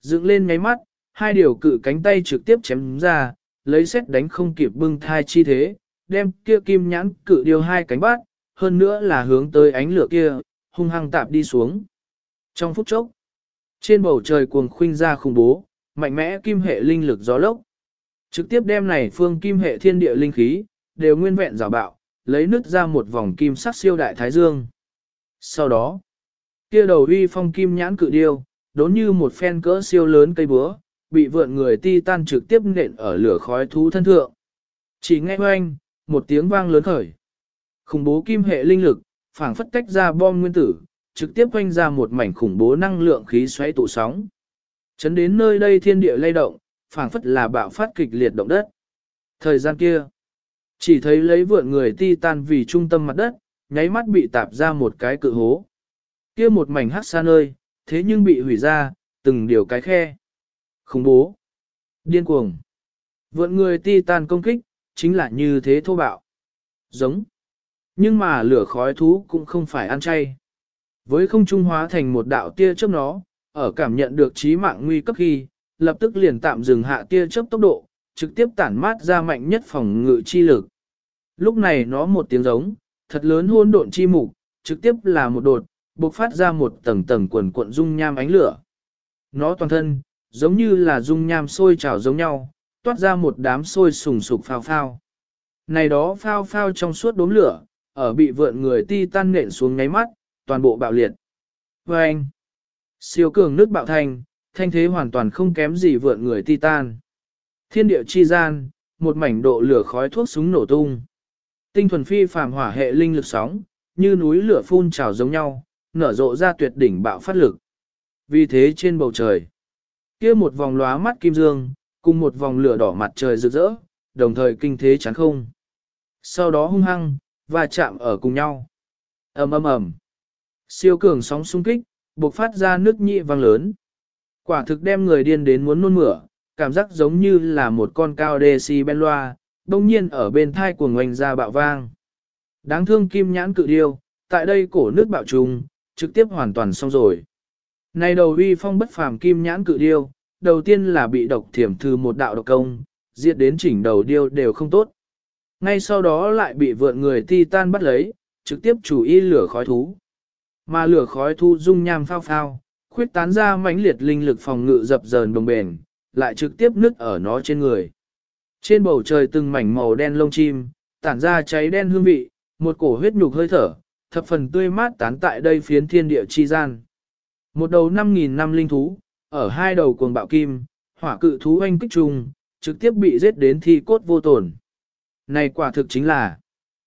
Dựng lên nháy mắt, hai điều cự cánh tay trực tiếp chém ra, lấy xét đánh không kịp bưng thai chi thế, đem kia kim nhãn cự điêu hai cánh bát, hơn nữa là hướng tới ánh lửa kia, hung hăng tạp đi xuống. Trong phút chốc, trên bầu trời cuồng khuynh ra khủng bố, mạnh mẽ kim hệ linh lực gió lốc. Trực tiếp đem này phương kim hệ thiên địa linh khí, đều nguyên vẹn rào bạo, lấy nứt ra một vòng kim sắc siêu đại thái dương. Sau đó, kia đầu uy phong kim nhãn cự điêu, đốn như một phen cỡ siêu lớn cây búa, bị vượn người ti tan trực tiếp nện ở lửa khói thú thân thượng. Chỉ nghe oanh, một tiếng vang lớn khởi. Khủng bố kim hệ linh lực, phảng phất tách ra bom nguyên tử, trực tiếp oanh ra một mảnh khủng bố năng lượng khí xoáy tụ sóng. Chấn đến nơi đây thiên địa lay động, phảng phất là bạo phát kịch liệt động đất. Thời gian kia, chỉ thấy lấy vượn người ti tan vì trung tâm mặt đất, nháy mắt bị tạp ra một cái cự hố. Kia một mảnh hắc xa nơi, thế nhưng bị hủy ra, từng điều cái khe. Khủng bố, điên cuồng. Vượn người ti tan công kích, chính là như thế thô bạo. Giống. Nhưng mà lửa khói thú cũng không phải ăn chay. Với không trung hóa thành một đạo tia chớp nó, ở cảm nhận được chí mạng nguy cấp khi, lập tức liền tạm dừng hạ tia chớp tốc độ, trực tiếp tản mát ra mạnh nhất phòng ngự chi lực. Lúc này nó một tiếng giống, thật lớn hỗn độn chi mục, trực tiếp là một đột, bộc phát ra một tầng tầng quần cuộn dung nham ánh lửa. Nó toàn thân, giống như là dung nham sôi trào giống nhau, toát ra một đám sôi sùng sục phao phao. Này đó phao phao trong suốt đốm lửa, ở bị vượn người ti tan nện xuống ngáy mắt, toàn bộ bạo liệt. Và anh, siêu cường nước bạo thành, thanh thế hoàn toàn không kém gì vượn người ti tan. Thiên địa chi gian, một mảnh độ lửa khói thuốc súng nổ tung. Tinh thuần phi phàm hỏa hệ linh lực sóng, như núi lửa phun trào giống nhau, nở rộ ra tuyệt đỉnh bạo phát lực. Vì thế trên bầu trời, kia một vòng lóa mắt kim dương, cùng một vòng lửa đỏ mặt trời rực rỡ, đồng thời kinh thế chán không. Sau đó hung hăng, và chạm ở cùng nhau. Ầm ầm ầm. Siêu cường sóng xung kích, bộc phát ra nước nhị vang lớn. Quả thực đem người điên đến muốn nôn mửa, cảm giác giống như là một con cao decibel loa, đông nhiên ở bên thai của ngoành ra bạo vang. Đáng thương kim nhãn cự điêu, tại đây cổ nước bạo trùng, trực tiếp hoàn toàn xong rồi. Này đầu uy phong bất phàm kim nhãn cự điêu, đầu tiên là bị độc thiểm thư một đạo độc công, diệt đến chỉnh đầu điêu đều không tốt. Ngay sau đó lại bị vượn người Titan bắt lấy, trực tiếp chủ y lửa khói thú. Mà lửa khói thú dung nham phao phao, khuyết tán ra mãnh liệt linh lực phòng ngự dập dờn đồng bền, lại trực tiếp nứt ở nó trên người. Trên bầu trời từng mảnh màu đen lông chim, tản ra cháy đen hương vị, một cổ huyết nhục hơi thở, thập phần tươi mát tán tại đây phiến thiên địa chi gian. Một đầu 5.000 năm linh thú, ở hai đầu cuồng bạo kim, hỏa cự thú anh kích trùng, trực tiếp bị giết đến thi cốt vô tổn. Này quả thực chính là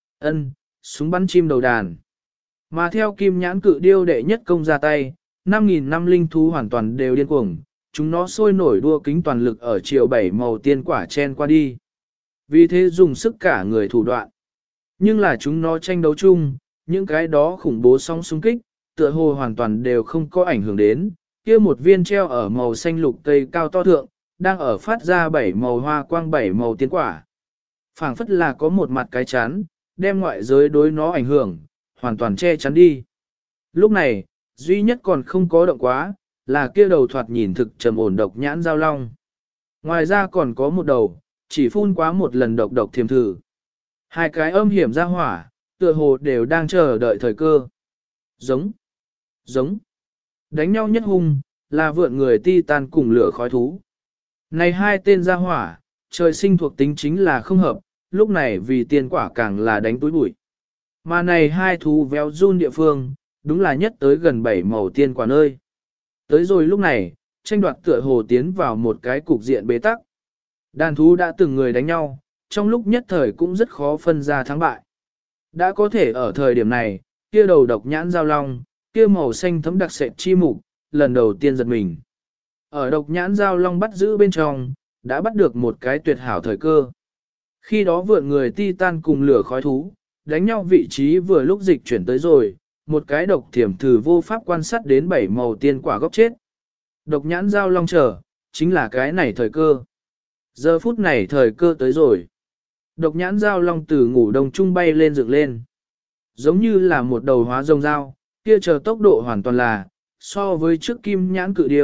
súng bắn chim đầu đàn. Mà theo kim nhãn cự điêu đệ nhất công ra tay, 5.000 năm linh thú hoàn toàn đều điên cuồng, chúng nó sôi nổi đua kính toàn lực ở chiều 7 màu tiên quả chen qua đi. Vì thế dùng sức cả người thủ đoạn. Nhưng là chúng nó tranh đấu chung, những cái đó khủng bố song xung kích, tựa hồ hoàn toàn đều không có ảnh hưởng đến, kia một viên treo ở màu xanh lục cây cao to thượng, đang ở phát ra 7 màu hoa quang 7 màu tiên quả. Phảng phất là có một mặt cái chắn, đem ngoại giới đối nó ảnh hưởng, hoàn toàn che chắn đi. Lúc này, duy nhất còn không có động quá, là kia đầu thoạt nhìn thực trầm ổn độc nhãn giao long. Ngoài ra còn có một đầu, chỉ phun quá một lần độc thiềm thử. Hai cái âm hiểm ra hỏa, tựa hồ đều đang chờ đợi thời cơ. Giống. Đánh nhau nhất hung, là vượn người Titan cùng lửa khói thú. Này hai tên ra hỏa, trời sinh thuộc tính chính là không hợp, lúc này vì tiên quả càng là đánh túi bụi. Mà này hai thú véo run địa phương, đúng là nhất tới gần 7 màu tiên quả nơi. Tới rồi lúc này, tranh đoạt tựa hồ tiến vào một cái cục diện bế tắc. Đàn thú đã từng người đánh nhau, trong lúc nhất thời cũng rất khó phân ra thắng bại. Đã có thể ở thời điểm này, kia đầu độc nhãn giao long, kia màu xanh thấm đặc sệt chi mục, lần đầu tiên giật mình. Ở độc nhãn giao long bắt giữ bên trong, đã bắt được một cái tuyệt hảo thời cơ. Khi đó vượn người Titan cùng lửa khói thú, đánh nhau vị trí vừa lúc dịch chuyển tới rồi, một cái độc thiểm thử vô pháp quan sát đến 7 màu tiên quả gốc chết. Độc nhãn giao long chờ, chính là cái này thời cơ. Giờ phút này thời cơ tới rồi. Độc nhãn giao long từ ngủ đông trung bay lên dựng lên. Giống như là một đầu hóa rồng dao, kia chờ tốc độ hoàn toàn là, so với trước kim nhãn cự điêu,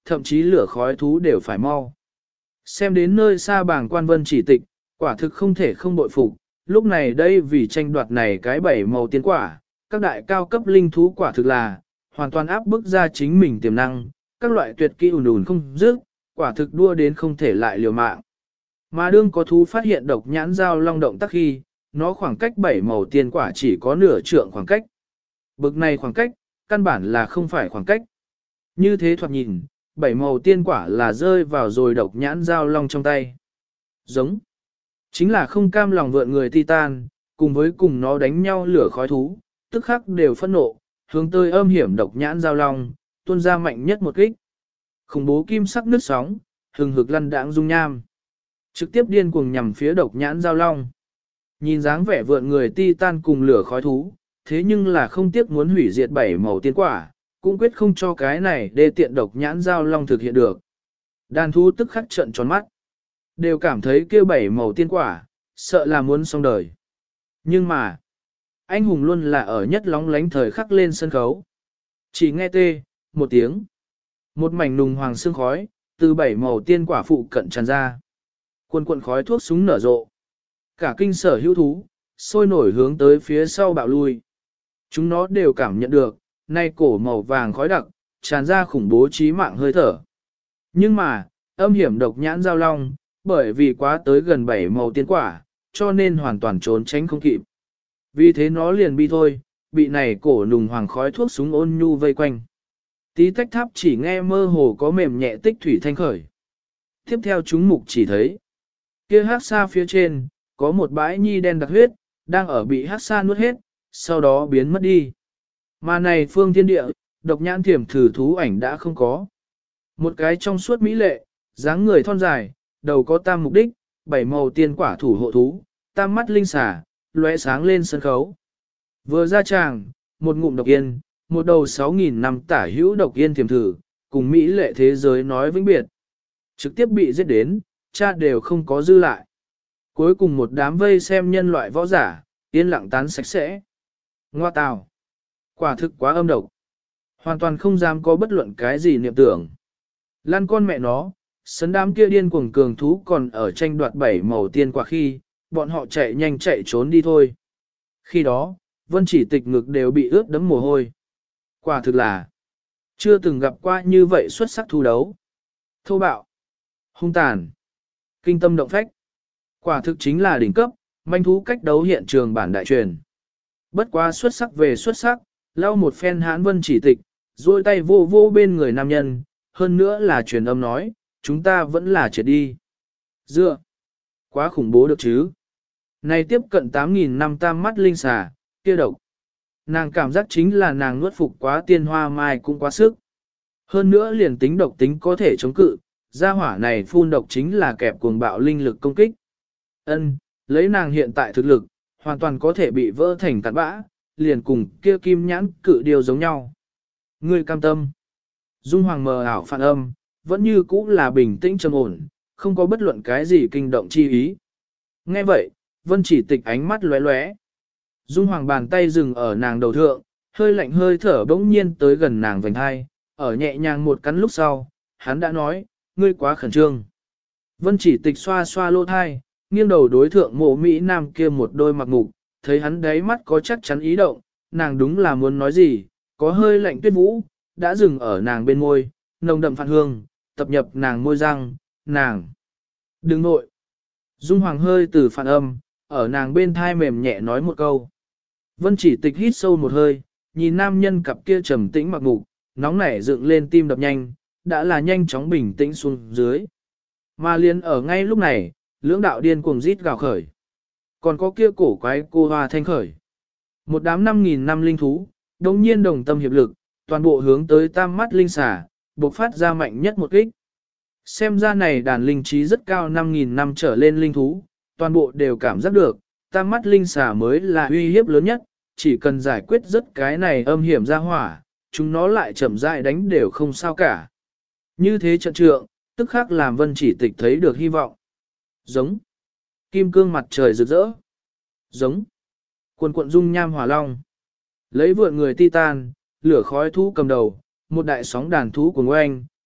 thậm chí lửa khói thú đều phải mau. Xem đến nơi xa bảng quan Vân Chỉ Tịch, quả thực không thể không bội phục, lúc này đây vì tranh đoạt này cái bảy màu tiên quả, các đại cao cấp linh thú quả thực là hoàn toàn áp bức ra chính mình tiềm năng, các loại tuyệt kỹ ùn ùn không dứt, quả thực đua đến không thể lại liều mạng. Mà đương có thú phát hiện độc nhãn giao long động tác khi, nó khoảng cách bảy màu tiên quả chỉ có nửa trượng khoảng cách. Bực này khoảng cách, căn bản là không phải khoảng cách. Như thế thoạt nhìn, bảy màu tiên quả là rơi vào rồi độc nhãn giao long trong tay. Giống. Chính là không cam lòng vượn người Titan, cùng với cùng nó đánh nhau lửa khói thú, tức khắc đều phẫn nộ, hướng tới âm hiểm độc nhãn giao long, tuôn ra mạnh nhất một kích. Khủng bố kim sắc nứt sóng, hừng hực lăn đãng dung nham. Trực tiếp điên cuồng nhằm phía độc nhãn giao long. Nhìn dáng vẻ vượn người Titan cùng lửa khói thú, thế nhưng là không tiếc muốn hủy diệt bảy màu tiên quả, cũng quyết không cho cái này đê tiện độc nhãn giao long thực hiện được. Đàn thú tức khắc trợn tròn mắt. Đều cảm thấy kia bảy màu tiên quả, sợ là muốn xong đời. Nhưng mà, anh hùng luôn là ở nhất lóng lánh thời khắc lên sân khấu. Chỉ nghe tê, một tiếng. Một mảnh nùng hoàng sương khói, từ bảy màu tiên quả phụ cận tràn ra. Quần quần khói thuốc súng nở rộ. Cả kinh sở hữu thú, sôi nổi hướng tới phía sau bạo lui. Chúng nó đều cảm nhận được, nay cổ màu vàng khói đặc, tràn ra khủng bố chí mạng hơi thở. Nhưng mà, âm hiểm độc nhãn giao long, bởi vì quá tới gần bảy màu tiên quả, cho nên hoàn toàn trốn tránh không kịp. Vì thế nó liền bi thôi, bị này cổ nùng hoàng khói thuốc súng ôn nhu vây quanh. Tí tách tháp chỉ nghe mơ hồ có mềm nhẹ tích thủy thanh khởi. Tiếp theo chúng mục chỉ thấy, kia hắc xa phía trên, có một bãi nhi đen đặc huyết, đang ở bị hắc xa nuốt hết, sau đó biến mất đi. Mà này phương thiên địa, độc nhãn thiểm thử thú ảnh đã không có. Một cái trong suốt mỹ lệ, dáng người thon dài, đầu có tam mục đích, bảy màu tiên quả thủ hộ thú, tam mắt linh xà, lóe sáng lên sân khấu. Vừa ra tràng, một ngụm độc yên, một đầu 6.000 năm tả hữu độc yên thiểm thử, cùng mỹ lệ thế giới nói vĩnh biệt. Trực tiếp bị giết đến, cha đều không có dư lại. Cuối cùng một đám vây xem nhân loại võ giả, yên lặng tán sạch sẽ. Ngoa tào. Quả thực quá âm độc. Hoàn toàn không dám có bất luận cái gì niệm tưởng. Lan con mẹ nó, sấn đám kia điên cuồng cường thú còn ở tranh đoạt bảy màu tiên quả khi, bọn họ chạy nhanh chạy trốn đi thôi. Khi đó, Vân Chỉ Tịch ngực đều bị ướt đẫm mồ hôi. Quả thực là chưa từng gặp qua như vậy xuất sắc thu đấu. Thô bạo, hung tàn, kinh tâm động phách. Quả thực chính là đỉnh cấp, manh thú cách đấu hiện trường bản đại truyền. Bất quá xuất sắc về xuất sắc, lau một phen hãn Vân Chỉ Tịch, duỗi tay vô vô bên người nam nhân, hơn nữa là truyền âm nói, chúng ta vẫn là triệt đi. Dựa, quá khủng bố được chứ. Này tiếp cận 8.000 năm tam mắt linh xà, kia độc. Nàng cảm giác chính là nàng nuốt phục quá tiên hoa mai cũng quá sức. Hơn nữa liền tính độc tính có thể chống cự, gia hỏa này phun độc chính là kẹp cuồng bạo linh lực công kích. Ân, lấy nàng hiện tại thực lực, hoàn toàn có thể bị vỡ thành cát bã, liền cùng kia kim nhãn cự điều giống nhau. Ngươi cam tâm. Dung Hoàng mờ ảo phản âm, vẫn như cũ là bình tĩnh trầm ổn, không có bất luận cái gì kinh động chi ý. Nghe vậy, Vân Chỉ Tịch ánh mắt lóe lóe. Dung Hoàng bàn tay dừng ở nàng đầu thượng, hơi lạnh hơi thở bỗng nhiên tới gần nàng vành hai, ở nhẹ nhàng một cắn lúc sau, hắn đã nói, ngươi quá khẩn trương. Vân Chỉ Tịch xoa xoa lỗ thai, nghiêng đầu đối thượng mộ Mỹ Nam kia một đôi mặc mục, thấy hắn đáy mắt có chắc chắn ý động, nàng đúng là muốn nói gì, có hơi lạnh tuyết vũ, đã dừng ở nàng bên môi, nồng đậm phản hương, tập nhập nàng môi răng, nàng. Đừng nội. Dung Hoàng hơi từ phản âm, ở nàng bên thai mềm nhẹ nói một câu. Vân Chỉ Tịch hít sâu một hơi, nhìn nam nhân cặp kia trầm tĩnh mặc mục, nóng nảy dựng lên tim đập nhanh, đã là nhanh chóng bình tĩnh xuống dưới. Mà liền ở ngay lúc này, lưỡng đạo điên cuồng rít gào khởi. Còn có kia cổ quái cô hoa thanh khởi. Một đám 5.000 năm linh thú, đồng nhiên đồng tâm hiệp lực, toàn bộ hướng tới tam mắt linh xà, bộc phát ra mạnh nhất một kích. Xem ra này đàn linh trí rất cao 5.000 năm trở lên linh thú, toàn bộ đều cảm giác được, tam mắt linh xà mới là uy hiếp lớn nhất, chỉ cần giải quyết rất cái này âm hiểm ra hỏa, chúng nó lại chậm rãi đánh đều không sao cả. Như thế trận trượng, tức khắc làm Vân Chỉ Tịch thấy được hy vọng. Giống. Kim cương mặt trời rực rỡ. Giống. Quần quận dung nham hỏa long. Lấy vượn người Titan, lửa khói thú cầm đầu, một đại sóng đàn thú của oanh,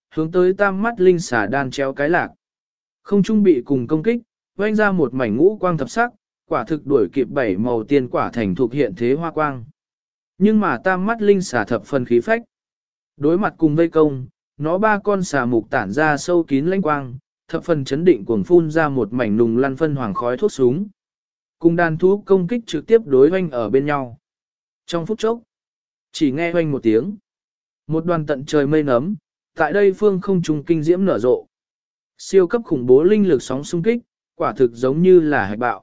hướng tới tam mắt linh xà đan chéo cái lạc. Không trung bị cùng công kích, vang ra một mảnh ngũ quang thập sắc, quả thực đuổi kịp bảy màu tiên quả thành thuộc hiện thế hoa quang. Nhưng mà tam mắt linh xà thập phần khí phách. Đối mặt cùng vây công, nó ba con xà mục tản ra sâu kín lãnh quang, thập phần chấn định cuồng phun ra một mảnh nùng lăn phân hoàng khói thuốc súng. Cùng đàn thú công kích trực tiếp đối hoanh ở bên nhau. Trong phút chốc, chỉ nghe hoanh một tiếng. Một đoàn tận trời mây nấm, tại đây phương không trung kinh diễm nở rộ. Siêu cấp khủng bố linh lực sóng xung kích, quả thực giống như là hạch bạo.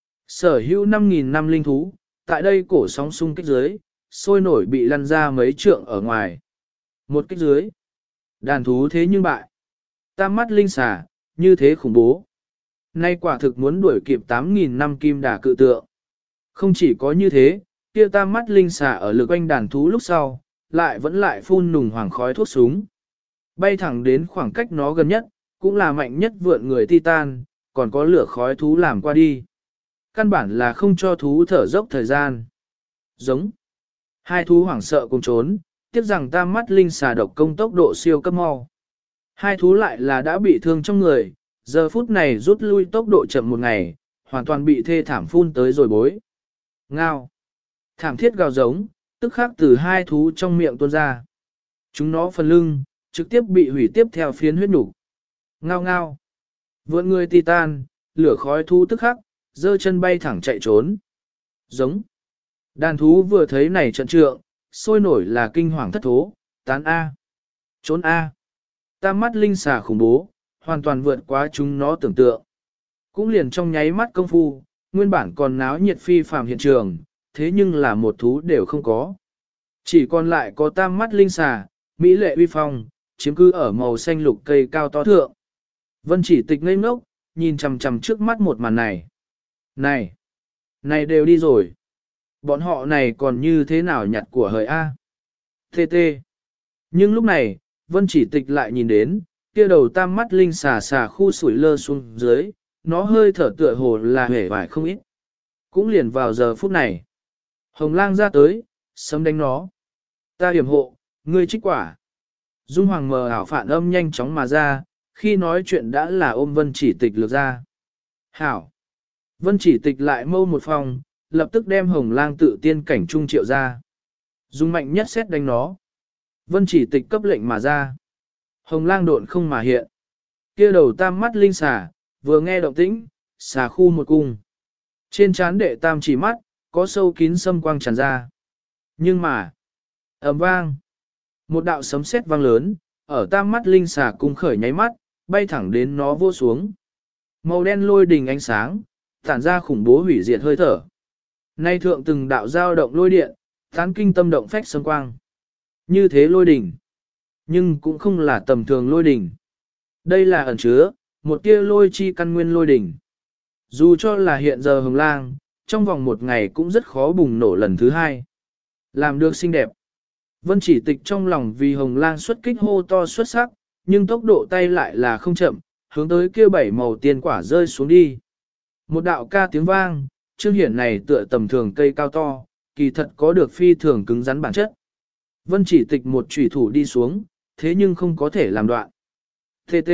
Sở hữu 5.000 năm linh thú, tại đây cổ sóng xung kích dưới, sôi nổi bị lăn ra mấy trượng ở ngoài. Một kích dưới, đàn thú thế nhưng bại. Tam mắt linh xà, như thế khủng bố. Nay quả thực muốn đuổi kịp 8.000 năm kim đà cự tượng. Không chỉ có như thế, kia tam mắt linh xà ở lực oanh đàn thú lúc sau, lại vẫn lại phun nùng hoàng khói thuốc súng. Bay thẳng đến khoảng cách nó gần nhất, cũng là mạnh nhất vượn người Titan, còn có lửa khói thú làm qua đi. Căn bản là không cho thú thở dốc thời gian. Giống. Hai thú hoảng sợ cùng trốn, tiếc rằng tam mắt linh xà độc công tốc độ siêu cấp mau. Hai thú lại là đã bị thương trong người, giờ phút này rút lui tốc độ chậm một ngày, hoàn toàn bị thê thảm phun tới rồi bối. Ngao. Thảm thiết gào giống, tức khắc từ hai thú trong miệng tuôn ra. Chúng nó phần lưng, trực tiếp bị hủy tiếp theo phiến huyết nhục. Ngao ngao. Vượn người Titan, lửa khói thú tức khắc, giơ chân bay thẳng chạy trốn. Giống. Đàn thú vừa thấy này trận trượng, sôi nổi là kinh hoàng thất thố, tán A. Trốn A. Tam mắt linh xà khủng bố, hoàn toàn vượt quá chúng nó tưởng tượng. Cũng liền trong nháy mắt công phu, nguyên bản còn náo nhiệt phi phàm hiện trường, thế nhưng là một thú đều không có. Chỉ còn lại có tam mắt linh xà, mỹ lệ uy phong, chiếm cứ ở màu xanh lục cây cao to thượng. Vân Chỉ Tịch ngây ngốc, nhìn chằm chằm trước mắt một màn này. Này đều đi rồi. Bọn họ này còn như thế nào nhặt của hời A. TT. Nhưng lúc này, Vân Chỉ Tịch lại nhìn đến, kia đầu tam mắt linh xà xà khu sủi lơ xuống dưới, nó hơi thở tựa hồ là hể vải không ít. Cũng liền vào giờ phút này. Hồng lang ra tới, sấm đánh nó. Ta hiểm hộ, ngươi trích quả. Dung Hoàng mờ ảo phản âm nhanh chóng mà ra, khi nói chuyện đã là ôm Vân Chỉ Tịch lược ra. Hảo. Vân Chỉ Tịch lại mâu một phòng, lập tức đem Hồng lang tự tiên cảnh trung triệu ra. Dung mạnh nhất xét đánh nó. Vân Chỉ Tịch cấp lệnh mà ra. Hồng lang độn không mà hiện. Kia đầu tam mắt linh xà, vừa nghe động tĩnh, xà khu một cung. Trên trán đệ tam chỉ mắt, có sâu kín sâm quang tràn ra. Nhưng mà, ầm vang, một đạo sấm sét vang lớn, ở tam mắt linh xà cung khởi nháy mắt, bay thẳng đến nó vô xuống. Màu đen lôi đình ánh sáng, tản ra khủng bố hủy diệt hơi thở. Nay thượng từng đạo dao động lôi điện, tán kinh tâm động phách sâm quang. Như thế lôi đỉnh, nhưng cũng không là tầm thường lôi đỉnh. Đây là ẩn chứa, một tia lôi chi căn nguyên lôi đỉnh. Dù cho là hiện giờ Hồng lang, trong vòng một ngày cũng rất khó bùng nổ lần thứ hai. Làm được xinh đẹp. Vân Chỉ Tịch trong lòng vì Hồng lang xuất kích hô to xuất sắc, nhưng tốc độ tay lại là không chậm, hướng tới kia bảy màu tiên quả rơi xuống đi. Một đạo ca tiếng vang, chương hiển này tựa tầm thường cây cao to, kỳ thật có được phi thường cứng rắn bản chất. Vân Chỉ Tịch một chủy thủ đi xuống, thế nhưng không có thể làm đoạn. TT.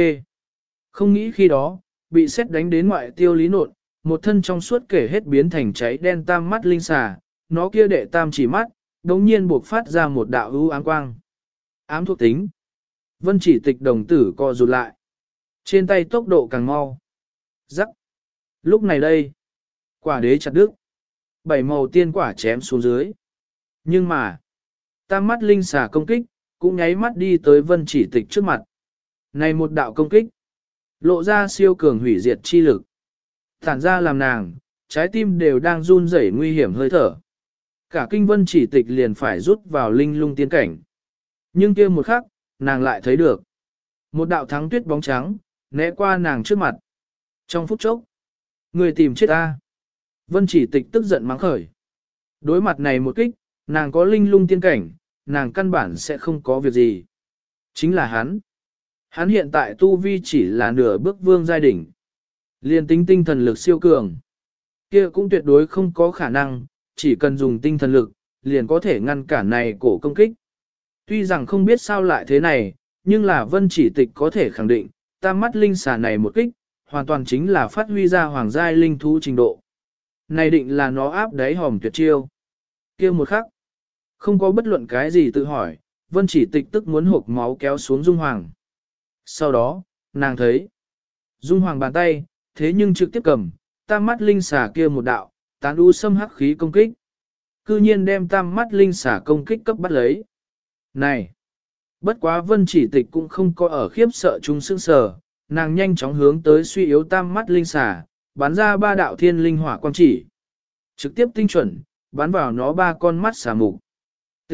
Không nghĩ khi đó, bị xét đánh đến ngoại tiêu lý nộn, một thân trong suốt kể hết biến thành cháy đen tam mắt linh xà, nó kia đệ tam chỉ mắt, đống nhiên buộc phát ra một đạo ưu áng quang. Ám thuộc tính. Vân Chỉ Tịch đồng tử co rụt lại. Trên tay tốc độ càng mau. Rắc. Lúc này đây, quả đế chặt đứt. Bảy màu tiên quả chém xuống dưới. Nhưng mà, tam mắt linh xà công kích, cũng nháy mắt đi tới Vân Chỉ Tịch trước mặt. Này một đạo công kích, lộ ra siêu cường hủy diệt chi lực. Thản ra làm nàng, trái tim đều đang run rẩy nguy hiểm hơi thở. Cả kinh Vân Chỉ Tịch liền phải rút vào linh lung tiên cảnh. Nhưng kia một khắc, nàng lại thấy được. Một đạo thắng tuyết bóng trắng, né qua nàng trước mặt. Trong phút chốc, người tìm chết ta. Vân Chỉ Tịch tức giận mắng khởi. Đối mặt này một kích, nàng có linh lung tiên cảnh, nàng căn bản sẽ không có việc gì. Chính là hắn. Hắn hiện tại tu vi chỉ là nửa bước vương giai đỉnh. Liên tính tinh thần lực siêu cường. Kia cũng tuyệt đối không có khả năng, chỉ cần dùng tinh thần lực, liền có thể ngăn cản này cổ công kích. Tuy rằng không biết sao lại thế này, Nhưng là vân chỉ tịch có thể khẳng định, tam mắt linh xà này một kích, hoàn toàn chính là phát huy ra hoàng giai linh thú trình độ. Này định là nó áp đáy hòm tuyệt chiêu. Kia một khắc, không có bất luận cái gì tự hỏi, vân chỉ tịch tức muốn hộp máu kéo xuống Dung Hoàng. Sau đó, nàng thấy, Dung Hoàng bàn tay, thế nhưng trực tiếp cầm, tam mắt linh xà kia một đạo, tán u xâm hắc khí công kích. Cư nhiên đem tam mắt linh xà công kích cấp bắt lấy. Này! Bất quá vân chỉ tịch cũng không có ở khiếp sợ chúng sững sờ, nàng nhanh chóng hướng tới suy yếu tam mắt linh xà, bắn ra ba đạo thiên linh hỏa quang chỉ. Trực tiếp tinh chuẩn, bắn vào nó ba con mắt xà mục. T.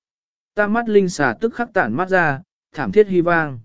Tam mắt linh xà tức khắc tản mắt ra, thảm thiết hy vang.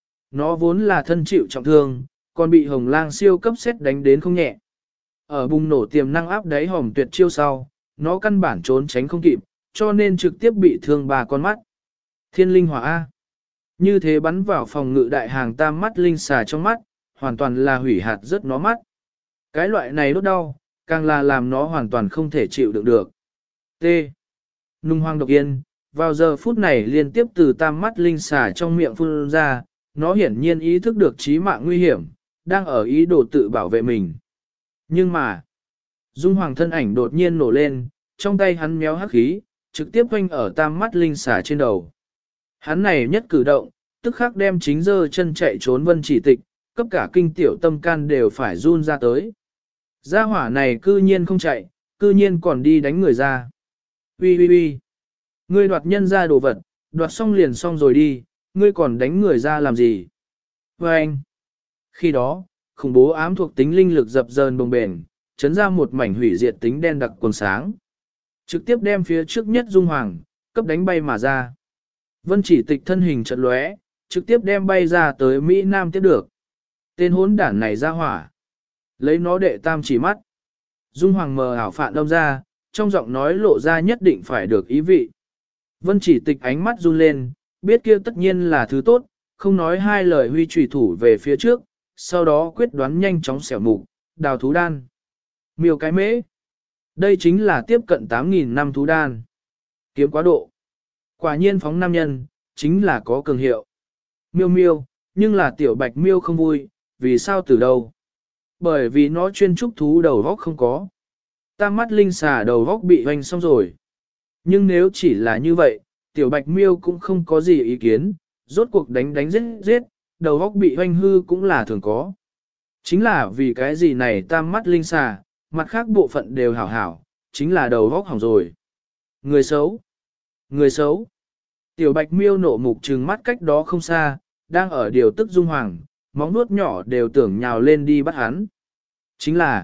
Nó vốn là thân chịu trọng thương, còn bị hồng lang siêu cấp xét đánh đến không nhẹ. Ở bùng nổ tiềm năng áp đáy hòm tuyệt chiêu sau, nó căn bản trốn tránh không kịp, cho nên trực tiếp bị thương ba con mắt. Thiên linh hỏa A. Như thế bắn vào phòng ngự đại hàng tam mắt linh xà trong mắt, hoàn toàn là hủy hạt rất nó mắt. Cái loại này đốt đau, càng là làm nó hoàn toàn không thể chịu đựng được. T. Nung hoang độc yên, vào giờ phút này liên tiếp từ tam mắt linh xà trong miệng phun ra, nó hiển nhiên ý thức được chí mạng nguy hiểm, đang ở ý đồ tự bảo vệ mình. Nhưng mà, Dung Hoàng thân ảnh đột nhiên nổ lên, trong tay hắn méo hắc khí, trực tiếp quanh ở tam mắt linh xà trên đầu. Hắn này nhất cử động, tức khắc đem chính giơ chân chạy trốn vân chỉ tịch, cấp cả kinh tiểu tâm can đều phải run ra tới. Gia hỏa này cư nhiên không chạy, cư nhiên còn đi đánh người ra. Ui ui ui, ngươi đoạt nhân ra đồ vật, đoạt xong liền xong rồi đi, ngươi còn đánh người ra làm gì? Và anh, khi đó, khủng bố ám thuộc tính linh lực dập dờn bồng bền, chấn ra một mảnh hủy diệt tính đen đặc quần sáng. Trực tiếp đem phía trước nhất Dung Hoàng, cấp đánh bay mà ra. Vân chỉ tịch thân hình chợt lóe, trực tiếp đem bay ra tới Mỹ Nam tiếp được. Tên hốn đản này ra hỏa. Lấy nó đệ tam chỉ mắt. Dung Hoàng mờ ảo phạn đông ra, trong giọng nói lộ ra nhất định phải được ý vị. Vân chỉ tịch ánh mắt run lên, biết kia tất nhiên là thứ tốt, không nói hai lời huy chủy thủ về phía trước, sau đó quyết đoán nhanh chóng xẻo mục, đào thú đan. Miêu cái mễ. Đây chính là tiếp cận 8.000 năm thú đan. Kiếm quá độ. Quả nhiên phóng nam nhân, chính là có cường hiệu. Miêu miêu, nhưng là tiểu bạch miêu không vui, vì sao từ đâu? Bởi vì nó chuyên trúc thú đầu vóc không có. Tam mắt linh xà đầu vóc bị hoành xong rồi. Nhưng nếu chỉ là như vậy, tiểu bạch miêu cũng không có gì ý kiến, rốt cuộc đánh giết giết, đầu vóc bị hoành hư cũng là thường có. Chính là vì cái gì này tam mắt linh xà, mặt khác bộ phận đều hảo hảo, chính là đầu vóc hỏng rồi. Người xấu. Người xấu. Tiểu bạch miêu nộ mục trừng mắt cách đó không xa, đang ở điều tức Dung Hoàng, móng nuốt nhỏ đều tưởng nhào lên đi bắt hắn. Chính là,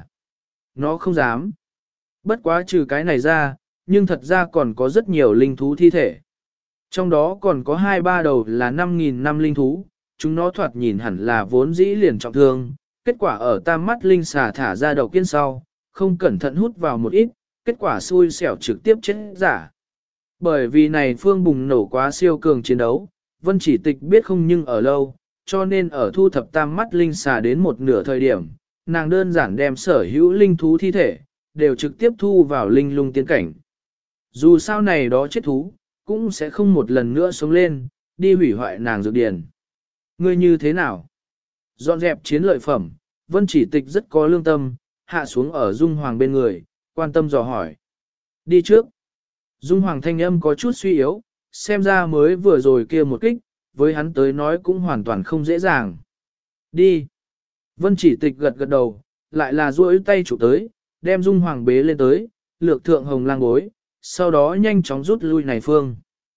nó không dám. Bất quá trừ cái này ra, nhưng thật ra còn có rất nhiều linh thú thi thể. Trong đó còn có 2-3 đầu là 5.000 năm linh thú, chúng nó thoạt nhìn hẳn là vốn dĩ liền trọng thương, kết quả ở tam mắt linh xà thả ra đầu kiên sau, không cẩn thận hút vào một ít, kết quả xui xẻo trực tiếp chết giả. Bởi vì này phương bùng nổ quá siêu cường chiến đấu, vân chỉ tịch biết không nhưng ở lâu, cho nên ở thu thập tam mắt linh xà đến một nửa thời điểm, nàng đơn giản đem sở hữu linh thú thi thể, đều trực tiếp thu vào linh lung tiên cảnh. Dù sao này đó chết thú, cũng sẽ không một lần nữa sống lên, đi hủy hoại nàng dược điển. Ngươi như thế nào? Dọn dẹp chiến lợi phẩm, vân chỉ tịch rất có lương tâm, hạ xuống ở Dung Hoàng bên người, quan tâm dò hỏi. Đi trước. Dung Hoàng thanh âm có chút suy yếu, xem ra mới vừa rồi kia một kích, với hắn tới nói cũng hoàn toàn không dễ dàng. Đi. Vân chỉ tịch gật gật đầu, lại là duỗi tay chụp tới, đem Dung Hoàng bế lên tới, lược thượng hồng lang bối, sau đó nhanh chóng rút lui này phương.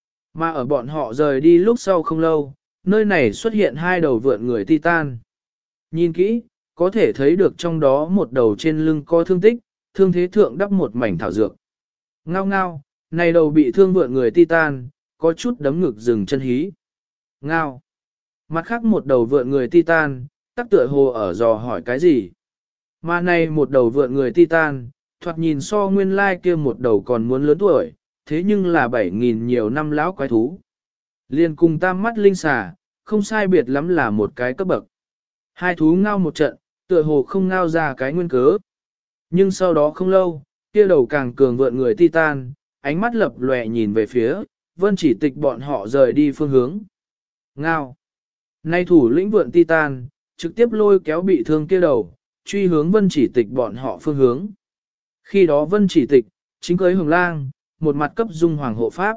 Mà ở bọn họ rời đi lúc sau không lâu, nơi này xuất hiện 2 đầu vượn người Titan. Nhìn kỹ, có thể thấy được trong đó một đầu trên lưng có thương tích, thương thế thượng đắp một mảnh thảo dược. Ngao ngao, này đầu bị thương vượn người Titan, có chút đấm ngực dừng chân hí. Ngao. Mặt khác một đầu vượn người Titan, tắc tựa hồ ở dò hỏi cái gì. Mà này một đầu vượn người Titan, thoạt nhìn so nguyên lai kia một đầu còn muốn lớn tuổi, thế nhưng là 7.000 nhiều năm lão quái thú. Liên cùng tam mắt linh xà, không sai biệt lắm là một cái cấp bậc. Hai thú ngao một trận, tựa hồ không ngao ra cái nguyên cớ. Nhưng sau đó không lâu, kia đầu càng cường vượn người Titan, ánh mắt lập lòe nhìn về phía, vân chỉ tịch bọn họ rời đi phương hướng. Ngao. Nay thủ lĩnh vượn Titan, trực tiếp lôi kéo bị thương kia đầu, truy hướng Vân Chỉ Tịch bọn họ phương hướng. Khi đó Vân Chỉ Tịch, chính cưới Hồng Lang, một mặt cấp dung hoàng hộ pháp.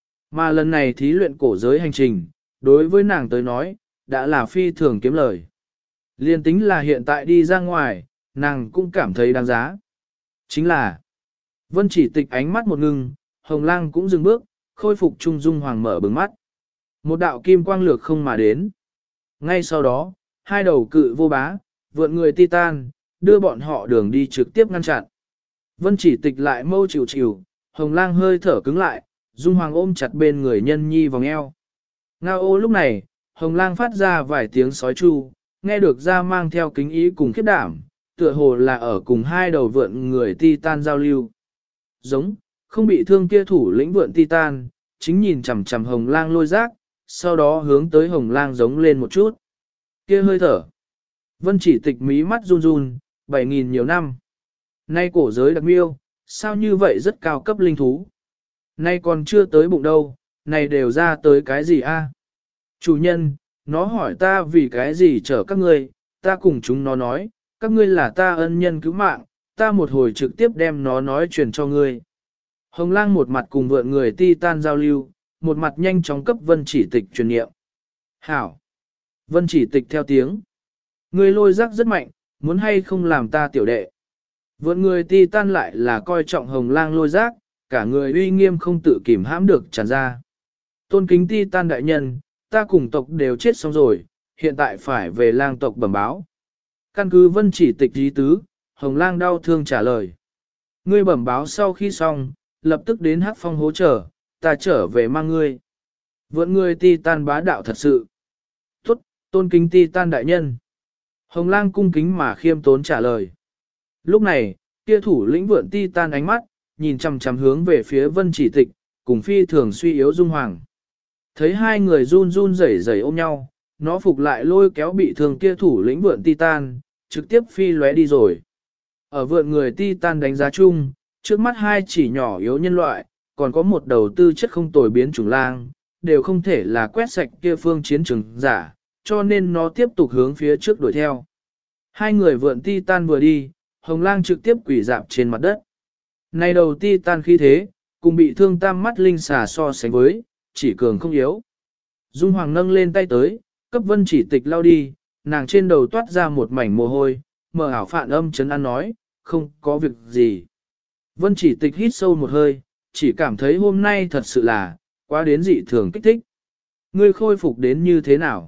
Mà lần này thí luyện cổ giới hành trình, đối với nàng tới nói, đã là phi thường kiếm lời. Liên tính là hiện tại đi ra ngoài, nàng cũng cảm thấy đáng giá. Chính là, Vân Chỉ Tịch ánh mắt một ngừng, Hồng Lang cũng dừng bước, khôi phục trung dung hoàng mở bừng mắt. Một đạo kim quang lược không mà đến. Ngay sau đó, hai đầu cự vô bá, vượn người Titan, đưa bọn họ đường đi trực tiếp ngăn chặn. Vân Chỉ Tịch lại mâu chịu chịu, Hồng Lang hơi thở cứng lại, dung hoàng ôm chặt bên người nhân nhi vòng eo. Ngao ô lúc này, Hồng Lang phát ra vài tiếng sói chu, nghe được ra mang theo kính ý cùng khiếp đảm, tựa hồ là ở cùng hai đầu vượn người Titan giao lưu. Giống, không bị thương kia thủ lĩnh vượn Titan, chính nhìn chằm chằm Hồng Lang lôi rác, sau đó hướng tới Hồng Lang giống lên một chút. Kia hơi thở. Vân Chỉ Tịch mí mắt run run, 7.000 nhiều năm. Nay cổ giới đặc miêu, sao như vậy rất cao cấp linh thú. Nay còn chưa tới bụng đâu, này đều ra tới cái gì a? Chủ nhân, nó hỏi ta vì cái gì chở các ngươi, ta cùng chúng nó nói, các ngươi là ta ân nhân cứu mạng, ta một hồi trực tiếp đem nó nói truyền cho ngươi. Hồng Lang một mặt cùng vượn người Titan giao lưu, một mặt nhanh chóng cấp Vân Chỉ Tịch truyền niệm. Hảo! Vân Chỉ Tịch theo tiếng. Ngươi lôi rắc rất mạnh, muốn hay không làm ta tiểu đệ. Vượn người Titan lại là coi trọng Hồng Lang lôi rác, cả người uy nghiêm không tự kìm hãm được tràn ra. Tôn kính Titan đại nhân, ta cùng tộc đều chết xong rồi, hiện tại phải về lang tộc bẩm báo. Căn cứ Vân Chỉ Tịch ý tứ, Hồng Lang đau thương trả lời. Ngươi bẩm báo sau khi xong, lập tức đến Hắc Phong hỗ trợ, ta trở về mang ngươi. Vượn người Titan bá đạo thật sự. Tốt, tôn kính Titan đại nhân. Hồng Lang cung kính mà khiêm tốn trả lời. Lúc này, kia thủ lĩnh vượn Titan ánh mắt, nhìn chằm chằm hướng về phía Vân Chỉ Tịch, cùng phi thường suy yếu dung hoàng. Thấy hai người run run rẩy rẩy ôm nhau, nó phục lại lôi kéo bị thương kia thủ lĩnh vượn Titan, trực tiếp phi lóe đi rồi. Ở vượn người Titan đánh giá chung, trước mắt hai chỉ nhỏ yếu nhân loại, còn có một đầu tư chất không tồi biến chủng lang, đều không thể là quét sạch kia phương chiến trường giả, cho nên nó tiếp tục hướng phía trước đuổi theo. Hai người vượn Titan vừa đi, Hồng Lang trực tiếp quỳ dạp trên mặt đất. Này đầu Titan khí thế, cùng bị thương tam mắt linh xà so sánh với, chỉ cường không yếu. Dung Hoàng nâng lên tay tới, cấp Vân Chỉ Tịch lao đi, nàng trên đầu toát ra một mảnh mồ hôi, mở ảo phạn âm chấn an nói, không có việc gì. Vân Chỉ Tịch hít sâu một hơi, chỉ cảm thấy hôm nay thật sự là, quá đến dị thường kích thích. Ngươi khôi phục đến như thế nào?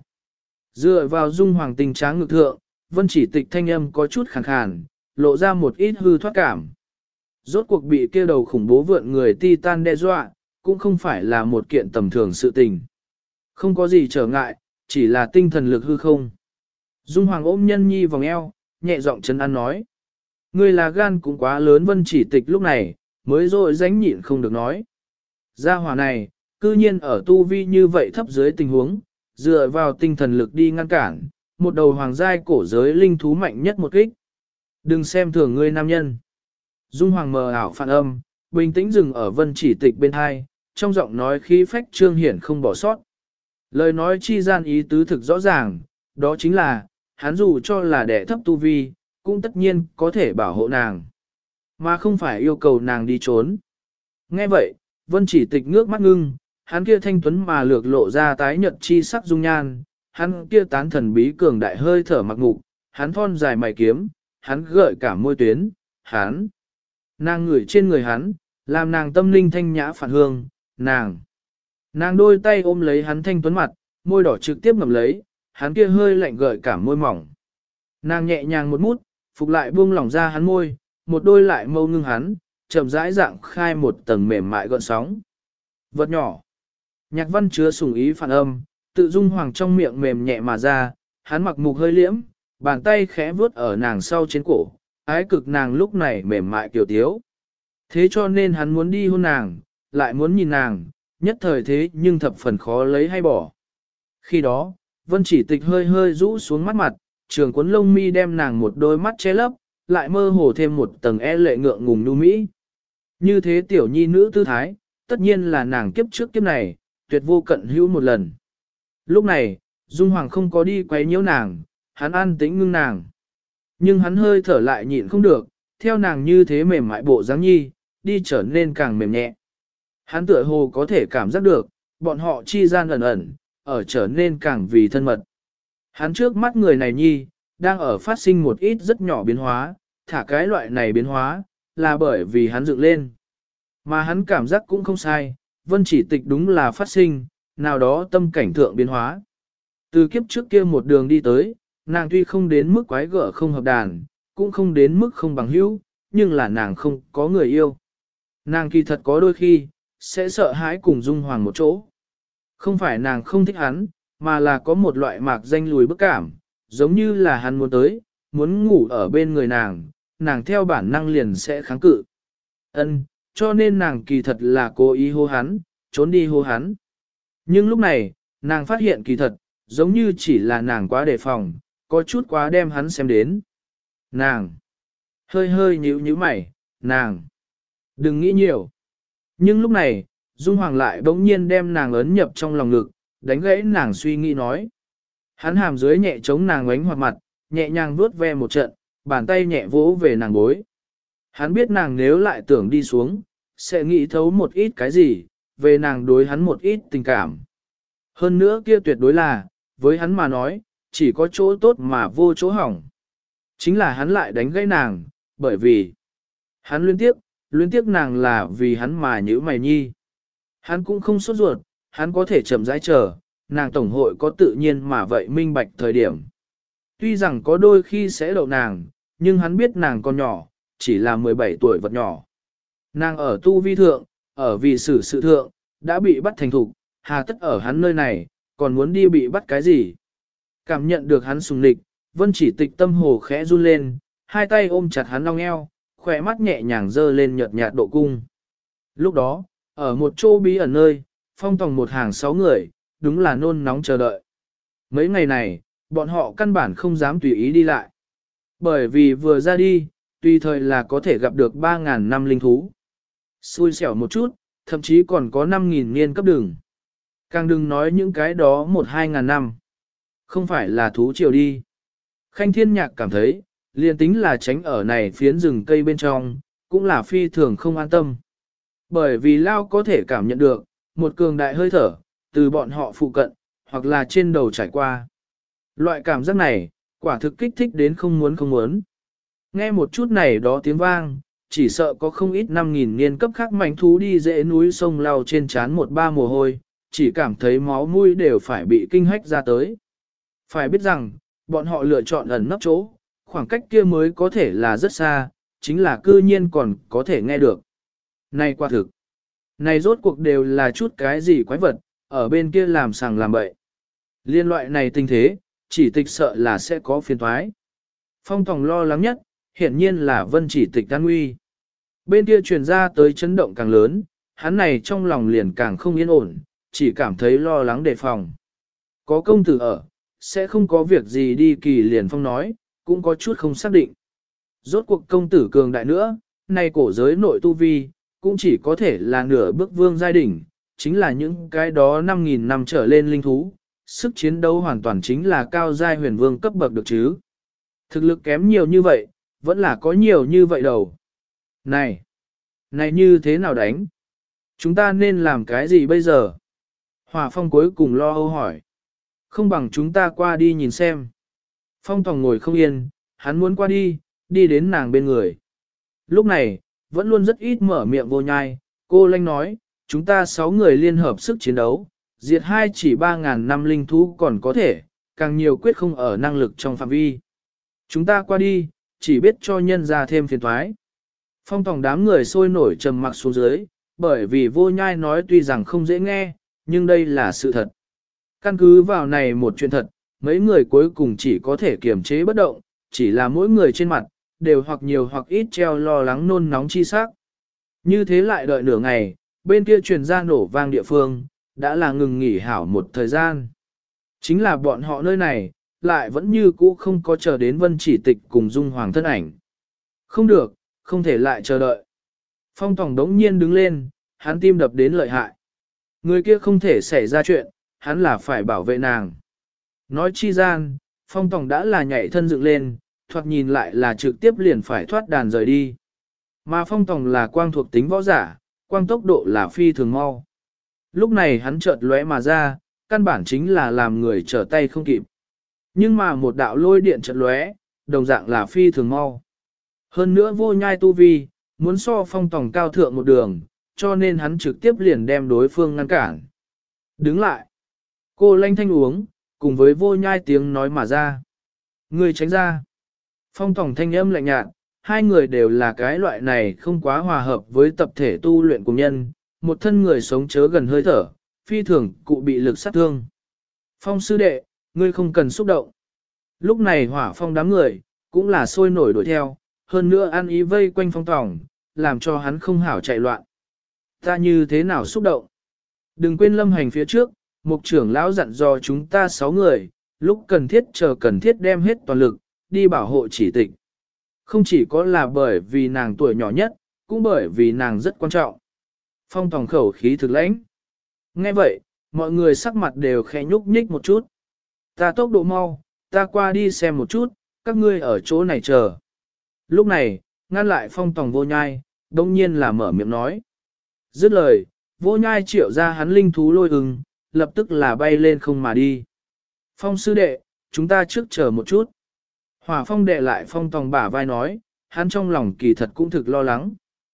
Dựa vào Dung Hoàng tình tráng ngực thượng, Vân Chỉ Tịch thanh âm có chút khàn khàn, lộ ra một ít hư thoát cảm. Rốt cuộc bị kia đầu khủng bố vượn người Titan đe dọa, cũng không phải là một kiện tầm thường sự tình. Không có gì trở ngại, chỉ là tinh thần lực hư không. Dung Hoàng ôm nhân nhi vòng eo, nhẹ giọng trấn an nói. Ngươi là gan cũng quá lớn. Vân Chỉ Tịch lúc này, mới rồi dánh nhịn không được nói. Gia hỏa này, cư nhiên ở tu vi như vậy thấp dưới tình huống, dựa vào tinh thần lực đi ngăn cản, một đầu hoàng giai cổ giới linh thú mạnh nhất một kích. Đừng xem thường ngươi nam nhân. Dung Hoàng mờ ảo phản âm, bình tĩnh dừng ở Vân Chỉ Tịch bên hai, trong giọng nói khí phách trương hiển không bỏ sót. Lời nói chi gian ý tứ thực rõ ràng, đó chính là, hắn dù cho là đẻ thấp tu vi, cũng tất nhiên có thể bảo hộ nàng, mà không phải yêu cầu nàng đi trốn. Nghe vậy, Vân Chỉ Tịch ngước mắt ngưng, hắn kia thanh tuấn mà lược lộ ra tái nhợt chi sắc dung nhan, hắn kia tán thần bí cường đại hơi thở mặc ngục, hắn thon dài mày kiếm, hắn gợi cả môi tuyến, hắn. Nàng ngửi trên người hắn, làm nàng tâm linh thanh nhã phản hương, nàng đôi tay ôm lấy hắn thanh tuấn mặt, môi đỏ trực tiếp ngậm lấy, hắn kia hơi lạnh gợi cảm môi mỏng. Nàng nhẹ nhàng một mút, phục lại buông lỏng ra hắn môi, một đôi lại mâu ngưng hắn, chậm rãi dạng khai một tầng mềm mại gợn sóng. Vật nhỏ. Nhạc văn chứa sủng ý phản âm, tự Dung Hoàng trong miệng mềm nhẹ mà ra, hắn mặc mục hơi liễm, bàn tay khẽ vuốt ở nàng sau trên cổ, ái cực nàng lúc này mềm mại kiều tiếu. Thế cho nên hắn muốn đi hôn nàng, lại muốn nhìn nàng, nhất thời thế nhưng thập phần khó lấy hay bỏ. Khi đó, Vân Chỉ Tịch hơi hơi rũ xuống mắt mặt, trường cuốn lông mi đem nàng một đôi mắt che lấp, lại mơ hồ thêm một tầng e lệ ngượng ngùng nu mỹ. Như thế tiểu nhi nữ tư thái, tất nhiên là nàng kiếp trước kiếp này, tuyệt vô cận hữu một lần. Lúc này, Dung Hoàng không có đi quấy nhiễu nàng, hắn an tĩnh ngưng nàng. Nhưng hắn hơi thở lại nhịn không được, theo nàng như thế mềm mại bộ dáng nhi, đi trở nên càng mềm nhẹ. Hắn tựa hồ có thể cảm giác được, bọn họ chi gian ẩn ẩn, ở trở nên càng vì thân mật. Hắn trước mắt người này nhi, đang ở phát sinh một ít rất nhỏ biến hóa, thả cái loại này biến hóa, là bởi vì hắn dựng lên. Mà hắn cảm giác cũng không sai, Vân Chỉ Tịch đúng là phát sinh, nào đó tâm cảnh thượng biến hóa. Từ kiếp trước kia một đường đi tới, nàng tuy không đến mức quái gở không hợp đàn, cũng không đến mức không bằng hữu, nhưng là nàng không có người yêu. Nàng kỳ thật có đôi khi, sẽ sợ hãi cùng Dung Hoàng một chỗ. Không phải nàng không thích hắn, mà là có một loại mạc danh lùi bức cảm, giống như là hắn muốn tới, muốn ngủ ở bên người nàng, nàng theo bản năng liền sẽ kháng cự. Cho nên nàng kỳ thật là cố ý hô hắn, trốn đi hô hắn. Nhưng lúc này, nàng phát hiện kỳ thật, giống như chỉ là nàng quá đề phòng, có chút quá đem hắn xem đến. Nàng! Hơi hơi nhíu nhíu mày, nàng! Đừng nghĩ nhiều! Nhưng lúc này, Dung Hoàng lại bỗng nhiên đem nàng ấn nhập trong lòng ngực, đánh gãy nàng suy nghĩ nói. Hắn hàm dưới nhẹ chống nàng ánh hoạt mặt, nhẹ nhàng vuốt ve một trận, bàn tay nhẹ vỗ về nàng gối. Hắn biết nàng nếu lại tưởng đi xuống, sẽ nghĩ thấu một ít cái gì, về nàng đối hắn một ít tình cảm. Hơn nữa kia tuyệt đối là, với hắn mà nói, chỉ có chỗ tốt mà vô chỗ hỏng. Chính là hắn lại đánh gãy nàng, bởi vì hắn luyến tiếc nàng là vì hắn mà nhữ mày nhi. Hắn cũng không sốt ruột, hắn có thể chậm rãi chờ, nàng tổng hội có tự nhiên mà vậy minh bạch thời điểm. Tuy rằng có đôi khi sẽ đậu nàng, nhưng hắn biết nàng còn nhỏ, chỉ là 17 tuổi vật nhỏ. Nàng ở tu vi thượng, ở vì xử sự thượng, đã bị bắt thành thục, hà tất ở hắn nơi này, còn muốn đi bị bắt cái gì. Cảm nhận được hắn sùng lịch, Vân Chỉ Tịch tâm hồ khẽ run lên, hai tay ôm chặt hắn long eo, khỏe mắt nhẹ nhàng dơ lên nhợt nhạt độ cung. Lúc đó, ở một chỗ bí ẩn nơi, phong tòng một hàng 6 người, đúng là nôn nóng chờ đợi. Mấy ngày này, bọn họ căn bản không dám tùy ý đi lại. Bởi vì vừa ra đi, tùy thời là có thể gặp được 3.000 năm linh thú. Xui xẻo một chút, thậm chí còn có 5.000 niên cấp đường. Càng đừng nói những cái đó 1-2 ngàn năm. Không phải là thú triều đi. Khanh Thiên Nhạc cảm thấy, liền tính là tránh ở này phiến rừng cây bên trong, cũng là phi thường không an tâm. Bởi vì Lao có thể cảm nhận được, một cường đại hơi thở, từ bọn họ phụ cận, hoặc là trên đầu trải qua. Loại cảm giác này, quả thực kích thích đến không muốn. Nghe một chút này đó tiếng vang, chỉ sợ có không ít 5.000 niên cấp khác mảnh thú đi dễ núi sông lao trên trán 1-3 mồ hôi, chỉ cảm thấy máu mũi đều phải bị kinh hách ra tới. Phải biết rằng, bọn họ lựa chọn ẩn nấp chỗ, khoảng cách kia mới có thể là rất xa, chính là cư nhiên còn có thể nghe được. Này quả thực, này rốt cuộc đều là chút cái gì quái vật, ở bên kia làm sàng làm bậy. Liên loại này tình thế, Chỉ Tịch sợ là sẽ có phiền toái. Phong Tòng lo lắng nhất, hiển nhiên là Vân Chỉ Tịch an nguy. Bên kia truyền ra tới chấn động càng lớn, hắn này trong lòng liền càng không yên ổn, chỉ cảm thấy lo lắng đề phòng. Có công tử ở, sẽ không có việc gì đi Kỳ liền phong nói, cũng có chút không xác định. Rốt cuộc công tử cường đại nữa, nay cổ giới nội tu vi, cũng chỉ có thể là nửa bước vương giai đỉnh, chính là những cái đó 5.000 năm trở lên linh thú, sức chiến đấu hoàn toàn chính là cao giai huyền vương cấp bậc được chứ. Thực lực kém nhiều như vậy, vẫn là có nhiều như vậy đâu. Này như thế nào đánh? Chúng ta nên làm cái gì bây giờ? Hỏa Phong cuối cùng lo âu hỏi. Không bằng chúng ta qua đi nhìn xem. Phong Tòng ngồi không yên, hắn muốn qua đi, đi đến nàng bên người. Lúc này, vẫn luôn rất ít mở miệng vô nhai, cô Lanh nói, chúng ta 6 người liên hợp sức chiến đấu, diệt 2 chỉ 3.000 năm linh thú còn có thể, càng nhiều quyết không ở năng lực trong phạm vi. Chúng ta qua đi, chỉ biết cho nhân ra thêm phiền toái. Phong Tòng đám người sôi nổi trầm mặc xuống dưới, bởi vì vô nhai nói tuy rằng không dễ nghe, nhưng đây là sự thật. Căn cứ vào này một chuyện thật, mấy người cuối cùng chỉ có thể kiềm chế bất động, chỉ là mỗi người trên mặt, đều hoặc nhiều hoặc ít treo lo lắng nôn nóng chi sắc. Như thế lại đợi nửa ngày, bên kia truyền ra nổ vang địa phương, đã là ngừng nghỉ hảo một thời gian. Chính là bọn họ nơi này, lại vẫn như cũ không có chờ đến Vân Chỉ Tịch cùng Dung Hoàng thân ảnh. Không được, không thể lại chờ đợi. Phong Tòng đống nhiên đứng lên, hắn tim đập đến lợi hại. Người kia không thể xảy ra chuyện, hắn là phải bảo vệ nàng. Nói chi gian, Phong Tòng đã là nhảy thân dựng lên, thoạt nhìn lại là trực tiếp liền phải thoát đàn rời đi. Mà Phong Tòng là quang thuộc tính võ giả, quang tốc độ là phi thường mau. Lúc này hắn chợt lóe mà ra, căn bản chính là làm người trở tay không kịp. Nhưng mà một đạo lôi điện chợt lóe, đồng dạng là phi thường mau. Hơn nữa vô nhai tu vi, muốn so Phong Tòng cao thượng một đường, cho nên hắn trực tiếp liền đem đối phương ngăn cản. Đứng lại. Cô lanh thanh uống, cùng với vô nhai tiếng nói mà ra. Người tránh ra. Phong Tòng thanh âm lạnh nhạt, hai người đều là cái loại này không quá hòa hợp với tập thể tu luyện của nhân, một thân người sống chớ gần hơi thở, phi thường cụ bị lực sát thương. Phong sư đệ, ngươi không cần xúc động. Lúc này hỏa phong đám người, cũng là sôi nổi đuổi theo, hơn nữa ăn ý vây quanh Phong Tòng, làm cho hắn không hảo chạy loạn. Ta như thế nào xúc động? Đừng quên lâm hành phía trước, mục trưởng lão dặn dò chúng ta 6 người, lúc cần thiết chờ cần thiết đem hết toàn lực, đi bảo hộ chỉ tịch. Không chỉ có là bởi vì nàng tuổi nhỏ nhất, cũng bởi vì nàng rất quan trọng. Phong Tòng khẩu khí thực lãnh. Nghe vậy, mọi người sắc mặt đều khẽ nhúc nhích một chút. Ta tốc độ mau, ta qua đi xem một chút, các ngươi ở chỗ này chờ. Lúc này, ngăn lại Phong Tòng vô nhai, đông nhiên là mở miệng nói. Dứt lời, vô nhai triệu ra hắn linh thú lôi ưng, lập tức là bay lên không mà đi. Phong sư đệ, chúng ta trước chờ một chút. Hỏa Phong đệ lại Phong Tòng bả vai nói, hắn trong lòng kỳ thật cũng thực lo lắng.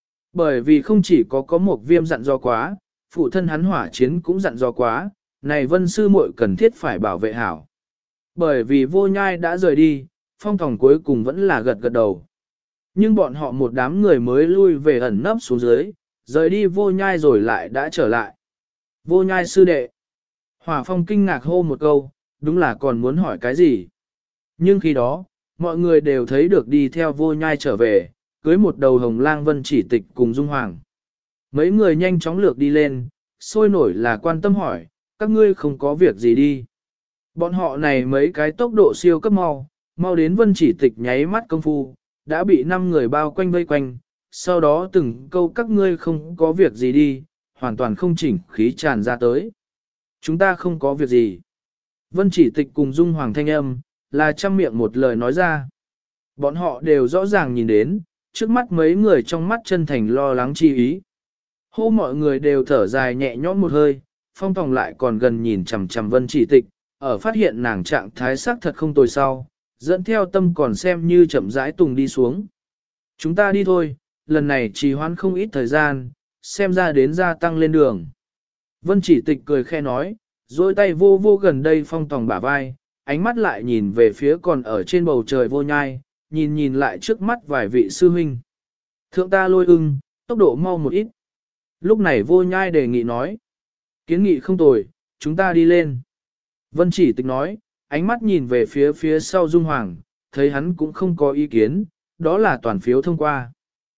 Bởi vì không chỉ có một viêm dặn dò quá, phụ thân hắn hỏa chiến cũng dặn dò quá, này vân sư muội cần thiết phải bảo vệ hảo. Bởi vì vô nhai đã rời đi, Phong Tòng cuối cùng vẫn là gật gật đầu. Nhưng bọn họ một đám người mới lui về ẩn nấp xuống dưới, rời đi vô nhai rồi lại đã trở lại. Vô nhai sư đệ. Hỏa Phong kinh ngạc hô một câu, đúng là còn muốn hỏi cái gì. Nhưng khi đó, mọi người đều thấy được đi theo vô nhai trở về, cưới một đầu hồng lang vân chỉ tịch cùng dung hoàng. Mấy người nhanh chóng lược đi lên, sôi nổi là quan tâm hỏi, các ngươi không có việc gì đi. Bọn họ này mấy cái tốc độ siêu cấp mau đến vân chỉ tịch nháy mắt công phu, đã bị 5 người bao quanh vây quanh, sau đó từng câu các ngươi không có việc gì đi, hoàn toàn không chỉnh khí tràn ra tới. Chúng ta không có việc gì. Vân chỉ tịch cùng dung hoàng thanh âm, là trăm miệng một lời nói ra. Bọn họ đều rõ ràng nhìn đến, trước mắt mấy người trong mắt chân thành lo lắng chi ý. Hô mọi người đều thở dài nhẹ nhõm một hơi, Phong Tòng lại còn gần nhìn chằm chằm Vân chỉ tịch, ở phát hiện nàng trạng thái sắc thật không tồi sau, dẫn theo tâm còn xem như chậm rãi tùng đi xuống. Chúng ta đi thôi, lần này trì hoãn không ít thời gian, xem ra đến gia tăng lên đường. Vân chỉ tịch cười khe nói, dôi tay vô vô gần đây Phong Tòng bả vai, ánh mắt lại nhìn về phía còn ở trên bầu trời vô nhai, nhìn lại trước mắt vài vị sư huynh. Thượng ta lôi ưng, tốc độ mau một ít. Lúc này vô nhai đề nghị nói. Kiến nghị không tồi, chúng ta đi lên. Vân chỉ tịch nói, ánh mắt nhìn về phía sau Dung Hoàng, thấy hắn cũng không có ý kiến, đó là toàn phiếu thông qua.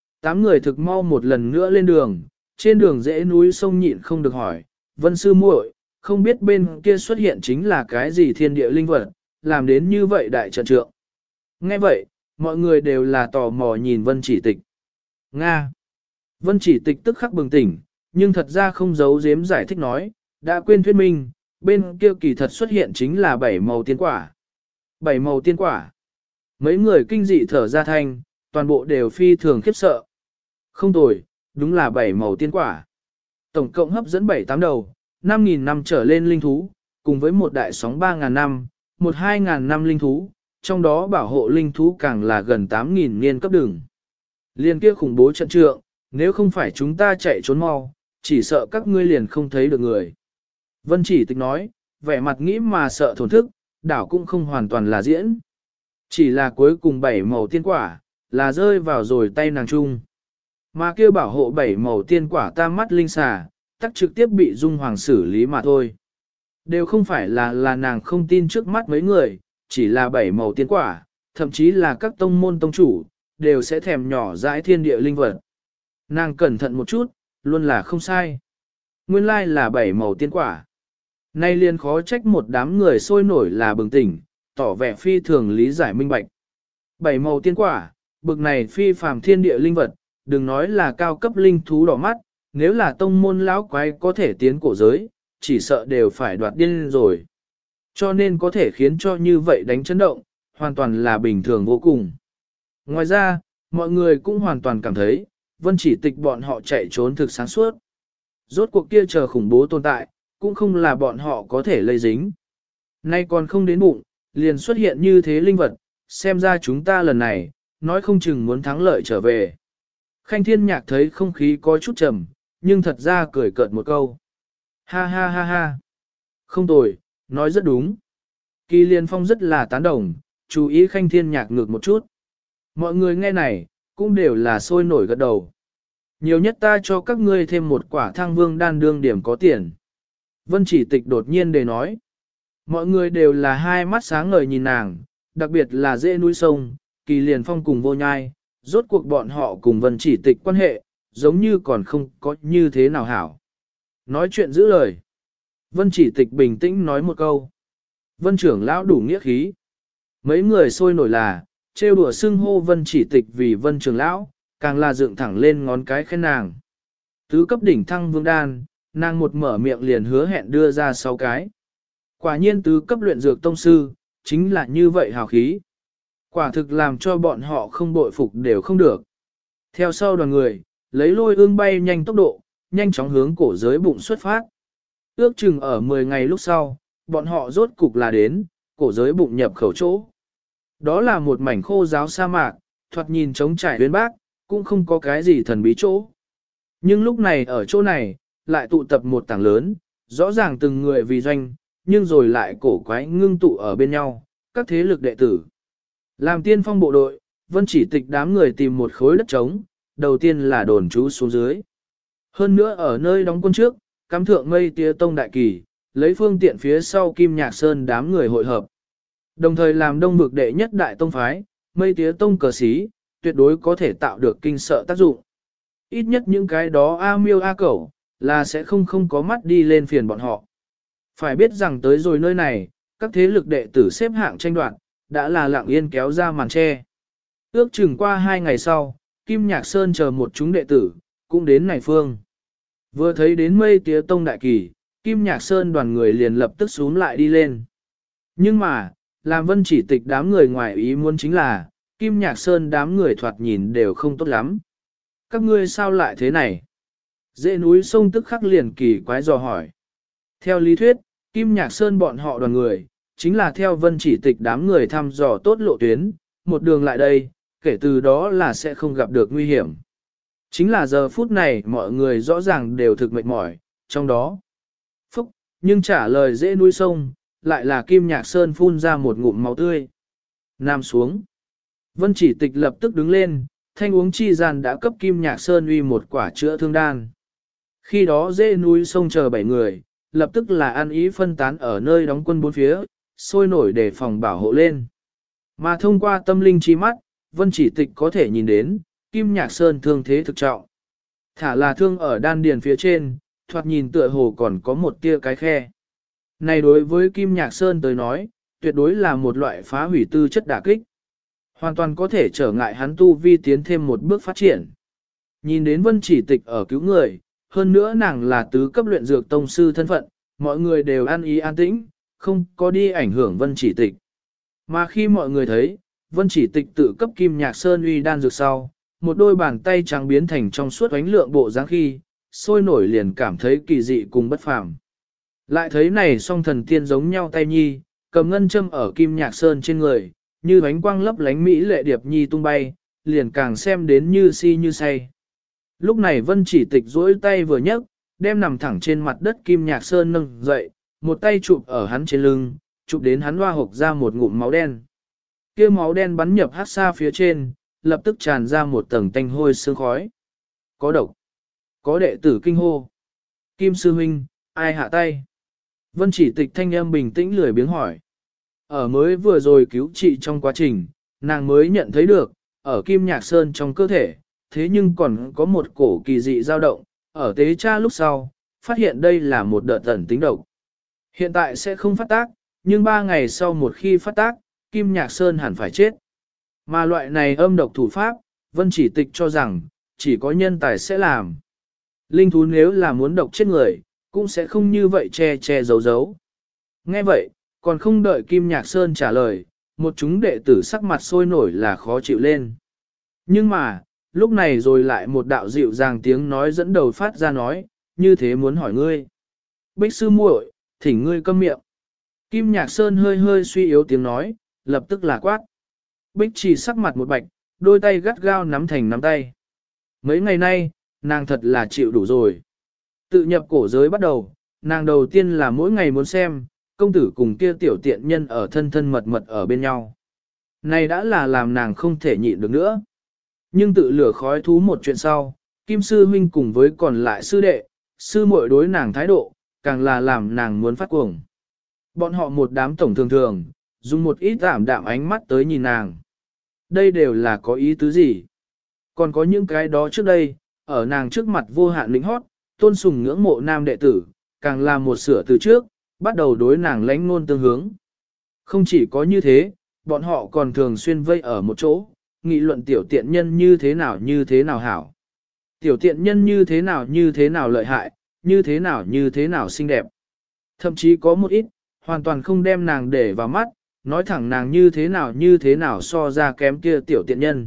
8 người thực mau một lần nữa lên đường, trên đường dễ núi sông nhịn không được hỏi, Vân sư muội, không biết bên kia xuất hiện chính là cái gì thiên địa linh vật, làm đến như vậy đại trận trượng. Nghe vậy, mọi người đều là tò mò nhìn Vân chỉ tịch. Nga. Vân chỉ tịch tức khắc bừng tỉnh, nhưng thật ra không giấu giếm giải thích nói, đã quên thuyết minh, bên kia kỳ thật xuất hiện chính là 7 màu tiên quả. 7 màu tiên quả. Mấy người kinh dị thở ra thanh, toàn bộ đều phi thường khiếp sợ. Không tồi, đúng là 7 màu tiên quả. Tổng cộng hấp dẫn 7-8 đầu, 5.000 năm trở lên linh thú, cùng với một đại sóng 3.000 năm, 1-2.000 năm linh thú, trong đó bảo hộ linh thú càng là gần 8.000 niên cấp đường. Liên kia khủng bố trận trượng, nếu không phải chúng ta chạy trốn mau, chỉ sợ các ngươi liền không thấy được người. Vân chỉ tịch nói, vẻ mặt nghĩ mà sợ thổn thức, đảo cũng không hoàn toàn là diễn. Chỉ là cuối cùng 7 màu tiên quả, là rơi vào rồi tay nàng chung. Mà kêu bảo hộ 7 màu tiên quả tam mắt linh xà, tắc trực tiếp bị Dung Hoàng xử lý mà thôi. Đều không phải là nàng không tin trước mắt mấy người, chỉ là 7 màu tiên quả, thậm chí là các tông môn tông chủ, đều sẽ thèm nhỏ dãi thiên địa linh vật. Nàng cẩn thận một chút, luôn là không sai. Nguyên lai là 7 màu tiên quả. Nay liền khó trách một đám người sôi nổi là bừng tỉnh, tỏ vẻ phi thường lý giải minh bạch. 7 màu tiên quả, bực này phi phàm thiên địa linh vật, đừng nói là cao cấp linh thú đỏ mắt, nếu là tông môn lão quái có thể tiến cổ giới, chỉ sợ đều phải đoạt điên rồi. Cho nên có thể khiến cho như vậy đánh chấn động, hoàn toàn là bình thường vô cùng. Ngoài ra, mọi người cũng hoàn toàn cảm thấy, Vân Chỉ Tịch bọn họ chạy trốn thực sáng suốt. Rốt cuộc kia chờ khủng bố tồn tại, cũng không là bọn họ có thể lây dính. Nay còn không đến bụng, liền xuất hiện như thế linh vật, xem ra chúng ta lần này, nói không chừng muốn thắng lợi trở về. Khanh Thiên Nhạc thấy không khí có chút trầm, nhưng thật ra cười cợt một câu. Ha ha ha ha. Không tồi, nói rất đúng. Kỳ Liên Phong rất là tán đồng, chú ý Khanh Thiên Nhạc ngược một chút. Mọi người nghe này, cũng đều là sôi nổi gật đầu. Nhiều nhất ta cho các ngươi thêm một quả thăng vương đan đương điểm có tiền. Vân Chỉ Tịch đột nhiên để nói. Mọi người đều là hai mắt sáng ngời nhìn nàng, đặc biệt là dễ núi sông, Kỳ Liên Phong cùng Vô Nhai, rốt cuộc bọn họ cùng Vân Chỉ Tịch quan hệ, giống như còn không có như thế nào hảo. Nói chuyện giữ lời. Vân Chỉ Tịch bình tĩnh nói một câu. Vân trưởng lão đủ nghĩa khí. Mấy người sôi nổi là, trêu đùa xưng hô Vân Chỉ Tịch vì Vân trưởng lão, càng là dựng thẳng lên ngón cái khen nàng. Tứ cấp đỉnh thăng vương đan, nàng một mở miệng liền hứa hẹn đưa ra 6 cái. Quả nhiên tứ cấp luyện dược tông sư, chính là như vậy hào khí. Quả thực làm cho bọn họ không bội phục đều không được. Theo sau đoàn người, lấy lôi ương bay nhanh tốc độ, nhanh chóng hướng cổ giới bụng xuất phát. Ước chừng ở 10 ngày lúc sau, bọn họ rốt cục là đến, cổ giới bụng nhập khẩu chỗ. Đó là một mảnh khô giáo sa mạc, thoạt nhìn trống trải uyên bác, cũng không có cái gì thần bí chỗ. Nhưng lúc này ở chỗ này, lại tụ tập một tảng lớn, rõ ràng từng người vì doanh, nhưng rồi lại cổ quái ngưng tụ ở bên nhau, các thế lực đệ tử. Làm tiên phong bộ đội, Vân Chỉ Tịch đám người tìm một khối đất trống, đầu tiên là đồn trú xuống dưới. Hơn nữa ở nơi đóng quân trước, cắm thượng mây tía tông đại kỳ, lấy phương tiện phía sau Kim Nhạc Sơn đám người hội hợp. Đồng thời làm đông vực đệ nhất đại tông phái, mây tía tông cờ sĩ, tuyệt đối có thể tạo được kinh sợ tác dụng. Ít nhất những cái đó A miêu A cẩu, là sẽ không có mắt đi lên phiền bọn họ. Phải biết rằng tới rồi nơi này, các thế lực đệ tử xếp hạng tranh đoạt, đã là lặng yên kéo ra màn che. Ước chừng qua 2 ngày sau, Kim Nhạc Sơn chờ một chúng đệ tử, cũng đến này phương. Vừa thấy đến mây tía tông đại kỳ, Kim Nhạc Sơn đoàn người liền lập tức xuống lại đi lên. Nhưng mà, làm Vân Chỉ Tịch đám người ngoài ý muốn chính là, Kim Nhạc Sơn đám người thoạt nhìn đều không tốt lắm. Các ngươi sao lại thế này? Dễ núi sông tức khắc liền kỳ quái dò hỏi. Theo lý thuyết, Kim Nhạc Sơn bọn họ đoàn người, chính là theo Vân Chỉ Tịch đám người thăm dò tốt lộ tuyến, một đường lại đây, kể từ đó là sẽ không gặp được nguy hiểm. Chính là giờ phút này mọi người rõ ràng đều thực mệt mỏi, trong đó. Phúc, nhưng trả lời dễ núi sông, lại là Kim Nhạc Sơn phun ra một ngụm máu tươi. Nam xuống. Vân Chỉ Tịch lập tức đứng lên, thanh uống chi gian đã cấp Kim Nhạc Sơn uy một quả chữa thương đan. Khi đó dễ núi sông chờ 7 người, lập tức là ăn ý phân tán ở nơi đóng quân bốn phía, sôi nổi để phòng bảo hộ lên. Mà thông qua tâm linh chi mắt, Vân Chỉ Tịch có thể nhìn đến, Kim Nhạc Sơn thương thế thực trọng. Thả là thương ở đan điền phía trên, thoạt nhìn tựa hồ còn có một tia cái khe. Này đối với Kim Nhạc Sơn tới nói, tuyệt đối là một loại phá hủy tư chất đả kích. Hoàn toàn có thể trở ngại hắn tu vi tiến thêm một bước phát triển. Nhìn đến Vân Chỉ Tịch ở cứu người, hơn nữa nàng là tứ cấp luyện dược tông sư thân phận, mọi người đều an ý an tĩnh, không có đi ảnh hưởng Vân Chỉ Tịch. Mà khi mọi người thấy, Vân Chỉ Tịch tự cấp Kim Nhạc Sơn uy đan dược sau, một đôi bàn tay trắng biến thành trong suốt ánh lượng bộ dáng khi, sôi nổi liền cảm thấy kỳ dị cùng bất phàm. Lại thấy này song thần tiên giống nhau tay nhi, cầm ngân châm ở Kim Nhạc Sơn trên người, như ánh quang lấp lánh mỹ lệ điệp nhi tung bay, liền càng xem đến như si như say. Lúc này Vân Chỉ Tịch duỗi tay vừa nhấc, đem nằm thẳng trên mặt đất Kim Nhạc Sơn nâng dậy, một tay chụp ở hắn trên lưng, chụp đến hắn hoa hộc ra một ngụm máu đen. Kia máu đen bắn nhập hắc xa phía trên, lập tức tràn ra một tầng tanh hôi sương khói. Có độc. Có đệ tử kinh hô. Kim sư huynh, ai hạ tay? Vân Chỉ Tịch thanh âm bình tĩnh lười biếng hỏi. Ở mới vừa rồi cứu trị trong quá trình, nàng mới nhận thấy được, ở Kim Nhạc Sơn trong cơ thể, thế nhưng còn có một cổ kỳ dị dao động, ở tế tra lúc sau, phát hiện đây là một đợt ẩn tính độc. Hiện tại sẽ không phát tác, nhưng 3 ngày sau một khi phát tác, Kim Nhạc Sơn hẳn phải chết. Mà loại này âm độc thủ pháp, Vân Chỉ Tịch cho rằng, chỉ có nhân tài sẽ làm. Linh thú nếu là muốn độc chết người, cũng sẽ không như vậy che che giấu giấu. Nghe vậy, Còn không đợi Kim Nhạc Sơn trả lời, một chúng đệ tử sắc mặt sôi nổi là khó chịu lên. Nhưng mà, lúc này rồi lại một đạo dịu dàng tiếng nói dẫn đầu phát ra nói, như thế muốn hỏi ngươi. Bích sư muội, thỉnh ngươi câm miệng. Kim Nhạc Sơn hơi hơi suy yếu tiếng nói, lập tức là quát. Bích chỉ sắc mặt một bạch, đôi tay gắt gao nắm thành nắm tay. Mấy ngày nay, nàng thật là chịu đủ rồi. Tự nhập cổ giới bắt đầu, nàng đầu tiên là mỗi ngày muốn xem, công tử cùng kia tiểu tiện nhân ở thân thân mật mật ở bên nhau. Này đã là làm nàng không thể nhịn được nữa. Nhưng tự lửa khói thú một chuyện sau, Kim Sư Huynh cùng với còn lại sư đệ, sư muội đối nàng thái độ, càng là làm nàng muốn phát cuồng. Bọn họ một đám tổng thường thường, dùng một ít ảm đạm ánh mắt tới nhìn nàng. Đây đều là có ý tứ gì? Còn có những cái đó trước đây, ở nàng trước mặt vô hạn lĩnh hót, tôn sùng ngưỡng mộ nam đệ tử, càng là một sửa từ trước, bắt đầu đối nàng lãnh ngôn tương hướng. Không chỉ có như thế, bọn họ còn thường xuyên vây ở một chỗ, nghị luận tiểu tiện nhân như thế nào hảo. Tiểu tiện nhân như thế nào lợi hại, như thế nào xinh đẹp. Thậm chí có một ít, hoàn toàn không đem nàng để vào mắt, nói thẳng nàng như thế nào so ra kém kia tiểu tiện nhân.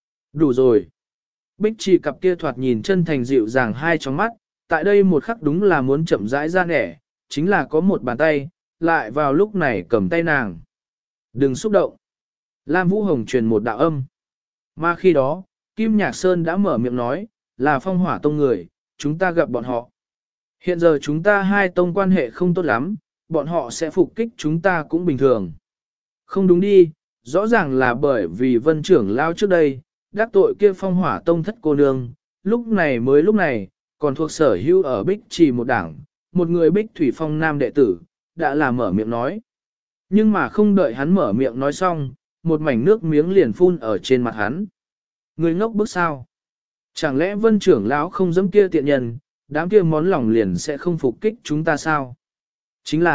Đủ rồi. Bích chỉ cặp kia thoạt nhìn chân thành dịu dàng hai trong mắt, tại đây một khắc đúng là muốn chậm rãi ra nẻ, chính là có một bàn tay, lại vào lúc này cầm tay nàng. Đừng xúc động. Lam Vũ Hồng truyền một đạo âm. Mà khi đó, Kim Nhạc Sơn đã mở miệng nói, là Phong Hỏa Tông người, chúng ta gặp bọn họ. Hiện giờ chúng ta hai tông quan hệ không tốt lắm, bọn họ sẽ phục kích chúng ta cũng bình thường. Không đúng đi, rõ ràng là bởi vì Vân trưởng lao trước đây, đắc tội kia Phong Hỏa Tông thất cô nương, lúc này, còn thuộc sở hữu ở Bích Trì một đảng, một người Bích Thủy Phong nam đệ tử, đã là mở miệng nói. Nhưng mà không đợi hắn mở miệng nói xong, một mảnh nước miếng liền phun ở trên mặt hắn. Người ngốc bức sao? Chẳng lẽ Vân trưởng lão không dám kia tiện nhân, đám kia món lòng liền sẽ không phục kích chúng ta sao? Chính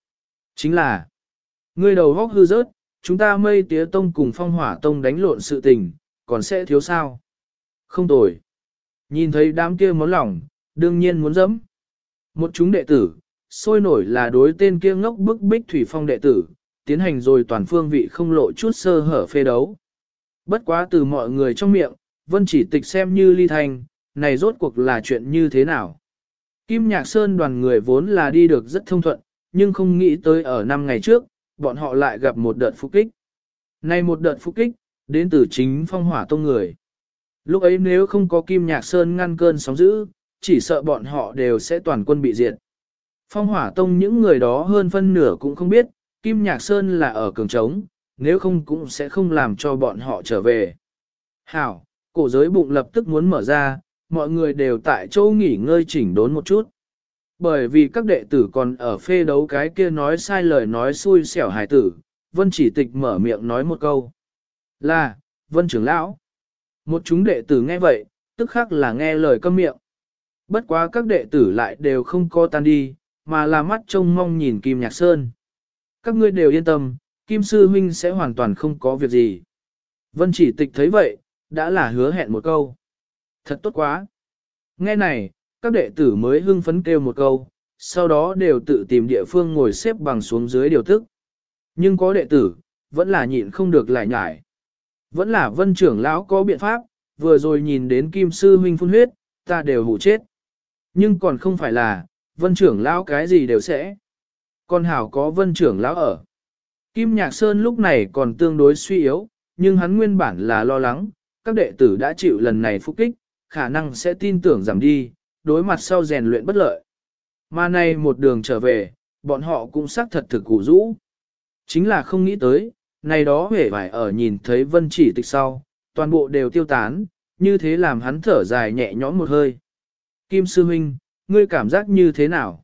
là, ngươi đầu góc hư rớt, chúng ta Mây Tía Tông cùng Phong Hỏa Tông đánh lộn sự tình, còn sẽ thiếu sao? Không tồi. Nhìn thấy đám kia món lòng, đương nhiên muốn dẫm. Một chúng đệ tử, sôi nổi là đối tên kia ngốc bức Bích Thủy Phong đệ tử, tiến hành rồi toàn phương vị không lộ chút sơ hở phê đấu. Bất quá từ mọi người trong miệng, Vân Chỉ Tịch xem như ly thành, này rốt cuộc là chuyện như thế nào? Kim Nhạc Sơn đoàn người vốn là đi được rất thông thuận, nhưng không nghĩ tới ở 5 ngày trước, bọn họ lại gặp một đợt phục kích. Này một đợt phục kích, đến từ chính Phong Hỏa Tông người. Lúc ấy nếu không có Kim Nhạc Sơn ngăn cơn sóng dữ, chỉ sợ bọn họ đều sẽ toàn quân bị diệt. Phong Hỏa Tông những người đó hơn phân nửa cũng không biết, Kim Nhạc Sơn là ở cường trống, nếu không cũng sẽ không làm cho bọn họ trở về. Hảo, cổ giới bụng lập tức muốn mở ra, mọi người đều tại chỗ nghỉ ngơi chỉnh đốn một chút. Bởi vì các đệ tử còn ở phê đấu cái kia nói sai lời nói xui xẻo hài tử, Vân Chỉ Tịch mở miệng nói một câu. Là, Vân trưởng lão. Một chúng đệ tử nghe vậy, tức khắc là nghe lời câm miệng. Bất quá các đệ tử lại đều không co tan đi, mà là mắt trông mong nhìn Kim Nhạc Sơn. Các ngươi đều yên tâm, Kim Sư Huynh sẽ hoàn toàn không có việc gì. Vân Chỉ Tịch thấy vậy, đã là hứa hẹn một câu. Thật tốt quá. Nghe này, các đệ tử mới hưng phấn kêu một câu, sau đó đều tự tìm địa phương ngồi xếp bằng xuống dưới điều tức. Nhưng có đệ tử, vẫn là nhịn không được lại nhải. Vẫn là Vân trưởng lão có biện pháp, vừa rồi nhìn đến Kim Sư Huynh phun huyết, ta đều hủ chết. Nhưng còn không phải là, Vân trưởng lão cái gì đều sẽ. Con hảo có Vân trưởng lão ở. Kim Nhạc Sơn lúc này còn tương đối suy yếu, nhưng hắn nguyên bản là lo lắng, các đệ tử đã chịu lần này phục kích, khả năng sẽ tin tưởng giảm đi, đối mặt sau rèn luyện bất lợi. Mà nay một đường trở về, bọn họ cũng xác thật thực củ rũ. Chính là không nghĩ tới, này đó hề phải ở nhìn thấy Vân Chỉ Tịch sau, toàn bộ đều tiêu tán, như thế làm hắn thở dài nhẹ nhõm một hơi. Kim Sư Huynh, ngươi cảm giác như thế nào?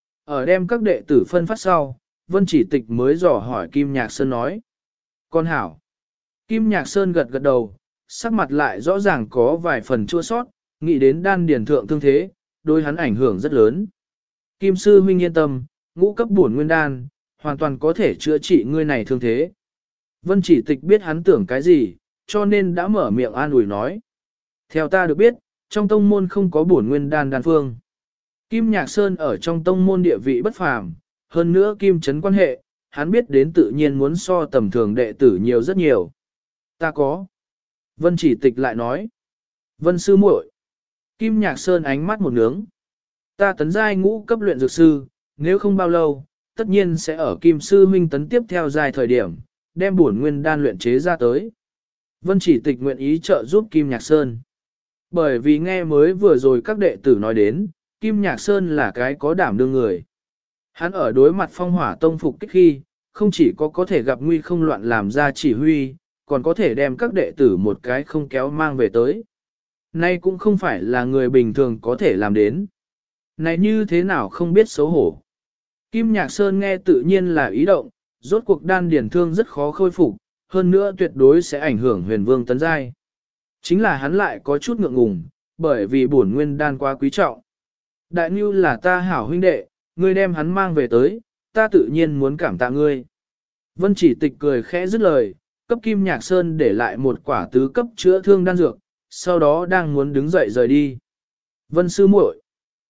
Ở đem các đệ tử phân phát sau, Vân Chỉ Tịch mới dò hỏi Kim Nhạc Sơn nói. Con hảo. Kim Nhạc Sơn gật gật đầu, sắc mặt lại rõ ràng có vài phần chua sót, nghĩ đến đan điển thượng thương thế, đối hắn ảnh hưởng rất lớn. Kim Sư Huynh yên tâm, ngũ cấp bổn nguyên đan, hoàn toàn có thể chữa trị ngươi này thương thế. Vân Chỉ Tịch biết hắn tưởng cái gì, cho nên đã mở miệng an ủi nói. Theo ta được biết, trong tông môn không có bổn nguyên đan đan phương. Kim Nhạc Sơn ở trong tông môn địa vị bất phàm, hơn nữa Kim Trấn quan hệ, hắn biết đến tự nhiên muốn so tầm thường đệ tử nhiều rất nhiều. Ta có. Vân Chỉ Tịch lại nói. Vân sư muội. Kim Nhạc Sơn ánh mắt một nướng. Ta tấn giai ngũ cấp luyện dược sư, nếu không bao lâu, tất nhiên sẽ ở Kim sư huynh tấn tiếp theo dài thời điểm, đem bổn nguyên đan luyện chế ra tới. Vân Chỉ Tịch nguyện ý trợ giúp Kim Nhạc Sơn. Bởi vì nghe mới vừa rồi các đệ tử nói đến, Kim Nhạc Sơn là cái có đảm đương người. Hắn ở đối mặt phong hỏa tông phục kích khi, không chỉ có thể gặp nguy không loạn làm ra chỉ huy, còn có thể đem các đệ tử một cái không kéo mang về tới. Nay cũng không phải là người bình thường có thể làm đến. Này như thế nào không biết xấu hổ. Kim Nhạc Sơn nghe tự nhiên là ý động, rốt cuộc đan điển thương rất khó khôi phục, hơn nữa tuyệt đối sẽ ảnh hưởng huyền vương tấn giai. Chính là hắn lại có chút ngượng ngùng, bởi vì bổn nguyên đan quá quý trọng. Đại Nưu là ta hảo huynh đệ, ngươi đem hắn mang về tới, ta tự nhiên muốn cảm tạ ngươi. Vân Chỉ Tịch cười khẽ dứt lời, cấp Kim Nhạc Sơn để lại một quả tứ cấp chữa thương đan dược, sau đó đang muốn đứng dậy rời đi. Vân sư muội,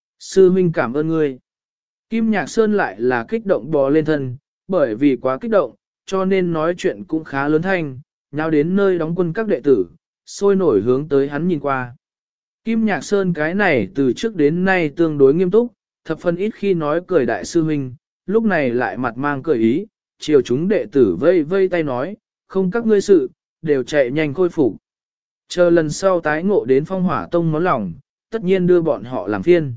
sư huynh cảm ơn ngươi. Kim Nhạc Sơn lại là kích động bò lên thân, bởi vì quá kích động, cho nên nói chuyện cũng khá lớn thanh, nhào đến nơi đóng quân các đệ tử, sôi nổi hướng tới hắn nhìn qua. Kim Nhạc Sơn cái này từ trước đến nay tương đối nghiêm túc, thập phân ít khi nói cười đại sư huynh, lúc này lại mặt mang cười ý, chiều chúng đệ tử vây vây tay nói, không các ngươi sự, đều chạy nhanh khôi phục. Chờ lần sau tái ngộ đến phong hỏa tông món lòng, tất nhiên đưa bọn họ làm phiên.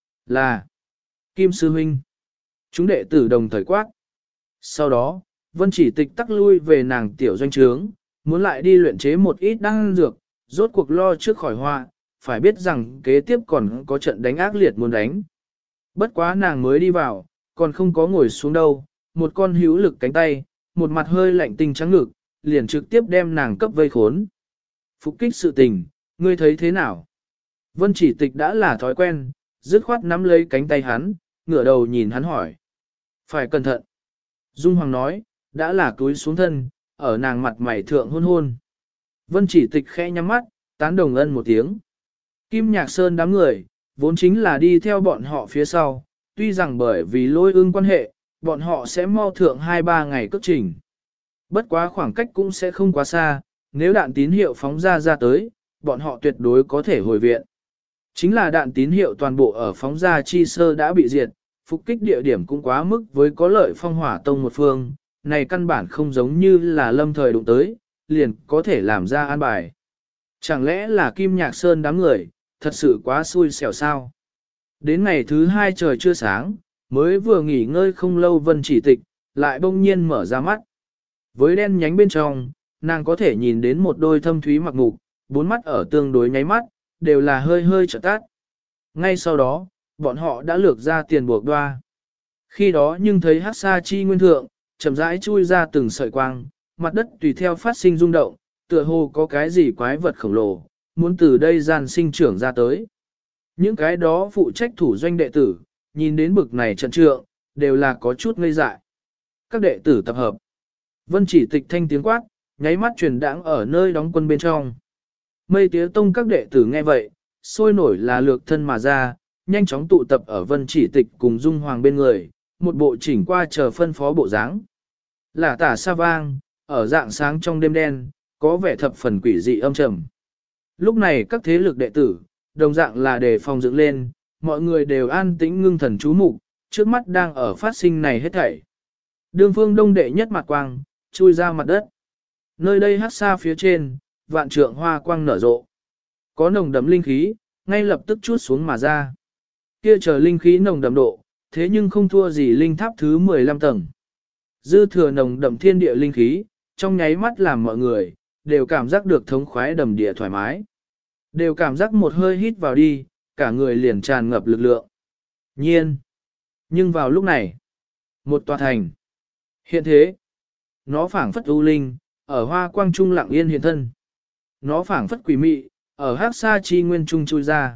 Là Kim sư huynh. Chúng đệ tử đồng thời quát. Sau đó, Vân Chỉ Tịch tắc lui về nàng tiểu doanh trướng, muốn lại đi luyện chế một ít đan dược, rốt cuộc lo trước khỏi họa, phải biết rằng kế tiếp còn có trận đánh ác liệt muốn đánh. Bất quá nàng mới đi vào, còn không có ngồi xuống đâu, một con hữu lực cánh tay, một mặt hơi lạnh tinh trắng ngực, liền trực tiếp đem nàng cấp vây khốn. Phục kích sự tình, ngươi thấy thế nào? Vân Chỉ Tịch đã là thói quen, dứt khoát nắm lấy cánh tay hắn, ngửa đầu nhìn hắn hỏi. Phải cẩn thận. Dung Hoàng nói, đã là túi xuống thân, ở nàng mặt mày thượng hôn hôn. Vân Chỉ Tịch khẽ nhắm mắt, tán đồng ân một tiếng. Kim Nhạc Sơn đám người, vốn chính là đi theo bọn họ phía sau, tuy rằng bởi vì lôi ương quan hệ, bọn họ sẽ mau thượng 2-3 ngày cất trình. Bất quá khoảng cách cũng sẽ không quá xa, nếu đạn tín hiệu phóng ra tới, bọn họ tuyệt đối có thể hồi viện. Chính là đạn tín hiệu toàn bộ ở phóng ra chi sơ đã bị diệt, phục kích địa điểm cũng quá mức với có lợi phong hỏa tông một phương, này căn bản không giống như là lâm thời đụng tới, liền có thể làm ra an bài. Chẳng lẽ là Kim Nhạc Sơn đám người, thật sự quá xui xẻo sao? Đến ngày thứ 2 trời chưa sáng, mới vừa nghỉ ngơi không lâu Vân Chỉ Tịch, lại bỗng nhiên mở ra mắt. Với đen nhánh bên trong, nàng có thể nhìn đến một đôi thâm thúy mặc mục, bốn mắt ở tương đối nháy mắt, đều là hơi hơi trợ tát. Ngay sau đó, bọn họ đã lược ra tiền buộc đoa. Khi đó nhưng thấy hắc sa chi nguyên thượng, chậm rãi chui ra từng sợi quang, mặt đất tùy theo phát sinh rung động, tựa hồ có cái gì quái vật khổng lồ, muốn từ đây gian sinh trưởng ra tới. Những cái đó phụ trách thủ doanh đệ tử, nhìn đến bực này trận trượng, đều là có chút ngây dại. Các đệ tử tập hợp. Vân Chỉ Tịch thanh tiếng quát, nháy mắt truyền đãng ở nơi đóng quân bên trong. Mây Tía Tông các đệ tử nghe vậy, sôi nổi là lược thân mà ra, nhanh chóng tụ tập ở Vân Chỉ Tịch cùng Dung Hoàng bên người, một bộ chỉnh qua chờ phân phó bộ dáng. Lả tả sa vang, ở dạng sáng trong đêm đen, có vẻ thập phần quỷ dị âm trầm. Lúc này các thế lực đệ tử, đồng dạng là đề phòng dựng lên, mọi người đều an tĩnh ngưng thần chú mục, trước mắt đang ở phát sinh này hết thảy. Đường phương đông đệ nhất mặt quang, chui ra mặt đất. Nơi đây hát xa phía trên, vạn trượng hoa quang nở rộ. Có nồng đậm linh khí, ngay lập tức chút xuống mà ra. Kia chờ linh khí nồng đậm độ, thế nhưng không thua gì linh tháp thứ 15 tầng. Dư thừa nồng đậm thiên địa linh khí, trong nháy mắt làm mọi người, đều cảm giác được thống khoái đầm địa thoải mái. Đều cảm giác một hơi hít vào đi, cả người liền tràn ngập lực lượng. Nhiên. Nhưng vào lúc này, một tòa thành. Hiện thế, nó phảng phất u linh, ở hoa quang trung lặng yên hiện thân. Nó phảng phất quỷ mị, ở hắc sa chi nguyên trung chui ra.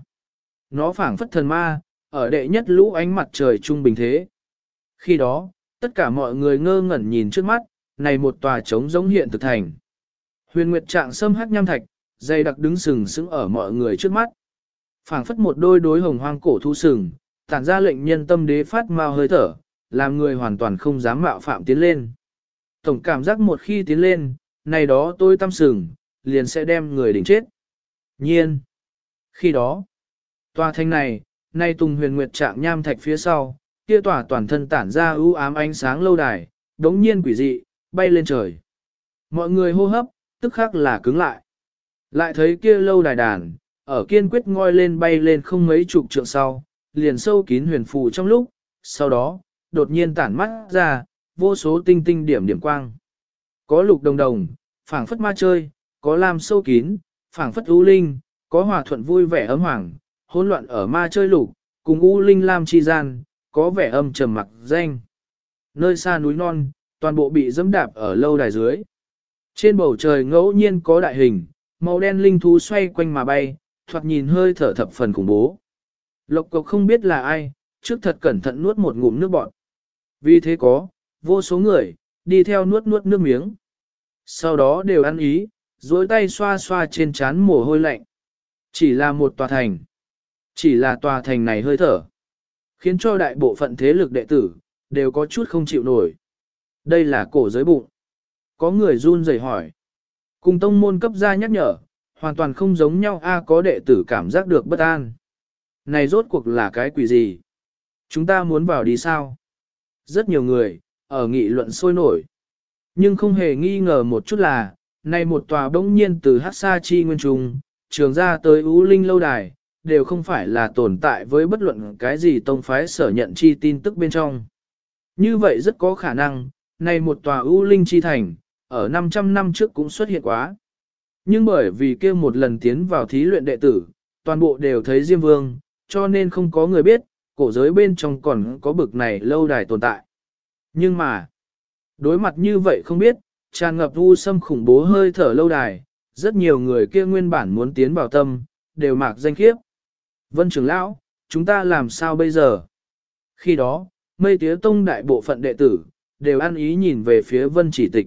Nó phảng phất thần ma, ở đệ nhất lũ ánh mặt trời trung bình thế. Khi đó, tất cả mọi người ngơ ngẩn nhìn trước mắt, này một tòa trống giống hiện thực thành. Huyền Nguyệt trạng sâm hắc nham thạch, dày đặc đứng sừng sững ở mọi người trước mắt. Phảng phất một đôi đối hồng hoang cổ thu sừng, tản ra lệnh nhân tâm đế phát mau hơi thở, làm người hoàn toàn không dám mạo phạm tiến lên. Tổng cảm giác một khi tiến lên, này đó tôi tâm sừng, liền sẽ đem người đỉnh chết. Nhiên. Khi đó, tòa thành này, nay Tùng Huyền Nguyệt Trạng nham thạch phía sau, kia tòa toàn thân tản ra ưu ám ánh sáng lâu đài, đống nhiên quỷ dị, bay lên trời. Mọi người hô hấp, tức khắc là cứng lại. Lại thấy kia lâu đài đàn, ở kiên quyết ngoi lên bay lên không mấy chục trượng sau, liền sâu kín huyền phù trong lúc, sau đó, đột nhiên tản mắt ra, vô số tinh tinh điểm điểm quang. Có lục đồng đồng, phảng phất ma chơi, có lam sâu kín, phảng phất u linh, có hòa thuận vui vẻ ấm hoàng, hỗn loạn ở ma chơi lục, cùng u linh lam chi gian, có vẻ âm trầm mặc danh. Nơi xa núi non, toàn bộ bị dẫm đạp ở lâu đài dưới. Trên bầu trời ngẫu nhiên có đại hình, màu đen linh thú xoay quanh mà bay, thoạt nhìn hơi thở thập phần khủng bố. Lộc cộc không biết là ai, trước thật cẩn thận nuốt một ngụm nước bọt. Vì thế có, vô số người, đi theo nuốt nuốt nước miếng. Sau đó đều ăn ý, duỗi tay xoa xoa trên trán mồ hôi lạnh. Chỉ là một tòa thành. Chỉ là tòa thành này hơi thở. Khiến cho đại bộ phận thế lực đệ tử, đều có chút không chịu nổi. Đây là cổ giới bụng. Có người run rẩy hỏi. Cùng tông môn cấp ra nhắc nhở, hoàn toàn không giống nhau có đệ tử cảm giác được bất an. Này rốt cuộc là cái quỷ gì? Chúng ta muốn vào đi sao? Rất nhiều người, ở nghị luận sôi nổi. Nhưng không hề nghi ngờ một chút là, này một tòa bỗng nhiên từ Hắc Sa Chi Nguyên Trung, trường ra tới Ú Linh Lâu Đài, đều không phải là tồn tại với bất luận cái gì tông phái sở nhận chi tin tức bên trong. Như vậy rất có khả năng, này một tòa Ú Linh Chi Thành, ở 500 năm trước cũng xuất hiện quá. Nhưng bởi vì kia một lần tiến vào thí luyện đệ tử, toàn bộ đều thấy Diêm Vương, cho nên không có người biết, cổ giới bên trong còn có bực này lâu đài tồn tại. Nhưng mà, đối mặt như vậy không biết, tràn ngập u xâm khủng bố hơi thở lâu đài, rất nhiều người kia nguyên bản muốn tiến vào tâm, đều mạc danh khiếp. Vân trưởng lão, chúng ta làm sao bây giờ? Khi đó, Mây Tía Tông đại bộ phận đệ tử, đều ăn ý nhìn về phía Vân Chỉ Tịch.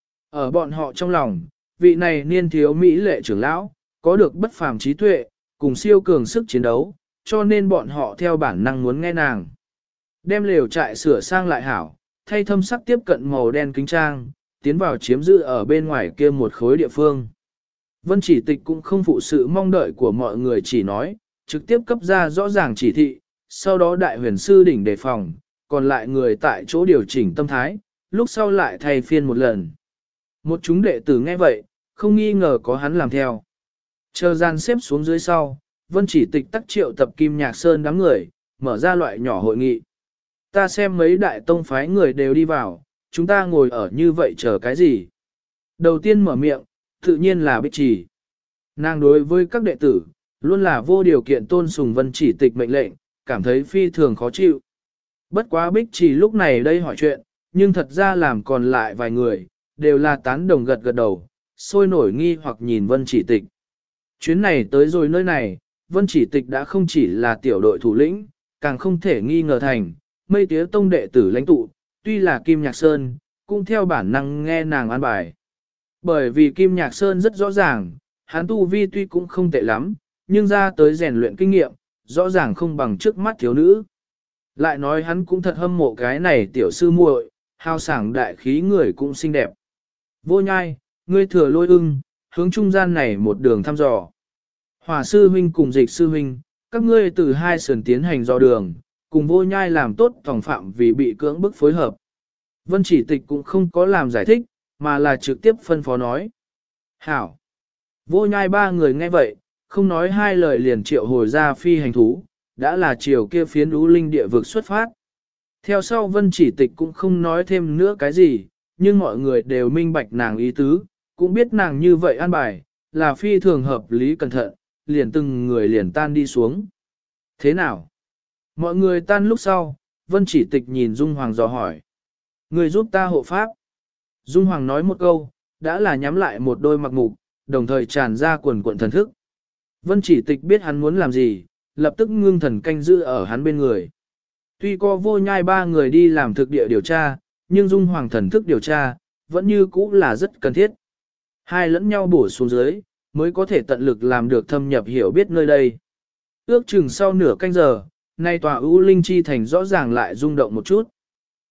Ở bọn họ trong lòng, vị này niên thiếu mỹ lệ trưởng lão, có được bất phàm trí tuệ, cùng siêu cường sức chiến đấu, cho nên bọn họ theo bản năng muốn nghe nàng. Đem lều trại sửa sang lại hảo, thay thâm sắc tiếp cận màu đen kính trang, tiến vào chiếm giữ ở bên ngoài kia một khối địa phương. Vân Chỉ Tịch cũng không phụ sự mong đợi của mọi người, chỉ nói, trực tiếp cấp ra rõ ràng chỉ thị, sau đó đại huyền sư đỉnh đề phòng, còn lại người tại chỗ điều chỉnh tâm thái, lúc sau lại thay phiên một lần. Một chúng đệ tử nghe vậy, không nghi ngờ có hắn làm theo. Chờ gian xếp xuống dưới sau, Vân Chỉ Tịch tắc triệu tập Kim Nhạc Sơn đám người, mở ra loại nhỏ hội nghị. Ta xem mấy đại tông phái người đều đi vào, chúng ta ngồi ở như vậy chờ cái gì? Đầu tiên mở miệng, tự nhiên là Bích Trì. Nàng đối với các đệ tử, luôn là vô điều kiện tôn sùng Vân Chỉ Tịch mệnh lệnh, cảm thấy phi thường khó chịu. Bất quá Bích Trì lúc này đây hỏi chuyện, nhưng thật ra làm còn lại vài người, đều là tán đồng gật gật đầu, sôi nổi nghi hoặc nhìn Vân Chỉ Tịch. Chuyến này tới rồi nơi này, Vân Chỉ Tịch đã không chỉ là tiểu đội thủ lĩnh, càng không thể nghi ngờ thành, Mây Tía Tông đệ tử lãnh tụ, tuy là Kim Nhạc Sơn, cũng theo bản năng nghe nàng an bài. Bởi vì Kim Nhạc Sơn rất rõ ràng, hắn tu vi tuy cũng không tệ lắm, nhưng ra tới rèn luyện kinh nghiệm, rõ ràng không bằng trước mắt thiếu nữ. Lại nói hắn cũng thật hâm mộ cái này tiểu sư muội, hào sảng đại khí người cũng xinh đẹp. Vô Nhai, ngươi thừa Lôi Ưng, hướng trung gian này một đường thăm dò. Hỏa sư huynh cùng Dịch sư huynh, các ngươi từ hai sườn tiến hành dò đường, cùng Vô Nhai làm tốt phòng phạm vì bị cưỡng bức phối hợp. Vân Chỉ Tịch cũng không có làm giải thích, mà là trực tiếp phân phó nói. Hảo! Vô Nhai ba người nghe vậy, không nói hai lời liền triệu hồi ra phi hành thú, đã là chiều kia phiến ú linh địa vực xuất phát. Theo sau Vân Chỉ Tịch cũng không nói thêm nữa cái gì, nhưng mọi người đều minh bạch nàng ý tứ, cũng biết nàng như vậy an bài, là phi thường hợp lý cẩn thận, liền từng người liền tan đi xuống. Thế nào? Mọi người tan lúc sau, Vân Chỉ Tịch nhìn Dung Hoàng dò hỏi. Người giúp ta hộ pháp. Dung Hoàng nói một câu, đã là nhắm lại một đôi mặc mục, đồng thời tràn ra quần cuộn thần thức. Vân Chỉ Tịch biết hắn muốn làm gì, lập tức ngưng thần canh giữ ở hắn bên người. Tuy có Vô Nhai ba người đi làm thực địa điều tra, nhưng Dung Hoàng thần thức điều tra, vẫn như cũ là rất cần thiết. Hai lẫn nhau bổ xuống dưới, mới có thể tận lực làm được thâm nhập hiểu biết nơi đây. Ước chừng sau nửa canh giờ, nay tòa ưu linh chi thành rõ ràng lại rung động một chút.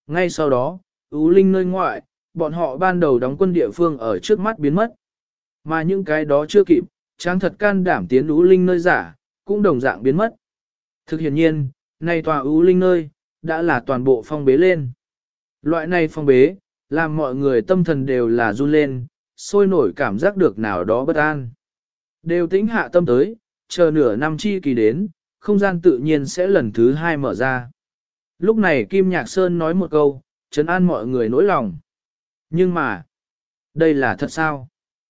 Ngay sau đó, Ú Linh nơi ngoại, bọn họ ban đầu đóng quân địa phương ở trước mắt biến mất. Mà những cái đó chưa kịp, Tráng thật can đảm tiến Ú Linh nơi giả, cũng đồng dạng biến mất. Thực hiện nhiên, nay tòa Ú Linh nơi, đã là toàn bộ phong bế lên. Loại này phong bế, làm mọi người tâm thần đều là run lên, sôi nổi cảm giác được nào đó bất an. Đều tĩnh hạ tâm tới, chờ nửa năm chi kỳ đến, không gian tự nhiên sẽ lần thứ hai mở ra. Lúc này Kim Nhạc Sơn nói một câu, trấn an mọi người nỗi lòng. Nhưng mà, đây là thật sao?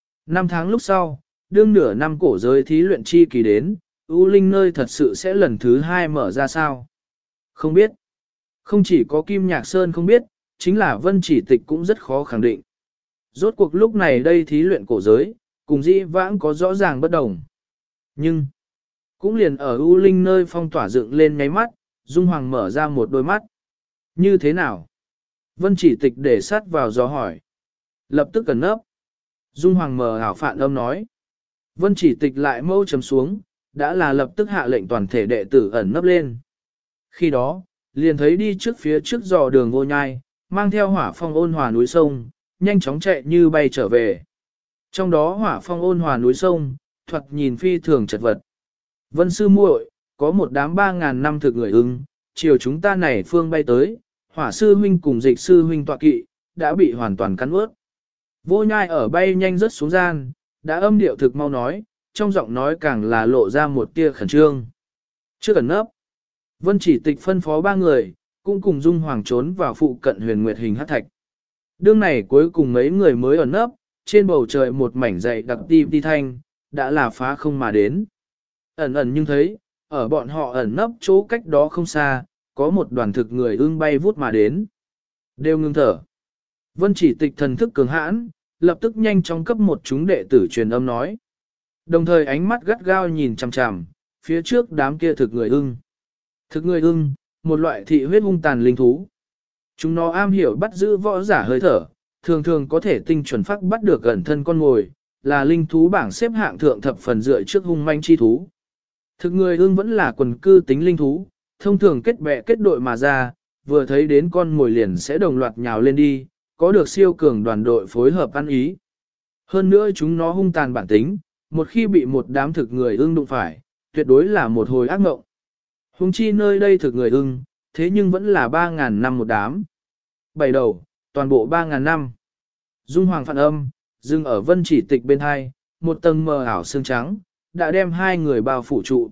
5 tháng lúc sau, đương nửa năm cổ giới thí luyện chi kỳ đến, U Linh nơi thật sự sẽ lần thứ hai mở ra sao? Không biết. Không chỉ có Kim Nhạc Sơn không biết, chính là Vân Chỉ Tịch cũng rất khó khẳng định. Rốt cuộc lúc này đây thí luyện cổ giới, cùng dĩ vãng có rõ ràng bất đồng. Nhưng, cũng liền ở U Linh nơi phong tỏa dựng lên nháy mắt, Dung Hoàng mở ra một đôi mắt. Như thế nào? Vân Chỉ Tịch để sát vào gió hỏi. Lập tức cẩn nấp. Dung Hoàng mở ảo phạn âm nói. Vân Chỉ Tịch lại mâu chấm xuống, đã là lập tức hạ lệnh toàn thể đệ tử ẩn nấp lên. Khi đó, liền thấy đi trước phía trước dò đường vô nhai, mang theo hỏa phong ôn hòa núi sông, nhanh chóng chạy như bay trở về. Trong đó hỏa phong ôn hòa núi sông, thoạt nhìn phi thường chật vật. Vân sư muội, có một đám 3.000 năm thực người ưng, chiều chúng ta này phương bay tới, hỏa sư huynh cùng dịch sư huynh tọa kỵ, đã bị hoàn toàn cắn ướt. Vô nhai ở bay nhanh rất xuống gian, đã âm điệu thực mau nói, trong giọng nói càng là lộ ra một tia khẩn trương. Trước ẩn nấp, Vân Chỉ Tịch phân phó 3 người, cũng cùng Dung Hoàng trốn vào phụ cận huyền nguyệt hình hắc thạch. Đương này cuối cùng mấy người mới ẩn nấp, trên bầu trời một mảnh dày đặc ti thanh, đã là phá không mà đến. Ẩn ẩn nhưng thấy, ở bọn họ ẩn nấp chỗ cách đó không xa, có một đoàn thực người ưng bay vút mà đến. Đều ngưng thở. Vân Chỉ Tịch thần thức cường hãn, lập tức nhanh chóng cấp một chúng đệ tử truyền âm nói. Đồng thời ánh mắt gắt gao nhìn chằm chằm, phía trước đám kia thực người ưng. Thực người ưng, một loại thị huyết hung tàn linh thú. Chúng nó am hiểu bắt giữ võ giả hơi thở, thường thường có thể tinh chuẩn phát bắt được gần thân con ngồi, là linh thú bảng xếp hạng thượng thập phần dựa trước hung manh chi thú. Thực người ưng vẫn là quần cư tính linh thú, thông thường kết bè kết đội mà ra, vừa thấy đến con mồi liền sẽ đồng loạt nhào lên đi, có được siêu cường đoàn đội phối hợp ăn ý. Hơn nữa chúng nó hung tàn bản tính, một khi bị một đám thực người ưng đụng phải, tuyệt đối là một hồi ác mộng. Hùng chi nơi đây thực người ưng, thế nhưng vẫn là 3.000 năm một đám. 7 đầu, toàn bộ 3.000 năm. Dung Hoàng phản âm, dừng ở Vân Chỉ Tịch bên hai, một tầng mờ ảo xương trắng, đã đem 2 người bao phủ trụ.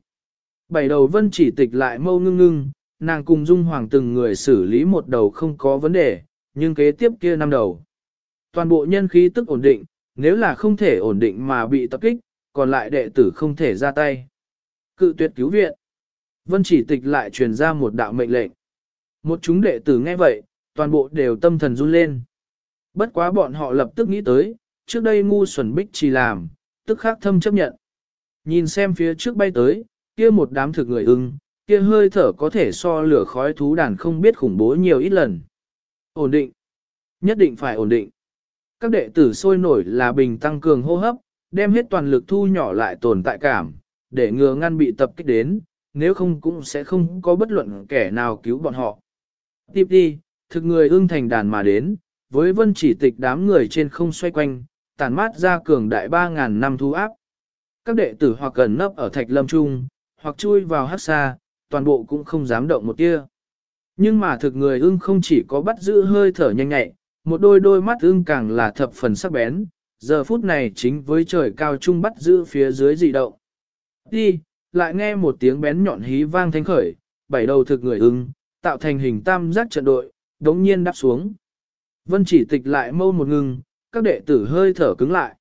7 đầu Vân Chỉ Tịch lại mâu ngưng ngưng, nàng cùng Dung Hoàng từng người xử lý một đầu không có vấn đề, nhưng kế tiếp kia 5 đầu. Toàn bộ nhân khí tức ổn định, nếu là không thể ổn định mà bị tập kích, còn lại đệ tử không thể ra tay. Cự tuyệt cứu viện. Vân Chỉ Tịch lại truyền ra một đạo mệnh lệnh. Một chúng đệ tử nghe vậy, toàn bộ đều tâm thần run lên. Bất quá bọn họ lập tức nghĩ tới, trước đây ngu xuẩn bích chỉ làm, tức khắc thâm chấp nhận. Nhìn xem phía trước bay tới, kia một đám thực người ưng, kia hơi thở có thể so lửa khói thú đàn không biết khủng bố nhiều ít lần. Ổn định. Nhất định phải ổn định. Các đệ tử sôi nổi là bình tăng cường hô hấp, đem hết toàn lực thu nhỏ lại tồn tại cảm, để ngừa ngăn bị tập kích đến, nếu không cũng sẽ không có bất luận kẻ nào cứu bọn họ. Tiếp đi, thực người ưng thành đàn mà đến, với Vân Chỉ Tịch đám người trên không xoay quanh, tàn mát ra cường đại 3.000 năm thu áp. Các đệ tử hoặc gần nấp ở thạch lâm trung, hoặc chui vào hắc xa, toàn bộ cũng không dám động một tia. Nhưng mà thực người ưng không chỉ có bắt giữ hơi thở nhanh nhạy, một đôi mắt ưng càng là thập phần sắc bén, giờ phút này chính với trời cao trung bắt giữ phía dưới dị động. Đi, lại nghe một tiếng bén nhọn hí vang thanh khởi, 7 đầu thực người ưng, tạo thành hình tam giác trận đội, đống nhiên đáp xuống. Vân Chỉ Tịch lại mâu một ngừng, các đệ tử hơi thở cứng lại.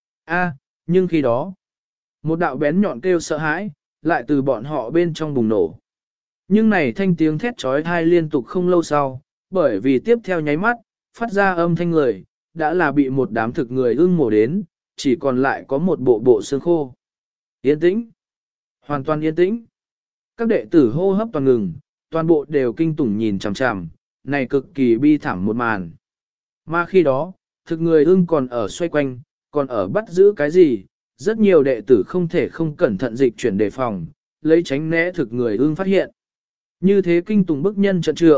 Nhưng khi đó, một đạo bén nhọn kêu sợ hãi, lại từ bọn họ bên trong bùng nổ. Nhưng này thanh tiếng thét trói thai liên tục không lâu sau, bởi vì tiếp theo nháy mắt, phát ra âm thanh người, đã là bị một đám thực người ưng mổ đến, chỉ còn lại có một bộ xương khô. Yên tĩnh. Hoàn toàn yên tĩnh. Các đệ tử hô hấp toàn ngừng, toàn bộ đều kinh tủng nhìn chằm chằm, này cực kỳ bi thảm một màn. Mà khi đó, thực người ưng còn ở xoay quanh, còn ở bắt giữ cái gì, rất nhiều đệ tử không thể không cẩn thận dịch chuyển đề phòng, lấy tránh né thực người ưng phát hiện. Như thế kinh tủng bức nhân trận trượng,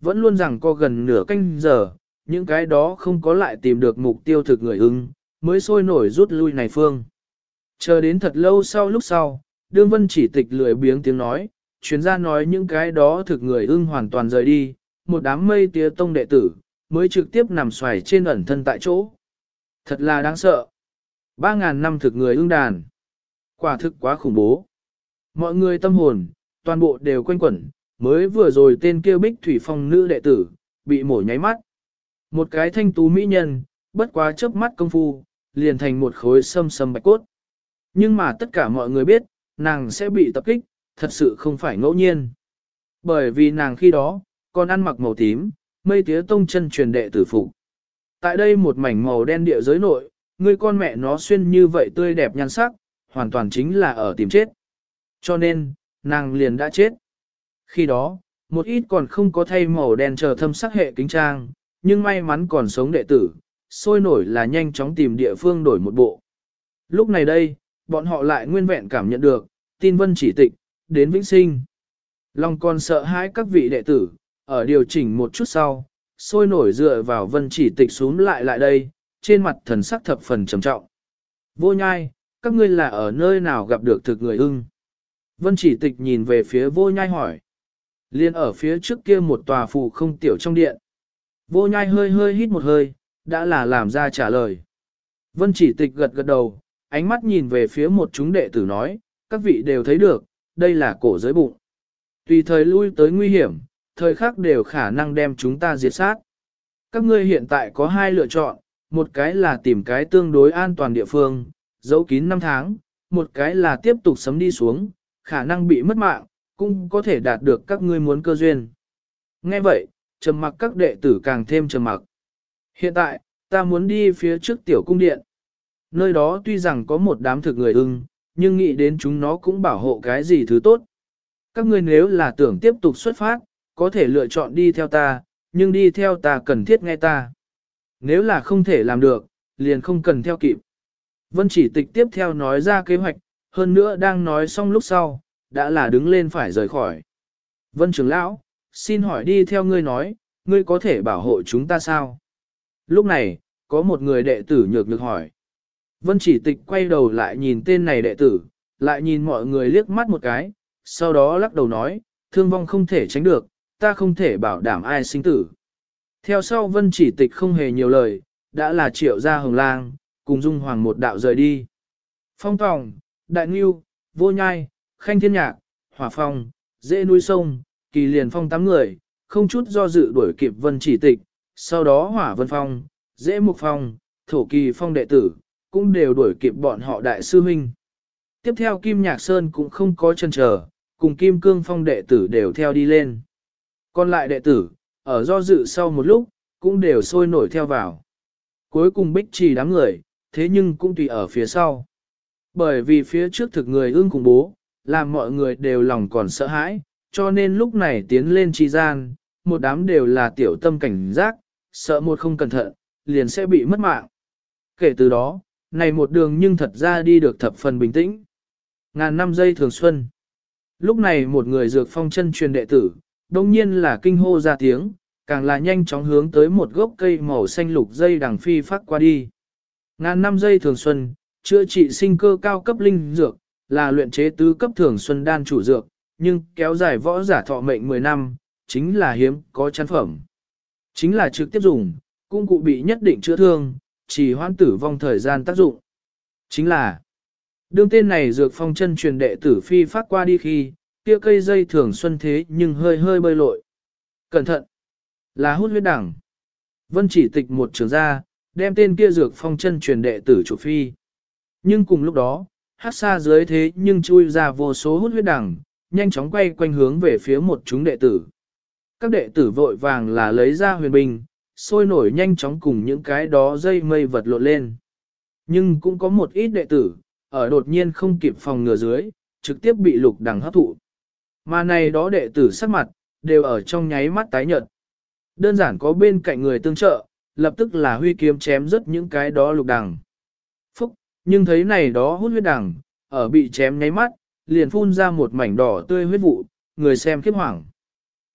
vẫn luôn rằng có gần nửa canh giờ, những cái đó không có lại tìm được mục tiêu thực người ưng, mới sôi nổi rút lui này phương. Chờ đến thật lâu sau lúc sau, đương Vân Chỉ Tịch lười biếng tiếng nói, chuyên gia nói những cái đó thực người ưng hoàn toàn rời đi, một đám mây tía tông đệ tử, mới trực tiếp nằm xoài trên ẩn thân tại chỗ. Thật là đáng sợ. 3.000 năm thực người ưng đàn. Quả thực quá khủng bố. Mọi người tâm hồn, toàn bộ đều quanh quẩn, mới vừa rồi tên kêu Bích Thủy Phong nữ đệ tử, bị mổ nháy mắt. Một cái thanh tú mỹ nhân, bất quá chớp mắt công phu, liền thành một khối sâm sâm bạch cốt. Nhưng mà tất cả mọi người biết, nàng sẽ bị tập kích, thật sự không phải ngẫu nhiên. Bởi vì nàng khi đó, còn ăn mặc màu tím, mây tía tông chân truyền đệ tử phục. Tại đây một mảnh màu đen địa giới nội, người con mẹ nó xuyên như vậy tươi đẹp nhan sắc, hoàn toàn chính là ở tìm chết. Cho nên, nàng liền đã chết. Khi đó, một ít còn không có thay màu đen chờ thâm sắc hệ kính trang, nhưng may mắn còn sống đệ tử, sôi nổi là nhanh chóng tìm địa phương đổi một bộ. Lúc này đây, bọn họ lại nguyên vẹn cảm nhận được, tin Vân Chỉ Tịch, đến vĩnh sinh. Lòng còn sợ hãi các vị đệ tử, ở điều chỉnh một chút sau, sôi nổi dựa vào Vân Chỉ Tịch xuống lại đây, trên mặt thần sắc thập phần trầm trọng. Vô Nhai, các ngươi là ở nơi nào gặp được thực người ưng? Vân Chỉ Tịch nhìn về phía Vô Nhai hỏi. Liên ở phía trước kia một tòa phù không tiểu trong điện. Vô Nhai hơi hơi hít một hơi, đã là làm ra trả lời. Vân Chỉ Tịch gật gật đầu, ánh mắt nhìn về phía một chúng đệ tử nói, các vị đều thấy được, đây là cổ giới bụng. Tùy thời lui tới nguy hiểm, thời khắc đều khả năng đem chúng ta diệt sát. Các ngươi hiện tại có hai lựa chọn, một cái là tìm cái tương đối an toàn địa phương, giấu kín 5 tháng, một cái là tiếp tục sấm đi xuống, khả năng bị mất mạng, cũng có thể đạt được các ngươi muốn cơ duyên. Nghe vậy, trầm mặc các đệ tử càng thêm trầm mặc. Hiện tại, ta muốn đi phía trước tiểu cung điện. Nơi đó tuy rằng có một đám thực người ưng, nhưng nghĩ đến chúng nó cũng bảo hộ cái gì thứ tốt. Các ngươi nếu là tưởng tiếp tục xuất phát, có thể lựa chọn đi theo ta, nhưng đi theo ta cần thiết nghe ta. Nếu là không thể làm được, liền không cần theo kịp. Vân Chỉ Tịch tiếp theo nói ra kế hoạch, hơn nữa đang nói xong lúc sau, đã là đứng lên phải rời khỏi. Vân trưởng lão, xin hỏi đi theo ngươi nói, ngươi có thể bảo hộ chúng ta sao? Lúc này, có một người đệ tử nhược nhược hỏi. Vân Chỉ Tịch quay đầu lại nhìn tên này đệ tử, lại nhìn mọi người liếc mắt một cái, sau đó lắc đầu nói, thương vong không thể tránh được, ta không thể bảo đảm ai sinh tử. Theo sau Vân Chỉ Tịch không hề nhiều lời, đã là triệu ra hồng lang, cùng Dung Hoàng một đạo rời đi. Phong Tòng, Đại Ngưu, Vô Nhai, Khanh Thiên Nhạc, Hỏa Phong, Dễ Núi Sông, Kỳ Liền Phong 8 người, không chút do dự đuổi kịp Vân Chỉ Tịch, sau đó Hỏa Vân Phong, Dễ Mục Phong, Thổ Kỳ Phong đệ tử, cũng đều đuổi kịp bọn họ đại sư huynh. Tiếp theo Kim Nhạc Sơn cũng không có chân chờ, cùng Kim Cương Phong đệ tử đều theo đi lên. Còn lại đệ tử, ở do dự sau một lúc, cũng đều sôi nổi theo vào. Cuối cùng Bích Trì đám người, thế nhưng cũng tùy ở phía sau. Bởi vì phía trước thực người ưng cùng bố, làm mọi người đều lòng còn sợ hãi, cho nên lúc này tiến lên trì gian, một đám đều là tiểu tâm cảnh giác, sợ một không cẩn thận, liền sẽ bị mất mạng. Kể từ đó, này một đường nhưng thật ra đi được thập phần bình tĩnh. Ngàn năm giây thường xuân. Lúc này một người dược phong chân truyền đệ tử, đông nhiên là kinh hô ra tiếng, càng là nhanh chóng hướng tới một gốc cây màu xanh lục dây đằng phi phát qua đi. Ngàn năm giây thường xuân, chữa trị sinh cơ cao cấp linh dược, là luyện chế tứ cấp thường xuân đan chủ dược, nhưng kéo dài võ giả thọ mệnh 10 năm, chính là hiếm có chán phẩm. Chính là trực tiếp dùng, cũng cụ bị nhất định chữa thương, chỉ hoãn tử vong thời gian tác dụng. Chính là, đương tên này dược phong chân truyền đệ tử phi phát qua đi khi, kia cây dây thường xuân thế nhưng hơi hơi bơi lội. Cẩn thận, là hút huyết đẳng. Vân Chỉ Tịch một trường ra, đem tên kia dược phong chân truyền đệ tử chủ phi. Nhưng cùng lúc đó, hát xa dưới thế nhưng chui ra vô số hút huyết đẳng, nhanh chóng quay quanh hướng về phía một chúng đệ tử. Các đệ tử vội vàng là lấy ra huyền binh, sôi nổi nhanh chóng cùng những cái đó dây mây vật lộn lên. Nhưng cũng có một ít đệ tử, ở đột nhiên không kịp phòng ngừa dưới, trực tiếp bị lục đằng hấp thụ. Mà này đó đệ tử sắc mặt, đều ở trong nháy mắt tái nhợt. Đơn giản có bên cạnh người tương trợ, lập tức là huy kiếm chém rất những cái đó lục đằng. Phúc, nhưng thấy này đó hút huyết đằng, ở bị chém nháy mắt, liền phun ra một mảnh đỏ tươi huyết vụ, người xem khiếp hoảng.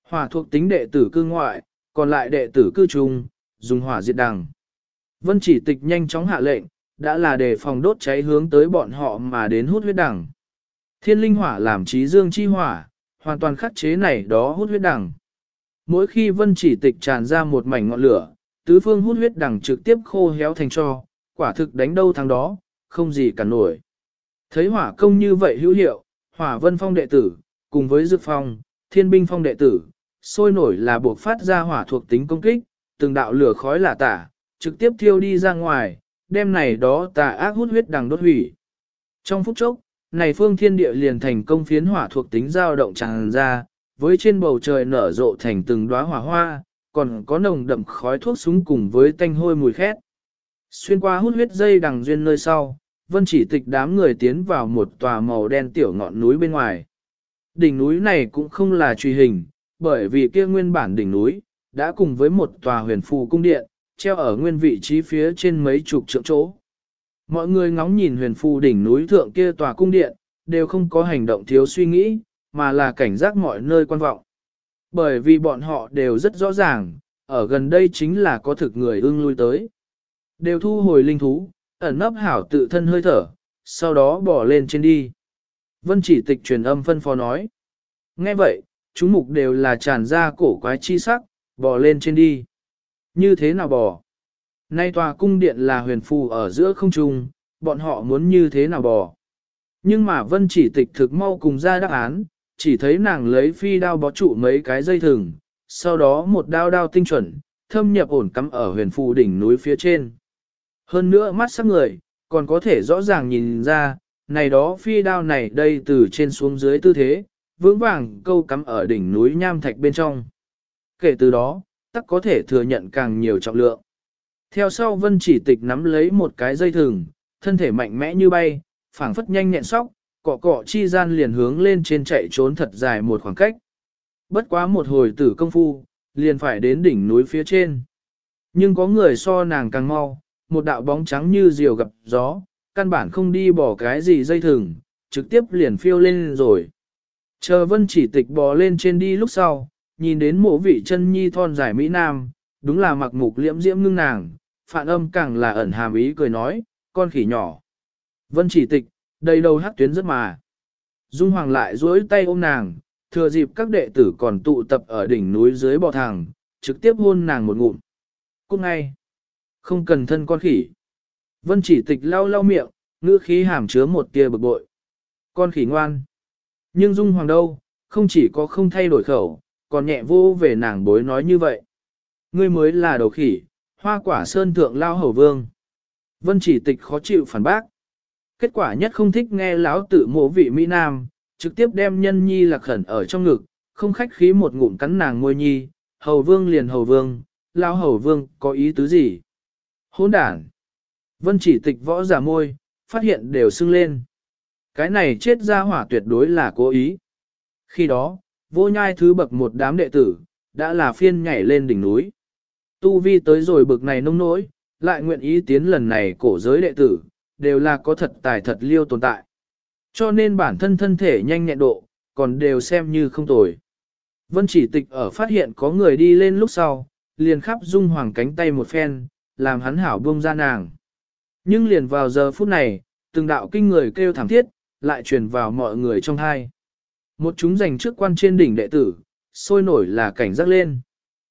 Hỏa thuộc tính đệ tử cư ngoại, còn lại đệ tử cư trung, dùng hỏa diệt đằng. Vân Chỉ Tịch nhanh chóng hạ lệnh, đã là đề phòng đốt cháy hướng tới bọn họ mà đến hút huyết đằng. Thiên linh hỏa làm trí dương chi hỏa, hoàn toàn khắc chế này đó hút huyết đằng. Mỗi khi Vân Chỉ Tịch tràn ra một mảnh ngọn lửa, tứ phương hút huyết đằng trực tiếp khô héo thành tro, quả thực đánh đâu thắng đó, không gì cả nổi. Thấy hỏa công như vậy hữu hiệu, Hỏa Vân Phong đệ tử, cùng với Dược Phong, Thiên Binh Phong đệ tử, sôi nổi là buộc phát ra hỏa thuộc tính công kích, từng đạo lửa khói lả tả, trực tiếp thiêu đi ra ngoài, đem này đó tà ác hút huyết đằng đốt hủy. Trong phút chốc, này phương thiên địa liền thành công phiến hỏa thuộc tính dao động tràn ra, với trên bầu trời nở rộ thành từng đóa hỏa hoa, còn có nồng đậm khói thuốc súng cùng với tanh hôi mùi khét. Xuyên qua hút huyết dây đằng duyên nơi sau, Vân Chỉ Tịch đám người tiến vào một tòa màu đen tiểu ngọn núi bên ngoài. Đỉnh núi này cũng không là truy hình, bởi vì kia nguyên bản đỉnh núi, đã cùng với một tòa huyền phù cung điện, treo ở nguyên vị trí phía trên mấy chục trượng chỗ. Mọi người ngóng nhìn huyền phù đỉnh núi thượng kia tòa cung điện, đều không có hành động thiếu suy nghĩ, mà là cảnh giác mọi nơi quan vọng. Bởi vì bọn họ đều rất rõ ràng, ở gần đây chính là có thực người ưng lui tới. Đều thu hồi linh thú, ẩn nấp hảo tự thân hơi thở, sau đó bỏ lên trên đi. Vân Chỉ Tịch truyền âm phân phó nói. Nghe vậy, chúng mục đều là tràn ra cổ quái chi sắc, bò lên trên đi. Như thế nào bò? Nay tòa cung điện là huyền phù ở giữa không trung, bọn họ muốn như thế nào bò? Nhưng mà Vân Chỉ Tịch thực mau cùng ra đáp án, chỉ thấy nàng lấy phi đao bó trụ mấy cái dây thừng, sau đó một đao đao tinh chuẩn, thâm nhập ổn cắm ở huyền phù đỉnh núi phía trên. Hơn nữa mắt sắc người, còn có thể rõ ràng nhìn ra, này đó phi đao này đây từ trên xuống dưới tư thế, vững vàng câu cắm ở đỉnh núi nham thạch bên trong. Kể từ đó, tắc có thể thừa nhận càng nhiều trọng lượng. Theo sau Vân Chỉ Tịch nắm lấy một cái dây thừng, thân thể mạnh mẽ như bay, phảng phất nhanh nhẹn sóc, cọ cọ chi gian liền hướng lên trên chạy trốn thật dài một khoảng cách. Bất quá một hồi tử công phu, liền phải đến đỉnh núi phía trên. Nhưng có người so nàng càng mau, một đạo bóng trắng như diều gặp gió, căn bản không đi bỏ cái gì dây thừng, trực tiếp liền phiêu lên rồi. Chờ Vân Chỉ Tịch bò lên trên đi lúc sau, nhìn đến mộ vị chân nhi thon dài Mỹ Nam, đúng là mặc mục liễm diễm ngưng nàng, phản âm càng là ẩn hàm ý cười nói, con khỉ nhỏ. Vân Chỉ Tịch, đầy đầu hắc tuyến rất mà. Dung Hoàng lại duỗi tay ôm nàng, thừa dịp các đệ tử còn tụ tập ở đỉnh núi dưới bò thẳng, trực tiếp hôn nàng một ngụm. Cút ngay. Không cần thân con khỉ. Vân Chỉ Tịch lau lau miệng, ngữ khí hàm chứa một tia bực bội. Con khỉ ngoan. Nhưng Dung Hoàng đâu, không chỉ có không thay đổi khẩu, còn nhẹ vô về nàng bối nói như vậy. Ngươi mới là đầu khỉ, Hoa Quả Sơn thượng lao hầu vương. Vân Chỉ Tịch khó chịu phản bác. Kết quả nhất không thích nghe lão tự mộ vị Mỹ Nam, trực tiếp đem nhân nhi lạc khẩn ở trong ngực, không khách khí một ngụm cắn nàng môi nhi, hầu vương liền hầu vương, lao hầu vương có ý tứ gì? Hỗn đản. Vân Chỉ Tịch võ giả môi, phát hiện đều sưng lên. Cái này chết ra hỏa tuyệt đối là cố ý. Khi đó, vô nhai thứ bậc một đám đệ tử, đã là phiên nhảy lên đỉnh núi. Tu vi tới rồi bậc này nông nỗi, lại nguyện ý tiến lần này cổ giới đệ tử, đều là có thật tài thật liêu tồn tại. Cho nên bản thân thân thể nhanh nhẹn độ, còn đều xem như không tồi. Vân Chỉ Tịch ở phát hiện có người đi lên lúc sau, liền khắp Dung Hoàng cánh tay một phen, làm hắn hảo buông ra nàng. Nhưng liền vào giờ phút này, từng đạo kinh người kêu thảm thiết, lại truyền vào mọi người trong hai. Một chúng giành trước quan trên đỉnh đệ tử, sôi nổi là cảnh giác lên.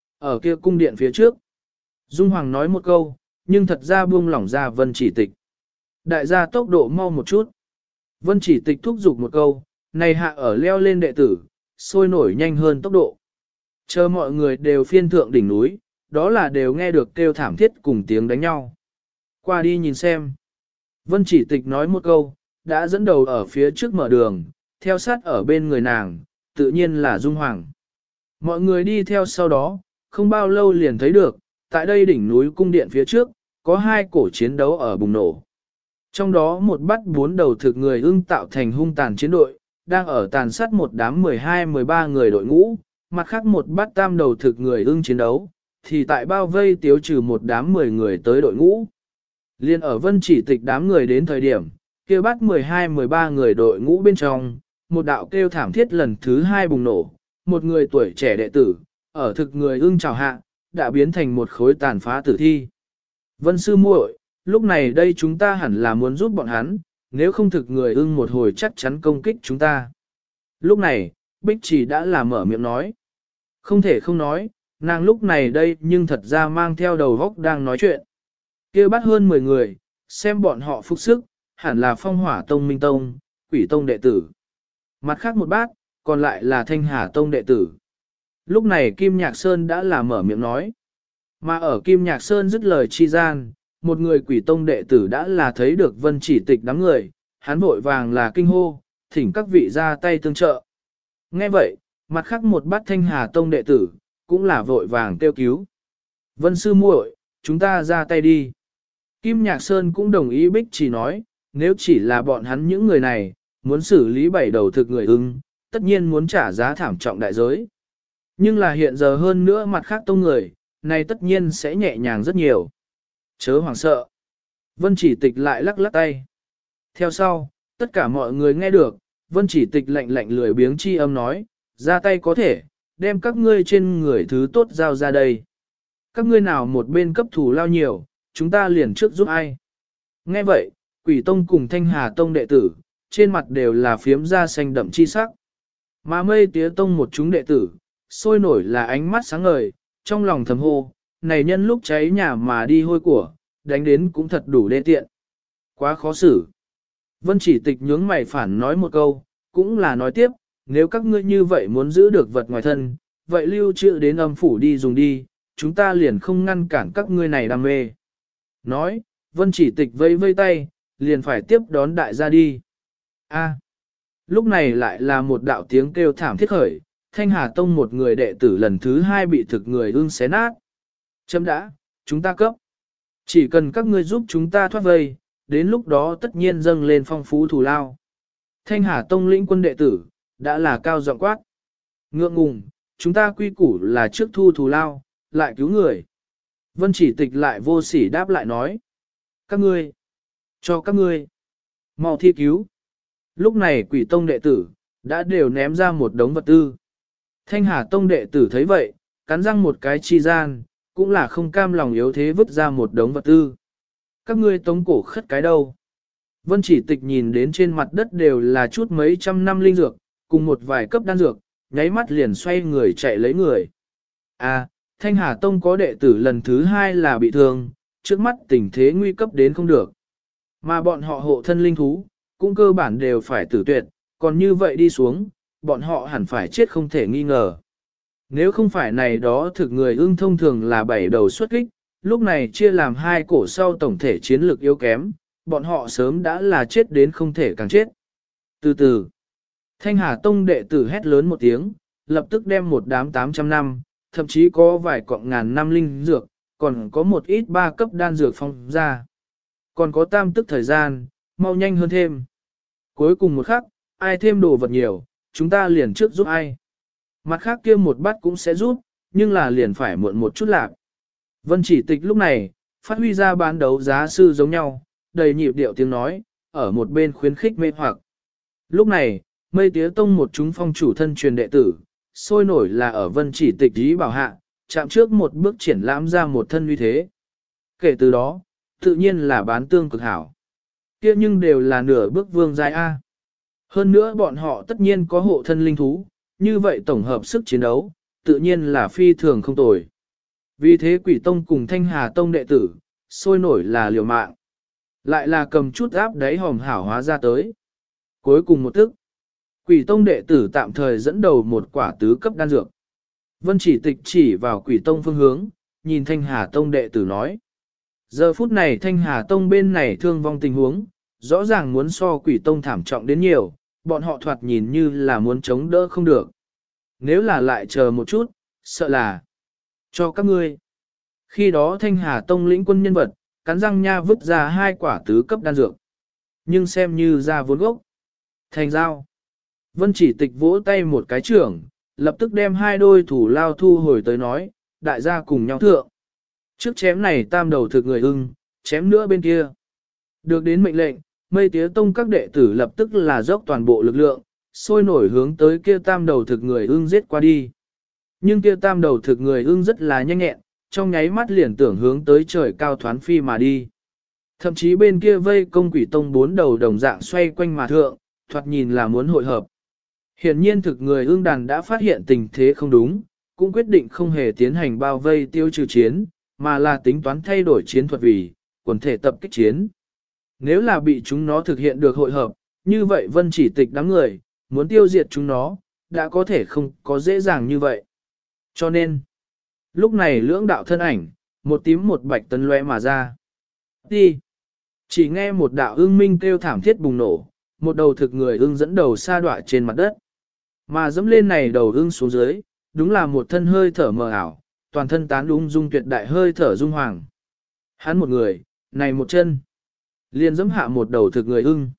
Ở kia cung điện phía trước, Dung Hoàng nói một câu, nhưng thật ra buông lỏng ra Vân Chỉ Tịch. Đại gia tốc độ mau một chút. Vân Chỉ Tịch thúc giục một câu, này hạ ở leo lên đệ tử, sôi nổi nhanh hơn tốc độ. Chờ mọi người đều phiên thượng đỉnh núi, đó là đều nghe được kêu thảm thiết cùng tiếng đánh nhau. Qua đi nhìn xem. Vân Chỉ Tịch nói một câu, đã dẫn đầu ở phía trước mở đường, theo sát ở bên người nàng, tự nhiên là Dung Hoàng. Mọi người đi theo sau đó, không bao lâu liền thấy được, tại đây đỉnh núi cung điện phía trước, có hai cổ chiến đấu ở bùng nổ. Trong đó một bắt bốn đầu thực người ưng tạo thành hung tàn chiến đội, đang ở tàn sát một đám 12-13 người đội ngũ, mặt khác một bắt tam đầu thực người ưng chiến đấu, thì tại bao vây tiêu trừ một đám 10 người tới đội ngũ. Liên ở Vân Chỉ Tịch đám người đến thời điểm, kêu bắt 12-13 người đội ngũ bên trong, một đạo kêu thảm thiết lần thứ hai bùng nổ, một người tuổi trẻ đệ tử, ở thực người ưng chào hạ, đã biến thành một khối tàn phá tử thi. Vân sư muội, lúc này đây chúng ta hẳn là muốn giúp bọn hắn, nếu không thực người ưng một hồi chắc chắn công kích chúng ta. Lúc này, Bích Chỉ đã là mở miệng nói. Không thể không nói, nàng lúc này đây nhưng thật ra mang theo đầu góc đang nói chuyện. Kia bắt hơn 10 người, xem bọn họ phục sức, hẳn là Phong Hỏa Tông Minh Tông, Quỷ Tông đệ tử. Mặt khác một bát, còn lại là Thanh Hà Tông đệ tử. Lúc này Kim Nhạc Sơn đã là mở miệng nói. Mà ở Kim Nhạc Sơn dứt lời chi gian, một người Quỷ Tông đệ tử đã là thấy được Vân Chỉ Tịch đám người, hắn vội vàng là kinh hô, thỉnh các vị ra tay tương trợ. Nghe vậy, mặt khác một bát Thanh Hà Tông đệ tử, cũng là vội vàng kêu cứu. Vân sư muội, chúng ta ra tay đi. Kim Nhạc Sơn cũng đồng ý Bích Chỉ nói, nếu chỉ là bọn hắn những người này, muốn xử lý 7 đầu thực người ưng, tất nhiên muốn trả giá thảm trọng đại giới. Nhưng là hiện giờ hơn nữa mặt khác tông người, này tất nhiên sẽ nhẹ nhàng rất nhiều. Chớ hoảng sợ. Vân Chỉ Tịch lại lắc lắc tay. Theo sau, tất cả mọi người nghe được, Vân Chỉ Tịch lạnh lạnh lười biếng chi âm nói, ra tay có thể, đem các ngươi trên người thứ tốt giao ra đây. Các ngươi nào một bên cấp thủ lao nhiều, chúng ta liền trước giúp ai. Nghe vậy, Quỷ Tông cùng Thanh Hà Tông đệ tử, trên mặt đều là phiếm da xanh đậm chi sắc. Mà Mây Tía Tông một chúng đệ tử, sôi nổi là ánh mắt sáng ngời, trong lòng thầm hô, này nhân lúc cháy nhà mà đi hôi của, đánh đến cũng thật đủ đê tiện. Quá khó xử. Vân Chỉ Tịch nhướng mày phản nói một câu, cũng là nói tiếp, nếu các ngươi như vậy muốn giữ được vật ngoài thân, vậy lưu trữ đến âm phủ đi dùng đi, chúng ta liền không ngăn cản các ngươi này đam mê. Nói, Vân Chỉ Tịch vây vây tay, liền phải tiếp đón đại gia đi. A. Lúc này lại là một đạo tiếng kêu thảm thiết khởi, Thanh Hà Tông một người đệ tử lần thứ 2 bị thực người ưng xé nát. Chấm đã, chúng ta cấp. Chỉ cần các ngươi giúp chúng ta thoát vây, đến lúc đó tất nhiên dâng lên phong phú thù lao. Thanh Hà Tông lĩnh quân đệ tử, đã là cao giọng quát. Ngượng ngùng, chúng ta quy củ là trước thu thù lao, lại cứu người. Vân Chỉ Tịch lại vô sỉ đáp lại nói. Các ngươi, cho các ngươi, mau thi cứu. Lúc này Quỷ Tông đệ tử, đã đều ném ra một đống vật tư. Thanh Hà Tông đệ tử thấy vậy, cắn răng một cái chi gian, cũng là không cam lòng yếu thế vứt ra một đống vật tư. Các ngươi tống cổ khất cái đâu? Vân Chỉ Tịch nhìn đến trên mặt đất đều là chút mấy trăm năm linh dược, cùng một vài cấp đan dược, nháy mắt liền xoay người chạy lấy người. À, Thanh Hà Tông có đệ tử lần thứ 2 là bị thương, trước mắt tình thế nguy cấp đến không được. Mà bọn họ hộ thân linh thú, cũng cơ bản đều phải tử tuyệt, còn như vậy đi xuống, bọn họ hẳn phải chết không thể nghi ngờ. Nếu không phải này đó thực người ưng thông thường là 7 đầu xuất kích, lúc này chia làm 2 cổ sau tổng thể chiến lược yếu kém, bọn họ sớm đã là chết đến không thể càng chết. Từ từ, Thanh Hà Tông đệ tử hét lớn một tiếng, lập tức đem một đám 800 năm, thậm chí có vài cọng ngàn năm linh dược, còn có một ít 3 cấp đan dược phong ra. Còn có tam tức thời gian, mau nhanh hơn thêm. Cuối cùng một khắc, ai thêm đồ vật nhiều, chúng ta liền trước giúp ai. Mặt khác kia một bát cũng sẽ giúp, nhưng là liền phải muộn một chút lạc. Vân Chỉ Tịch lúc này, phát huy ra bán đấu giá sư giống nhau, đầy nhịp điệu tiếng nói, ở một bên khuyến khích mê hoặc. Lúc này, Mây Tía Tông một chúng phong chủ thân truyền đệ tử, sôi nổi là ở Vân Chỉ Tịch ý bảo hạ, chạm trước một bước triển lãm ra một thân uy thế. Kể từ đó, tự nhiên là bán tương cực hảo. Kia nhưng đều là nửa bước vương giai A. Hơn nữa bọn họ tất nhiên có hộ thân linh thú, như vậy tổng hợp sức chiến đấu, tự nhiên là phi thường không tồi. Vì thế Quỷ Tông cùng Thanh Hà Tông đệ tử, sôi nổi là liều mạng. Lại là cầm chút áp đáy hòm hảo hóa ra tới. Cuối cùng một tức, Quỷ Tông đệ tử tạm thời dẫn đầu một quả tứ cấp đan dược. Vân Chỉ Tịch chỉ vào Quỷ Tông phương hướng, nhìn Thanh Hà Tông đệ tử nói. Giờ phút này Thanh Hà Tông bên này thương vong tình huống, rõ ràng muốn so Quỷ Tông thảm trọng đến nhiều, bọn họ thoạt nhìn như là muốn chống đỡ không được. Nếu là lại chờ một chút, sợ là cho các ngươi. Khi đó Thanh Hà Tông lĩnh quân nhân vật, cắn răng nha vứt ra 2 quả tứ cấp đan dược. Nhưng xem như ra vốn gốc. Thành giao. Vân Chỉ Tịch vỗ tay một cái trưởng, lập tức đem 2 đôi thủ lao thu hồi tới nói, đại gia cùng nhau thượng. Trước chém này tam đầu thực người ưng, chém nữa bên kia. Được đến mệnh lệnh, Mây Tía Tông các đệ tử lập tức là dốc toàn bộ lực lượng, sôi nổi hướng tới kia tam đầu thực người ưng giết qua đi. Nhưng kia tam đầu thực người ưng rất là nhanh nhẹn, trong nháy mắt liền tưởng hướng tới trời cao thoán phi mà đi. Thậm chí bên kia vây công quỷ tông 4 đầu đồng dạng xoay quanh mà thượng, thoạt nhìn là muốn hội hợp. Hiển nhiên thực người ưng đàn đã phát hiện tình thế không đúng, cũng quyết định không hề tiến hành bao vây tiêu trừ chiến, mà là tính toán thay đổi chiến thuật vì quần thể tập kích chiến. Nếu là bị chúng nó thực hiện được hội hợp, như vậy Vân Chỉ Tịch đám người, muốn tiêu diệt chúng nó, đã có thể không có dễ dàng như vậy. Cho nên, lúc này lưỡng đạo thân ảnh, một tím một bạch tấn lóe mà ra. Đi! Chỉ nghe một đạo ưng minh kêu thảm thiết bùng nổ, một đầu thực người ưng dẫn đầu sa đọa trên mặt đất. Mà dẫm lên này đầu ưng xuống dưới, đúng là một thân hơi thở mờ ảo, toàn thân tán ung dung tuyệt đại hơi thở dung hoàng. Hắn một người, này một chân, liền dẫm hạ một đầu thực người ưng.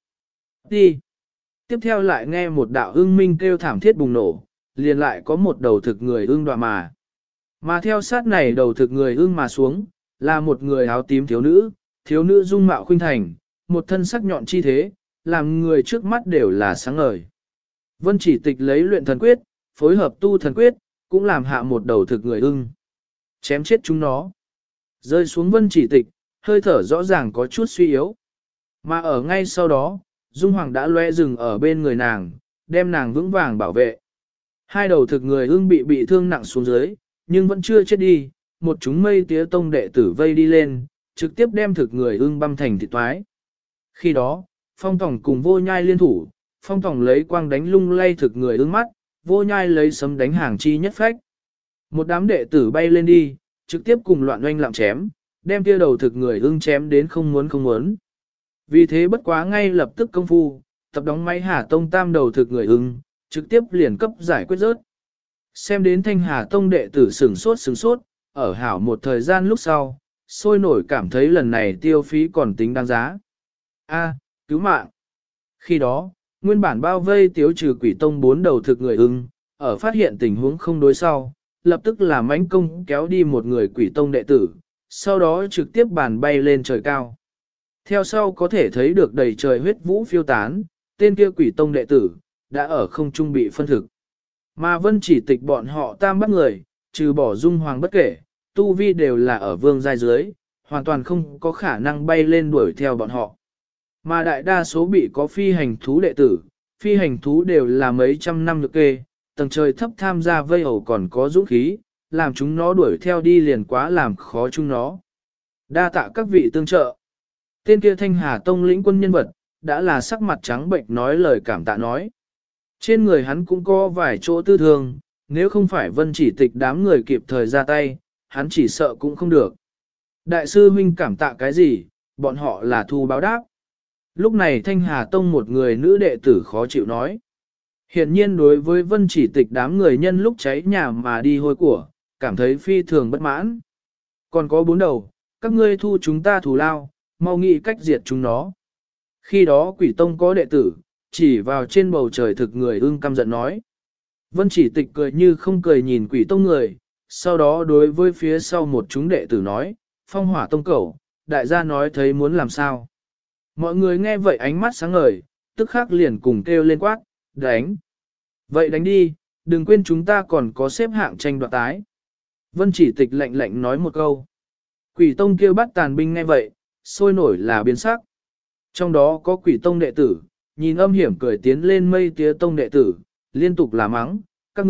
Đi! Tiếp theo lại nghe một đạo ưng minh kêu thảm thiết bùng nổ, liền lại có một đầu thực người ưng đọa mà. Mà theo sát này đầu thực người ưng mà xuống, là một người áo tím thiếu nữ dung mạo khuynh thành, một thân sắc nhọn chi thế, làm người trước mắt đều là sáng ngời. Vân Chỉ Tịch lấy luyện thần quyết, phối hợp tu thần quyết, cũng làm hạ một đầu thực người ưng. Chém chết chúng nó. Rơi xuống Vân Chỉ Tịch, hơi thở rõ ràng có chút suy yếu. Mà ở ngay sau đó, Dung Hoàng đã loe rừng ở bên người nàng, đem nàng vững vàng bảo vệ. Hai đầu thực người ưng bị thương nặng xuống dưới, nhưng vẫn chưa chết đi, một chúng mây tía tông đệ tử vây đi lên, trực tiếp đem thực người ưng băm thành thịt toái. Khi đó, Phong Tòng cùng Vô Nhai liên thủ, Phong Tòng lấy quang đánh lung lay thực người ưng mắt, Vô Nhai lấy sấm đánh hàng chi nhất phách. Một đám đệ tử bay lên đi, trực tiếp cùng loạn oanh lạm chém, đem kia đầu thực người ưng chém đến không muốn. Vì thế bất quá ngay lập tức công phu, tập đóng máy Hà Tông tam đầu thực người ưng, trực tiếp liền cấp giải quyết rớt. Xem đến Thanh Hà Tông đệ tử sửng sốt, ở hảo một thời gian lúc sau, sôi nổi cảm thấy lần này tiêu phí còn tính đáng giá. A, cứu mạng! Khi đó, nguyên bản bao vây tiêu trừ quỷ tông 4 đầu thực người ưng, ở phát hiện tình huống không đối sau, lập tức là mãnh công kéo đi một người quỷ tông đệ tử, sau đó trực tiếp bàn bay lên trời cao. Theo sau có thể thấy được đầy trời huyết vũ phiêu tán, tên kia quỷ tông đệ tử, đã ở không trung bị phân thực. Mà Vân Chỉ Tịch bọn họ tam bắt người, trừ bỏ Dung Hoàng bất kể, tu vi đều là ở vương giai dưới, hoàn toàn không có khả năng bay lên đuổi theo bọn họ. Mà đại đa số bị có phi hành thú đệ tử, phi hành thú đều là mấy trăm năm được kê, tầng trời thấp tham gia vây ẩu còn có dũng khí, làm chúng nó đuổi theo đi liền quá làm khó chúng nó. Đa tạ các vị tương trợ. Tên kia Thanh Hà Tông lĩnh quân nhân vật, đã là sắc mặt trắng bệnh nói lời cảm tạ nói. Trên người hắn cũng có vài chỗ tư thương, nếu không phải Vân Chỉ Tịch đám người kịp thời ra tay, hắn chỉ sợ cũng không được. Đại sư huynh cảm tạ cái gì, bọn họ là thu báo đáp. Lúc này Thanh Hà Tông một người nữ đệ tử khó chịu nói. Hiện nhiên đối với Vân Chỉ Tịch đám người nhân lúc cháy nhà mà đi hôi của, cảm thấy phi thường bất mãn. Còn có 4 đầu, các ngươi thu chúng ta thù lao, mau nghĩ cách diệt chúng nó. Khi đó quỷ tông có đệ tử, chỉ vào trên bầu trời thực người ưng căm giận nói. Vân Chỉ Tịch cười như không cười nhìn quỷ tông người, sau đó đối với phía sau một chúng đệ tử nói, Phong Hỏa Tông cẩu, đại gia nói thấy muốn làm sao. Mọi người nghe vậy ánh mắt sáng ngời, tức khắc liền cùng kêu lên quát, đánh. Vậy đánh đi, đừng quên chúng ta còn có xếp hạng tranh đoạt tái. Vân Chỉ Tịch lạnh lạnh nói một câu. Quỷ tông kêu bắt tàn binh nghe vậy, sôi nổi là biến sắc. Trong đó có quỷ tông đệ tử, nhìn âm hiểm cười tiến lên mây tía tông đệ tử, liên tục là mắng, các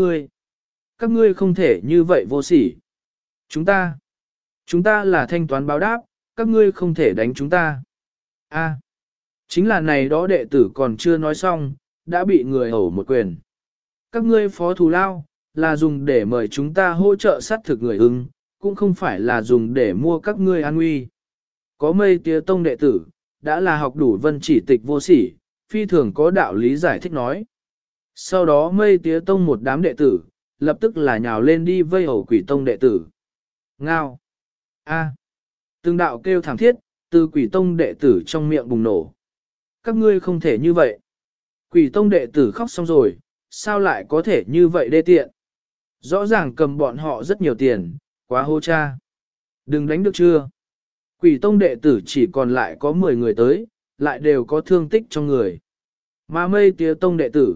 ngươi không thể như vậy vô sỉ. Chúng ta là thanh toán báo đáp, các ngươi không thể đánh chúng ta. A, chính là này đó đệ tử còn chưa nói xong, đã bị người hổ một quyền. Các ngươi phó thù lao, là dùng để mời chúng ta hỗ trợ sát thực người ưng, cũng không phải là dùng để mua các ngươi an nguy. Có mây tía tông đệ tử, đã là học đủ Vân Chỉ Tịch vô sỉ, phi thường có đạo lý giải thích nói. Sau đó mây tía tông một đám đệ tử, lập tức là nhào lên đi vây ẩu quỷ tông đệ tử. Ngao! A! Từng đạo kêu thảm thiết, từ quỷ tông đệ tử trong miệng bùng nổ. Các ngươi không thể như vậy. Quỷ tông đệ tử khóc xong rồi, sao lại có thể như vậy đê tiện? Rõ ràng cầm bọn họ rất nhiều tiền, quá hô cha. Đừng đánh được chưa? Quỷ tông đệ tử chỉ còn lại có 10 người tới, lại đều có thương tích trong người. Mà mây tía tông đệ tử,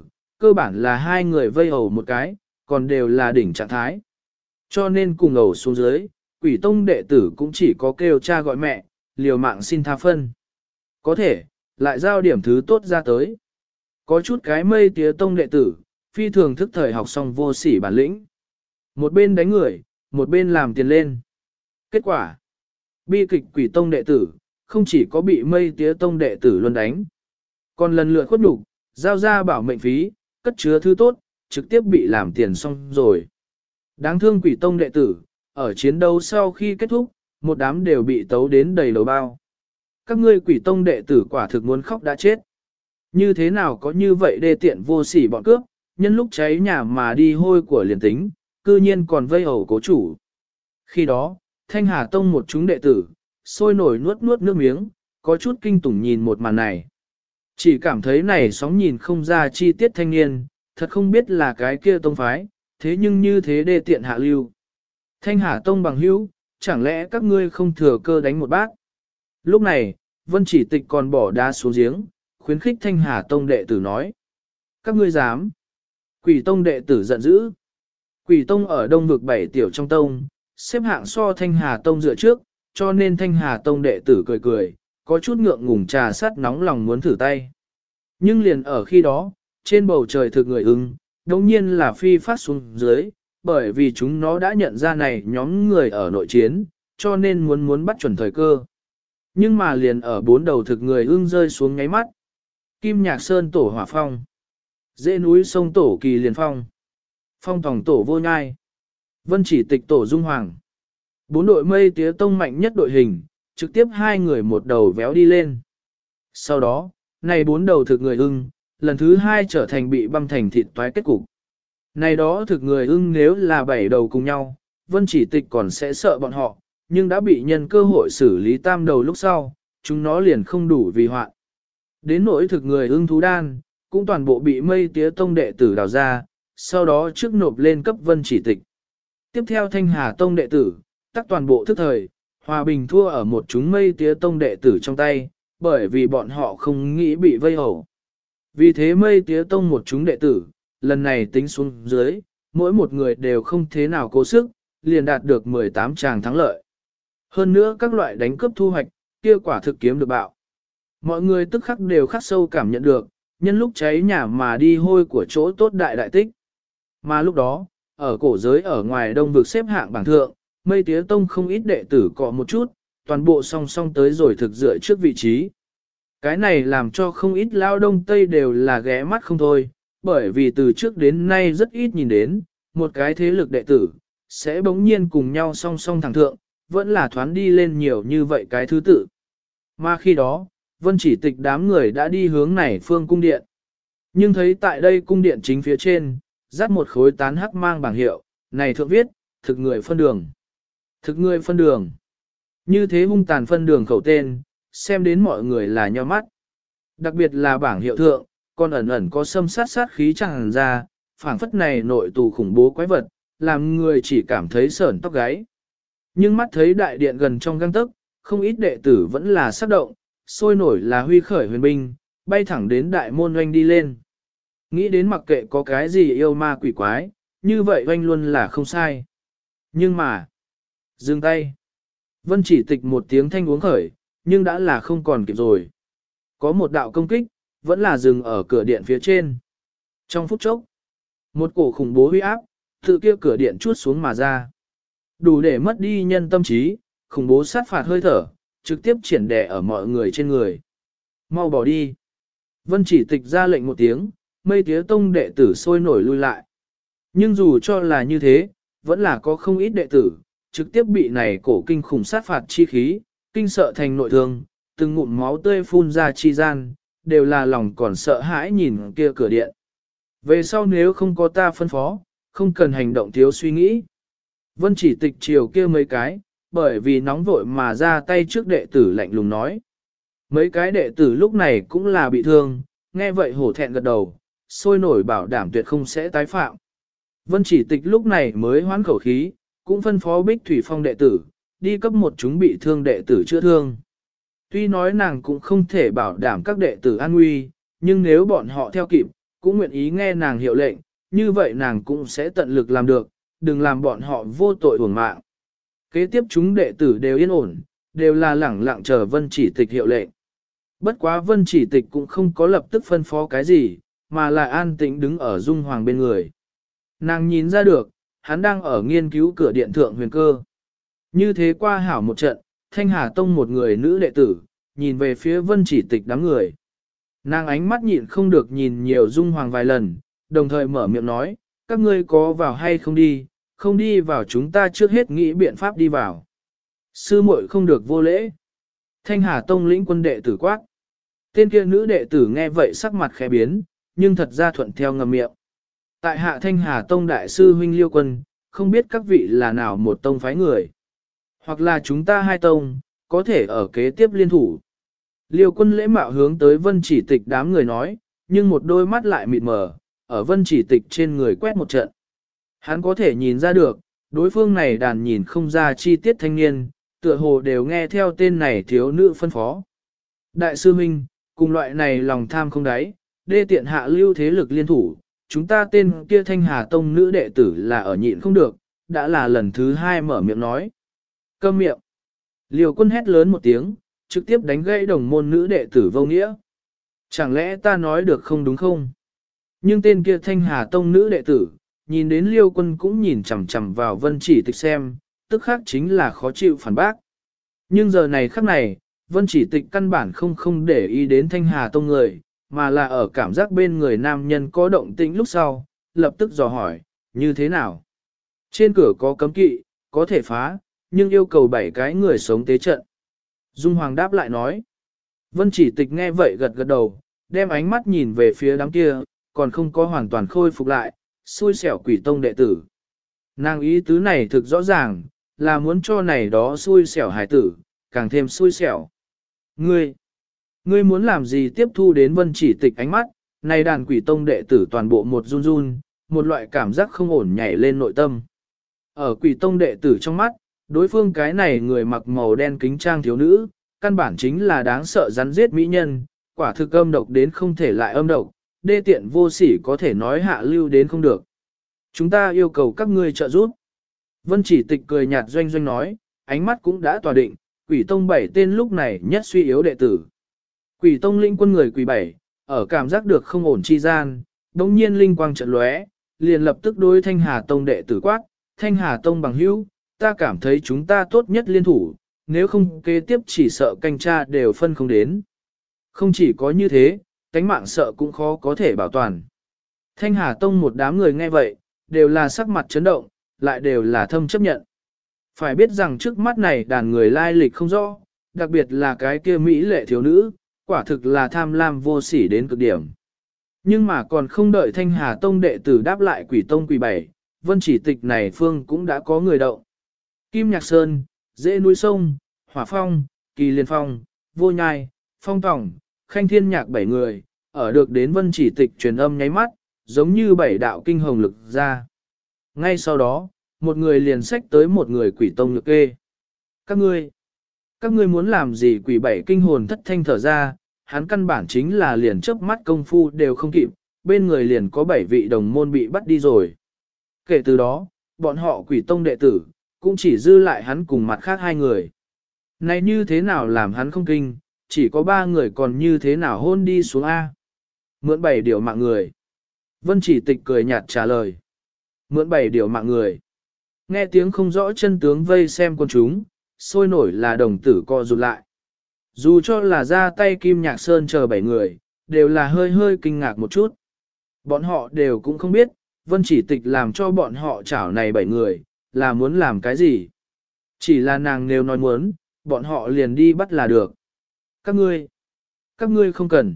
cơ bản là hai người vây ẩu một cái, còn đều là đỉnh trạng thái. Cho nên cùng ẩu xuống dưới, quỷ tông đệ tử cũng chỉ có kêu cha gọi mẹ, liều mạng xin tha phân. Có thể, lại giao điểm thứ tốt ra tới. Có chút cái mây tía tông đệ tử, phi thường thức thời học xong vô sỉ bản lĩnh. Một bên đánh người, một bên làm tiền lên. Kết quả, bi kịch quỷ tông đệ tử, không chỉ có bị mây tía tông đệ tử luôn đánh, còn lần lượt khuất nhục, giao ra bảo mệnh phí, cất chứa thứ tốt, trực tiếp bị làm tiền xong rồi. Đáng thương quỷ tông đệ tử, ở chiến đấu sau khi kết thúc, một đám đều bị tấu đến đầy đầu bao. Các ngươi quỷ tông đệ tử quả thực muốn khóc đã chết. Như thế nào có như vậy đê tiện vô sỉ bọn cướp, nhân lúc cháy nhà mà đi hôi của liền tính, cư nhiên còn vây hầu cố chủ. Khi đó, Thanh Hà Tông một chúng đệ tử, sôi nổi nuốt nuốt nước miếng, có chút kinh tủng nhìn một màn này. Chỉ cảm thấy này sóng nhìn không ra chi tiết thanh niên, thật không biết là cái kia tông phái, thế nhưng như thế đê tiện hạ lưu. Thanh Hà Tông bằng hữu, chẳng lẽ các ngươi không thừa cơ đánh một bác? Lúc này, Vân Chỉ Tịch còn bỏ đá xuống giếng, khuyến khích Thanh Hà Tông đệ tử nói. Các ngươi dám. Quỷ Tông đệ tử giận dữ. Quỷ Tông ở Đông vực 7 tiểu trong tông, xếp hạng so Thanh Hà Tông dựa trước, cho nên Thanh Hà Tông đệ tử cười cười, có chút ngượng ngùng trà sắt nóng lòng muốn thử tay. Nhưng liền ở khi đó, trên bầu trời thực người ưng, đồng nhiên là phi phát xuống dưới, bởi vì chúng nó đã nhận ra này nhóm người ở nội chiến, cho nên muốn bắt chuẩn thời cơ. Nhưng mà liền ở bốn đầu thực người ưng rơi xuống nháy mắt. Kim Nhạc Sơn tổ hỏa phong, dễ núi sông tổ kỳ liền phong, phong tòng tổ vô nhai, Vân Chỉ Tịch tổ dung hoàng. Bốn đội mây tía tông mạnh nhất đội hình, trực tiếp hai người một đầu véo đi lên. Sau đó, này bốn đầu thực người ưng, lần thứ hai trở thành bị băm thành thịt toái kết cục. Này đó thực người ưng nếu là bảy đầu cùng nhau, Vân Chỉ Tịch còn sẽ sợ bọn họ, nhưng đã bị nhân cơ hội xử lý tam đầu lúc sau, chúng nó liền không đủ vì hoạn. Đến nỗi thực người ưng thú đan, cũng toàn bộ bị mây tía tông đệ tử đào ra, sau đó trước nộp lên cấp Vân Chỉ Tịch. Tiếp theo Thanh Hà tông đệ tử, tắc toàn bộ thức thời, hòa bình thua ở một chúng mây tía tông đệ tử trong tay, bởi vì bọn họ không nghĩ bị vây hổ. Vì thế mây tía tông một chúng đệ tử, lần này tính xuống dưới, mỗi một người đều không thế nào cố sức, liền đạt được 18 tràng thắng lợi. Hơn nữa các loại đánh cướp thu hoạch, kia quả thực kiếm được bạo. Mọi người tức khắc đều khắc sâu cảm nhận được, nhân lúc cháy nhà mà đi hôi của chỗ tốt đại đại tích. Mà lúc đó, ở cổ giới ở ngoài đông vực xếp hạng bảng thượng, mây tía tông không ít đệ tử cọ một chút, toàn bộ song song tới rồi thực dựa trước vị trí. Cái này làm cho không ít lao đông tây đều là ghé mắt không thôi, bởi vì từ trước đến nay rất ít nhìn đến, một cái thế lực đệ tử, sẽ bỗng nhiên cùng nhau song song thẳng thượng, vẫn là thoán đi lên nhiều như vậy cái thứ tự. Mà khi đó, Vân Chỉ Tịch đám người đã đi hướng này phương cung điện. Nhưng thấy tại đây cung điện chính phía trên, dắt một khối tán hắc mang bảng hiệu, này thượng viết, thực người phân đường. Thực người phân đường. Như thế hung tàn phân đường khẩu tên, xem đến mọi người là nho mắt. Đặc biệt là bảng hiệu thượng, còn ẩn ẩn có xâm sát khí tràn ra, phảng phất này nội tù khủng bố quái vật, làm người chỉ cảm thấy sởn tóc gáy. Nhưng mắt thấy đại điện gần trong gang tấc, không ít đệ tử vẫn là sắc động, sôi nổi là huy khởi huyền binh, bay thẳng đến đại môn oanh đi lên. Nghĩ đến mặc kệ có cái gì yêu ma quỷ quái, như vậy oanh luôn là không sai. Nhưng mà, dừng tay. Vân Chỉ Tịch một tiếng thanh uống khởi, nhưng đã là không còn kịp rồi. Có một đạo công kích, vẫn là dừng ở cửa điện phía trên. Trong phút chốc, một cổ khủng bố huy áp, tự kia cửa điện chuốt xuống mà ra. Đủ để mất đi nhân tâm trí, khủng bố sát phạt hơi thở, trực tiếp triển đè ở mọi người trên người. Mau bỏ đi. Vân Chỉ Tịch ra lệnh một tiếng, mây tía tông đệ tử sôi nổi lui lại. Nhưng dù cho là như thế, vẫn là có không ít đệ tử, trực tiếp bị này cổ kinh khủng sát phạt chi khí, kinh sợ thành nội thương, từng ngụm máu tươi phun ra chi gian, đều là lòng còn sợ hãi nhìn kia cửa điện. Về sau nếu không có ta phân phó, không cần hành động thiếu suy nghĩ. Vân Chỉ Tịch chiều kia mấy cái, bởi vì nóng vội mà ra tay trước đệ tử lạnh lùng nói. Mấy cái đệ tử lúc này cũng là bị thương, nghe vậy hổ thẹn gật đầu, sôi nổi bảo đảm tuyệt không sẽ tái phạm. Vân Chỉ Tịch lúc này mới hoán khẩu khí, cũng phân phó Bích Thủy Phong đệ tử, đi cấp một chúng bị thương đệ tử chữa thương. Tuy nói nàng cũng không thể bảo đảm các đệ tử an nguy, nhưng nếu bọn họ theo kịp, cũng nguyện ý nghe nàng hiệu lệnh, như vậy nàng cũng sẽ tận lực làm được, đừng làm bọn họ vô tội uổng mạng. Kế tiếp chúng đệ tử đều yên ổn, đều là lẳng lặng chờ Vân Chỉ Tịch hiệu lệnh. Bất quá Vân Chỉ Tịch cũng không có lập tức phân phó cái gì, mà là an tĩnh đứng ở Dung Hoàng bên người. Nàng nhìn ra được, hắn đang ở nghiên cứu cửa điện thượng huyền cơ. Như thế qua hảo một trận, Thanh Hà Tông một người nữ đệ tử, nhìn về phía Vân Chỉ Tịch đám người. Nàng ánh mắt nhịn không được nhìn nhiều Dung Hoàng vài lần, đồng thời mở miệng nói, các ngươi có vào hay không đi, không đi vào chúng ta trước hết nghĩ biện pháp đi vào. Sư muội không được vô lễ. Thanh Hà Tông lĩnh quân đệ tử quát. Tên kia nữ đệ tử nghe vậy sắc mặt khẽ biến, nhưng thật ra thuận theo ngầm miệng. Tại hạ Thanh Hà Tông đại sư huynh Liêu Quân, không biết các vị là nào một tông phái người. Hoặc là chúng ta hai tông, có thể ở kế tiếp liên thủ. Liêu Quân lễ mạo hướng tới Vân Chỉ Tịch đám người nói, nhưng một đôi mắt lại mịt mờ, ở Vân Chỉ Tịch trên người quét một trận. Hắn có thể nhìn ra được, đối phương này đàn nhìn không ra chi tiết thanh niên, tựa hồ đều nghe theo tên này thiếu nữ phân phó. Đại sư huynh, cùng loại này lòng tham không đáy, đê tiện hạ lưu thế lực liên thủ, chúng ta tên kia Thanh Hà Tông nữ đệ tử là ở nhịn không được, đã là lần thứ hai mở miệng nói. Câm miệng. Liều Quân hét lớn một tiếng, trực tiếp đánh gãy đồng môn nữ đệ tử vô nghĩa. Chẳng lẽ ta nói được không đúng không? Nhưng tên kia Thanh Hà Tông nữ đệ tử, nhìn đến Liêu Quân cũng nhìn chằm chằm vào Vân Chỉ Tịch xem, tức khác chính là khó chịu phản bác. Nhưng giờ này khắc này, Vân Chỉ Tịch căn bản không để ý đến Thanh Hà Tông người, mà là ở cảm giác bên người nam nhân có động tĩnh lúc sau, lập tức dò hỏi, như thế nào? Trên cửa có cấm kỵ, có thể phá, nhưng yêu cầu 7 cái người sống tế trận. Dung Hoàng đáp lại nói. Vân Chỉ Tịch nghe vậy gật gật đầu, đem ánh mắt nhìn về phía đám kia, còn không có hoàn toàn khôi phục lại, xui xẻo Quỷ Tông đệ tử. Nàng ý tứ này thực rõ ràng, là muốn cho này đó xui xẻo hải tử, càng thêm xui xẻo. Ngươi muốn làm gì tiếp thu đến Vân Chỉ Tịch ánh mắt, này đàn Quỷ Tông đệ tử toàn bộ một run run, một loại cảm giác không ổn nhảy lên nội tâm. Ở Quỷ Tông đệ tử trong mắt, đối phương cái này người mặc màu đen kính trang thiếu nữ, căn bản chính là đáng sợ rắn giết mỹ nhân, quả thực âm độc đến không thể lại âm độc, đê tiện vô sỉ có thể nói hạ lưu đến không được. Chúng ta yêu cầu các ngươi trợ giúp. Vân Chỉ Tịch cười nhạt doanh doanh nói, ánh mắt cũng đã tỏa định, Quỷ Tông 7 tên lúc này nhất suy yếu đệ tử. Quỷ Tông linh quân người Quỷ 7, ở cảm giác được không ổn chi gian, đống nhiên linh quang chợt lóe, liền lập tức đối Thanh Hà Tông đệ tử quát, Thanh Hà Tông bằng hữu, ta cảm thấy chúng ta tốt nhất liên thủ, nếu không kế tiếp chỉ sợ canh tra đều phân không đến. Không chỉ có như thế, cánh mạng sợ cũng khó có thể bảo toàn. Thanh Hà Tông một đám người nghe vậy, đều là sắc mặt chấn động, lại đều là thâm chấp nhận. Phải biết rằng trước mắt này đàn người lai lịch không rõ, đặc biệt là cái kia mỹ lệ thiếu nữ, quả thực là tham lam vô sỉ đến cực điểm. Nhưng mà còn không đợi Thanh Hà Tông đệ tử đáp lại Quỷ Tông Quỷ 7, Vân Chỉ Tịch này phương cũng đã có người động. Kim Nhạc Sơn, Dễ Núi Sông, Hỏa Phong, Kỳ Liên Phong, Vô Nhai, Phong Tòng, Khanh Thiên Nhạc 7 người, ở được đến Vân Chỉ Tịch truyền âm nháy mắt, giống như 7 đạo kinh hồng lực ra. Ngay sau đó, một người liền xách tới một người Quỷ Tông Nhược Kê. Các ngươi muốn làm gì? Quỷ 7 kinh hồn thất thanh thở ra, hắn căn bản chính là liền chớp mắt công phu đều không kịp, bên người liền có 7 vị đồng môn bị bắt đi rồi. Kể từ đó, bọn họ Quỷ Tông đệ tử, cũng chỉ dư lại hắn cùng mặt khác 2 người. Này như thế nào làm hắn không kinh, chỉ có 3 người còn như thế nào hôn đi xuống A. Mượn 7 điều mạng người. Vân Chỉ Tịch cười nhạt trả lời. Mượn 7 điều mạng người. Nghe tiếng không rõ chân tướng vây xem con chúng, sôi nổi là đồng tử co rụt lại. Dù cho là ra tay Kim Nhạc Sơn chờ 7 người, đều là hơi kinh ngạc một chút. Bọn họ đều cũng không biết, Vân Chỉ Tịch làm cho bọn họ chảo này 7 người, là muốn làm cái gì. Chỉ là nàng nếu nói muốn, bọn họ liền đi bắt là được. Các ngươi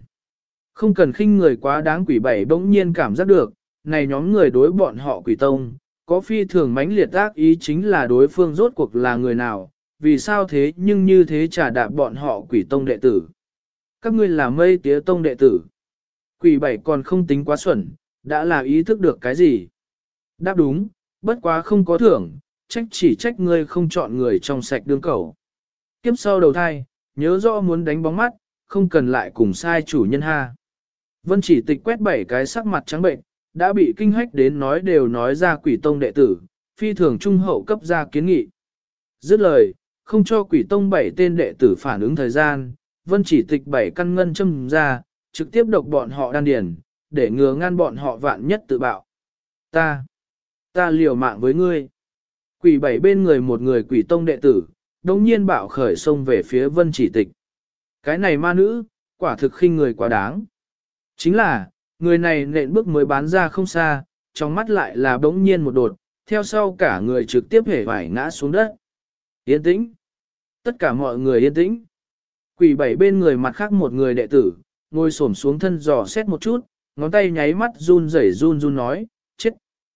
không cần khinh người quá đáng. Quỷ 7 bỗng nhiên cảm giác được, này nhóm người đối bọn họ Quỷ Tông, có phi thường mãnh liệt ác ý chính là đối phương rốt cuộc là người nào, vì sao thế nhưng như thế trả đạp bọn họ Quỷ Tông đệ tử. Các ngươi là Mây Tía Tông đệ tử. Quỷ 7 còn không tính quá xuẩn, đã là ý thức được cái gì. Đáp đúng, bất quá không có thưởng, chỉ trách ngươi không chọn người trong sạch đương cầu. Kiếp sau đầu thai, nhớ rõ muốn đánh bóng mắt, không cần lại cùng sai chủ nhân ha. Vân Chỉ Tịch quét 7 cái sắc mặt trắng bệnh, đã bị kinh hách đến nói đều nói ra Quỷ Tông đệ tử, phi thường trung hậu cấp ra kiến nghị. Dứt lời, không cho Quỷ Tông 7 tên đệ tử phản ứng thời gian, Vân Chỉ Tịch 7 căn ngân châm ra, trực tiếp độc bọn họ đan điền, để ngừa ngăn bọn họ vạn nhất tự bạo. Ta liều mạng với ngươi. Quỷ 7 bên người một người Quỷ Tông đệ tử, đồng nhiên bạo khởi xông về phía Vân Chỉ Tịch. Cái này ma nữ, quả thực khinh người quá đáng. Chính là, người này nện bước mới bán ra không xa, trong mắt lại là bỗng nhiên một đột, theo sau cả người trực tiếp hể vải ngã xuống đất. Yên tĩnh. Tất cả mọi người yên tĩnh. Quỷ 7 bên người mặt khác một người đệ tử, ngồi xổm xuống thân dò xét một chút, ngón tay nháy mắt run rẩy run run nói, chết.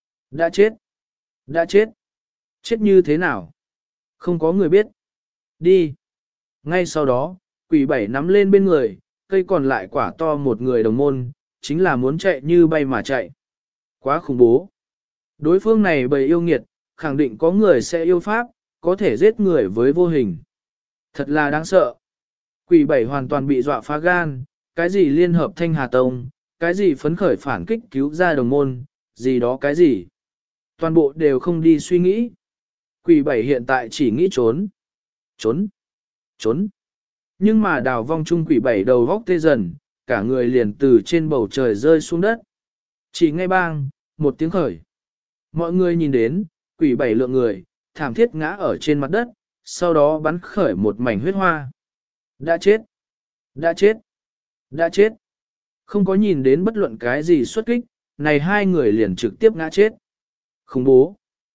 Đã chết. Đã chết. Chết như thế nào? Không có người biết. Đi. Ngay sau đó, Quỷ 7 nắm lên bên người, cây còn lại quả to một người đồng môn, chính là muốn chạy như bay mà chạy. Quá khủng bố. Đối phương này bầy yêu nghiệt, khẳng định có người sẽ yêu pháp, có thể giết người với vô hình. Thật là đáng sợ. Quỷ 7 hoàn toàn bị dọa phá gan, cái gì liên hợp Thanh Hà Tông, cái gì phấn khởi phản kích cứu ra đồng môn, gì đó cái gì. Toàn bộ đều không đi suy nghĩ. Quỷ 7 hiện tại chỉ nghĩ trốn. Trốn. Trốn. Nhưng mà đào vong chung Quỷ 7 đầu góc tê dần, cả người liền từ trên bầu trời rơi xuống đất. Chỉ ngay bang, một tiếng khởi. Mọi người nhìn đến, Quỷ 7 lượng người, thảm thiết ngã ở trên mặt đất, sau đó bắn khởi một mảnh huyết hoa. Đã chết. Đã chết. Đã chết. Không có nhìn đến bất luận cái gì xuất kích, này hai người liền trực tiếp ngã chết. Khủng bố.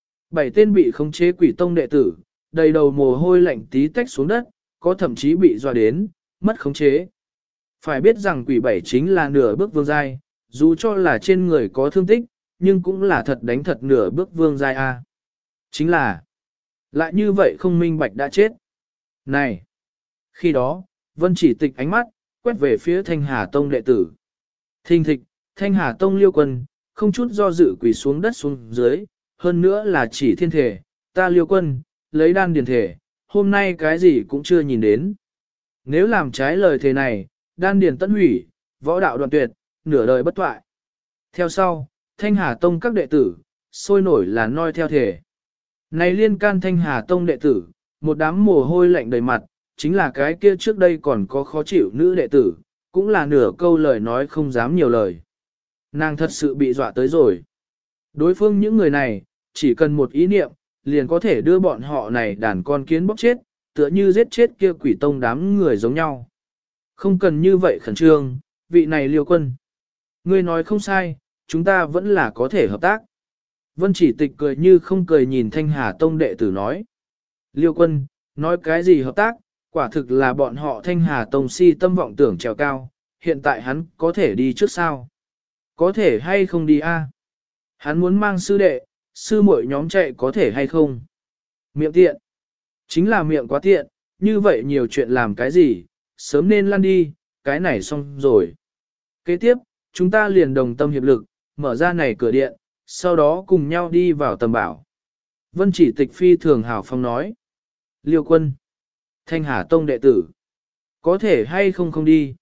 7 tên bị khống chế Quỷ Tông đệ tử, đầy đầu mồ hôi lạnh tí tách xuống đất, có thậm chí bị dọa đến, mất khống chế. Phải biết rằng Quỷ 7 chính là nửa bước vương giai, dù cho là trên người có thương tích, nhưng cũng là thật đánh thật nửa bước vương giai a. Chính là, lại như vậy không minh bạch đã chết. Này! Khi đó, Vân Chỉ Tịch ánh mắt, quét về phía Thanh Hà Tông đệ tử. Thình thịch, Thanh Hà Tông Liêu Quân, không chút do dự quỳ xuống đất xuống dưới, hơn nữa là chỉ thiên thể, ta Liêu Quân, lấy đan điền thể, hôm nay cái gì cũng chưa nhìn đến. Nếu làm trái lời thề này, đan điền tận hủy, võ đạo đoạn tuyệt, nửa đời bất toại. Theo sau, Thanh Hà Tông các đệ tử, sôi nổi là noi theo thể. Này liên can Thanh Hà Tông đệ tử, một đám mồ hôi lạnh đầy mặt, chính là cái kia trước đây còn có khó chịu nữ đệ tử, cũng là nửa câu lời nói không dám nhiều lời. Nàng thật sự bị dọa tới rồi. Đối phương những người này, chỉ cần một ý niệm, liền có thể đưa bọn họ này đàn con kiến bóc chết, tựa như giết chết kia Quỷ Tông đám người giống nhau. Không cần như vậy khẩn trương, vị này Liêu Quân. Ngươi nói không sai, chúng ta vẫn là có thể hợp tác. Vân Chỉ Tịch cười như không cười nhìn Thanh Hà Tông đệ tử nói. Liêu Quân, nói cái gì hợp tác, quả thực là bọn họ Thanh Hà Tông si tâm vọng tưởng trèo cao, hiện tại hắn có thể đi trước sao? Có thể hay không đi a? Hắn muốn mang sư đệ, sư muội nhóm chạy có thể hay không? Miệng tiện. Chính là miệng quá tiện, như vậy nhiều chuyện làm cái gì, sớm nên lăn đi, cái này xong rồi. Kế tiếp, chúng ta liền đồng tâm hiệp lực, mở ra này cửa điện, sau đó cùng nhau đi vào tầm bảo. Vân Chỉ Tịch phi thường hào phong nói. Liêu Quân. Thanh Hà Tông đệ tử. Có thể hay không không đi.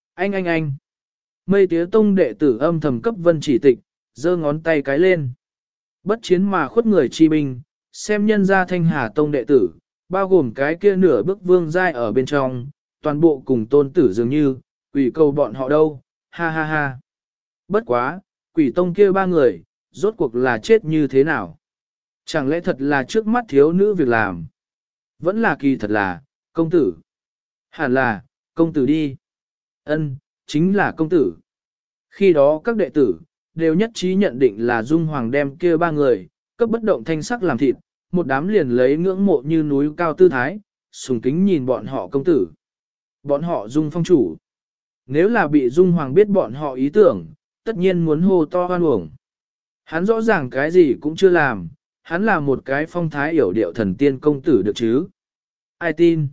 Anh. Mây Tía Tông đệ tử âm thầm cấp Vân Chỉ Tịch, giơ ngón tay cái lên. Bất chiến mà khuất người chi binh, xem nhân ra Thanh Hà Tông đệ tử, bao gồm cái kia nửa bức vương giai ở bên trong, toàn bộ cùng tôn tử dường như, quỷ cầu bọn họ đâu, ha ha ha. Bất quá, Quỷ Tông kia ba người, rốt cuộc là chết như thế nào? Chẳng lẽ thật là trước mắt thiếu nữ việc làm? Vẫn là kỳ thật là, công tử. Hẳn là, công tử đi. Ân, chính là công tử. Khi đó các đệ tử, đều nhất trí nhận định là Dung Hoàng đem kia ba người, cấp bất động thanh sắc làm thịt, một đám liền lấy ngưỡng mộ như núi cao tư thái, sùng kính nhìn bọn họ công tử. Bọn họ Dung phong chủ. Nếu là bị Dung Hoàng biết bọn họ ý tưởng, tất nhiên muốn hô to hoan uổng. Hắn rõ ràng cái gì cũng chưa làm, hắn là một cái phong thái yểu điệu thần tiên công tử được chứ. Ai tin?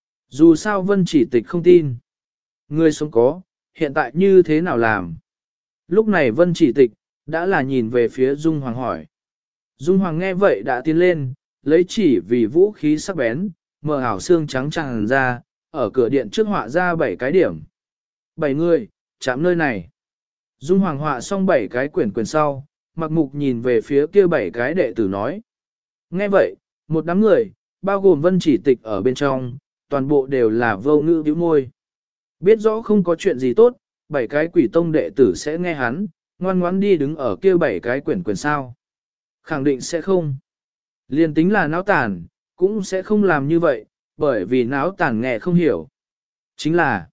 Dù sao Vân Chỉ Tịch không tin. Người sống có, hiện tại như thế nào làm? Lúc này Vân Chỉ Tịch, đã là nhìn về phía Dung Hoàng hỏi. Dung Hoàng nghe vậy đã tiến lên, lấy chỉ vì vũ khí sắc bén, mở ảo xương trắng tràn ra, ở cửa điện trước họa ra 7 cái điểm. 7 người, chạm nơi này. Dung Hoàng họa xong 7 cái quyển sau, Mặc Mục nhìn về phía kia 7 cái đệ tử nói. Nghe vậy, một đám người, bao gồm Vân Chỉ Tịch ở bên trong, toàn bộ đều là vô ngữ bĩu môi. Biết rõ không có chuyện gì tốt, 7 cái quỷ tông đệ tử sẽ nghe hắn, ngoan ngoãn đi đứng ở kia 7 cái quyển sao. Khẳng định sẽ không. Liên tính là náo tàn, cũng sẽ không làm như vậy, bởi vì náo tàn nghe không hiểu. Chính là,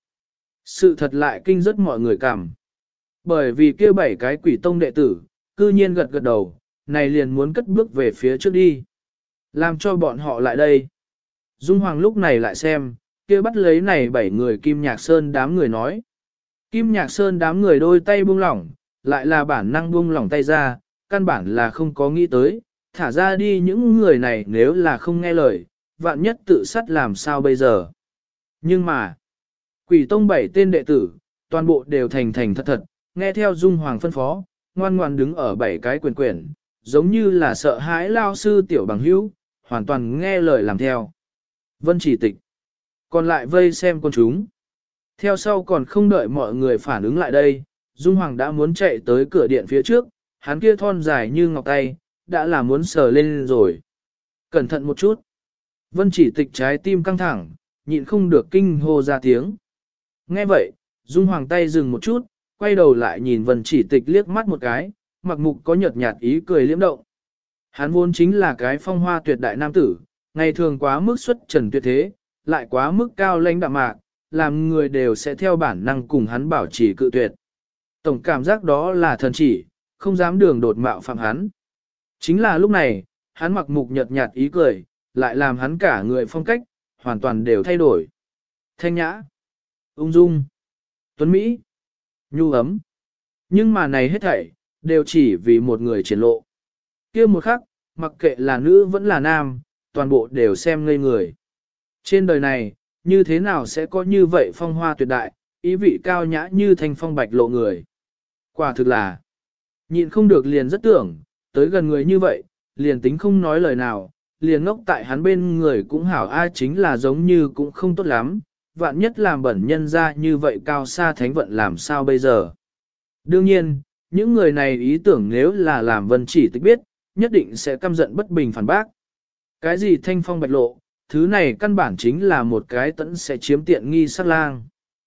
sự thật lại kinh rất mọi người cảm. Bởi vì kia 7 cái quỷ tông đệ tử, cư nhiên gật gật đầu, này liền muốn cất bước về phía trước đi. Làm cho bọn họ lại đây. Dung Hoàng lúc này lại xem, kia bắt lấy này 7 người Kim Nhạc Sơn đám người nói. Kim Nhạc Sơn đám người đôi tay buông lỏng, lại là bản năng buông lỏng tay ra, căn bản là không có nghĩ tới, thả ra đi những người này nếu là không nghe lời, vạn nhất tự sát làm sao bây giờ. Nhưng mà, quỷ tông 7 tên đệ tử, toàn bộ đều thành thành thật thật, nghe theo Dung Hoàng phân phó, ngoan ngoan đứng ở 7 cái quyển, giống như là sợ hãi lao sư tiểu bằng hữu, hoàn toàn nghe lời làm theo. Vân Chỉ Tịch, còn lại vây xem con chúng. Theo sau còn không đợi mọi người phản ứng lại đây, Dung Hoàng đã muốn chạy tới cửa điện phía trước, hắn kia thon dài như ngọc tay, đã là muốn sờ lên rồi. Cẩn thận một chút. Vân Chỉ Tịch trái tim căng thẳng, nhịn không được kinh hô ra tiếng. Nghe vậy, Dung Hoàng tay dừng một chút, quay đầu lại nhìn Vân Chỉ Tịch liếc mắt một cái, Mặc Mục có nhợt nhạt ý cười liếm động. Hắn vốn chính là cái phong hoa tuyệt đại nam tử, ngày thường quá mức xuất trần tuyệt thế, lại quá mức cao lãnh đạm mạc, làm người đều sẽ theo bản năng cùng hắn bảo trì cự tuyệt. Tổng cảm giác đó là thần chỉ, không dám đường đột mạo phạm hắn. Chính là lúc này, hắn Mặc Mục nhợt nhạt ý cười, lại làm hắn cả người phong cách, hoàn toàn đều thay đổi. Thanh nhã, ung dung, tuấn mỹ, nhu ấm. Nhưng mà này hết thảy, đều chỉ vì một người triển lộ. Kia một khắc, mặc kệ là nữ vẫn là nam, toàn bộ đều xem ngây người. Trên đời này, như thế nào sẽ có như vậy phong hoa tuyệt đại, ý vị cao nhã như thanh phong bạch lộ người. Quả thực là, nhịn không được liền rất tưởng, tới gần người như vậy, liền tính không nói lời nào, liền ngốc tại hắn bên người cũng hảo ai chính là giống như cũng không tốt lắm, vạn nhất làm bẩn nhân ra như vậy cao xa thánh vận làm sao bây giờ. Đương nhiên, những người này ý tưởng nếu là làm Vân Chỉ Tịch biết, nhất định sẽ căm giận bất bình phản bác. Cái gì thanh phong bạch lộ, thứ này căn bản chính là một cái tẫn sẽ chiếm tiện nghi sát lang.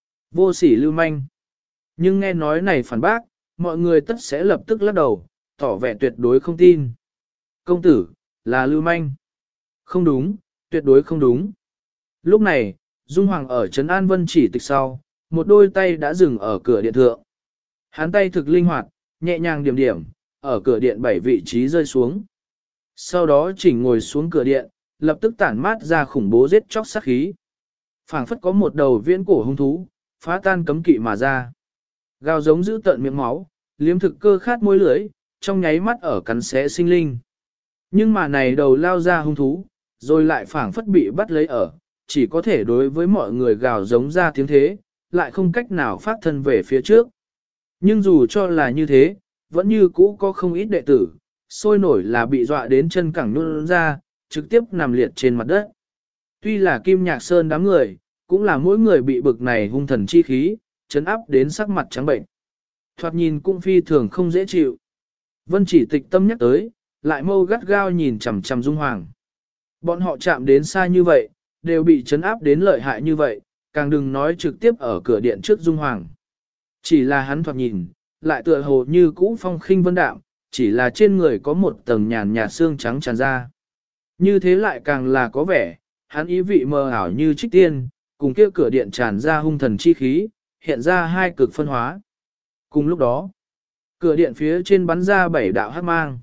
Vô sỉ lưu manh. Nhưng nghe nói này phản bác, mọi người tất sẽ lập tức lắc đầu, tỏ vẻ tuyệt đối không tin. Công tử, là lưu manh. Không đúng, tuyệt đối không đúng. Lúc này, Dung Hoàng ở Trấn An Vân Chỉ Tịch sau, một đôi tay đã dừng ở cửa điện thượng. Hắn tay thực linh hoạt, nhẹ nhàng điểm điểm, ở cửa điện 7 vị trí rơi xuống. Sau đó chỉnh ngồi xuống cửa điện, lập tức tản mát ra khủng bố giết chóc sát khí. Phảng phất có một đầu viễn cổ hung thú, phá tan cấm kỵ mà ra. Gào giống giữ tận miệng máu, liếm thực cơ khát môi lưỡi, trong nháy mắt ở cắn xé sinh linh. Nhưng mà này đầu lao ra hung thú, rồi lại phảng phất bị bắt lấy ở, chỉ có thể đối với mọi người gào giống ra tiếng thế, lại không cách nào phát thân về phía trước. Nhưng dù cho là như thế, vẫn như cũ có không ít đệ tử, sôi nổi là bị dọa đến chân cẳng nhún ra, trực tiếp nằm liệt trên mặt đất. Tuy là Kim Nhạc Sơn đám người, cũng là mỗi người bị bực này hung thần chi khí, chấn áp đến sắc mặt trắng bệnh. Thoạt nhìn cũng phi thường không dễ chịu. Vân Chỉ Tịch tâm nhắc tới, lại mâu gắt gao nhìn chằm chằm Dung Hoàng. Bọn họ chạm đến xa như vậy, đều bị chấn áp đến lợi hại như vậy, càng đừng nói trực tiếp ở cửa điện trước Dung Hoàng. Chỉ là hắn thoạt nhìn, lại tựa hồ như cũ phong khinh vân đạm, chỉ là trên người có một tầng nhàn nhạt xương trắng tràn ra. Như thế lại càng là có vẻ, hắn ý vị mờ ảo như trích tiên, cùng kia cửa điện tràn ra hung thần chi khí, hiện ra hai cực phân hóa. Cùng lúc đó, cửa điện phía trên bắn ra 7 đạo hắc mang.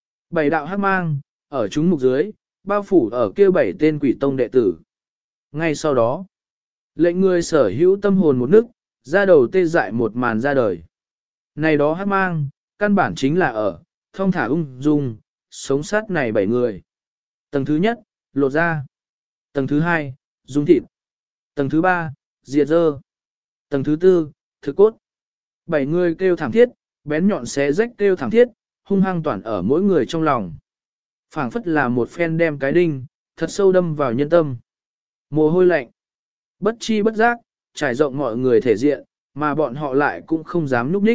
7 đạo hắc mang, ở chúng mục dưới, bao phủ ở kia 7 tên quỷ tông đệ tử. Ngay sau đó, lệnh người sở hữu tâm hồn một nước, ra đầu tê dại một màn ra đời. Này đó hắc mang, căn bản chính là ở, thông thả ung dung, sống sát này 7 người. Tầng thứ nhất, lột da. Tầng thứ hai, dung thịt. Tầng thứ ba, diệt dơ. Tầng thứ tư, thực cốt. 7 người kêu thảm thiết, bén nhọn xé rách kêu thảm thiết, hung hăng toàn ở mỗi người trong lòng. Phảng phất là một phen đem cái đinh, thật sâu đâm vào nhân tâm. Mồ hôi lạnh. Bất chi bất giác, trải rộng mọi người thể diện, mà bọn họ lại cũng không dám núp ních,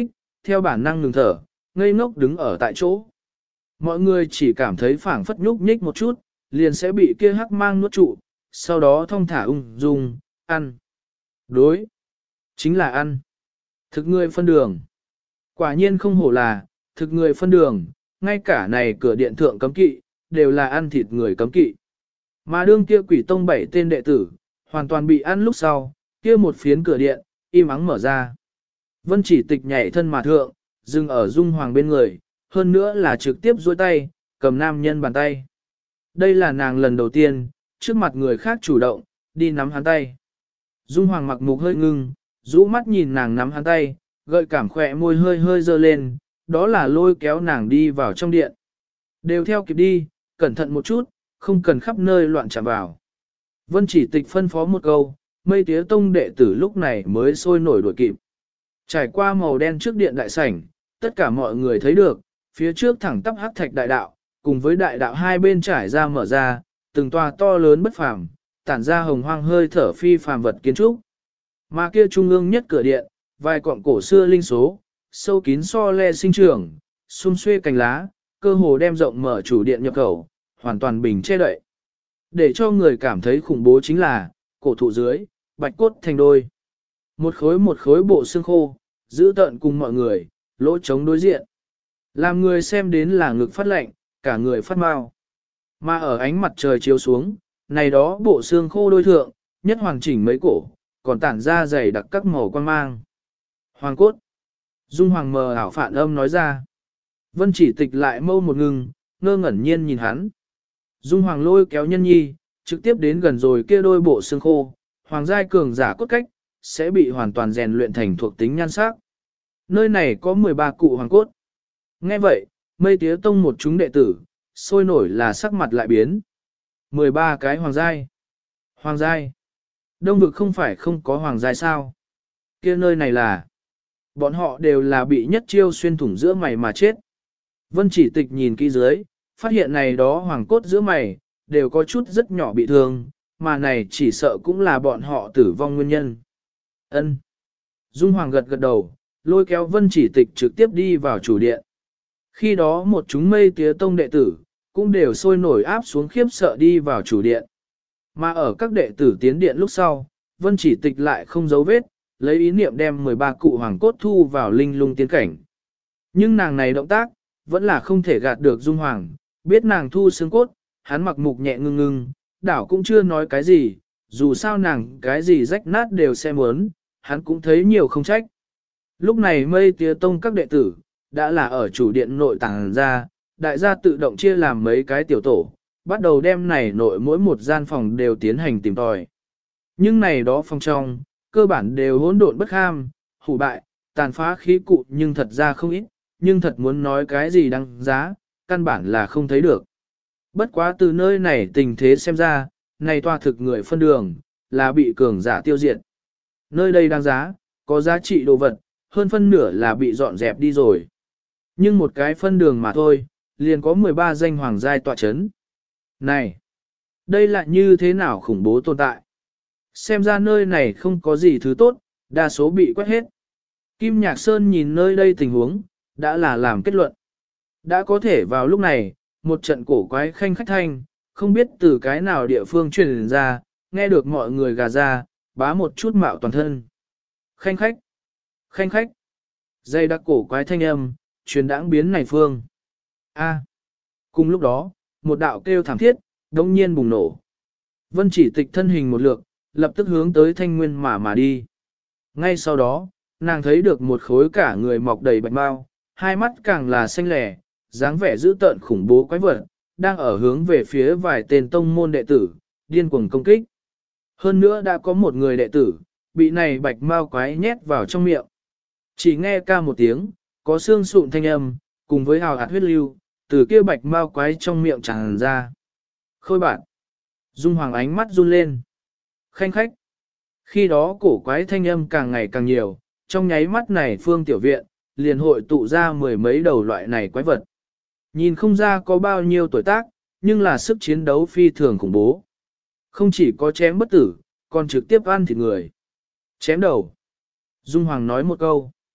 theo bản năng ngừng thở, ngây ngốc đứng ở tại chỗ. Mọi người chỉ cảm thấy phảng phất nhúc nhích một chút, liền sẽ bị kia hắc mang nuốt trụ, sau đó thong thả ung dung, ăn. Đối, chính là ăn. Thực người phân đường. Quả nhiên không hổ là, thực người phân đường, ngay cả này cửa điện thượng cấm kỵ, đều là ăn thịt người cấm kỵ. Mà đương kia quỷ tông 7 tên đệ tử, hoàn toàn bị ăn lúc sau, kia một phiến cửa điện, im ắng mở ra. Vân Chỉ Tịch nhảy thân mà thượng, dừng ở Dung Hoàng bên người, hơn nữa là trực tiếp duỗi tay, cầm nam nhân bàn tay. Đây là nàng lần đầu tiên, trước mặt người khác chủ động, đi nắm hắn tay. Dung Hoàng mặc mục hơi ngưng, rũ mắt nhìn nàng nắm hắn tay, gợi cảm khỏe môi hơi hơi dơ lên, đó là lôi kéo nàng đi vào trong điện. Đều theo kịp đi, cẩn thận một chút, không cần khắp nơi loạn chạm vào. Vân Chỉ Tịch phân phó một câu, Mây Tía Tông đệ tử lúc này mới sôi nổi đuổi kịp. Trải qua màu đen trước điện đại sảnh, tất cả mọi người thấy được, phía trước thẳng tắp hắc thạch đại đạo, cùng với đại đạo hai bên trải ra mở ra, từng tòa to lớn bất phàm, tản ra hồng hoang hơi thở phi phàm vật kiến trúc. Mà kia trung ương nhất cửa điện, vài cọng cổ xưa linh số, sâu kín so le sinh trưởng, xum xuê cành lá, cơ hồ đem rộng mở chủ điện nhập khẩu, hoàn toàn bình che đậy. Để cho người cảm thấy khủng bố chính là, cổ thụ dưới, bạch cốt thành đôi. Một khối bộ xương khô, giữ tợn cùng mọi người, lỗ trống đối diện. Làm người xem đến là ngực phát lạnh, cả người phát mau. Mà ở ánh mặt trời chiếu xuống, này đó bộ xương khô đôi thượng, nhất hoàn chỉnh mấy cổ, còn tản ra dày đặc các màu quan mang. Hoàng cốt. Dung Hoàng mờ ảo phản âm nói ra. Vân Chỉ Tịch lại mâu một ngừng, ngơ ngẩn nhiên nhìn hắn. Dung Hoàng lôi kéo nhân nhi, trực tiếp đến gần rồi kia đôi bộ xương khô, hoàng giai cường giả cốt cách, sẽ bị hoàn toàn rèn luyện thành thuộc tính nhan sắc. Nơi này có 13 cụ hoàng cốt. Nghe vậy, Mây Tía Tông một chúng đệ tử, sôi nổi là sắc mặt lại biến. 13 cái hoàng giai. Hoàng giai. Đông vực không phải không có hoàng giai sao? Kia nơi này là... Bọn họ đều là bị nhất chiêu xuyên thủng giữa mày mà chết. Vân Chỉ Tịch nhìn kỹ dưới, phát hiện này đó hoàng cốt giữa mày, đều có chút rất nhỏ bị thương, mà này chỉ sợ cũng là bọn họ tử vong nguyên nhân. Ân. Dung Hoàng gật gật đầu, lôi kéo Vân Chỉ Tịch trực tiếp đi vào chủ điện. Khi đó một chúng Mây Tía Tông đệ tử, cũng đều sôi nổi áp xuống khiếp sợ đi vào chủ điện. Mà ở các đệ tử tiến điện lúc sau, Vân Chỉ Tịch lại không giấu vết, lấy ý niệm đem 13 cụ hoàng cốt thu vào linh lung tiến cảnh. Nhưng nàng này động tác, vẫn là không thể gạt được Dung Hoàng, biết nàng thu xương cốt, hắn mặc mục nhẹ ngưng ngưng, đảo cũng chưa nói cái gì, dù sao nàng cái gì rách nát đều sẽ muốn, hắn cũng thấy nhiều không trách. Lúc này Mây Tía Tông các đệ tử, đã là ở chủ điện nội tàng ra, đại gia tự động chia làm mấy cái tiểu tổ, bắt đầu đem này nội mỗi một gian phòng đều tiến hành tìm tòi. Nhưng này đó phòng trong, cơ bản đều hỗn độn bất kham, hủ bại, tàn phá khí cụ nhưng thật ra không ít, nhưng thật muốn nói cái gì đáng giá, căn bản là không thấy được. Bất quá từ nơi này tình thế xem ra, này toa thực người phân đường, là bị cường giả tiêu diệt. Nơi đây đáng giá, có giá trị đồ vật, hơn phân nửa là bị dọn dẹp đi rồi. Nhưng một cái phân đường mà thôi, liền có 13 danh hoàng giai tọa chấn. Này, đây là như thế nào khủng bố tồn tại? Xem ra nơi này không có gì thứ tốt, đa số bị quét hết. Kim Nhạc Sơn nhìn nơi đây tình huống, đã là làm kết luận. Đã có thể vào lúc này, một trận cổ quái khanh khách thanh, không biết từ cái nào địa phương truyền ra, nghe được mọi người gà ra, bá một chút mạo toàn thân. Khanh khách, khanh khách, dây đặc cổ quái thanh âm, truyền đãng biến này phương. A. Cùng lúc đó, một đạo kêu thảm thiết, đông nhiên bùng nổ. Vân Chỉ Tịch thân hình một lượt, lập tức hướng tới thanh nguyên mà đi. Ngay sau đó, nàng thấy được một khối cả người mọc đầy bạch bao, hai mắt càng là xanh lẻ, dáng vẻ dữ tợn khủng bố quái vật, đang ở hướng về phía vài tên tông môn đệ tử, điên cuồng công kích. Hơn nữa đã có một người đệ tử, bị này bạch mao quái nhét vào trong miệng. Chỉ nghe ca một tiếng, có xương sụn thanh âm, cùng với hào hạt huyết lưu, từ kia bạch mao quái trong miệng tràn ra. Khôi bạn. Dung Hoàng ánh mắt run lên. Khanh khách. Khi đó cổ quái thanh âm càng ngày càng nhiều, trong nháy mắt này phương tiểu viện, liền hội tụ ra mười mấy đầu loại này quái vật. Nhìn không ra có bao nhiêu tuổi tác, nhưng là sức chiến đấu phi thường khủng bố. Không chỉ có chém bất tử, còn trực tiếp ăn thịt người. Chém đầu. Dung Hoàng nói một câu.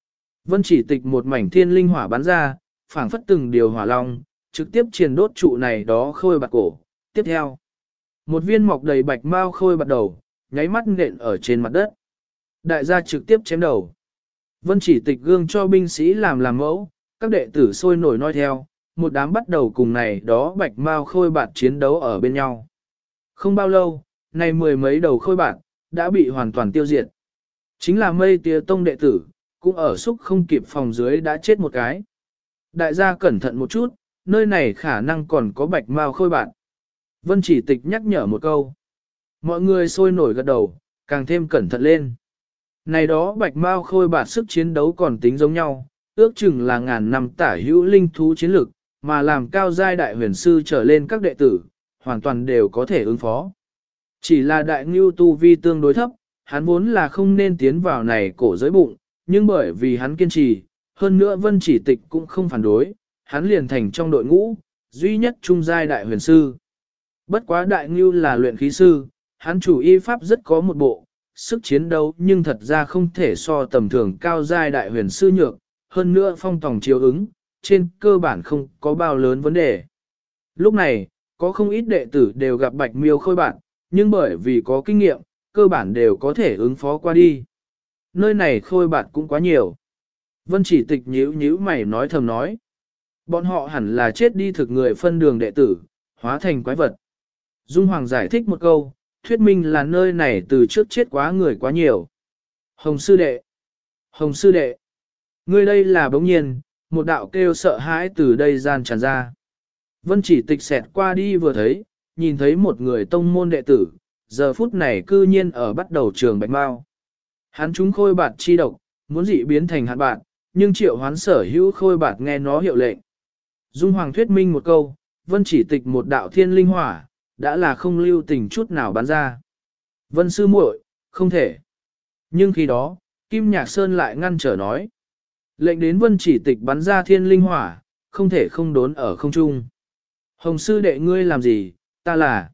Vân chỉ tịch một mảnh thiên linh hỏa bắn ra, phảng phất từng điều hỏa long, trực tiếp triền đốt trụ này đó khôi bạt cổ. Tiếp theo, một viên mọc đầy bạch mao khôi bạt đầu, nháy mắt nện ở trên mặt đất. Đại gia trực tiếp chém đầu. Vân chỉ tịch gương cho binh sĩ làm mẫu, các đệ tử sôi nổi noi theo, một đám bắt đầu cùng này đó bạch mao khôi bạt chiến đấu ở bên nhau. Không bao lâu, này mười mấy đầu khôi bạt đã bị hoàn toàn tiêu diệt. Chính là Mây Tía Tông đệ tử, cũng ở xúc không kịp phòng dưới đã chết một cái. Đại gia cẩn thận một chút, nơi này khả năng còn có bạch mao khôi bạt. Vân chỉ tịch nhắc nhở một câu. Mọi người sôi nổi gật đầu, càng thêm cẩn thận lên. Này đó bạch mao khôi bạt sức chiến đấu còn tính giống nhau, ước chừng là ngàn năm tả hữu linh thú chiến lực, mà làm cao giai đại huyền sư trở lên các đệ tử, hoàn toàn đều có thể ứng phó. Chỉ là đại ngưu tu vi tương đối thấp, hắn vốn là không nên tiến vào này cổ giới bụng, nhưng bởi vì hắn kiên trì, hơn nữa Vân chỉ tịch cũng không phản đối, hắn liền thành trong đội ngũ, duy nhất trung giai đại huyền sư. Bất quá đại ngưu là luyện khí sư, hắn chủ y pháp rất có một bộ, sức chiến đấu nhưng thật ra không thể so tầm thường cao giai đại huyền sư nhược, hơn nữa phong tòng chiếu ứng, trên cơ bản không có bao lớn vấn đề. Lúc này, có không ít đệ tử đều gặp bạch miêu khôi bạn, nhưng bởi vì có kinh nghiệm, cơ bản đều có thể ứng phó qua đi. Nơi này khôi bạn cũng quá nhiều. Vân chỉ tịch nhíu mày nói thầm nói. Bọn họ hẳn là chết đi thực người phân đường đệ tử, hóa thành quái vật. Dung Hoàng giải thích một câu, thuyết minh là nơi này từ trước chết quá người quá nhiều. Hồng sư đệ! Hồng sư đệ! Ngươi đây là bỗng nhiên, một đạo kêu sợ hãi từ đây gian tràn ra. Vân chỉ tịch xẹt qua đi vừa thấy, nhìn thấy một người tông môn đệ tử, giờ phút này cư nhiên ở bắt đầu trường bạch mao. Hắn chúng khôi bạt chi độc, muốn dị biến thành hạn bạt, nhưng triệu hoán sở hữu khôi bạt nghe nó hiệu lệnh. Dung Hoàng thuyết minh một câu, Vân chỉ tịch một đạo thiên linh hỏa, đã là không lưu tình chút nào bắn ra. Vân sư muội, không thể. Nhưng khi đó, Kim Nhạc Sơn lại ngăn trở nói. Lệnh đến Vân chỉ tịch bắn ra thiên linh hỏa, không thể không đốn ở không trung. Hồng sư đệ ngươi làm gì, ta là...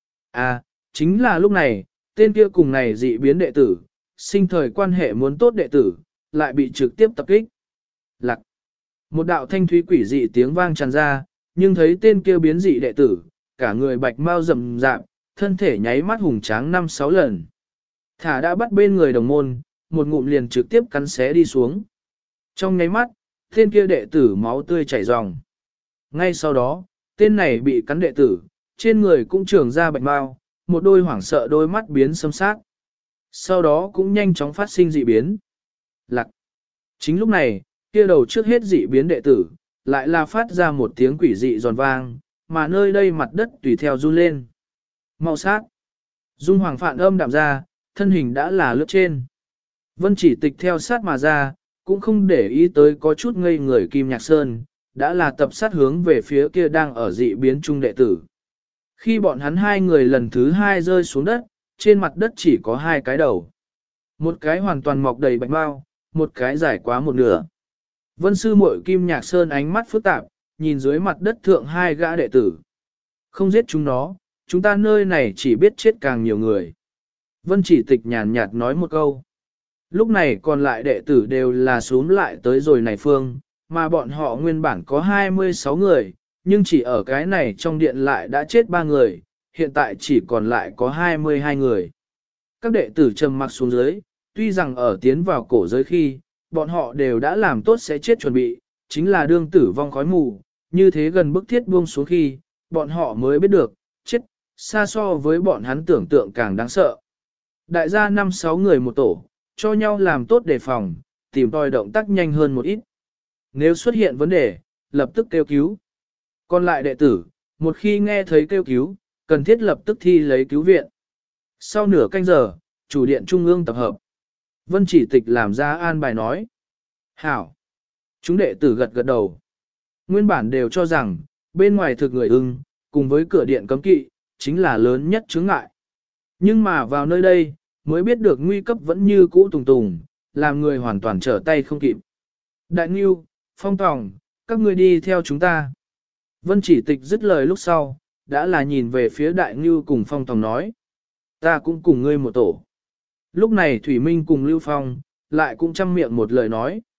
À, chính là lúc này, tên kia cùng này dị biến đệ tử, sinh thời quan hệ muốn tốt đệ tử, lại bị trực tiếp tập kích. Lạc. Một đạo thanh thúy quỷ dị tiếng vang tràn ra, nhưng thấy tên kia biến dị đệ tử, cả người bạch mau rầm rạp, thân thể nháy mắt hùng tráng 5-6 lần. Thả đã bắt bên người đồng môn, một ngụm liền trực tiếp cắn xé đi xuống. Trong nháy mắt, tên kia đệ tử máu tươi chảy ròng. Ngay sau đó, tên này bị cắn đệ tử, trên người cũng trường ra bạch mau, một đôi hoảng sợ đôi mắt biến xâm sát. Sau đó cũng nhanh chóng phát sinh dị biến. Lạc. Chính lúc này, kia đầu trước hết dị biến đệ tử, lại là phát ra một tiếng quỷ dị giòn vang, mà nơi đây mặt đất tùy theo run lên. Mau sát. Dung Hoàng phạn âm đạm ra, thân hình đã là lướt trên. Vân chỉ tịch theo sát mà ra, cũng không để ý tới có chút ngây người Kim Nhạc Sơn, đã là tập sát hướng về phía kia đang ở dị biến trung đệ tử. Khi bọn hắn hai người lần thứ hai rơi xuống đất, trên mặt đất chỉ có hai cái đầu. Một cái hoàn toàn mọc đầy bạch mau, một cái dài quá một nửa. Vân sư muội Kim Nhạc Sơn ánh mắt phức tạp, nhìn dưới mặt đất thượng hai gã đệ tử. Không giết chúng nó, chúng ta nơi này chỉ biết chết càng nhiều người. Vân chỉ tịch nhàn nhạt nói một câu. Lúc này còn lại đệ tử đều là xuống lại tới rồi này phương, mà bọn họ nguyên bản có 26 người, nhưng chỉ ở cái này trong điện lại đã chết 3 người, hiện tại chỉ còn lại có 22 người. Các đệ tử trầm mặc xuống dưới, tuy rằng ở tiến vào cổ giới khi, bọn họ đều đã làm tốt sẽ chết chuẩn bị, chính là đương tử vong khói mù, như thế gần bức thiết buông xuống khi, bọn họ mới biết được, chết, xa so với bọn hắn tưởng tượng càng đáng sợ. Đại gia 5-6 người một tổ, cho nhau làm tốt đề phòng, tìm tòi động tác nhanh hơn một ít. Nếu xuất hiện vấn đề, lập tức kêu cứu. Còn lại đệ tử, một khi nghe thấy kêu cứu, cần thiết lập tức thi lấy cứu viện. Sau nửa canh giờ, chủ điện trung ương tập hợp. Vân chỉ tịch làm ra an bài nói. Hảo. Chúng đệ tử gật gật đầu. Nguyên bản đều cho rằng, bên ngoài thực người ưng, cùng với cửa điện cấm kỵ, chính là lớn nhất chướng ngại. Nhưng mà vào nơi đây, mới biết được nguy cấp vẫn như cũ tùng tùng, làm người hoàn toàn trở tay không kịp. Đại Ngưu, Phong Tòng, các ngươi đi theo chúng ta. Vân chỉ tịch dứt lời lúc sau, đã là nhìn về phía Đại Ngưu cùng Phong Tòng nói. Ta cũng cùng ngươi một tổ. Lúc này Thủy Minh cùng Lưu Phong, lại cũng chăm miệng một lời nói.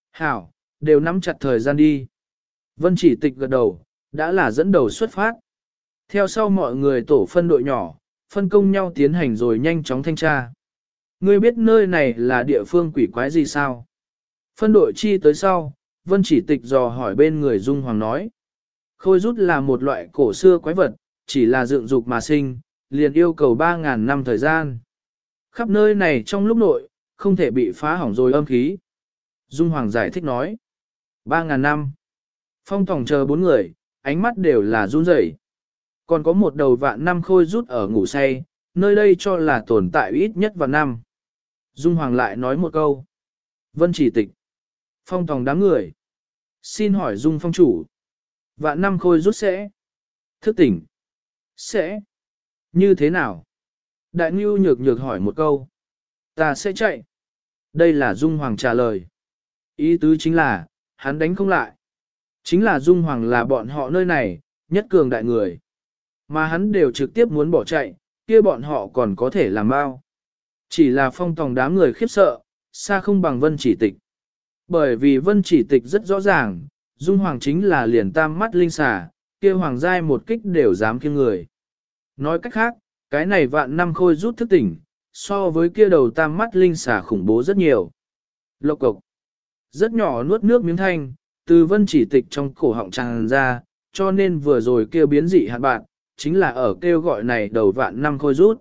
Hảo, đều nắm chặt thời gian đi. Vân Chỉ Tịch gật đầu, đã là dẫn đầu xuất phát. Theo sau mọi người tổ phân đội nhỏ, phân công nhau tiến hành rồi nhanh chóng thanh tra. Ngươi biết nơi này là địa phương quỷ quái gì sao? Phân đội chi tới sau, Vân Chỉ Tịch dò hỏi bên người Dung Hoàng nói. Khôi rút là một loại cổ xưa quái vật, chỉ là dựng dục mà sinh, liền yêu cầu 3.000 năm thời gian. Khắp nơi này trong lúc nội, không thể bị phá hỏng rồi âm khí. Dung Hoàng giải thích nói. 3.000 năm. Phong Tòng chờ 4 người, ánh mắt đều là run rẩy. Còn có một đầu vạn năm khôi rút ở ngủ say, nơi đây cho là tồn tại ít nhất vạn năm. Dung Hoàng lại nói một câu. Vân Chỉ Tịch. Phong Tòng đám người. Xin hỏi Dung Phong chủ. Vạn năm khôi rút sẽ. Thức tỉnh. Sẽ. Như thế nào? Đại Ngưu nhược nhược hỏi một câu. Ta sẽ chạy. Đây là Dung Hoàng trả lời. Ý tứ chính là, hắn đánh không lại. Chính là Dung Hoàng là bọn họ nơi này, nhất cường đại người. Mà hắn đều trực tiếp muốn bỏ chạy, kia bọn họ còn có thể làm bao. Chỉ là Phong Tòng đám người khiếp sợ, xa không bằng Vân Chỉ Tịch. Bởi vì Vân Chỉ Tịch rất rõ ràng, Dung Hoàng chính là liền tam mắt linh xà, kia hoàng giai một kích đều dám kiêng người. Nói cách khác, cái này vạn năm khôi rút thức tỉnh, so với kia đầu tam mắt linh xà khủng bố rất nhiều. Lộc cộc. Rất nhỏ nuốt nước miếng thanh, từ Vân Chỉ Tịch trong cổ họng tràn ra, cho nên vừa rồi kêu biến dị hạn bạn, chính là ở kêu gọi này đầu vạn năm khôi rút.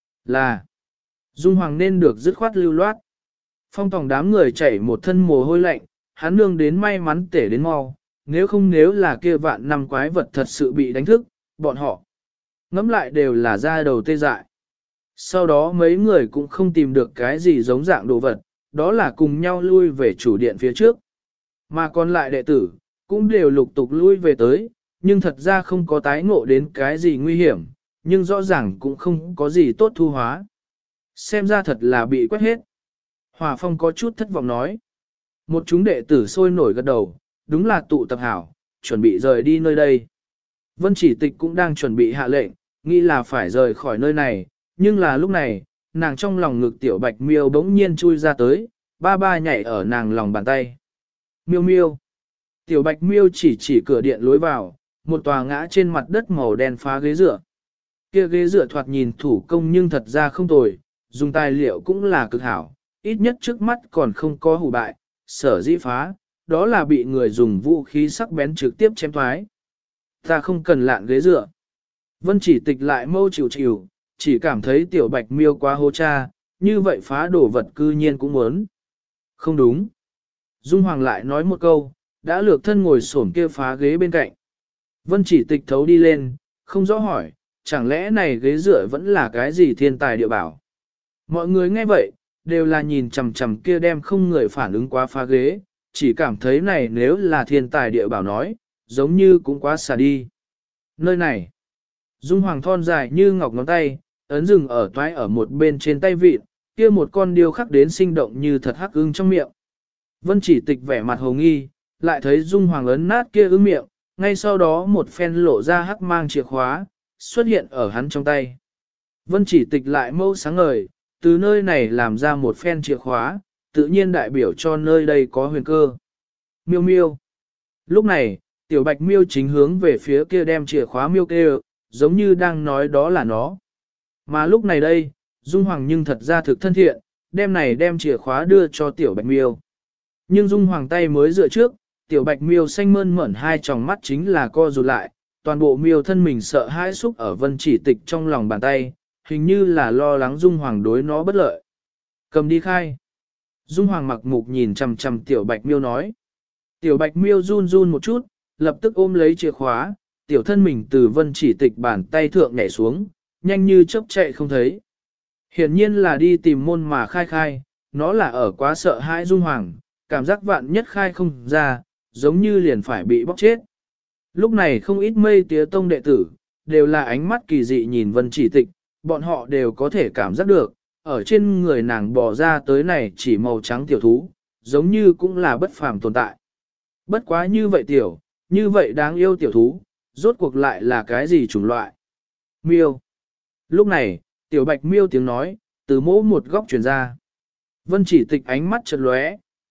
Là Dung Hoàng nên được dứt khoát lưu loát. Phong Tòng đám người chảy một thân mồ hôi lạnh, hắn nương đến may mắn tể đến mau, nếu là kia vạn năm quái vật thật sự bị đánh thức, bọn họ ngẫm lại đều là ra đầu tê dại. Sau đó mấy người cũng không tìm được cái gì giống dạng đồ vật, đó là cùng nhau lui về chủ điện phía trước. Mà còn lại đệ tử, cũng đều lục tục lui về tới, nhưng thật ra không có tái ngộ đến cái gì nguy hiểm, nhưng rõ ràng cũng không có gì tốt thu hóa. Xem ra thật là bị quét hết. Hòa Phong có chút thất vọng nói. Một chúng đệ tử sôi nổi gật đầu, đúng là tụ tập hảo, chuẩn bị rời đi nơi đây. Vân Chỉ Tịch cũng đang chuẩn bị hạ lệnh, nghĩ là phải rời khỏi nơi này, nhưng là lúc này, nàng trong lòng ngực tiểu bạch miêu bỗng nhiên chui ra tới, ba ba nhảy ở nàng lòng bàn tay. Miêu miêu. Tiểu bạch miêu chỉ cửa điện lối vào, một tòa ngã trên mặt đất màu đen phá ghế dựa. Kia ghế dựa thoạt nhìn thủ công nhưng thật ra không tồi, dùng tài liệu cũng là cực hảo, ít nhất trước mắt còn không có hủ bại, sở dĩ phá, đó là bị người dùng vũ khí sắc bén trực tiếp chém thoái. Ta không cần lạn ghế dựa. Vân Chỉ Tịch lại mâu chịu, chỉ cảm thấy tiểu bạch miêu quá hô cha, như vậy phá đổ vật cư nhiên cũng muốn. Không đúng. Dung Hoàng lại nói một câu, đã lược thân ngồi xổm kia phá ghế bên cạnh. Vân Chỉ Tịch thấu đi lên, không rõ hỏi, chẳng lẽ này ghế dựa vẫn là cái gì thiên tài địa bảo. Mọi người nghe vậy, đều là nhìn chằm chằm kia đem không người phản ứng quá phá ghế, chỉ cảm thấy này nếu là thiên tài địa bảo nói, giống như cũng quá xả đi. Nơi này, Dung Hoàng thon dài như ngọc ngón tay, ấn rừng ở toái ở một bên trên tay vịt, kia một con điêu khắc đến sinh động như thật hắc ưng trong miệng. Vân Chỉ Tịch vẻ mặt hồ nghi, lại thấy Dung Hoàng ấn nát kia ưng miệng, ngay sau đó một phen lộ ra hắc mang chìa khóa, xuất hiện ở hắn trong tay. Vân Chỉ Tịch lại mâu sáng ngời, từ nơi này làm ra một phen chìa khóa, tự nhiên đại biểu cho nơi đây có huyền cơ. Miêu miêu. Lúc này, tiểu bạch miêu chính hướng về phía kia đem chìa khóa miêu kêu, giống như đang nói đó là nó. Mà lúc này đây, Dung Hoàng nhưng thật ra thực thân thiện, đem chìa khóa đưa cho tiểu bạch miêu. Nhưng Dung Hoàng tay mới dựa trước, tiểu bạch miêu xanh mơn mởn hai tròng mắt chính là co rụt lại, toàn bộ miêu thân mình sợ hãi xúc ở Vân Chỉ Tịch trong lòng bàn tay, hình như là lo lắng Dung Hoàng đối nó bất lợi. Cầm đi khai. Dung Hoàng mặc mục nhìn chằm chằm tiểu bạch miêu nói. Tiểu bạch miêu run run một chút, lập tức ôm lấy chìa khóa, tiểu thân mình từ Vân Chỉ Tịch bàn tay thượng nhảy xuống, nhanh như chớp chạy không thấy. Hiển nhiên là đi tìm môn mà khai, nó là ở quá sợ hãi Dung Hoàng, cảm giác vạn nhất khai không ra, giống như liền phải bị bóc chết. Lúc này không ít mây tía tông đệ tử, đều là ánh mắt kỳ dị nhìn Vân Chỉ Tịch, bọn họ đều có thể cảm giác được, ở trên người nàng bò ra tới này chỉ màu trắng tiểu thú, giống như cũng là bất phàm tồn tại. Bất quá như vậy tiểu, như vậy đáng yêu tiểu thú, rốt cuộc lại là cái gì chủng loại? Miêu. Lúc này, tiểu bạch miêu tiếng nói, từ mỗi một góc truyền ra. Vân Chỉ Tịch ánh mắt chợt lóe,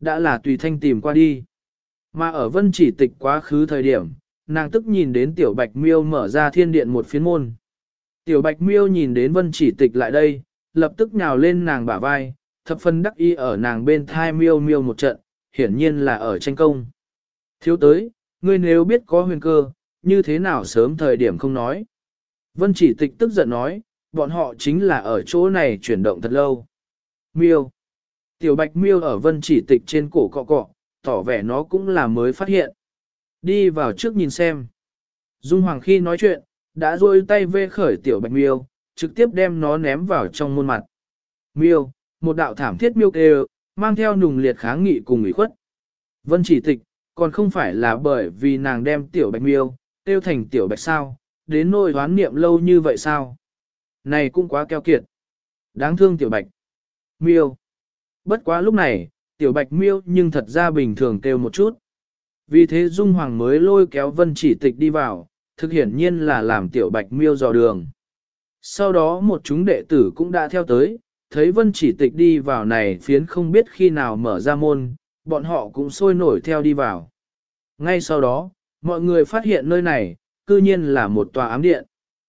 đã là tùy thanh tìm qua đi. Mà ở vân chỉ tịch quá khứ thời điểm, nàng tức nhìn đến tiểu bạch miêu mở ra thiên điện một phiến môn. Tiểu bạch miêu nhìn đến vân chỉ tịch lại đây, lập tức nhào lên nàng bả vai, thập phân đắc y ở nàng bên thai miêu miêu một trận, hiển nhiên là ở tranh công. Thiếu tới, ngươi nếu biết có huyền cơ, như thế nào sớm thời điểm không nói. Vân chỉ tịch tức giận nói, bọn họ chính là ở chỗ này chuyển động thật lâu. Miêu. Tiểu bạch miêu ở vân chỉ tịch trên cổ cọ cọ, tỏ vẻ nó cũng là mới phát hiện. Đi vào trước nhìn xem. Dung Hoàng khi nói chuyện, đã duỗi tay vê khởi tiểu bạch miêu, trực tiếp đem nó ném vào trong môn mặt. Miêu, một đạo thảm thiết miêu kêu, mang theo nùng liệt kháng nghị cùng ủy khuất. Vân chỉ tịch, còn không phải là bởi vì nàng đem tiểu bạch miêu, tiêu thành tiểu bạch sao, đến nỗi hoán niệm lâu như vậy sao? Này cũng quá keo kiệt. Đáng thương tiểu bạch. Miêu. Bất quá lúc này, tiểu bạch miêu nhưng thật ra bình thường kêu một chút. Vì thế Dung Hoàng mới lôi kéo vân chỉ tịch đi vào, thực hiển nhiên là làm tiểu bạch miêu dò đường. Sau đó một chúng đệ tử cũng đã theo tới, thấy vân chỉ tịch đi vào này phiến không biết khi nào mở ra môn, bọn họ cũng sôi nổi theo đi vào. Ngay sau đó, mọi người phát hiện nơi này, cư nhiên là một tòa ám điện.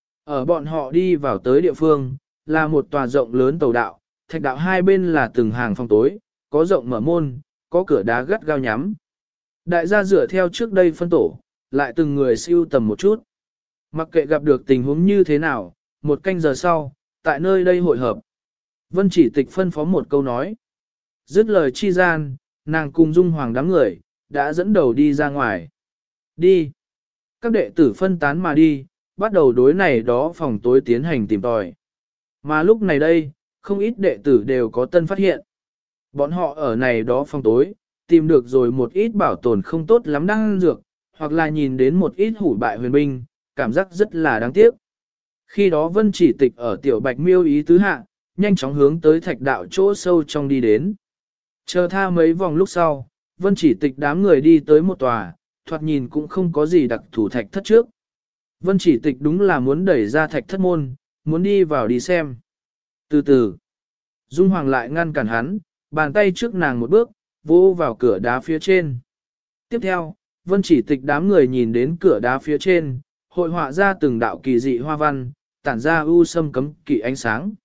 Ở bọn họ đi vào tới địa phương, là một tòa rộng lớn tàu đạo, thạch đạo hai bên là từng hàng phòng tối, có rộng mở môn, có cửa đá gắt gao nhắm. Đại gia dựa theo trước đây phân tổ, lại từng người siêu tầm một chút. Mặc kệ gặp được tình huống như thế nào, một canh giờ sau, tại nơi đây hội hợp. Vân chỉ tịch phân phó một câu nói. Dứt lời chi gian, nàng cùng Dung Hoàng đám người, đã dẫn đầu đi ra ngoài. Đi. Các đệ tử phân tán mà đi, bắt đầu đối này đó phòng tối tiến hành tìm tòi. Mà lúc này đây, không ít đệ tử đều có tân phát hiện. Bọn họ ở này đó phòng tối, tìm được rồi một ít bảo tồn không tốt lắm đang dược, hoặc là nhìn đến một ít hủ bại huyền binh, cảm giác rất là đáng tiếc. Khi đó Vân chỉ tịch ở tiểu bạch miêu ý tứ hạ, nhanh chóng hướng tới thạch đạo chỗ sâu trong đi đến. Chờ tha mấy vòng lúc sau, Vân chỉ tịch đám người đi tới một tòa, thoạt nhìn cũng không có gì đặc thủ thạch thất trước. Vân chỉ tịch đúng là muốn đẩy ra thạch thất môn, muốn đi vào đi xem. Từ từ, Dung Hoàng lại ngăn cản hắn, bàn tay trước nàng một bước, vô vào cửa đá phía trên. Tiếp theo, Vân chỉ tịch đám người nhìn đến cửa đá phía trên, hội họa ra từng đạo kỳ dị hoa văn, tản ra u sâm cấm kỵ ánh sáng.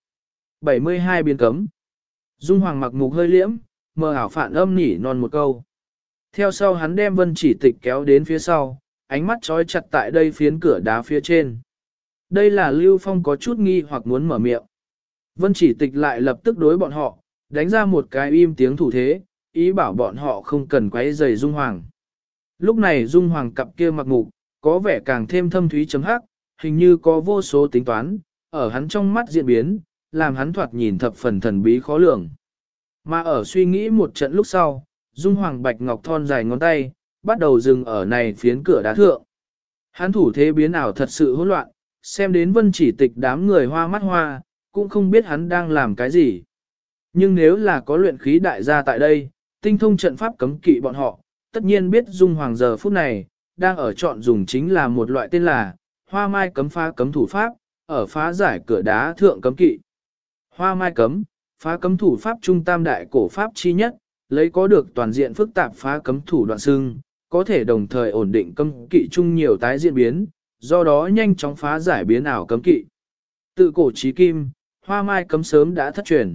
72 biến cấm. Dung Hoàng mặc mục hơi liễm, mờ ảo phản âm nỉ non một câu. Theo sau hắn đem Vân chỉ tịch kéo đến phía sau, ánh mắt trói chặt tại đây phiến cửa đá phía trên. Đây là Lưu Phong có chút nghi hoặc muốn mở miệng. Vân chỉ tịch lại lập tức đối bọn họ, đánh ra một cái im tiếng thủ thế, ý bảo bọn họ không cần quấy rầy Dung Hoàng. Lúc này Dung Hoàng cặp kia mặc mục, có vẻ càng thêm thâm thúy chấm hắc, hình như có vô số tính toán, ở hắn trong mắt diễn biến, làm hắn thoạt nhìn thập phần thần bí khó lường. Mà ở suy nghĩ một trận lúc sau, Dung Hoàng bạch ngọc thon dài ngón tay, bắt đầu dừng ở này phiến cửa đá thượng. Hắn thủ thế biến ảo thật sự hỗn loạn, xem đến Vân chỉ tịch đám người hoa mắt hoa, cũng không biết hắn đang làm cái gì. Nhưng nếu là có luyện khí đại gia tại đây, tinh thông trận pháp cấm kỵ bọn họ, tất nhiên biết Dung Hoàng giờ phút này, đang ở chọn dùng chính là một loại tên là hoa mai cấm phá cấm thủ pháp, ở phá giải cửa đá thượng cấm kỵ. Hoa mai cấm, phá cấm thủ pháp trung tam đại cổ pháp chi nhất, lấy có được toàn diện phức tạp phá cấm thủ đoạn xưng, có thể đồng thời ổn định cấm kỵ chung nhiều tái diễn biến, do đó nhanh chóng phá giải biến ảo cấm kỵ. Tự cổ chí kim, hoa mai cấm sớm đã thất truyền.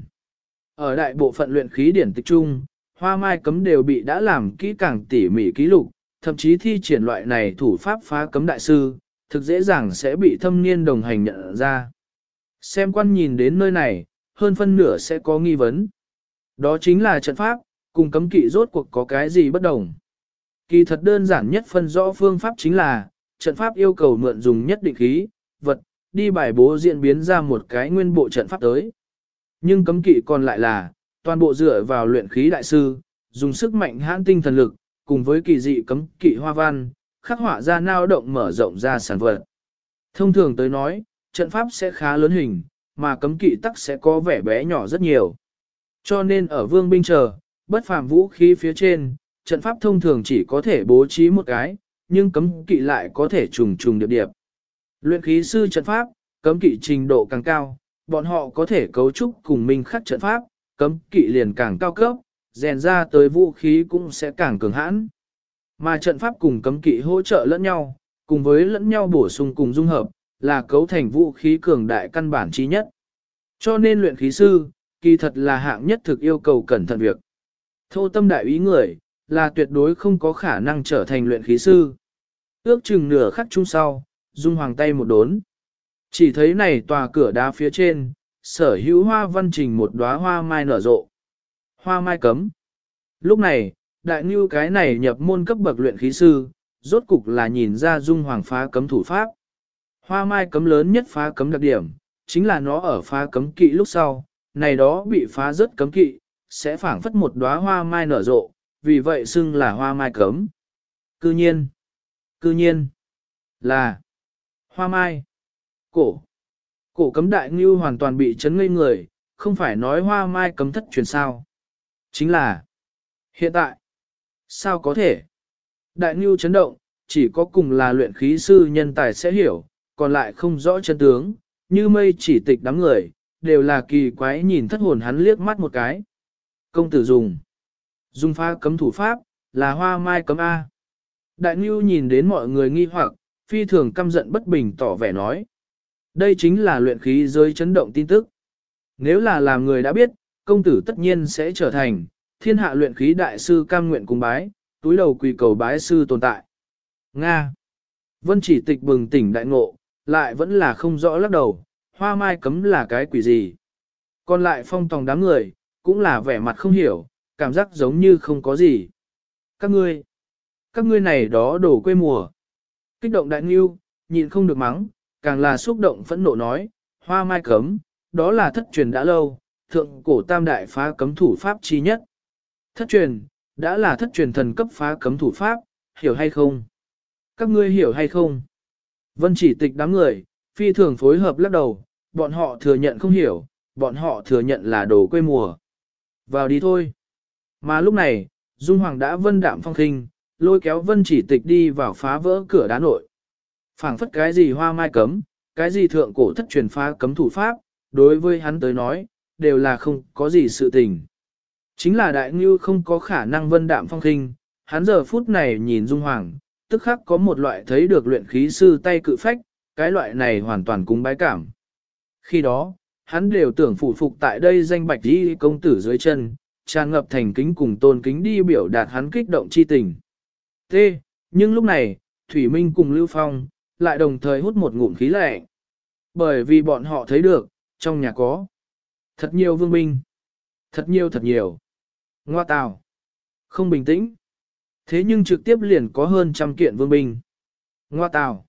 Ở đại bộ phận luyện khí điển tịch chung, hoa mai cấm đều bị đã làm kỹ càng tỉ mỉ ký lục, thậm chí thi triển loại này thủ pháp phá cấm đại sư, thực dễ dàng sẽ bị thâm niên đồng hành nhận ra. Xem quan nhìn đến nơi này, hơn phân nửa sẽ có nghi vấn. Đó chính là trận pháp, cùng cấm kỵ rốt cuộc có cái gì bất đồng. Kỳ thật đơn giản nhất phân rõ phương pháp chính là, trận pháp yêu cầu mượn dùng nhất định khí, vật, đi bài bố diễn biến ra một cái nguyên bộ trận pháp tới. Nhưng cấm kỵ còn lại là, toàn bộ dựa vào luyện khí đại sư, dùng sức mạnh hãn tinh thần lực, cùng với kỳ dị cấm kỵ hoa văn, khắc họa ra nao động mở rộng ra sản vật. Thông thường tới nói, trận pháp sẽ khá lớn hình, mà cấm kỵ tắc sẽ có vẻ bé nhỏ rất nhiều. Cho nên ở vương binh chờ, bất phàm vũ khí phía trên, trận pháp thông thường chỉ có thể bố trí một cái, nhưng cấm kỵ lại có thể trùng trùng điệp điệp. Luyện khí sư trận pháp, cấm kỵ trình độ càng cao, bọn họ có thể cấu trúc cùng minh khắc trận pháp, cấm kỵ liền càng cao cấp, rèn ra tới vũ khí cũng sẽ càng cường hãn. Mà trận pháp cùng cấm kỵ hỗ trợ lẫn nhau, cùng với lẫn nhau bổ sung cùng dung hợp, là cấu thành vũ khí cường đại căn bản chí nhất. Cho nên luyện khí sư, kỳ thật là hạng nhất thực yêu cầu cẩn thận việc. Thô tâm đại ý người, là tuyệt đối không có khả năng trở thành luyện khí sư. Ước chừng nửa khắc chung sau, Dung Hoàng tay một đốn. Chỉ thấy này tòa cửa đá phía trên, sở hữu hoa văn trình một đóa hoa mai nở rộ. Hoa mai cấm. Lúc này, đại ngưu cái này nhập môn cấp bậc luyện khí sư, rốt cục là nhìn ra Dung Hoàng phá cấm thủ pháp. Hoa mai cấm lớn nhất phá cấm đặc điểm, chính là nó ở phá cấm kỵ lúc sau, này đó bị phá rớt cấm kỵ, sẽ phảng phất một đóa hoa mai nở rộ, vì vậy xưng là hoa mai cấm. Cư nhiên, là hoa mai. Cổ cấm đại ngưu hoàn toàn bị chấn ngây người, không phải nói hoa mai cấm thất truyền sao. Chính là, hiện tại, sao có thể? Đại ngưu chấn động, chỉ có cùng là luyện khí sư nhân tài sẽ hiểu, còn lại không rõ chân tướng, như mây chỉ tịch đám người, đều là kỳ quái nhìn thất hồn hắn liếc mắt một cái. Công tử dùng phá cấm thủ pháp, là hoa mai cấm A. Đại ngưu nhìn đến mọi người nghi hoặc, phi thường căm giận bất bình tỏ vẻ nói. Đây chính là luyện khí giới chấn động tin tức. Nếu là làm người đã biết, công tử tất nhiên sẽ trở thành thiên hạ luyện khí đại sư cam nguyện cùng bái, túi đầu quỳ cầu bái sư tồn tại. Nga. Vân chỉ tịch bừng tỉnh đại ngộ, lại vẫn là không rõ lắc đầu, hoa mai cấm là cái quỷ gì. Còn lại phong tòng đám người, cũng là vẻ mặt không hiểu, cảm giác giống như không có gì. Các ngươi này đó đổ quê mùa. Kích động đại ngưu, nhịn không được mắng, càng là xúc động phẫn nộ nói, hoa mai cấm, đó là thất truyền đã lâu, thượng cổ tam đại phá cấm thủ pháp chi nhất. Thất truyền, đã là thất truyền thần cấp phá cấm thủ pháp, hiểu hay không? Các ngươi hiểu hay không? Vân chỉ tịch đám người, phi thường phối hợp lắc đầu, bọn họ thừa nhận không hiểu, bọn họ thừa nhận là đồ quê mùa. Vào đi thôi. Mà lúc này, Dung Hoàng đã vân đạm phong khinh, lôi kéo Vân chỉ tịch đi vào phá vỡ cửa đá nội. Phảng phất cái gì hoa mai cấm, cái gì thượng cổ thất truyền phá cấm thủ pháp, đối với hắn tới nói, đều là không có gì sự tình. Chính là đại ngưu không có khả năng vân đạm phong khinh, hắn giờ phút này nhìn Dung Hoàng, tức khắc có một loại thấy được luyện khí sư tay cự phách, cái loại này hoàn toàn cúng bái cảm. Khi đó, hắn đều tưởng phụ phục tại đây danh bạch đi công tử dưới chân, tràn ngập thành kính cùng tôn kính đi biểu đạt hắn kích động chi tình. T. Nhưng lúc này, Thủy Minh cùng Lưu Phong, lại đồng thời hút một ngụm khí lạnh. Bởi vì bọn họ thấy được, trong nhà có thật nhiều vương binh. Thật nhiều. Ngoa tào. Không bình tĩnh. Thế nhưng trực tiếp liền có hơn 100 kiện vương binh. Ngoa tào.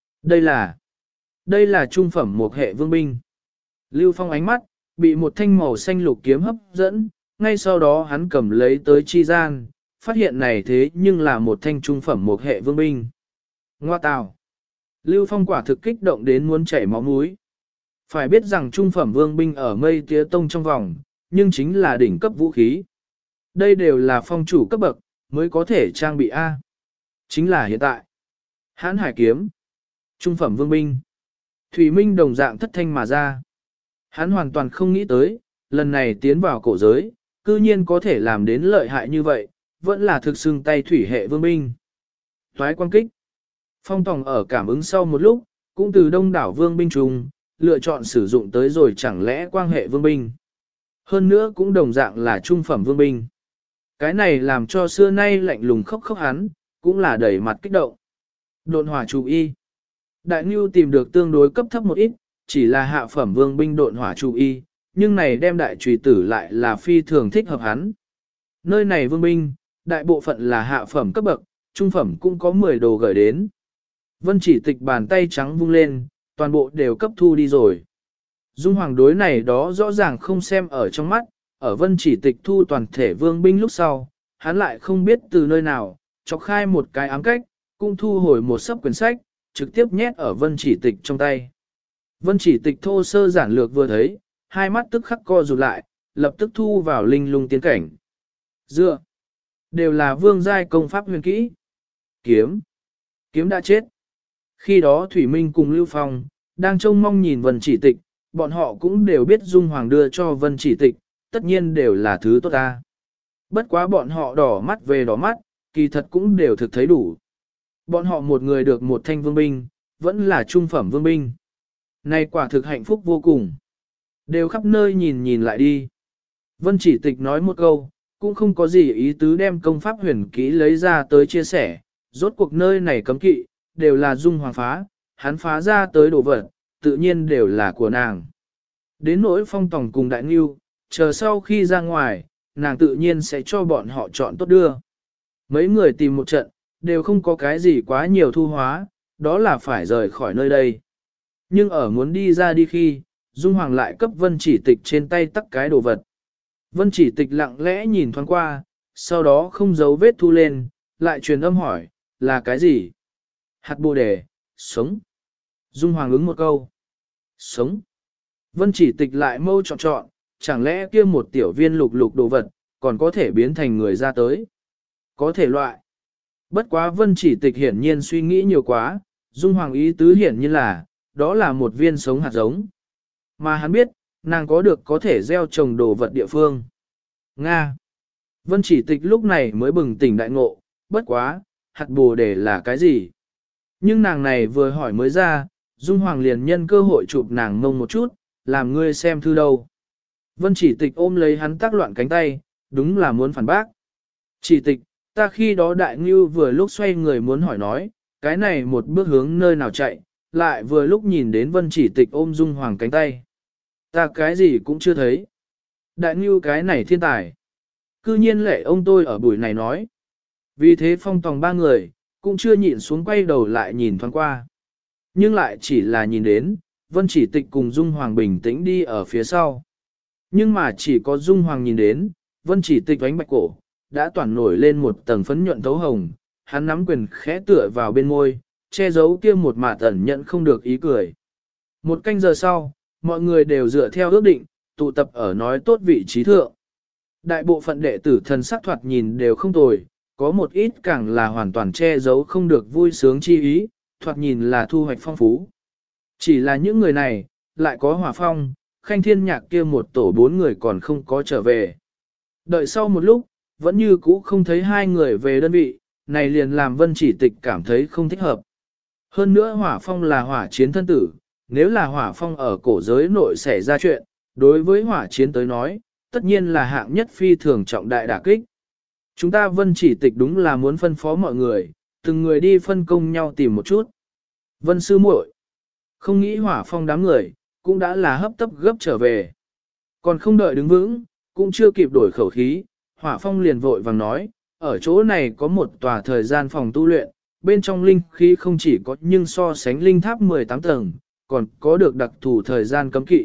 Đây là trung phẩm một hệ vương binh. Lưu Phong ánh mắt, bị một thanh màu xanh lục kiếm hấp dẫn, ngay sau đó hắn cầm lấy tới chi gian, phát hiện này thế nhưng là một thanh trung phẩm một hệ vương binh. Ngoa tào. Lưu Phong quả thực kích động đến muốn chảy máu mũi. Phải biết rằng trung phẩm vương binh ở mây tía tông trong vòng, nhưng chính là đỉnh cấp vũ khí. Đây đều là phong chủ cấp bậc, mới có thể trang bị A. Chính là hiện tại. Hán hải kiếm. Trung phẩm vương binh. Thủy Minh đồng dạng thất thanh mà ra. Hắn hoàn toàn không nghĩ tới, lần này tiến vào cổ giới, cư nhiên có thể làm đến lợi hại như vậy, vẫn là thực xưng tay thủy hệ vương binh. Toái quan kích. Phong tòng ở cảm ứng sau một lúc, cũng từ đông đảo vương binh trùng, lựa chọn sử dụng tới rồi chẳng lẽ quang hệ vương binh. Hơn nữa cũng đồng dạng là trung phẩm vương binh. Cái này làm cho xưa nay lạnh lùng khóc hắn, cũng là đẩy mặt kích động. Độn hỏa chủ y. Đại Ngưu tìm được tương đối cấp thấp một ít, chỉ là hạ phẩm vương binh độn hỏa chủ y, nhưng này đem đại trùy tử lại là phi thường thích hợp hắn. Nơi này vương binh, đại bộ phận là hạ phẩm cấp bậc, trung phẩm cũng có 10 đồ gửi đến. Vân chỉ tịch bàn tay trắng vung lên, toàn bộ đều cấp thu đi rồi. Dung Hoàng đối này đó rõ ràng không xem ở trong mắt, ở Vân chỉ tịch thu toàn thể vương binh lúc sau, hắn lại không biết từ nơi nào, chọc khai một cái ám cách, cũng thu hồi một sấp quyển sách, trực tiếp nhét ở Vân chỉ tịch trong tay. Vân chỉ tịch thô sơ giản lược vừa thấy, hai mắt tức khắc co rụt lại, lập tức thu vào linh lung tiến cảnh. Dựa, đều là vương giai công pháp huyền kỹ. Kiếm đã chết. Khi đó Thủy Minh cùng Lưu Phong, đang trông mong nhìn Vân chỉ tịch, bọn họ cũng đều biết Dung Hoàng đưa cho Vân chỉ tịch, tất nhiên đều là thứ tốt ta. Bất quá bọn họ đỏ mắt về đỏ mắt, kỳ thật cũng đều thực thấy đủ. Bọn họ một người được một thanh vương binh, vẫn là trung phẩm vương binh. Này quả thực hạnh phúc vô cùng. Đều khắp nơi nhìn nhìn lại đi. Vân Chỉ Tịch nói một câu, cũng không có gì ý tứ đem công pháp huyền kỹ lấy ra tới chia sẻ. Rốt cuộc nơi này cấm kỵ, đều là Dung Hoàng phá, hắn phá ra tới đồ vật, tự nhiên đều là của nàng. Đến nỗi Phong Tòng cùng Đại Ngưu, chờ sau khi ra ngoài, nàng tự nhiên sẽ cho bọn họ chọn tốt đưa. Mấy người tìm một trận, đều không có cái gì quá nhiều thu hóa, đó là phải rời khỏi nơi đây. Nhưng ở muốn đi ra đi khi, Dung Hoàng lại cấp Vân Chỉ Tịch trên tay tắc cái đồ vật. Vân Chỉ Tịch lặng lẽ nhìn thoáng qua, sau đó không giấu vết thu lên, lại truyền âm hỏi, là cái gì? Hạt bồ đề, sống. Dung Hoàng ứng một câu. Sống. Vân Chỉ Tịch lại mâu chọn, chẳng lẽ kia một tiểu viên lục lục đồ vật, còn có thể biến thành người ra tới? Có thể loại. Bất quá Vân Chỉ Tịch hiển nhiên suy nghĩ nhiều quá, Dung Hoàng ý tứ hiển nhiên là, đó là một viên sống hạt giống. Mà hắn biết, nàng có được có thể gieo trồng đồ vật địa phương. Nga. Vân Chỉ Tịch lúc này mới bừng tỉnh đại ngộ, bất quá, hạt bồ đề là cái gì? Nhưng nàng này vừa hỏi mới ra, Dung Hoàng liền nhân cơ hội chụp nàng mông một chút, làm ngươi xem thư đâu. Vân Chỉ Tịch ôm lấy hắn tác loạn cánh tay, đúng là muốn phản bác. Chỉ Tịch, ta khi đó Đại Ngưu vừa lúc xoay người muốn hỏi nói, cái này một bước hướng nơi nào chạy, lại vừa lúc nhìn đến Vân Chỉ Tịch ôm Dung Hoàng cánh tay. Ta cái gì cũng chưa thấy. Đại Ngưu cái này thiên tài. Cư nhiên lệ ông tôi ở buổi này nói. Vì thế Phong Tòng ba người, cũng chưa nhịn xuống quay đầu lại nhìn thoáng qua. Nhưng lại chỉ là nhìn đến, Vân Chỉ Tịch cùng Dung Hoàng bình tĩnh đi ở phía sau. Nhưng mà chỉ có Dung Hoàng nhìn đến, Vân Chỉ Tịch ánh bạch cổ, đã toàn nổi lên một tầng phấn nhuận thấu hồng, hắn nắm quyền khẽ tựa vào bên môi, che giấu kia một mạt ẩn nhận không được ý cười. Một canh giờ sau, mọi người đều dựa theo ước định, tụ tập ở nói tốt vị trí thượng. Đại bộ phận đệ tử thần sắc thoạt nhìn đều không tồi, có một ít càng là hoàn toàn che giấu không được vui sướng chi ý, thoạt nhìn là thu hoạch phong phú. Chỉ là những người này, lại có Hỏa Phong, Khanh Thiên Nhạc kia một tổ 4 người còn không có trở về. Đợi sau một lúc, vẫn như cũ không thấy hai người về đơn vị, này liền làm Vân Chỉ Tịch cảm thấy không thích hợp. Hơn nữa Hỏa Phong là hỏa chiến thân tử, nếu là Hỏa Phong ở cổ giới nội xảy ra chuyện, đối với hỏa chiến tới nói, tất nhiên là hạng nhất phi thường trọng đại đả kích. Chúng ta Vân Chỉ Tịch đúng là muốn phân phó mọi người, từng người đi phân công nhau tìm một chút. Vân sư muội, không nghĩ Hỏa Phong đám người, cũng đã là hấp tấp gấp trở về. Còn không đợi đứng vững, cũng chưa kịp đổi khẩu khí, Hỏa Phong liền vội vàng nói, ở chỗ này có một tòa thời gian phòng tu luyện, bên trong linh khí không chỉ có nhưng so sánh linh tháp 18 tầng, còn có được đặc thù thời gian cấm kỵ.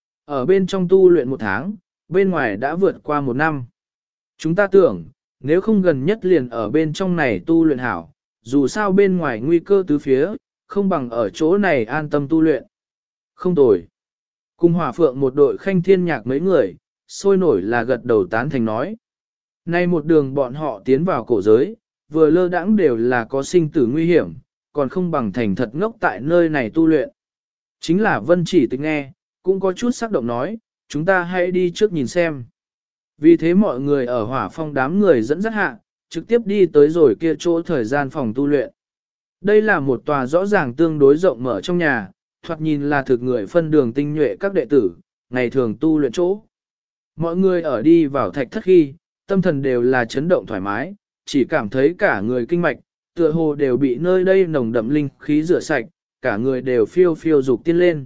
Ở bên trong tu luyện 1 tháng, bên ngoài đã vượt qua 1 năm. Chúng ta tưởng, nếu không gần nhất liền ở bên trong này tu luyện hảo, dù sao bên ngoài nguy cơ tứ phía, không bằng ở chỗ này an tâm tu luyện. Không tồi. Cùng Hỏa Phượng một đội Khanh Thiên Nhạc mấy người, sôi nổi là gật đầu tán thành nói. Nay một đường bọn họ tiến vào cổ giới, vừa lơ đãng đều là có sinh tử nguy hiểm, còn không bằng thành thật ngốc tại nơi này tu luyện. Chính là Vân Chỉ Tịch nghe, cũng có chút sắc động nói, chúng ta hãy đi trước nhìn xem. Vì thế mọi người ở Hỏa Phong đám người dẫn dắt hạ, trực tiếp đi tới rồi kia chỗ thời gian phòng tu luyện. Đây là một tòa rõ ràng tương đối rộng mở trong nhà, thoạt nhìn là thực người phân đường tinh nhuệ các đệ tử, ngày thường tu luyện chỗ. Mọi người ở đi vào thạch thất khi, tâm thần đều là chấn động thoải mái, chỉ cảm thấy cả người kinh mạch, tựa hồ đều bị nơi đây nồng đậm linh khí rửa sạch, cả người đều phiêu phiêu dục tiên lên.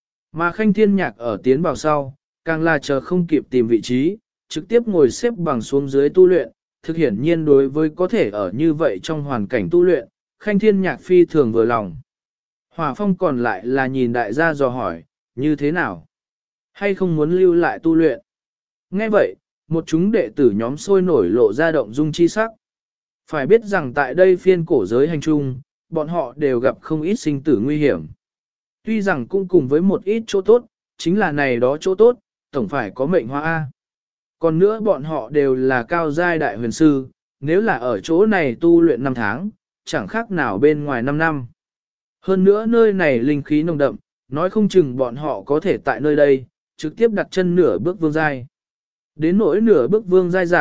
Mà Khanh Thiên Nhạc ở tiến vào sau, càng là chờ không kịp tìm vị trí, trực tiếp ngồi xếp bằng xuống dưới tu luyện, thực hiển nhiên đối với có thể ở như vậy trong hoàn cảnh tu luyện, Khanh Thiên Nhạc phi thường vừa lòng. Hỏa Phong còn lại là nhìn đại gia dò hỏi, như thế nào? Hay không muốn lưu lại tu luyện? Nghe vậy, một chúng đệ tử nhóm sôi nổi lộ ra động dung chi sắc. Phải biết rằng tại đây phiên cổ giới hành trung, bọn họ đều gặp không ít sinh tử nguy hiểm. Tuy rằng cũng cùng với một ít chỗ tốt, chính là này đó chỗ tốt, tổng phải có mệnh hoa A. Còn nữa bọn họ đều là cao giai đại huyền sư, nếu là ở chỗ này tu luyện 5 tháng, chẳng khác nào bên ngoài 5 năm. Hơn nữa nơi này linh khí nồng đậm, nói không chừng bọn họ có thể tại nơi đây, trực tiếp đặt chân nửa bước vương giai. Đến nỗi nửa bước vương giai giả,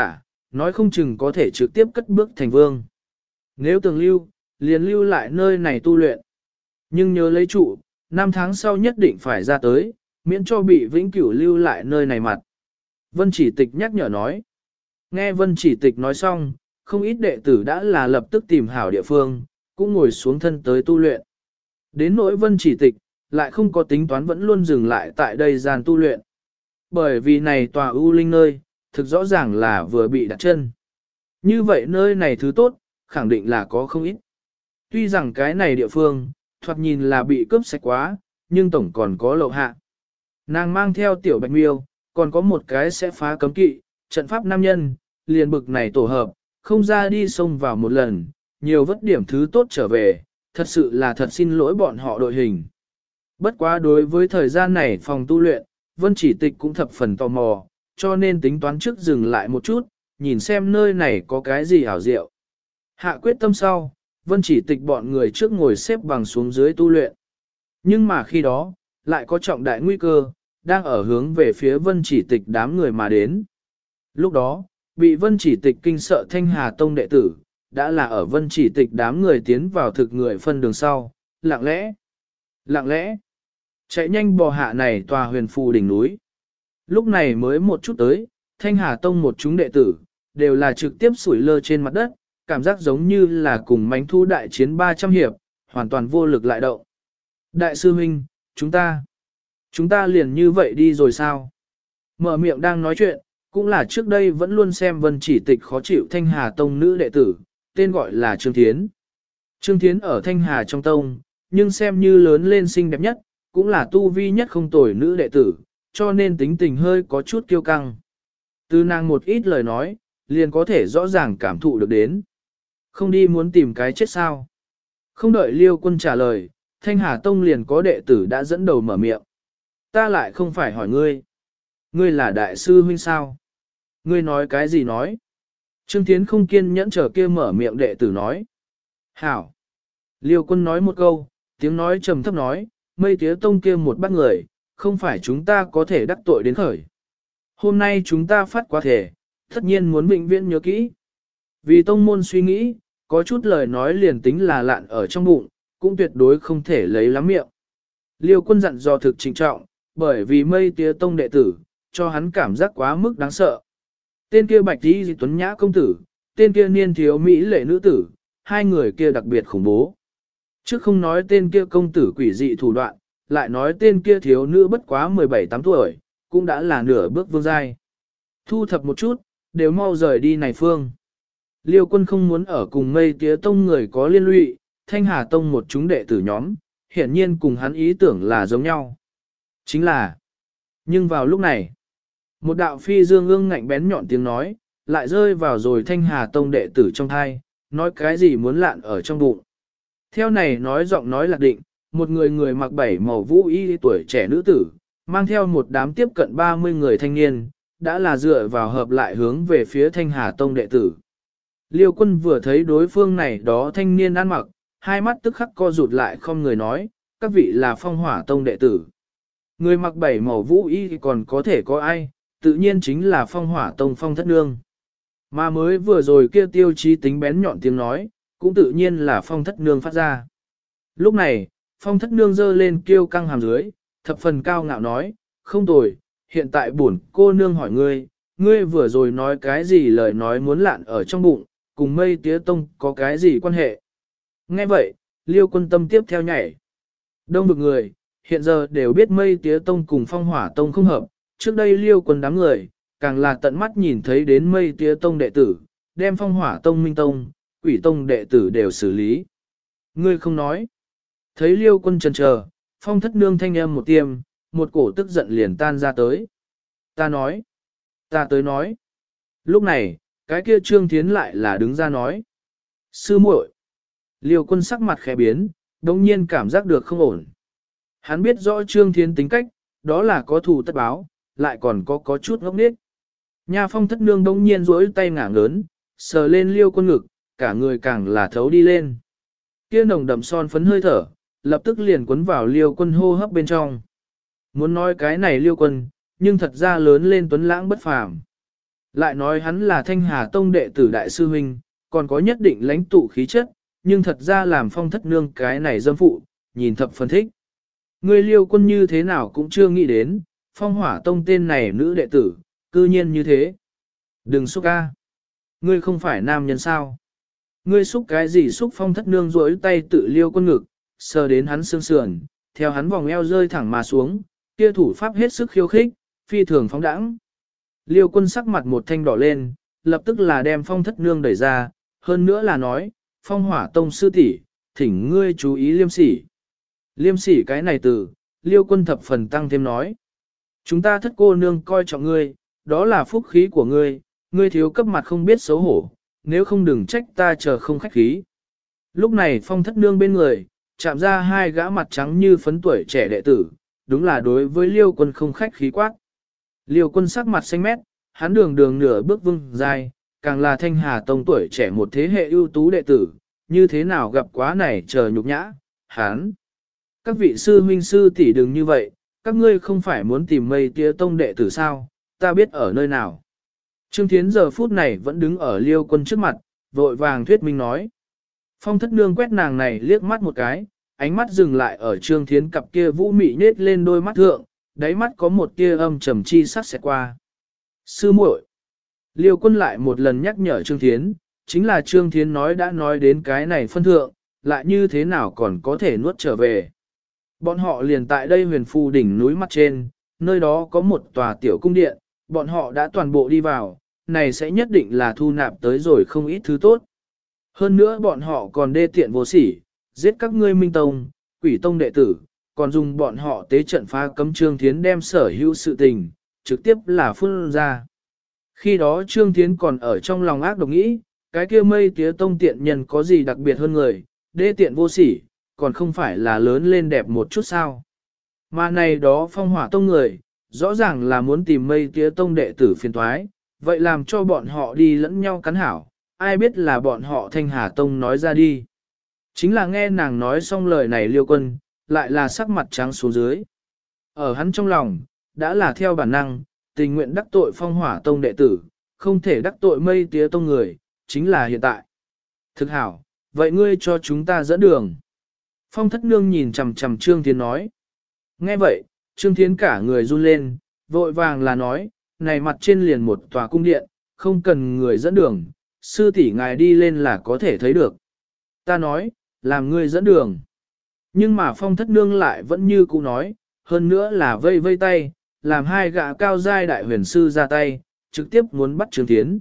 nói không chừng có thể trực tiếp cất bước thành vương. Nếu tưởng lưu, liền lưu lại nơi này tu luyện. Nhưng nhớ lấy trụ, 5 tháng sau nhất định phải ra tới, miễn cho bị vĩnh cửu lưu lại nơi này mặt. Vân Chỉ Tịch nhắc nhở nói. Nghe Vân Chỉ Tịch nói xong, không ít đệ tử đã là lập tức tìm hảo địa phương, cũng ngồi xuống thân tới tu luyện. Đến nỗi Vân Chỉ Tịch, lại không có tính toán vẫn luôn dừng lại tại đây gian tu luyện. Bởi vì này tòa ưu linh nơi, thực rõ ràng là vừa bị đặt chân. Như vậy nơi này thứ tốt, khẳng định là có không ít. Tuy rằng cái này địa phương, thoạt nhìn là bị cướp sạch quá, nhưng tổng còn có lậu hạ. Nàng mang theo tiểu bạch miêu, còn có một cái sẽ phá cấm kỵ, trận pháp nam nhân, liền bực này tổ hợp, không ra đi xông vào một lần, nhiều vất điểm thứ tốt trở về, thật sự là thật xin lỗi bọn họ đội hình. Bất quá đối với thời gian này phòng tu luyện, Vân Chỉ Tịch cũng thập phần tò mò, cho nên tính toán trước dừng lại một chút, nhìn xem nơi này có cái gì ảo diệu. Hạ quyết tâm sau, Vân Chỉ Tịch bọn người trước ngồi xếp bằng xuống dưới tu luyện. Nhưng mà khi đó, lại có trọng đại nguy cơ, đang ở hướng về phía Vân Chỉ Tịch đám người mà đến. Lúc đó, bị Vân Chỉ Tịch kinh sợ Thanh Hà Tông đệ tử, đã là ở Vân Chỉ Tịch đám người tiến vào thực người phân đường sau, lặng lẽ, chạy nhanh bò hạ này tòa huyền phù đỉnh núi. Lúc này mới một chút tới, Thanh Hà Tông một chúng đệ tử, đều là trực tiếp sủi lơ trên mặt đất, cảm giác giống như là cùng mánh thu đại chiến 300 hiệp, hoàn toàn vô lực lại động. Đại sư huynh, chúng ta liền như vậy đi rồi sao? Mở miệng đang nói chuyện, cũng là trước đây vẫn luôn xem Vân Chỉ Tịch khó chịu Thanh Hà Tông nữ đệ tử, tên gọi là Trương Thiến. Trương Thiến ở Thanh Hà trong tông, nhưng xem như lớn lên xinh đẹp nhất, cũng là tu vi nhất không tồi nữ đệ tử, cho nên tính tình hơi có chút kiêu căng. Từ nàng một ít lời nói, liền có thể rõ ràng cảm thụ được đến. Không đi muốn tìm cái chết sao? Không đợi Liêu Quân trả lời, Thanh Hà Tông liền có đệ tử đã dẫn đầu mở miệng. Ta lại không phải hỏi ngươi. Ngươi là đại sư huynh sao? Ngươi nói cái gì nói? Trương Thiến không kiên nhẫn chờ kia mở miệng đệ tử nói. Hảo! Liêu Quân nói một câu, tiếng nói trầm thấp nói, Mây Tía Tông kia một bắt người, không phải chúng ta có thể đắc tội đến khởi. Hôm nay chúng ta phát quá thể, tất nhiên muốn vĩnh viễn nhớ kỹ. Vì tông môn suy nghĩ, có chút lời nói liền tính là lạn ở trong bụng, cũng tuyệt đối không thể lấy lắm miệng. Liêu Quân dặn dò thực trịnh trọng, bởi vì Mây Tía Tông đệ tử, cho hắn cảm giác quá mức đáng sợ. Tên kia bạch đi tuấn nhã công tử, tên kia niên thiếu mỹ lệ nữ tử, hai người kia đặc biệt khủng bố. Chứ không nói tên kia công tử quỷ dị thủ đoạn, lại nói tên kia thiếu nữ bất quá 17-8 tuổi, cũng đã là nửa bước vương giai. Thu thập một chút, đều mau rời đi này phương. Liêu Quân không muốn ở cùng Mây Tía Tông người có liên lụy, Thanh Hà Tông một chúng đệ tử nhóm, hiển nhiên cùng hắn ý tưởng là giống nhau. Chính là, nhưng vào lúc này, một đạo phi dương ương ngạnh bén nhọn tiếng nói, lại rơi vào rồi Thanh Hà Tông đệ tử trong thai, nói cái gì muốn lạn ở trong bụng. Theo này nói giọng nói lạc định, một người mặc bảy màu vũ y tuổi trẻ nữ tử, mang theo một đám tiếp cận 30 người thanh niên, đã là dựa vào hợp lại hướng về phía Thanh Hà Tông đệ tử. Liêu Quân vừa thấy đối phương này đó thanh niên ăn mặc, hai mắt tức khắc co rụt lại không người nói, các vị là Phong Hỏa Tông đệ tử. Người mặc bảy màu vũ y còn có thể có ai, tự nhiên chính là Phong Hỏa Tông Phong Thất Nương. Mà mới vừa rồi kia tiêu chí tính bén nhọn tiếng nói, cũng tự nhiên là Phong Thất Nương phát ra. Lúc này, Phong Thất Nương giơ lên kiêu căng hàm dưới, thập phần cao ngạo nói, không tồi, hiện tại buồn cô nương hỏi ngươi, ngươi vừa rồi nói cái gì lời nói muốn lạn ở trong bụng, cùng Mây Tía Tông có cái gì quan hệ. Nghe vậy, Liêu Quân tâm tiếp theo nhảy. Đông vực người, hiện giờ đều biết Mây Tía Tông cùng Phong Hỏa Tông không hợp, trước đây Liêu Quân đám người, càng là tận mắt nhìn thấy đến Mây Tía Tông đệ tử, đem Phong Hỏa Tông Minh Tông, Quỷ Tông đệ tử đều xử lý. Ngươi không nói. Thấy Liêu Quân chần chờ, Phong Thất Nương thanh âm một tiêm, một cổ tức giận liền tan ra tới. Ta tới nói. Lúc này, cái kia Trương Thiến lại là đứng ra nói. Sư muội. Liêu Quân sắc mặt khẽ biến, đồng nhiên cảm giác được không ổn. Hắn biết rõ Trương Thiến tính cách, đó là có thù tất báo, lại còn có chút ngốc nghếch. Nha Phong Thất Nương đông nhiên duỗi tay ngả ngớn, sờ lên Liêu Quân ngực, cả người càng là thấu đi lên. Kia nồng đậm son phấn hơi thở, lập tức liền cuốn vào Liêu Quân hô hấp bên trong. Muốn nói cái này Liêu Quân, nhưng thật ra lớn lên tuấn lãng bất phàm. Lại nói hắn là Thanh Hà Tông đệ tử đại sư huynh, còn có nhất định lãnh tụ khí chất, nhưng thật ra làm Phong Thất Nương cái này dâm phụ, nhìn thập phân thích. Ngươi Liêu Quân như thế nào cũng chưa nghĩ đến, Phong Hỏa Tông tên này nữ đệ tử, cư nhiên như thế. Đừng xúc ca. Ngươi không phải nam nhân sao? Ngươi xúc cái gì xúc? Phong Thất Nương rỗi tay tự Liêu Quân ngực, sờ đến hắn xương sườn, theo hắn vòng eo rơi thẳng mà xuống, kia thủ pháp hết sức khiêu khích, phi thường phóng đãng. Liêu Quân sắc mặt một thanh đỏ lên, lập tức là đem Phong Thất Nương đẩy ra, hơn nữa là nói, Phong Hỏa Tông sư tỷ, thỉnh ngươi chú ý liêm sỉ. Liêm sỉ cái này từ, Liêu Quân thập phần tăng thêm nói. Chúng ta Thất cô nương coi trọng ngươi, đó là phúc khí của ngươi, ngươi thiếu cấp mặt không biết xấu hổ, nếu không đừng trách ta chờ không khách khí. Lúc này Phong Thất Nương bên người, chạm ra hai gã mặt trắng như phấn tuổi trẻ đệ tử, đúng là đối với Liêu Quân không khách khí quát. Liêu Quân sắc mặt xanh mét, hắn đường đường nửa bước vưng dài, càng là Thanh Hà Tông tuổi trẻ một thế hệ ưu tú đệ tử, như thế nào gặp quá này chờ nhục nhã, hắn. Các vị sư huynh sư tỷ đừng như vậy, các ngươi không phải muốn tìm Mây Tía Tông đệ tử sao, ta biết ở nơi nào. Trương Thiến giờ phút này vẫn đứng ở Liêu Quân trước mặt, vội vàng thuyết minh nói. Phong Thất Nương quét nàng này liếc mắt một cái, ánh mắt dừng lại ở Trương Thiến cặp kia vũ mị nết lên đôi mắt thượng, đáy mắt có một tia âm trầm chi sắc xẹt qua. Sư muội. Liêu Quân lại một lần nhắc nhở Trương Thiến, chính là Trương Thiến nói đã nói đến cái này phân thượng, lại như thế nào còn có thể nuốt trở về. Bọn họ liền tại đây Huyền Phù đỉnh núi mặt trên, nơi đó có một tòa tiểu cung điện, bọn họ đã toàn bộ đi vào, này sẽ nhất định là thu nạp tới rồi không ít thứ tốt. Hơn nữa bọn họ còn đê tiện vô sỉ, giết các ngươi Minh Tông, Quỷ Tông đệ tử, còn dùng bọn họ tế trận phá cấm Trương Thiến đem sở hữu sự tình, trực tiếp là phun ra. Khi đó Trương Thiến còn ở trong lòng ác độc nghĩ, cái kia Mây Tía Tông tiện nhân có gì đặc biệt hơn người, đê tiện vô sỉ, còn không phải là lớn lên đẹp một chút sao. Mà này đó Phong Hỏa Tông người, rõ ràng là muốn tìm Mây Tía Tông đệ tử phiền toái, vậy làm cho bọn họ đi lẫn nhau cắn hảo, ai biết là bọn họ Thanh Hà Tông nói ra đi. Chính là nghe nàng nói xong lời này Liêu Quân, lại là sắc mặt trắng xuống dưới. Ở hắn trong lòng, đã là theo bản năng, tình nguyện đắc tội Phong Hỏa Tông đệ tử, không thể đắc tội Mây Tía Tông người, chính là hiện tại. Thực hảo, vậy ngươi cho chúng ta dẫn đường. Phong Thất Nương nhìn chằm chằm Trương Thiến nói. Nghe vậy, Trương Thiến cả người run lên, vội vàng là nói, này mặt trên liền một tòa cung điện, không cần người dẫn đường, sư tỷ ngài đi lên là có thể thấy được. Ta nói, làm ngươi dẫn đường. Nhưng mà Phong Thất Nương lại vẫn như cũ nói, hơn nữa là vây vây tay, làm hai gã cao giai đại huyền sư ra tay, trực tiếp muốn bắt Trương Thiến.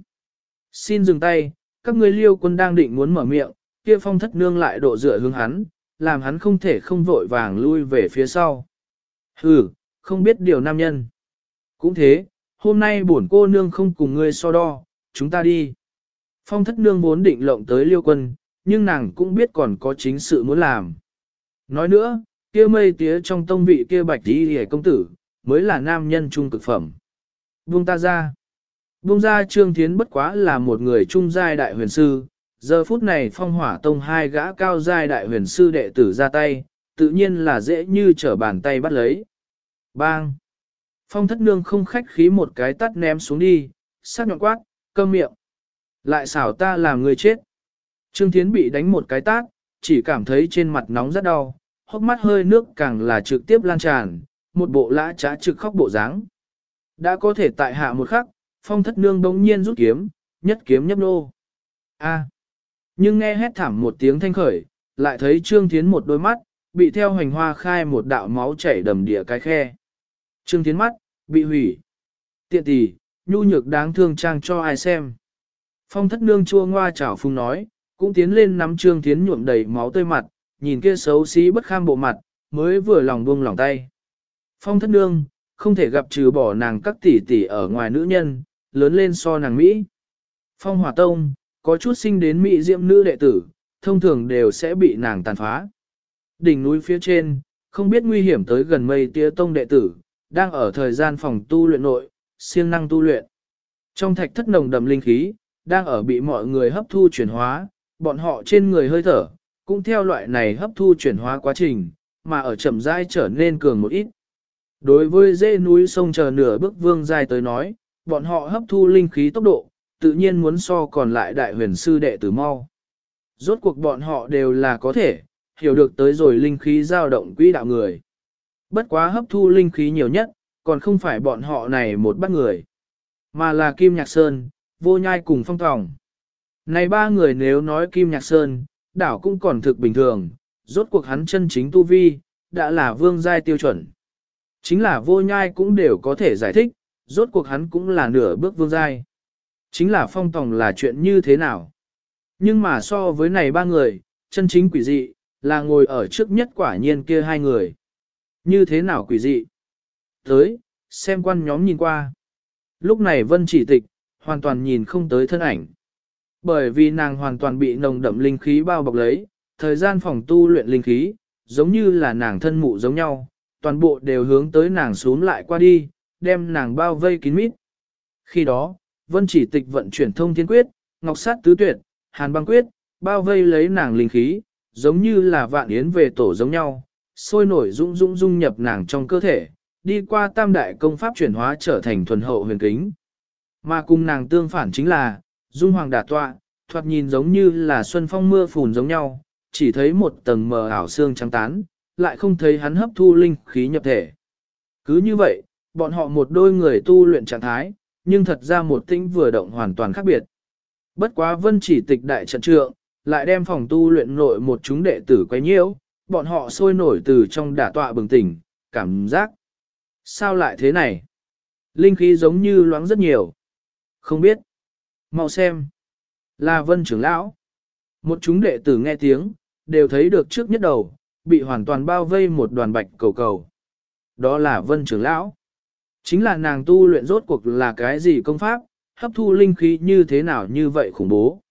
Xin dừng tay, các ngươi Liêu Quân đang định muốn mở miệng, kia Phong Thất Nương lại độ dựa hướng hắn, làm hắn không thể không vội vàng lui về phía sau. Hừ, không biết điều nam nhân. Cũng thế, hôm nay bổn cô nương không cùng ngươi so đo, chúng ta đi. Phong Thất Nương vốn định lộng tới Liêu Quân, nhưng nàng cũng biết còn có chính sự muốn làm. Nói nữa, kia Mây Tía trong tông vị kia Bạch Y hề công tử, mới là nam nhân trung cực phẩm. Buông ta ra. Buông ra Trương Thiến bất quá là một người trung giai đại huyền sư, giờ phút này Phong Hỏa Tông hai gã cao giai đại huyền sư đệ tử ra tay, tự nhiên là dễ như trở bàn tay bắt lấy. Bang! Phong Thất Nương không khách khí một cái tắt ném xuống đi, sắc nhọn quát, câm miệng. Lại xảo ta làm người chết. Trương Thiến bị đánh một cái tát, chỉ cảm thấy trên mặt nóng rất đau, hốc mắt hơi nước càng là trực tiếp lan tràn, một bộ lã trá trực khóc bộ dáng. Đã có thể tại hạ một khắc, Phong Thất Nương bỗng nhiên rút kiếm, nhất kiếm nhấp nô. A! Nhưng nghe hét thảm một tiếng thanh khởi, lại thấy Trương Thiến một đôi mắt, bị theo hoành hoa khai một đạo máu chảy đầm địa cái khe. Trương Thiến mắt, bị hủy. Tiện tỷ, nhu nhược đáng thương trang cho ai xem. Phong Thất Nương chua ngoa chảo phung nói, cũng tiến lên nắm Trương Thiến nhuộm đầy máu tươi mặt, nhìn kia xấu xí bất kham bộ mặt, mới vừa lòng buông lòng tay. Phong Thất Nương, không thể gặp trừ bỏ nàng các tỷ tỷ ở ngoài nữ nhân, lớn lên so nàng Mỹ. Phong Hỏa Tông, có chút sinh đến Mỹ diệm nữ đệ tử, thông thường đều sẽ bị nàng tàn phá. Đỉnh núi phía trên, không biết nguy hiểm tới gần Mây Tía Tông đệ tử, đang ở thời gian phòng tu luyện nội, siêng năng tu luyện. Trong thạch thất nồng đậm linh khí, đang ở bị mọi người hấp thu chuyển hóa, bọn họ trên người hơi thở, cũng theo loại này hấp thu chuyển hóa quá trình, mà ở chậm rãi trở nên cường một ít. Đối với dãy núi sông chờ nửa bước vương giai tới nói, bọn họ hấp thu linh khí tốc độ, tự nhiên muốn so còn lại đại huyền sư đệ tử mau. Rốt cuộc bọn họ đều là có thể, hiểu được tới rồi linh khí dao động quỹ đạo người. Bất quá hấp thu linh khí nhiều nhất, còn không phải bọn họ này một bắt người, mà là Kim Nhạc Sơn, Vô Nhai cùng Phong Tòng. Này ba người nếu nói Kim Nhạc Sơn, đảo cũng còn thực bình thường, rốt cuộc hắn chân chính tu vi, đã là vương giai tiêu chuẩn. Chính là Vô Nhai cũng đều có thể giải thích, rốt cuộc hắn cũng là nửa bước vương giai. Chính là Phong Tòng là chuyện như thế nào? Nhưng mà so với này ba người, chân chính quỷ dị, là ngồi ở trước nhất quả nhiên kia hai người. Như thế nào quỷ dị? Tới, xem quan nhóm nhìn qua. Lúc này Vân Chỉ Tịch, hoàn toàn nhìn không tới thân ảnh. Bởi vì nàng hoàn toàn bị nồng đậm linh khí bao bọc lấy, thời gian phòng tu luyện linh khí, giống như là nàng thân mụ giống nhau, toàn bộ đều hướng tới nàng xuống lại qua đi, đem nàng bao vây kín mít. Khi đó, Vân Chỉ Tịch vận chuyển thông thiên quyết, ngọc sát tứ tuyệt, hàn băng quyết, bao vây lấy nàng linh khí, giống như là vạn yến về tổ giống nhau, sôi nổi dung nhập nàng trong cơ thể, đi qua tam đại công pháp chuyển hóa trở thành thuần hậu huyền kính. Mà cùng nàng tương phản chính là, dung hoàng đả tọa, thoạt nhìn giống như là xuân phong mưa phùn giống nhau, chỉ thấy một tầng mờ ảo xương trắng tán, lại không thấy hắn hấp thu linh khí nhập thể. Cứ như vậy, bọn họ một đôi người tu luyện trạng thái, nhưng thật ra một tĩnh vừa động hoàn toàn khác biệt. Bất quá Vân Chỉ Tịch đại trận trượng, lại đem phòng tu luyện nội một chúng đệ tử quấy nhiễu, bọn họ sôi nổi từ trong đả tọa bừng tỉnh, cảm giác. Sao lại thế này? Linh khí giống như loãng rất nhiều. Không biết. Mau xem. Là Vân trưởng lão. Một chúng đệ tử nghe tiếng, đều thấy được trước nhất đầu, bị hoàn toàn bao vây một đoàn bạch cầu cầu. Đó là Vân trưởng lão. Chính là nàng tu luyện rốt cuộc là cái gì công pháp, hấp thu linh khí như thế nào như vậy khủng bố.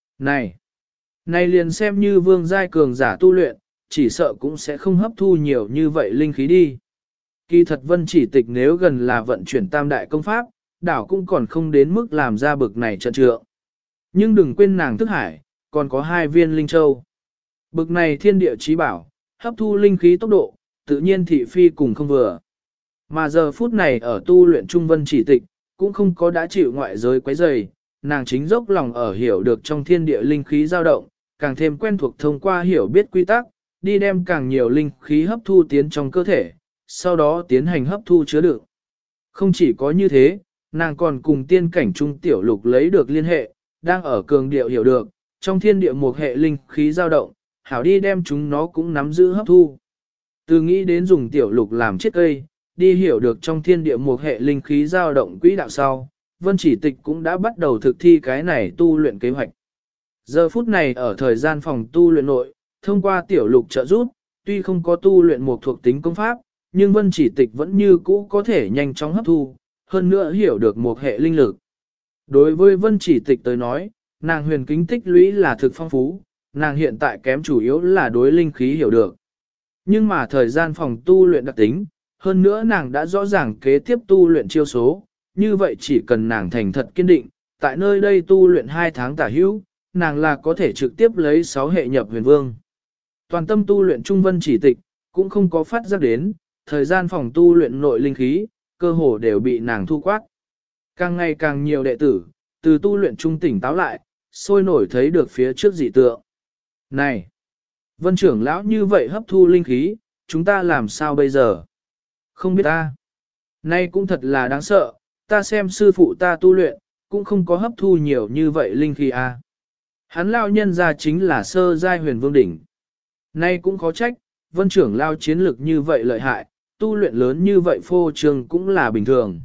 Này liền xem như vương giai cường giả tu luyện, chỉ sợ cũng sẽ không hấp thu nhiều như vậy linh khí đi. Kỳ thật Vân Chỉ Tịch nếu gần là vận chuyển tam đại công pháp, đảo cũng còn không đến mức làm ra bực này trận trượng. Nhưng đừng quên nàng thức hải, còn có 2 viên linh châu. Bực này thiên địa chí bảo, hấp thu linh khí tốc độ, tự nhiên thị phi cùng không vừa. Mà giờ phút này ở tu luyện Trung Vân Chỉ Tịch, cũng không có đã chịu ngoại giới quấy rầy, nàng chính dốc lòng ở hiểu được trong thiên địa linh khí dao động, càng thêm quen thuộc thông qua hiểu biết quy tắc, đi đem càng nhiều linh khí hấp thu tiến trong cơ thể, sau đó tiến hành hấp thu chứa đựng. Không chỉ có như thế, nàng còn cùng tiên cảnh trung tiểu lục lấy được liên hệ, đang ở cường điệu hiểu được, trong thiên địa một hệ linh khí dao động, hảo đi đem chúng nó cũng nắm giữ hấp thu. Từ nghĩ đến dùng tiểu lục làm chiếc cây, đi hiểu được trong thiên địa một hệ linh khí dao động quỹ đạo sau, Vân Chỉ Tịch cũng đã bắt đầu thực thi cái này tu luyện kế hoạch. Giờ phút này ở thời gian phòng tu luyện nội, thông qua tiểu lục trợ giúp, tuy không có tu luyện một thuộc tính công pháp, nhưng Vân Chỉ Tịch vẫn như cũ có thể nhanh chóng hấp thu, hơn nữa hiểu được một hệ linh lực. Đối với Vân Chỉ Tịch tới nói, nàng huyền kính tích lũy là thực phong phú, nàng hiện tại kém chủ yếu là đối linh khí hiểu được. Nhưng mà thời gian phòng tu luyện đặc tính, hơn nữa nàng đã rõ ràng kế tiếp tu luyện chiêu số, như vậy chỉ cần nàng thành thật kiên định, tại nơi đây tu luyện 2 tháng tả hữu, nàng là có thể trực tiếp lấy 6 hệ nhập huyền vương. Toàn tâm tu luyện Trung Vân Chỉ Tịch, cũng không có phát giác đến, thời gian phòng tu luyện nội linh khí, cơ hồ đều bị nàng thu quát. Càng ngày càng nhiều đệ tử, từ tu luyện trung tỉnh táo lại, sôi nổi thấy được phía trước dị tượng. Này! Vân trưởng lão như vậy hấp thu linh khí, chúng ta làm sao bây giờ? Không biết ta. Nay cũng thật là đáng sợ, ta xem sư phụ ta tu luyện, cũng không có hấp thu nhiều như vậy linh khí a. Hắn lao nhân ra chính là sơ giai huyền vương đỉnh. Nay cũng khó trách, vân trưởng lao chiến lực như vậy lợi hại, tu luyện lớn như vậy phô trương cũng là bình thường.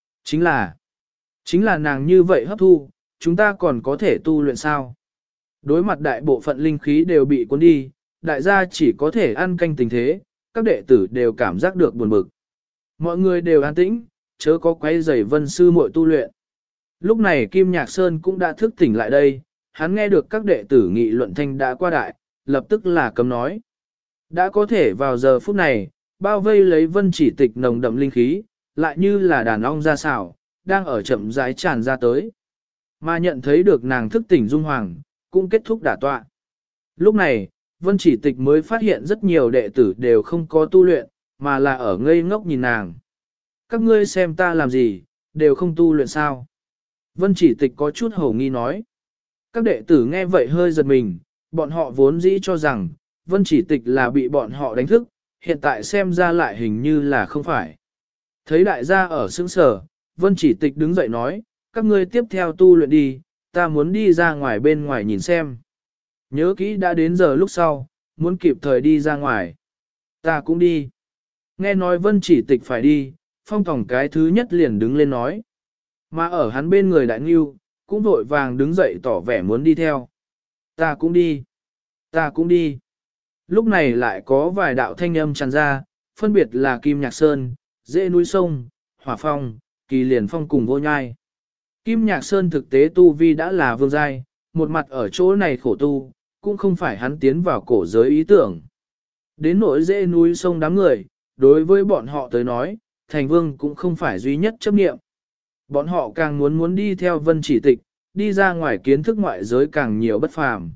Chính là nàng như vậy hấp thu, chúng ta còn có thể tu luyện sao? Đối mặt đại bộ phận linh khí đều bị cuốn đi, đại gia chỉ có thể ăn canh tình thế, các đệ tử đều cảm giác được buồn bực. Mọi người đều an tĩnh, chớ có quấy rầy vân sư muội tu luyện. Lúc này Kim Nhạc Sơn cũng đã thức tỉnh lại đây, hắn nghe được các đệ tử nghị luận thanh đã qua đại, lập tức là cấm nói. Đã có thể vào giờ phút này, bao vây lấy Vân Chỉ Tịch nồng đậm linh khí, lại như là đàn ong ra xảo, đang ở chậm rãi tràn ra tới. Mà nhận thấy được nàng thức tỉnh dung hoàng, cũng kết thúc đả tọa. Lúc này, Vân Chỉ Tịch mới phát hiện rất nhiều đệ tử đều không có tu luyện, mà là ở ngây ngốc nhìn nàng. Các ngươi xem ta làm gì, đều không tu luyện sao. Vân chỉ tịch có chút hổ nghi nói. Các đệ tử nghe vậy hơi giật mình, bọn họ vốn dĩ cho rằng, vân chỉ tịch là bị bọn họ đánh thức, hiện tại xem ra lại hình như là không phải. Thấy đại gia ở sững sở, vân chỉ tịch đứng dậy nói, các ngươi tiếp theo tu luyện đi, ta muốn đi ra ngoài bên ngoài nhìn xem. Nhớ kỹ đã đến giờ lúc sau, muốn kịp thời đi ra ngoài. Ta cũng đi. Nghe nói vân chỉ tịch phải đi, phong tổng cái thứ nhất liền đứng lên nói. Mà ở hắn bên người đại ngưu, cũng vội vàng đứng dậy tỏ vẻ muốn đi theo. Ta cũng đi. Ta cũng đi. Lúc này lại có vài đạo thanh âm tràn ra, phân biệt là Kim Nhạc Sơn, Dễ Núi Sông, Hỏa Phong, Kỳ Liền Phong cùng Vô Nhai. Kim Nhạc Sơn thực tế tu vi đã là vương giai, một mặt ở chỗ này khổ tu, cũng không phải hắn tiến vào cổ giới ý tưởng. Đến nỗi Dễ Núi Sông đám người, đối với bọn họ tới nói, thành vương cũng không phải duy nhất chấp niệm. Bọn họ càng muốn đi theo vân chỉ tịch, đi ra ngoài kiến thức ngoại giới càng nhiều bất phàm.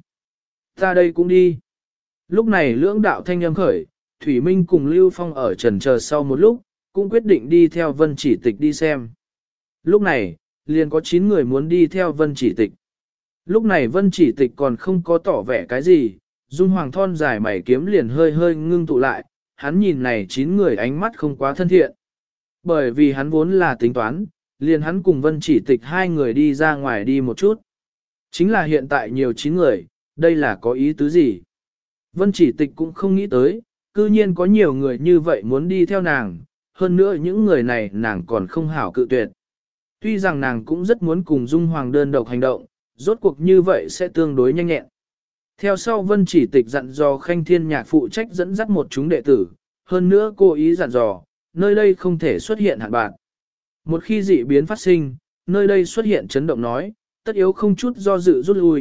Ta đây cũng đi. Lúc này lưỡng đạo thanh âm khởi, Thủy Minh cùng Lưu Phong ở trần chờ sau một lúc, cũng quyết định đi theo vân chỉ tịch đi xem. Lúc này, liền có 9 người muốn đi theo vân chỉ tịch. Lúc này vân chỉ tịch còn không có tỏ vẻ cái gì, Dung Hoàng thon dài mày kiếm liền hơi hơi ngưng tụ lại, hắn nhìn này 9 người ánh mắt không quá thân thiện. Bởi vì hắn vốn là tính toán, liền hắn cùng vân chỉ tịch 2 người đi ra ngoài đi một chút. Chính là hiện tại nhiều 9 người, đây là có ý tứ gì? Vân chỉ tịch cũng không nghĩ tới, cư nhiên có nhiều người như vậy muốn đi theo nàng, hơn nữa những người này nàng còn không hảo cự tuyệt. Tuy rằng nàng cũng rất muốn cùng Dung Hoàng đơn độc hành động, rốt cuộc như vậy sẽ tương đối nhanh nhẹn. Theo sau Vân chỉ tịch dặn dò Khanh Thiên Nhạc phụ trách dẫn dắt một chúng đệ tử, hơn nữa cô ý dặn dò, nơi đây không thể xuất hiện hạn bạn. Một khi dị biến phát sinh, nơi đây xuất hiện chấn động nói, tất yếu không chút do dự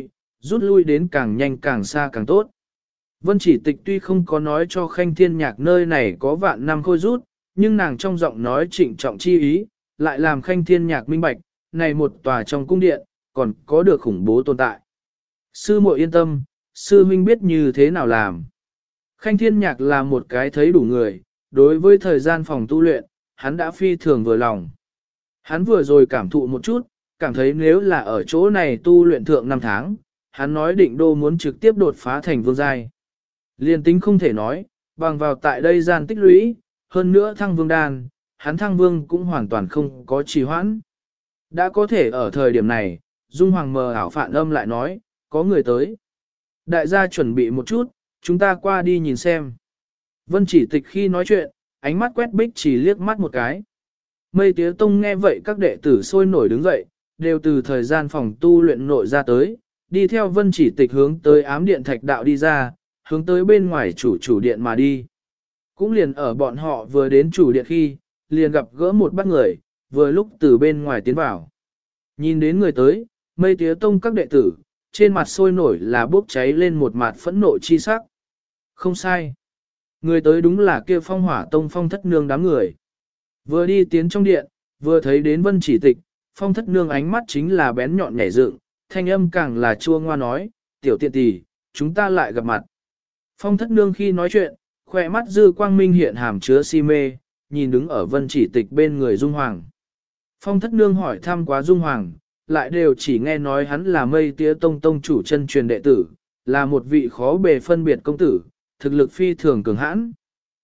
rút lui đến càng nhanh càng xa càng tốt. Vân chỉ tịch tuy không có nói cho Khanh Thiên Nhạc nơi này có vạn năm khôi rút, nhưng nàng trong giọng nói trịnh trọng chi ý, lại làm Khanh Thiên Nhạc minh bạch, này một tòa trong cung điện, còn có được khủng bố tồn tại. Sư muội yên tâm, sư huynh biết như thế nào làm. Khanh Thiên Nhạc là một cái thấy đủ người, đối với thời gian phòng tu luyện, hắn đã phi thường vừa lòng. Hắn vừa rồi cảm thụ một chút, cảm thấy nếu là ở chỗ này tu luyện thượng 5 tháng, hắn nói định đô muốn trực tiếp đột phá thành vương giai. Liên tính không thể nói, bằng vào tại đây gian tích lũy, hơn nữa thăng vương đan, hắn thăng vương cũng hoàn toàn không có trì hoãn. Đã có thể ở thời điểm này, Dung Hoàng mờ ảo phản âm lại nói, có người tới. Đại gia chuẩn bị một chút, chúng ta qua đi nhìn xem. Vân chỉ tịch khi nói chuyện, ánh mắt quét bích chỉ liếc mắt một cái. Mây tía tông nghe vậy các đệ tử sôi nổi đứng dậy, đều từ thời gian phòng tu luyện nội ra tới, đi theo vân chỉ tịch hướng tới ám điện thạch đạo đi ra, hướng tới bên ngoài chủ điện mà đi. Cũng liền ở bọn họ vừa đến chủ điện khi, liền gặp gỡ một bác người, vừa lúc từ bên ngoài tiến vào. Nhìn đến người tới, mây tía tông các đệ tử, trên mặt sôi nổi là bốc cháy lên một mặt phẫn nộ chi sắc. Không sai. Người tới đúng là kia Phong Hỏa Tông Phong Thất Nương đám người. Vừa đi tiến trong điện, vừa thấy đến vân chỉ tịch, Phong Thất Nương ánh mắt chính là bén nhọn nhảy dựng, thanh âm càng là chua ngoa nói, tiểu tiện tỷ, chúng ta lại gặp mặt. Phong Thất Nương khi nói chuyện, khỏe mắt dư quang minh hiện hàm chứa si mê, nhìn đứng ở vân chỉ tịch bên người Dung Hoàng. Phong Thất Nương hỏi thăm quá Dung Hoàng, lại đều chỉ nghe nói hắn là Mây Tía Tông tông chủ chân truyền đệ tử, là một vị khó bề phân biệt công tử, thực lực phi thường cường hãn.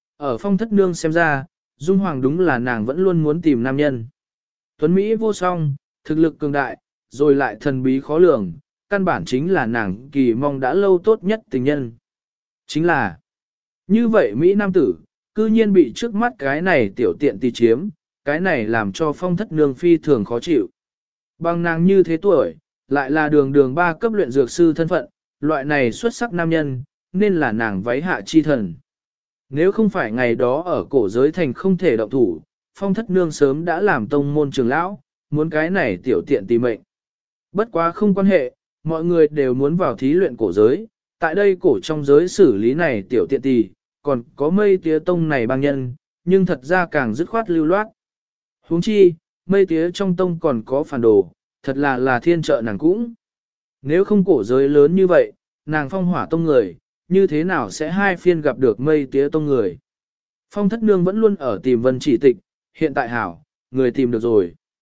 Ở Phong Thất Nương xem ra, Dung Hoàng đúng là nàng vẫn luôn muốn tìm nam nhân. Tuấn Mỹ vô song, thực lực cường đại, rồi lại thần bí khó lường, căn bản chính là nàng kỳ mong đã lâu tốt nhất tình nhân. Chính là, như vậy Mỹ Nam tử, cư nhiên bị trước mắt cái này tiểu tiện tì chiếm, cái này làm cho Phong Thất Nương phi thường khó chịu. Bằng nàng như thế tuổi, lại là đường 3 cấp luyện dược sư thân phận, loại này xuất sắc nam nhân, nên là nàng váy hạ chi thần. Nếu không phải ngày đó ở cổ giới thành không thể động thủ, Phong Thất Nương sớm đã làm tông môn trường lão, muốn cái này tiểu tiện tì mệnh. Bất quá không quan hệ, mọi người đều muốn vào thí luyện cổ giới, tại đây cổ trong giới xử lý này tiểu tiện tì, còn có Mây Tía Tông này bang nhân, nhưng thật ra càng dứt khoát lưu loát. Huống chi, Mây Tía trong tông còn có phản đồ, thật là thiên trợ nàng cũng. Nếu không cổ giới lớn như vậy, nàng Phong Hỏa Tông người, như thế nào sẽ hai phiên gặp được Mây Tía Tông người. Phong Thất Nương vẫn luôn ở tìm vân chỉ tịch, hiện tại hảo, người tìm được rồi.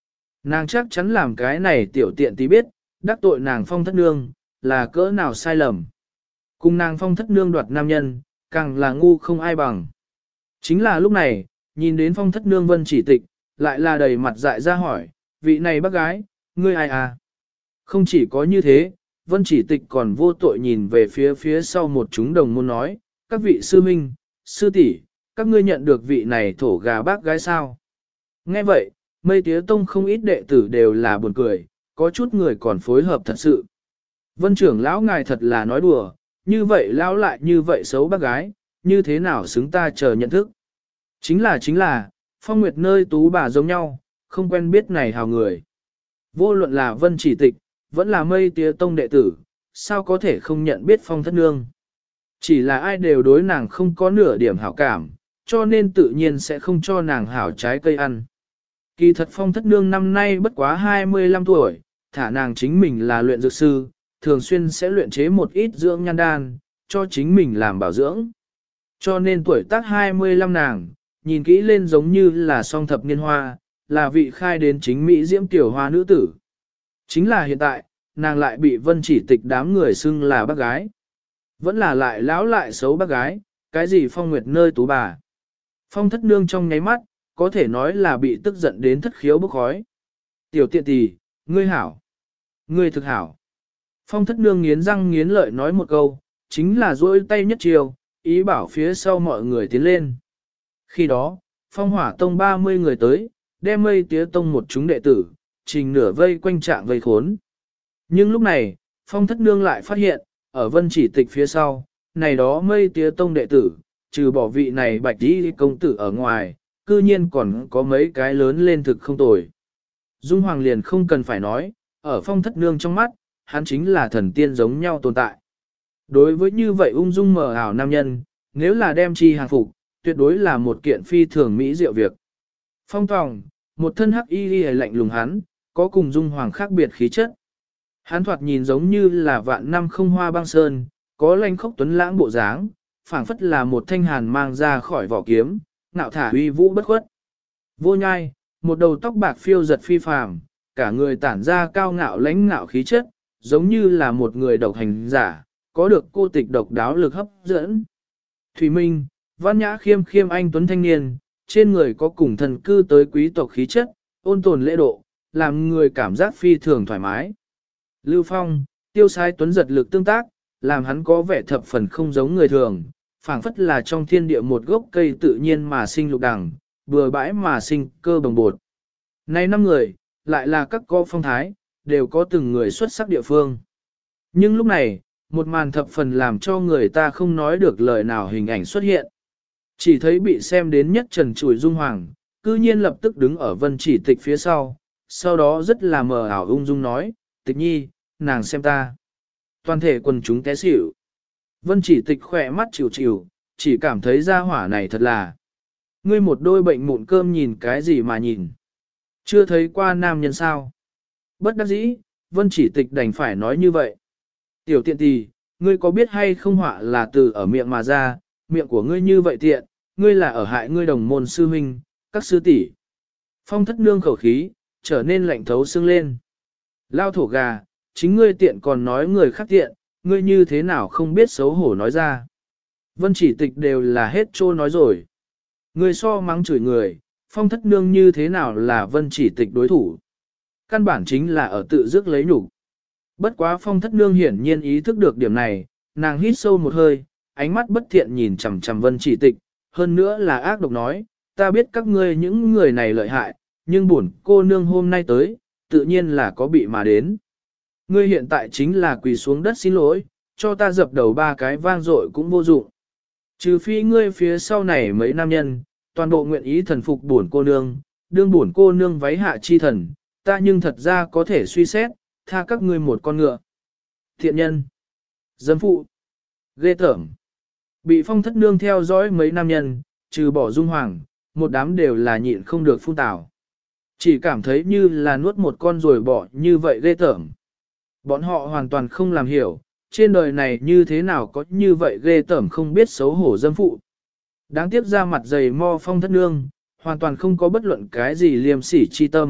Nàng chắc chắn làm cái này tiểu tiện tí biết, đắc tội nàng phong thất nương, là cỡ nào sai lầm. Cùng nàng phong thất nương đoạt nam nhân, càng là ngu không ai bằng. Chính là lúc này, nhìn đến phong thất nương Vân Chỉ Tịch, lại là đầy mặt dại ra hỏi, vị này bác gái, ngươi ai à? Không chỉ có như thế, Vân Chỉ Tịch còn vô tội nhìn về phía sau một chúng đồng môn nói, các vị sư minh, sư tỷ, các ngươi nhận được vị này thổ gà bác gái sao? Nghe vậy, Mây Tía Tông không ít đệ tử đều là buồn cười, có chút người còn phối hợp thật sự. Vân trưởng lão ngài thật là nói đùa, như vậy lão lại như vậy xấu bác gái, như thế nào xứng ta chờ nhận thức. Chính là, Phong Nguyệt nơi tú bà giống nhau, không quen biết này hào người. Vô luận là Vân Chỉ Tịch, vẫn là Mây Tía Tông đệ tử, sao có thể không nhận biết Phong thất nương. Chỉ là ai đều đối nàng không có nửa điểm hảo cảm, cho nên tự nhiên sẽ không cho nàng hảo trái cây ăn. Kỳ thật Phong thất nương năm nay bất quá 25 tuổi, thả nàng chính mình là luyện dược sư, thường xuyên sẽ luyện chế một ít dưỡng nhan đan, cho chính mình làm bảo dưỡng. Cho nên tuổi tác 25 nàng, nhìn kỹ lên giống như là song thập niên hoa, là vị khai đến chính Mỹ diễm tiểu hoa nữ tử. Chính là hiện tại, nàng lại bị Vân Chỉ Tịch đám người xưng là bác gái. Vẫn là lại lão lại xấu bác gái, cái gì Phong Nguyệt nơi tú bà. Phong thất nương trong nháy mắt, có thể nói là bị tức giận đến thất khiếu bốc khói. Tiểu tiện tỷ, ngươi hảo. Ngươi thực hảo. Phong thất nương nghiến răng nghiến lợi nói một câu, chính là duỗi tay nhất chiều, ý bảo phía sau mọi người tiến lên. Khi đó, Phong Hỏa Tông 30 người tới, đem Mây Tía Tông một chúng đệ tử, trình nửa vây quanh trạng vây khốn. Nhưng lúc này, Phong thất nương lại phát hiện, ở Vân Chỉ Tịch phía sau, này đó Mây Tía Tông đệ tử, trừ bỏ vị này bạch đi công tử ở ngoài, cư nhiên còn có mấy cái lớn lên thực không tồi. Dung Hoàng liền không cần phải nói, ở Phong thất nương trong mắt, hắn chính là thần tiên giống nhau tồn tại. Đối với như vậy ung dung mờ ảo nam nhân, nếu là đem chi hàng phục, tuyệt đối là một kiện phi thường mỹ diệu việc. Phong Tòng, một thân hắc y lạnh lùng hắn, có cùng Dung Hoàng khác biệt khí chất. Hắn thoạt nhìn giống như là vạn năm không hoa băng sơn, có lanh khốc tuấn lãng bộ dáng, phảng phất là một thanh hàn mang ra khỏi vỏ kiếm, ngạo thả uy vũ bất khuất. Vô nhai, một đầu tóc bạc phiêu giật phi phàm, cả người tản ra cao ngạo lãnh ngạo khí chất, giống như là một người độc hành giả, có được cô tịch độc đáo lực hấp dẫn. Thủy Minh, văn nhã khiêm khiêm anh tuấn thanh niên, trên người có cùng thần cư tới quý tộc khí chất, ôn tồn lễ độ, làm người cảm giác phi thường thoải mái. Lưu Phong, tiêu sai tuấn giật lực tương tác, làm hắn có vẻ thập phần không giống người thường, phảng phất là trong thiên địa một gốc cây tự nhiên mà sinh lục đằng, bừa bãi mà sinh cơ bồng bột. Này 5 người, lại là các co phong thái, đều có từng người xuất sắc địa phương. Nhưng lúc này, một màn thập phần làm cho người ta không nói được lời nào hình ảnh xuất hiện. Chỉ thấy bị xem đến nhất trần trụi Dung Hoàng, cư nhiên lập tức đứng ở Vân Chỉ Tịch phía sau đó rất là mờ ảo ung dung nói, Tịch nhi, nàng xem ta. Toàn thể quần chúng té xỉu. Vân Chỉ Tịch khỏe mắt chịu chịu, chỉ cảm thấy ra hỏa này thật là. Ngươi một đôi bệnh mụn cơm nhìn cái gì mà nhìn. Chưa thấy qua nam nhân sao. Bất đắc dĩ, Vân Chỉ Tịch đành phải nói như vậy. Tiểu tiện tỳ, ngươi có biết hay không họa là từ ở miệng mà ra, miệng của ngươi như vậy tiện, ngươi là ở hại ngươi đồng môn sư huynh, các sư tỷ. Phong thất nương khẩu khí, trở nên lạnh thấu xương lên. Lao thổ gà, chính ngươi tiện còn nói người khác tiện, ngươi như thế nào không biết xấu hổ nói ra. Vân Chỉ Tịch đều là hết trô nói rồi. Ngươi so mắng chửi người, phong thất nương như thế nào là Vân Chỉ Tịch đối thủ. Căn bản chính là ở tự dứt lấy nhục. Bất quá phong thất nương hiển nhiên ý thức được điểm này, nàng hít sâu một hơi, ánh mắt bất thiện nhìn chằm chằm Vân Chỉ Tịch, hơn nữa là ác độc nói, ta biết các ngươi những người này lợi hại, nhưng bổn cô nương hôm nay tới, tự nhiên là có bị mà đến. Ngươi hiện tại chính là quỳ xuống đất xin lỗi, cho ta dập đầu 3 cái vang dội cũng vô dụng. Trừ phi ngươi phía sau này mấy nam nhân, toàn bộ nguyện ý thần phục bổn cô nương, đương bổn cô nương váy hạ chi thần, ta nhưng thật ra có thể suy xét, tha các ngươi một con ngựa. Thiện nhân, dâm phụ, ghê tởm. Bị phong thất nương theo dõi mấy nam nhân, trừ bỏ Dung Hoàng, một đám đều là nhịn không được phun tào. Chỉ cảm thấy như là nuốt một con rồi bỏ như vậy ghê tởm. Bọn họ hoàn toàn không làm hiểu, trên đời này như thế nào có như vậy ghê tởm không biết xấu hổ dâm phụ. Đáng tiếc ra mặt dày mo phong thất nương, hoàn toàn không có bất luận cái gì liêm sỉ chi tâm,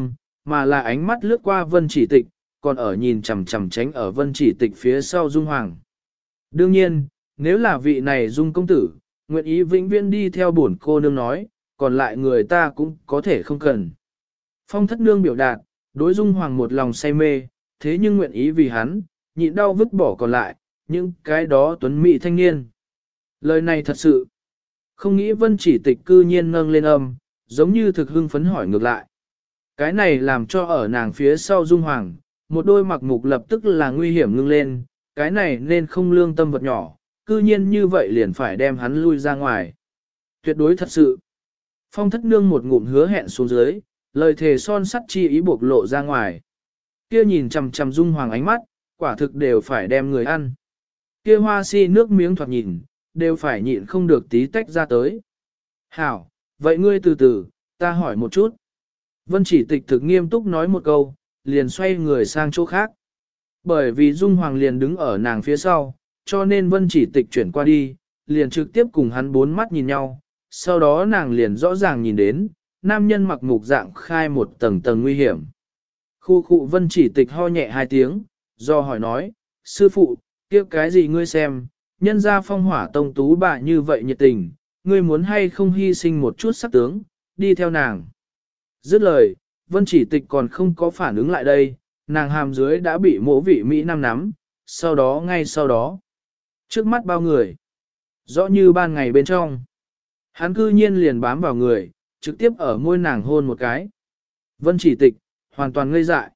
mà là ánh mắt lướt qua Vân Chỉ Tịch, còn ở nhìn chằm chằm tránh ở Vân Chỉ Tịch phía sau Dung Hoàng. Đương nhiên, nếu là vị này Dung công tử, nguyện ý vĩnh viễn đi theo bổn cô nương nói, còn lại người ta cũng có thể không cần. Phong thất nương biểu đạt, đối Dung Hoàng một lòng say mê, thế nhưng nguyện ý vì hắn, nhịn đau vứt bỏ còn lại, những cái đó tuấn mỹ thanh niên. Lời này thật sự, không nghĩ Vân Chỉ Tịch cư nhiên nâng lên âm, giống như thực hưng phấn hỏi ngược lại. Cái này làm cho ở nàng phía sau Dung Hoàng, một đôi mặc mục lập tức là nguy hiểm ngưng lên, cái này nên không lương tâm vật nhỏ, cư nhiên như vậy liền phải đem hắn lui ra ngoài. Tuyệt đối thật sự. Phong thất nương một ngụm hứa hẹn xuống dưới, lời thề son sắt chi ý buộc lộ ra ngoài. Kia nhìn chằm chằm Dung Hoàng ánh mắt, quả thực đều phải đem người ăn. Kia hoa si nước miếng thoạt nhìn, đều phải nhịn không được tí tách ra tới. Hảo, vậy ngươi từ từ, ta hỏi một chút. Vân Chỉ Tịch thực nghiêm túc nói một câu, liền xoay người sang chỗ khác. Bởi vì Dung Hoàng liền đứng ở nàng phía sau, cho nên Vân Chỉ Tịch chuyển qua đi, liền trực tiếp cùng hắn bốn mắt nhìn nhau. Sau đó nàng liền rõ ràng nhìn đến, nam nhân mặc mục dạng khai một tầng tầng nguy hiểm. Khu khu Vân Chỉ Tịch ho nhẹ hai tiếng, do hỏi nói, sư phụ, kia cái gì ngươi xem, nhân ra Phong Hỏa Tông tú bà như vậy nhiệt tình, ngươi muốn hay không hy sinh một chút sắc tướng, đi theo nàng. Dứt lời, Vân Chỉ Tịch còn không có phản ứng lại đây, nàng hàm dưới đã bị mỗ vị Mỹ Nam nắm, sau đó ngay sau đó, trước mắt bao người, rõ như ban ngày bên trong. Hắn cư nhiên liền bám vào người, trực tiếp ở môi nàng hôn một cái. Vân Chỉ Tịch, hoàn toàn ngây dại.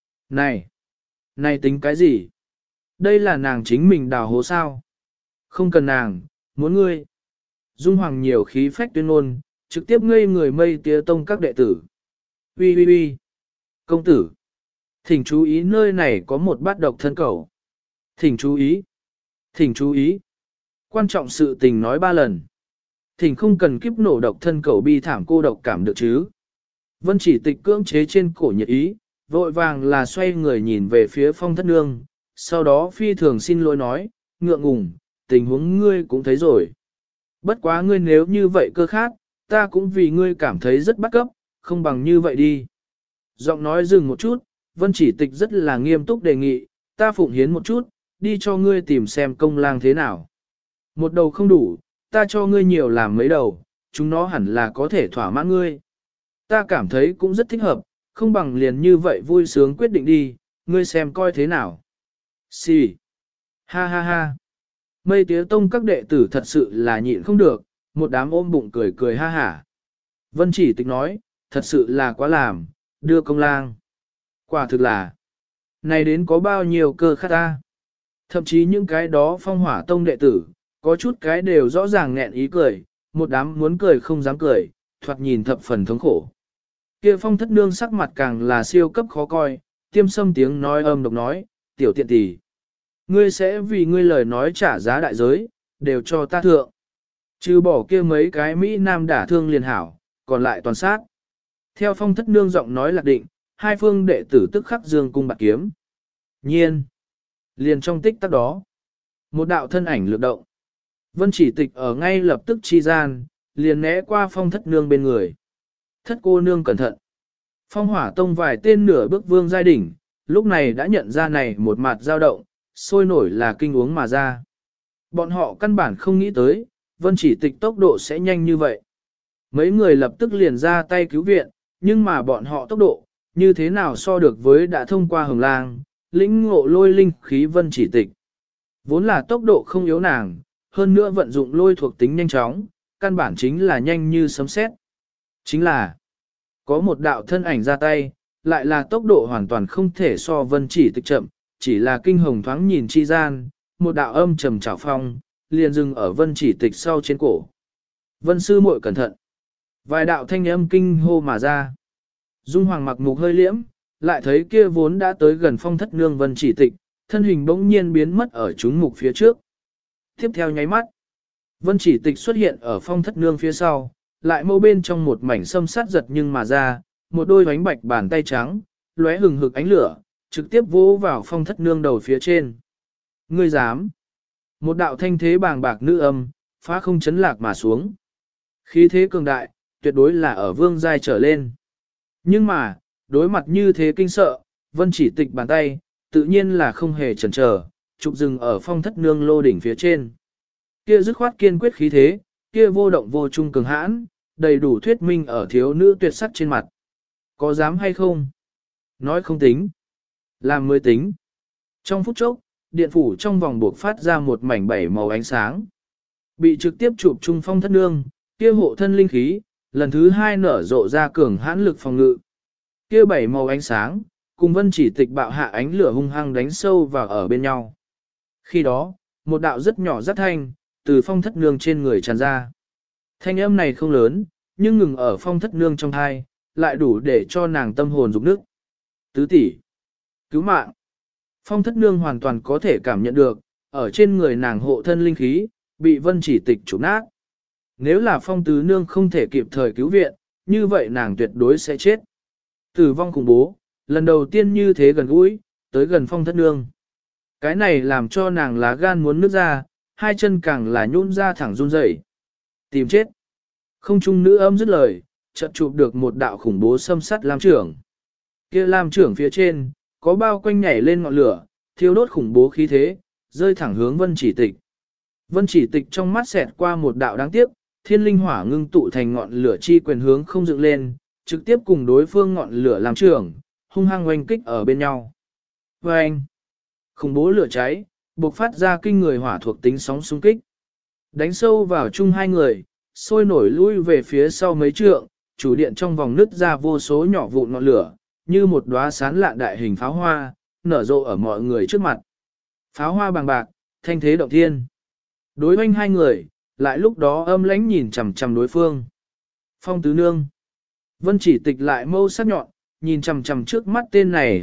Này tính cái gì? Đây là nàng chính mình đào hố sao? Không cần nàng, muốn ngươi. Dung Hoàng nhiều khí phách tuyên ngôn, trực tiếp ngây người mây tía tông các đệ tử. Ui, công tử. Thỉnh chú ý nơi này có một bát độc thân cầu. Thỉnh chú ý. Quan trọng sự tình nói 3 lần. Thỉnh không cần kiếp nổ độc thân cầu bi thảm cô độc cảm được chứ. Vân Chỉ Tịch cưỡng chế trên cổ nhiệt ý, vội vàng là xoay người nhìn về phía Phong thất nương, sau đó phi thường xin lỗi nói, ngượng ngùng, tình huống ngươi cũng thấy rồi. Bất quá ngươi nếu như vậy cơ khát, ta cũng vì ngươi cảm thấy rất bắt cấp, không bằng như vậy đi. Giọng nói dừng một chút, Vân Chỉ Tịch rất là nghiêm túc đề nghị, ta phụng hiến một chút, đi cho ngươi tìm xem công lang thế nào. Một đầu không đủ, ta cho ngươi nhiều làm mấy đầu, chúng nó hẳn là có thể thỏa mãn ngươi. Ta cảm thấy cũng rất thích hợp, không bằng liền như vậy vui sướng quyết định đi, ngươi xem coi thế nào. Xì. Ha. Mây tía tông các đệ tử thật sự là nhịn không được, một đám ôm bụng cười ha hả. Vân Chỉ Tịch nói, thật sự là quá làm, đưa công lang. Quả thực là, này đến có bao nhiêu cơ khát ta. Thậm chí những cái đó Phong Hỏa Tông đệ tử, có chút cái đều rõ ràng nghẹn ý cười, một đám muốn cười không dám cười, thoạt nhìn thập phần thống khổ. Kia Phong thất nương sắc mặt càng là siêu cấp khó coi, tiêm sâm tiếng nói âm độc nói, tiểu tiện tỷ, ngươi sẽ vì ngươi lời nói trả giá đại giới, đều cho ta thượng. Trừ bỏ kia mấy cái Mỹ Nam đả thương liền hảo, còn lại toàn sát. Theo Phong thất nương giọng nói lạc định, hai phương đệ tử tức khắc dương cung bạc kiếm. Nhiên. Liền trong tích tắc đó. Một đạo thân ảnh lược động. Vân Chỉ Tịch ở ngay lập tức chi gian, liền né qua Phong thất nương bên người. Thất cô nương cẩn thận. Phong Hỏa Tông vài tên nửa bước vương giai đỉnh, lúc này đã nhận ra này một mặt dao động, sôi nổi là kinh uống mà ra. Bọn họ căn bản không nghĩ tới, Vân Chỉ Tịch tốc độ sẽ nhanh như vậy. Mấy người lập tức liền ra tay cứu viện, nhưng mà bọn họ tốc độ, như thế nào so được với đã thông qua hồng lang, lĩnh ngộ lôi linh khí Vân Chỉ Tịch. Vốn là tốc độ không yếu nàng, hơn nữa vận dụng lôi thuộc tính nhanh chóng, căn bản chính là nhanh như sấm sét. Chính là, có một đạo thân ảnh ra tay, lại là tốc độ hoàn toàn không thể so Vân Chỉ Tịch chậm, chỉ là kinh hồng thoáng nhìn chi gian, một đạo âm trầm trảo phong, liền dừng ở Vân Chỉ Tịch sau trên cổ. Vân sư muội cẩn thận. Vài đạo thanh âm kinh hô mà ra. Dung Hoàng mặc mục hơi liễm, lại thấy kia vốn đã tới gần Phong thất nương Vân Chỉ Tịch, thân hình bỗng nhiên biến mất ở chúng mục phía trước. Tiếp theo nháy mắt, Vân Chỉ Tịch xuất hiện ở Phong thất nương phía sau, lại mâu bên trong một mảnh sâm sát giật nhưng mà ra, một đôi bánh bạch bàn tay trắng, lóe hừng hực ánh lửa, trực tiếp vỗ vào Phong thất nương đầu phía trên. Ngươi dám? Một đạo thanh thế bàng bạc nữ âm, phá không chấn lạc mà xuống. Khí thế cường đại, tuyệt đối là ở vương giai trở lên. Nhưng mà, đối mặt như thế kinh sợ, Vân Chỉ Tịch bàn tay, tự nhiên là không hề chần chờ, trục dừng ở phong thất nương lô đỉnh phía trên. Kia dứt khoát kiên quyết khí thế, kia vô động vô trung cường hãn, đầy đủ thuyết minh ở thiếu nữ tuyệt sắc trên mặt. Có dám hay không? Nói không tính. Làm mới tính. Trong phút chốc, điện phủ trong vòng buộc phát ra một mảnh bảy màu ánh sáng. Bị trực tiếp chụp trung phong thất nương, kia hộ thân linh khí, lần thứ hai nở rộ ra cường hãn lực phòng ngự. Kia bảy màu ánh sáng, cùng Vân Chỉ Tịch bạo hạ ánh lửa hung hăng đánh sâu vào ở bên nhau. Khi đó, một đạo rất nhỏ rất thanh, từ phong thất nương trên người tràn ra. Thanh âm này không lớn, nhưng ngừng ở phong thất nương trong thai, lại đủ để cho nàng tâm hồn rục nức. Tứ tỷ, cứu mạng. Phong thất nương hoàn toàn có thể cảm nhận được, ở trên người nàng hộ thân linh khí, bị Vân Chỉ Tịch chụp nát. Nếu là phong tứ nương không thể kịp thời cứu viện, như vậy nàng tuyệt đối sẽ chết. Tử vong khủng bố, lần đầu tiên như thế gần gũi, tới gần phong thất nương. Cái này làm cho nàng lá gan muốn nứt ra, hai chân càng là nhún ra thẳng run rẩy. Tìm chết. Không trung nữ âm dứt lời, chợt chụp được một đạo khủng bố xâm sắt lam trưởng. Kia lam trưởng phía trên, có bao quanh nhảy lên ngọn lửa, thiêu đốt khủng bố khí thế, rơi thẳng hướng Vân Chỉ Tịch. Vân Chỉ Tịch trong mắt xẹt qua một đạo đáng tiếc, thiên linh hỏa ngưng tụ thành ngọn lửa chi quyền hướng không dựng lên, trực tiếp cùng đối phương ngọn lửa làm trưởng, hung hăng oanh kích ở bên nhau. Oanh! Khủng bố lửa cháy, bộc phát ra kinh người hỏa thuộc tính sóng xung kích. Đánh sâu vào chung hai người, sôi nổi lui về phía sau mấy trượng, chủ điện trong vòng nứt ra vô số nhỏ vụn ngọn lửa, như một đóa sán lạ đại hình pháo hoa, nở rộ ở mọi người trước mặt. Pháo hoa bàng bạc, thanh thế động thiên. Đối oanh hai người, lại lúc đó âm lãnh nhìn chằm chằm đối phương. Phong tứ nương. Vân Chỉ Tịch lại mâu sắc nhọn, nhìn chằm chằm trước mắt tên này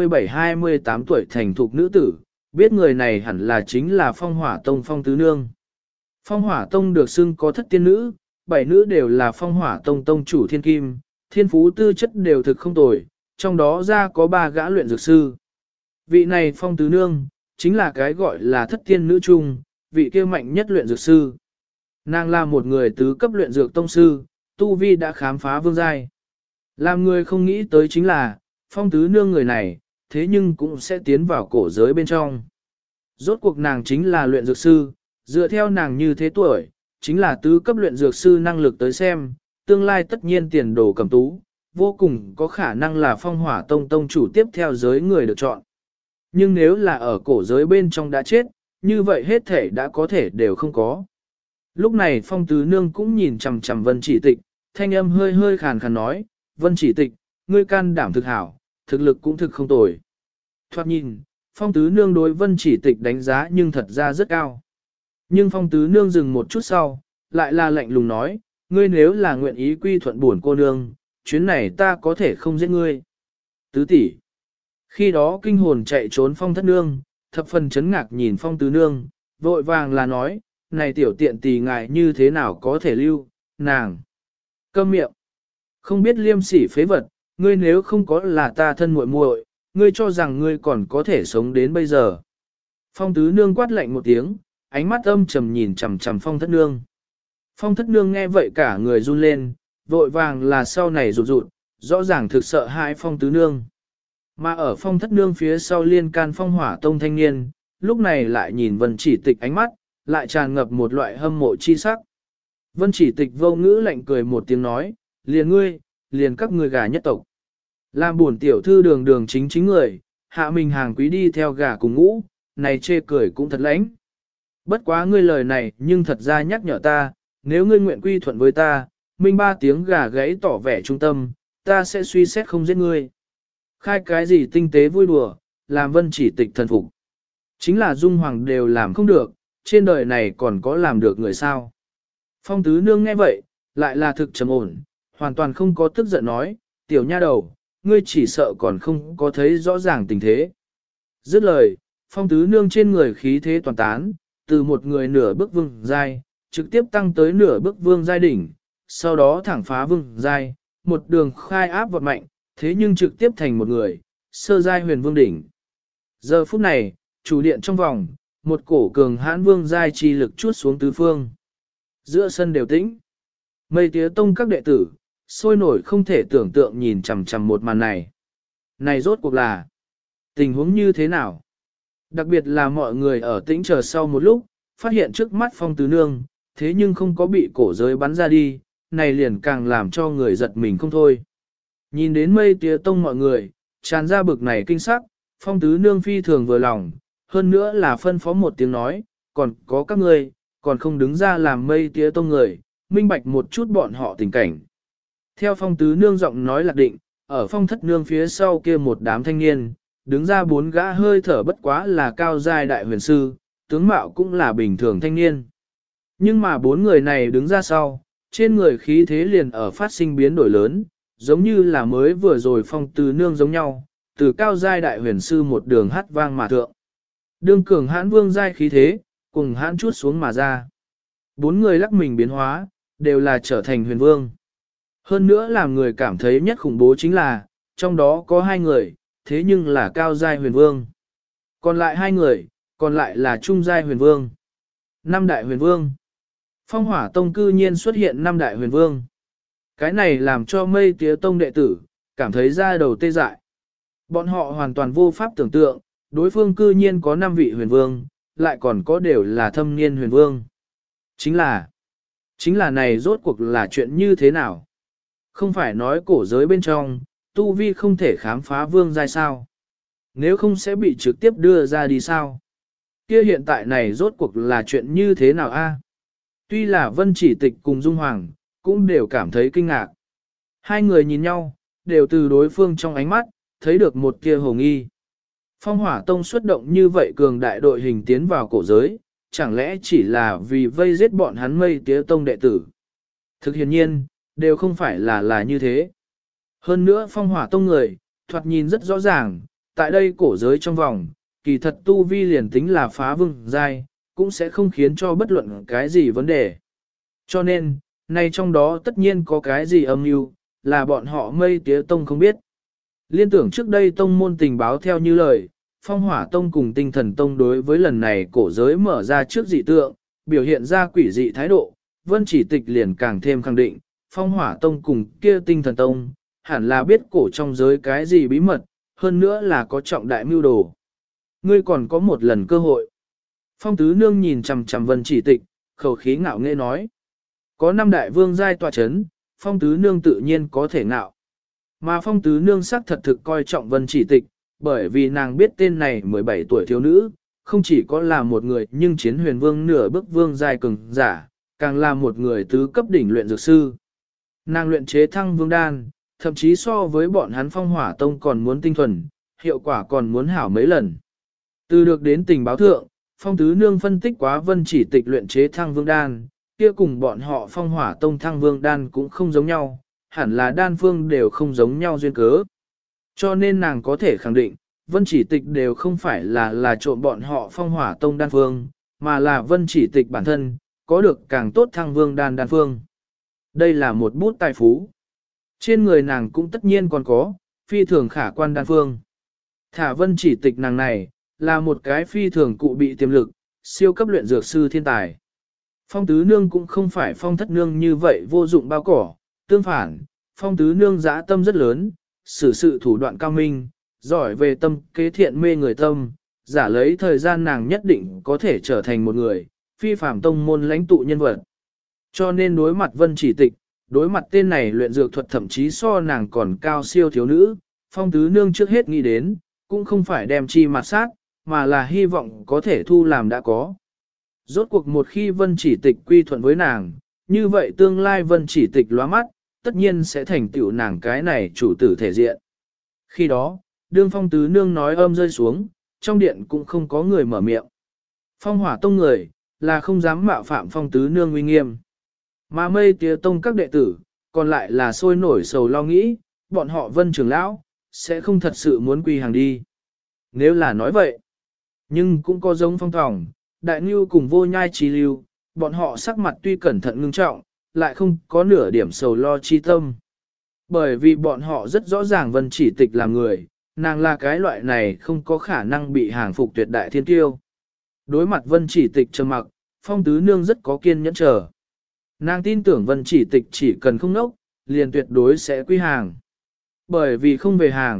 27-28 tuổi thành thục nữ tử, biết người này hẳn là chính là Phong Hỏa Tông Phong tứ nương. Phong Hỏa Tông được xưng có thất tiên nữ, 7 nữ đều là Phong Hỏa Tông tông chủ thiên kim, thiên phú tư chất đều thực không tồi, trong đó ra có 3 gã luyện dược sư. Vị này Phong tứ nương, chính là cái gọi là thất tiên nữ chung, vị kia mạnh nhất luyện dược sư. Nàng là một người tứ cấp luyện dược tông sư, tu vi đã khám phá vương giai. Làm người không nghĩ tới chính là, Phong tứ nương người này, thế nhưng cũng sẽ tiến vào cổ giới bên trong. Rốt cuộc nàng chính là luyện dược sư, dựa theo nàng như thế tuổi, chính là tứ cấp luyện dược sư năng lực tới xem, tương lai tất nhiên tiền đồ cầm tú, vô cùng có khả năng là Phong Hỏa Tông tông chủ tiếp theo giới người được chọn. Nhưng nếu là ở cổ giới bên trong đã chết, như vậy hết thể đã có thể đều không có. Lúc này Phong tứ nương cũng nhìn chằm chằm Vân Chỉ Tịch, thanh âm hơi hơi khàn khàn nói, Vân Chỉ Tịch, ngươi can đảm thực hảo, thực lực cũng thực không tồi. Thoạt nhìn, Phong tứ nương đối Vân Chỉ Tịch đánh giá nhưng thật ra rất cao. Nhưng Phong tứ nương dừng một chút sau, lại là lạnh lùng nói, ngươi nếu là nguyện ý quy thuận buồn cô nương, chuyến này ta có thể không giết ngươi. Tứ tỷ. Khi đó kinh hồn chạy trốn Phong thất nương, thập phần chấn ngạc nhìn Phong tứ nương, vội vàng là nói, này tiểu tiện tỳ ngài như thế nào có thể lưu, nàng. Câm miệng. Không biết liêm sỉ phế vật, ngươi nếu không có là ta thân muội muội, ngươi cho rằng ngươi còn có thể sống đến bây giờ. Phong tứ nương quát lạnh một tiếng, ánh mắt âm trầm nhìn chằm chằm Phong thất nương. Phong thất nương nghe vậy cả người run lên, vội vàng là sau này rụt rụt, rõ ràng thực sợ hãi Phong tứ nương. Mà ở Phong thất nương phía sau liên can Phong Hỏa Tông thanh niên, lúc này lại nhìn Vân Chỉ Tịch ánh mắt, lại tràn ngập một loại hâm mộ chi sắc. Vân Chỉ Tịch vô ngữ lạnh cười một tiếng nói, liền ngươi, liền các ngươi gà nhất tộc. Làm buồn tiểu thư đường đường chính chính người, hạ mình hàng quý đi theo gà cùng ngũ, này chê cười cũng thật lãnh. Bất quá ngươi lời này nhưng thật ra nhắc nhở ta, nếu ngươi nguyện quy thuận với ta, minh 3 tiếng gà gáy tỏ vẻ trung tâm, ta sẽ suy xét không giết ngươi. Khai cái gì tinh tế vui đùa, làm Vân Chỉ Tịch thần phục. Chính là Dung Hoàng đều làm không được, trên đời này còn có làm được người sao. Phong tứ nương nghe vậy, lại là thực trầm ổn, hoàn toàn không có tức giận nói, tiểu nha đầu, ngươi chỉ sợ còn không có thấy rõ ràng tình thế. Dứt lời, Phong tứ nương trên người khí thế toàn tán, từ một người nửa bước vương giai, trực tiếp tăng tới nửa bước vương giai đỉnh, sau đó thẳng phá vương giai, một đường khai áp vọt mạnh, thế nhưng trực tiếp thành một người, sơ giai huyền vương đỉnh. Giờ phút này, chủ điện trong vòng, một cổ cường hãn vương giai chi lực chuốt xuống tứ phương. Giữa sân đều tĩnh. Mây tía tông các đệ tử, sôi nổi không thể tưởng tượng nhìn chằm chằm một màn này. Này rốt cuộc là tình huống như thế nào? Đặc biệt là mọi người ở tĩnh chờ sau một lúc, phát hiện trước mắt phong tứ nương, thế nhưng không có bị cổ giới bắn ra đi, này liền càng làm cho người giật mình không thôi. Nhìn đến mây tía tông mọi người, tràn ra bực này kinh sắc, phong tứ nương phi thường vừa lòng, hơn nữa là phân phó một tiếng nói, còn có các ngươi, còn không đứng ra làm mây tía tông người, minh bạch một chút bọn họ tình cảnh. Theo phong tứ nương giọng nói lạc định, ở phong thất nương phía sau kia một đám thanh niên, đứng ra bốn gã hơi thở bất quá là cao giai đại huyền sư, tướng mạo cũng là bình thường thanh niên. Nhưng mà bốn người này đứng ra sau, trên người khí thế liền ở phát sinh biến đổi lớn, giống như là mới vừa rồi phong tứ nương giống nhau, từ cao giai đại huyền sư một đường hát vang mà thượng. Đương cường hãn vương giai khí thế, cùng hãn chút xuống mà ra. Bốn người lắc mình biến hóa, đều là trở thành huyền vương. Hơn nữa làm người cảm thấy nhất khủng bố chính là, trong đó có hai người, thế nhưng là cao giai huyền vương. Còn lại hai người, còn lại là trung giai huyền vương. Năm đại huyền vương. Phong hỏa tông cư nhiên xuất hiện năm đại huyền vương. Cái này làm cho mây tía tông đệ tử, cảm thấy da đầu tê dại. Bọn họ hoàn toàn vô pháp tưởng tượng, đối phương cư nhiên có 5 vị huyền vương, lại còn có đều là thâm niên huyền vương. Chính là này rốt cuộc là chuyện như thế nào? Không phải nói cổ giới bên trong, tu vi không thể khám phá vương giai sao? Nếu không sẽ bị trực tiếp đưa ra đi sao? Kia hiện tại này rốt cuộc là chuyện như thế nào a? Tuy là Vân Chỉ Tịch cùng Dung Hoàng, cũng đều cảm thấy kinh ngạc. Hai người nhìn nhau, đều từ đối phương trong ánh mắt, thấy được một kia hồ nghi. Phong hỏa tông xuất động như vậy cường đại đội hình tiến vào cổ giới, chẳng lẽ chỉ là vì vây giết bọn hắn mây tía tông đệ tử? Thực hiện nhiên, đều không phải là như thế. Hơn nữa phong hỏa tông người, thoạt nhìn rất rõ ràng, tại đây cổ giới trong vòng, kỳ thật tu vi liền tính là phá vương giai, cũng sẽ không khiến cho bất luận cái gì vấn đề. Cho nên, nay trong đó tất nhiên có cái gì âm mưu, là bọn họ mây tía tông không biết. Liên tưởng trước đây tông môn tình báo theo như lời, phong hỏa tông cùng tinh thần tông đối với lần này cổ giới mở ra trước dị tượng, biểu hiện ra quỷ dị thái độ, Vân Chỉ Tịch liền càng thêm khẳng định, phong hỏa tông cùng kia tinh thần tông, hẳn là biết cổ trong giới cái gì bí mật, hơn nữa là có trọng đại mưu đồ. Ngươi còn có một lần cơ hội. Phong tứ nương nhìn chằm chằm Vân Chỉ Tịch, khẩu khí ngạo nghễ nói. Có 5 đại vương giai tọa chấn, phong tứ nương tự nhiên có thể ngạo. Mà phong tứ nương sắc thật thực coi trọng Vân Chỉ Tịch, bởi vì nàng biết tên này 17 tuổi thiếu nữ, không chỉ có là một người nhưng chiến huyền vương nửa bước vương giai cường giả, càng là một người tứ cấp đỉnh luyện dược sư. Nàng luyện chế thăng vương đan, thậm chí so với bọn hắn phong hỏa tông còn muốn tinh thuần, hiệu quả còn muốn hảo mấy lần. Từ được đến tình báo thượng, phong tứ nương phân tích quá Vân Chỉ Tịch luyện chế thăng vương đan, kia cùng bọn họ phong hỏa tông thăng vương đan cũng không giống nhau, hẳn là đan phương đều không giống nhau duyên cớ. Cho nên nàng có thể khẳng định, Vân Chỉ Tịch đều không phải là trộm bọn họ phong hỏa tông đan phương, mà là Vân Chỉ Tịch bản thân, có được càng tốt thăng vương đan phương. Đây là một bút tài phú. Trên người nàng cũng tất nhiên còn có, phi thường khả quan đan phương. Thả Vân Chỉ Tịch nàng này, là một cái phi thường cụ bị tiềm lực, siêu cấp luyện dược sư thiên tài. Phong tứ nương cũng không phải phong thất nương như vậy vô dụng bao cỏ, tương phản, phong tứ nương dã tâm rất lớn, xử sự thủ đoạn cao minh, giỏi về tâm kế thiện mê người tâm, giả lấy thời gian nàng nhất định có thể trở thành một người, phi phàm tông môn lãnh tụ nhân vật. Cho nên đối mặt Vân Chỉ Tịch, đối mặt tên này luyện dược thuật thậm chí so nàng còn cao siêu thiếu nữ, phong tứ nương trước hết nghĩ đến, cũng không phải đem chi mặt sát, mà là hy vọng có thể thu làm đã có. Rốt cuộc một khi Vân Chỉ Tịch quy thuận với nàng, như vậy tương lai Vân Chỉ Tịch lóa mắt, tất nhiên sẽ thành tựu nàng cái này chủ tử thể diện. Khi đó, đương phong tứ nương nói âm rơi xuống, trong điện cũng không có người mở miệng. Phong hỏa tông người, là không dám mạo phạm phong tứ nương uy nghiêm. Mà mây tía tông các đệ tử, còn lại là sôi nổi sầu lo nghĩ, bọn họ Vân trưởng lão, sẽ không thật sự muốn quy hàng đi. Nếu là nói vậy, nhưng cũng có giống phong thòng, đại ngưu cùng vô nhai trí lưu, bọn họ sắc mặt tuy cẩn thận ngưng trọng, lại không có nửa điểm sầu lo chi tâm. Bởi vì bọn họ rất rõ ràng Vân Chỉ Tịch là người, nàng là cái loại này không có khả năng bị hàng phục tuyệt đại thiên tiêu. Đối mặt Vân Chỉ Tịch trầm mặc, phong tứ nương rất có kiên nhẫn chờ. Nàng tin tưởng Vân Chỉ Tịch chỉ cần không nốc, liền tuyệt đối sẽ quy hàng. Bởi vì không về hàng,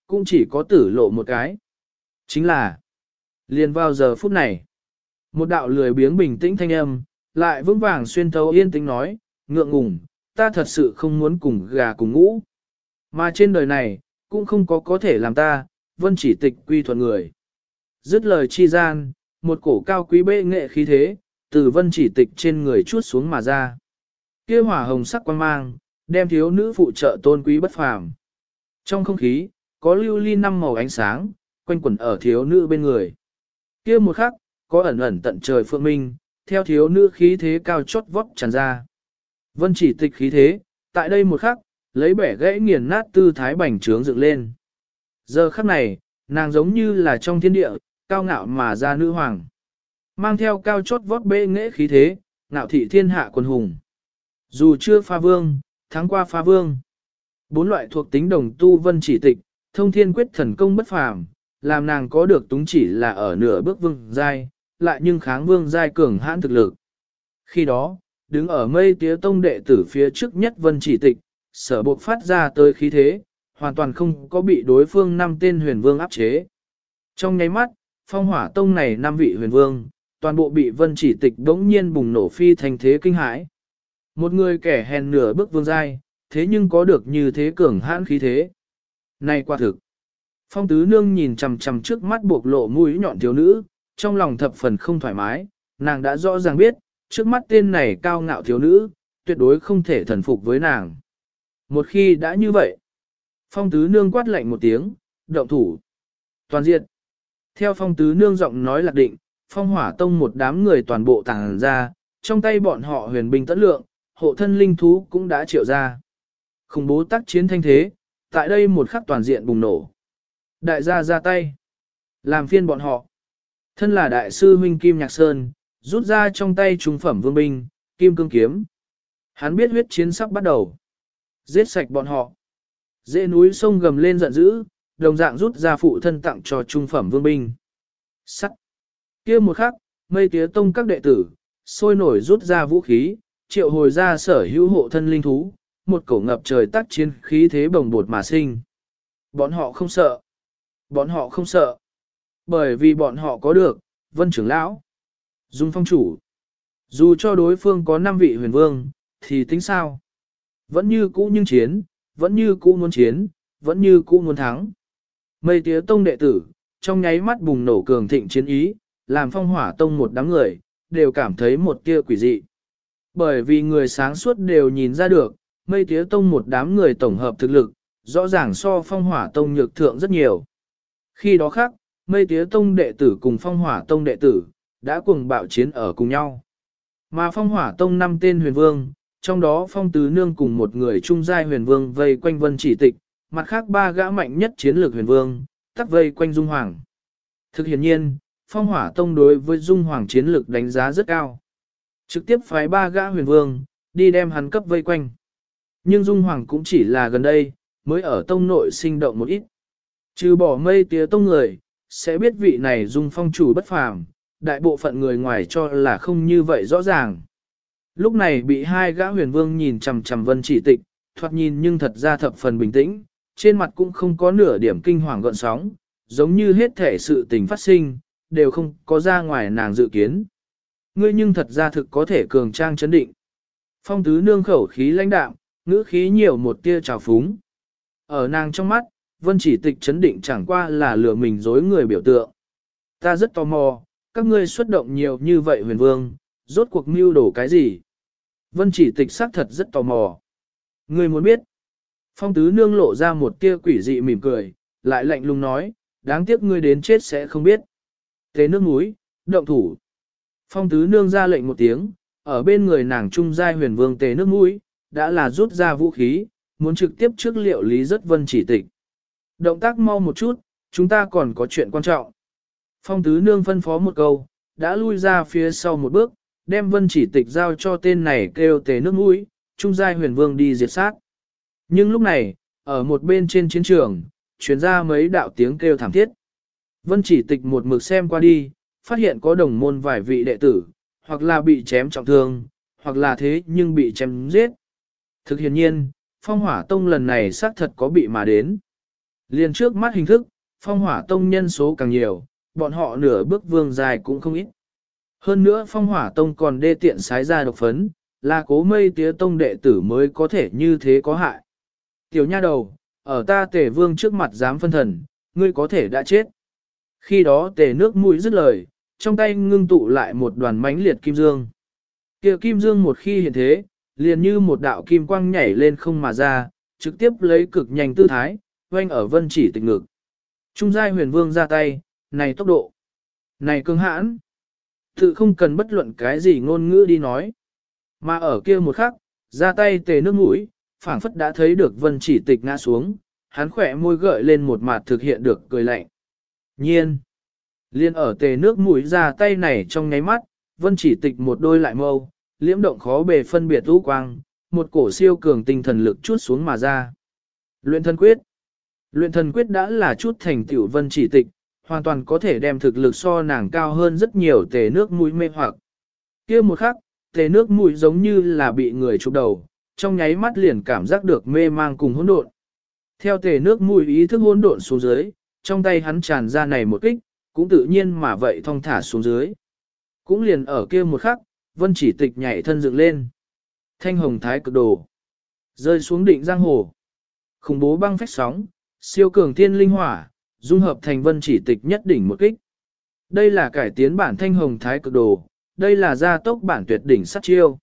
cũng chỉ có tử lộ một cái. Chính là, liền vào giờ phút này, một đạo lười biếng bình tĩnh thanh âm, lại vững vàng xuyên thấu yên tĩnh nói, ngượng ngùng, ta thật sự không muốn cùng gà cùng ngũ. Mà trên đời này, cũng không có thể làm ta, Vân Chỉ Tịch quy thuận người. Dứt lời chi gian, một cổ cao quý bệ nghệ khí thế, từ Vân Chỉ Tịch trên người chuốt xuống mà ra. Kia hỏa hồng sắc quang mang, đem thiếu nữ phụ trợ tôn quý bất phàm. Trong không khí, có lưu ly năm màu ánh sáng, quanh quẩn ở thiếu nữ bên người. Kia một khắc, có ẩn ẩn tận trời phượng minh, theo thiếu nữ khí thế cao chót vót tràn ra. Vân Chỉ Tịch khí thế, tại đây một khắc, lấy bẻ gãy nghiền nát tư thái bành trướng dựng lên. Giờ khắc này, nàng giống như là trong thiên địa, cao ngạo mà ra nữ hoàng. Mang theo cao chót vót bệ nghệ khí thế, ngạo thị thiên hạ quân hùng. Dù chưa pha vương, thắng qua pha vương. Bốn loại thuộc tính đồng tu Vân Chỉ Tịch, thông thiên quyết thần công bất phàm, làm nàng có được túng chỉ là ở nửa bước vương giai, lại nhưng kháng vương giai cường hãn thực lực. Khi đó, đứng ở mây tía tông đệ tử phía trước nhất Vân Chỉ Tịch, sở buộc phát ra tới khí thế, hoàn toàn không có bị đối phương 5 tên huyền vương áp chế. Trong nháy mắt, phong hỏa tông này 5 vị huyền vương, toàn bộ bị Vân Chỉ Tịch đống nhiên bùng nổ phi thành thế kinh hãi. Một người kẻ hèn nửa bước vương giai, thế nhưng có được như thế cường hãn khí thế. Này quả thực. Phong tứ nương nhìn chằm chằm trước mắt buộc lộ mũi nhọn thiếu nữ, trong lòng thập phần không thoải mái, nàng đã rõ ràng biết, trước mắt tên này cao ngạo thiếu nữ, tuyệt đối không thể thần phục với nàng. Một khi đã như vậy, phong tứ nương quát lạnh một tiếng, động thủ. Toàn diện. Theo phong tứ nương giọng nói lạc định, phong hỏa tông một đám người toàn bộ tàng ra, trong tay bọn họ huyền binh tấn lượng, hộ thân linh thú cũng đã triệu ra. Khủng bố tác chiến thanh thế, tại đây một khắc toàn diện bùng nổ. Đại gia ra tay, làm phiên bọn họ. Thân là đại sư huynh Kim Nhạc Sơn, rút ra trong tay trung phẩm vương binh, Kim Cương Kiếm. Hắn biết huyết chiến sắp bắt đầu. Giết sạch bọn họ. Dễ núi sông gầm lên giận dữ, đồng dạng rút ra phụ thân tặng cho trung phẩm vương binh. Sắt. Kia một khắc, mây tía tông các đệ tử, sôi nổi rút ra vũ khí, triệu hồi ra sở hữu hộ thân linh thú, một cổ ngập trời tác chiến khí thế bồng bột mà sinh. Bọn họ không sợ. Bọn họ không sợ. Bởi vì bọn họ có được, Vân trưởng lão, Dung phong chủ. Dù cho đối phương có 5 vị huyền vương, thì tính sao? Vẫn như cũ nhưng chiến, vẫn như cũ muốn chiến, vẫn như cũ muốn thắng. Mây tía tông đệ tử, trong nháy mắt bùng nổ cường thịnh chiến ý, làm phong hỏa tông một đám người, đều cảm thấy một tia quỷ dị. Bởi vì người sáng suốt đều nhìn ra được, mây tía tông một đám người tổng hợp thực lực, rõ ràng so phong hỏa tông nhược thượng rất nhiều. Khi đó khác, mây tía tông đệ tử cùng phong hỏa tông đệ tử, đã cùng bạo chiến ở cùng nhau. Mà phong hỏa tông 5 tên huyền vương, trong đó phong tứ nương cùng một người trung giai huyền vương vây quanh Vân Chỉ Tịch, mặt khác 3 gã mạnh nhất chiến lược huyền vương, tắc vây quanh Dung Hoàng. Thực hiện nhiên, phong hỏa tông đối với Dung Hoàng chiến lược đánh giá rất cao. Trực tiếp phái 3 gã huyền vương, đi đem hắn cấp vây quanh. Nhưng Dung Hoàng cũng chỉ là gần đây, mới ở tông nội sinh động một ít. Trừ bỏ mây tía tông người, sẽ biết vị này Dung phong chủ bất phàm, đại bộ phận người ngoài cho là không như vậy rõ ràng. Lúc này bị 2 gã huyền vương nhìn chằm chằm Vân Chỉ Tịch, thoạt nhìn nhưng thật ra thập phần bình tĩnh, trên mặt cũng không có nửa điểm kinh hoàng gợn sóng, giống như hết thể sự tình phát sinh, đều không có ra ngoài nàng dự kiến. Ngươi nhưng thật ra thực có thể cường trang chấn định. Phong tứ nương khẩu khí lãnh đạm, ngữ khí nhiều một tia trào phúng. Ở nàng trong mắt, Vân Chỉ Tịch chấn định chẳng qua là lừa mình dối người biểu tượng. Ta rất tò mò, các ngươi xuất động nhiều như vậy huyền vương, rốt cuộc mưu đổ cái gì? Vân Chỉ Tịch xác thật rất tò mò. Ngươi muốn biết? Phong tứ nương lộ ra một tia quỷ dị mỉm cười, lại lạnh lùng nói, đáng tiếc ngươi đến chết sẽ không biết. Tế nước mũi, động thủ. Phong tứ nương ra lệnh một tiếng, ở bên người nàng trung giai huyền vương tề nước mũi, đã là rút ra vũ khí, muốn trực tiếp trước liệu lý rất Vân Chỉ Tịch. Động tác mau một chút, chúng ta còn có chuyện quan trọng. Phong tứ nương phân phó một câu, đã lui ra phía sau một bước, đem Vân Chỉ Tịch giao cho tên này kêu tề nước mũi, trung giai huyền vương đi diệt sát. Nhưng lúc này, ở một bên trên chiến trường, truyền ra mấy đạo tiếng kêu thảm thiết. Vân Chỉ Tịch một mực xem qua đi, phát hiện có đồng môn vài vị đệ tử, hoặc là bị chém trọng thương, hoặc là thế nhưng bị chém giết. Thực hiện nhiên, phong hỏa tông lần này xác thật có bị mà đến. Liền trước mắt hình thức, phong hỏa tông nhân số càng nhiều, bọn họ nửa bước vương dài cũng không ít. Hơn nữa phong hỏa tông còn đê tiện sái ra độc phấn, là Cố Mây Tía tông đệ tử mới có thể như thế có hại. Tiểu nha đầu, ở ta Tề Vương trước mặt dám phân thần, ngươi có thể đã chết. Khi đó Tề nước mũi dứt lời, trong tay ngưng tụ lại một đoàn mãnh liệt kim dương. Kia kim dương một khi hiện thế, liền như một đạo kim quang nhảy lên không mà ra, trực tiếp lấy cực nhanh tư thái, oanh ở Vân Chỉ Tịch ngực. Trung giai huyền vương ra tay, này tốc độ, này cứng hãn, tự không cần bất luận cái gì ngôn ngữ đi nói. Mà ở kia một khắc, ra tay Tề nước mũi, phảng phất đã thấy được Vân Chỉ Tịch ngã xuống, hắn khỏe môi gợi lên một mặt thực hiện được cười lạnh. Nhiên, liên ở Tề nước mũi ra tay này trong nháy mắt, Vân Chỉ Tịch một đôi lại mâu, liễm động khó bề phân biệt u quang, một cổ siêu cường tinh thần lực chút xuống mà ra. Luyện thân quyết. Luyện thần quyết đã là chút thành tựu Vân Chỉ Tịch, hoàn toàn có thể đem thực lực so nàng cao hơn rất nhiều Tề nước mũi mê hoặc. Kia một khắc, Tề nước mũi giống như là bị người chụp đầu, trong nháy mắt liền cảm giác được mê mang cùng hỗn độn. Theo Tề nước mũi ý thức hỗn độn xuống dưới, trong tay hắn tràn ra này một kích, cũng tự nhiên mà vậy thong thả xuống dưới. Cũng liền ở kia một khắc, Vân Chỉ Tịch nhảy thân dựng lên. Thanh hồng thái cực đồ. Rơi xuống định giang hồ. Khủng bố băng phách sóng, siêu cường thiên linh hỏa, dung hợp thành Vân Chỉ Tịch nhất đỉnh một kích. Đây là cải tiến bản thanh hồng thái cực đồ, đây là gia tốc bản tuyệt đỉnh sát chiêu.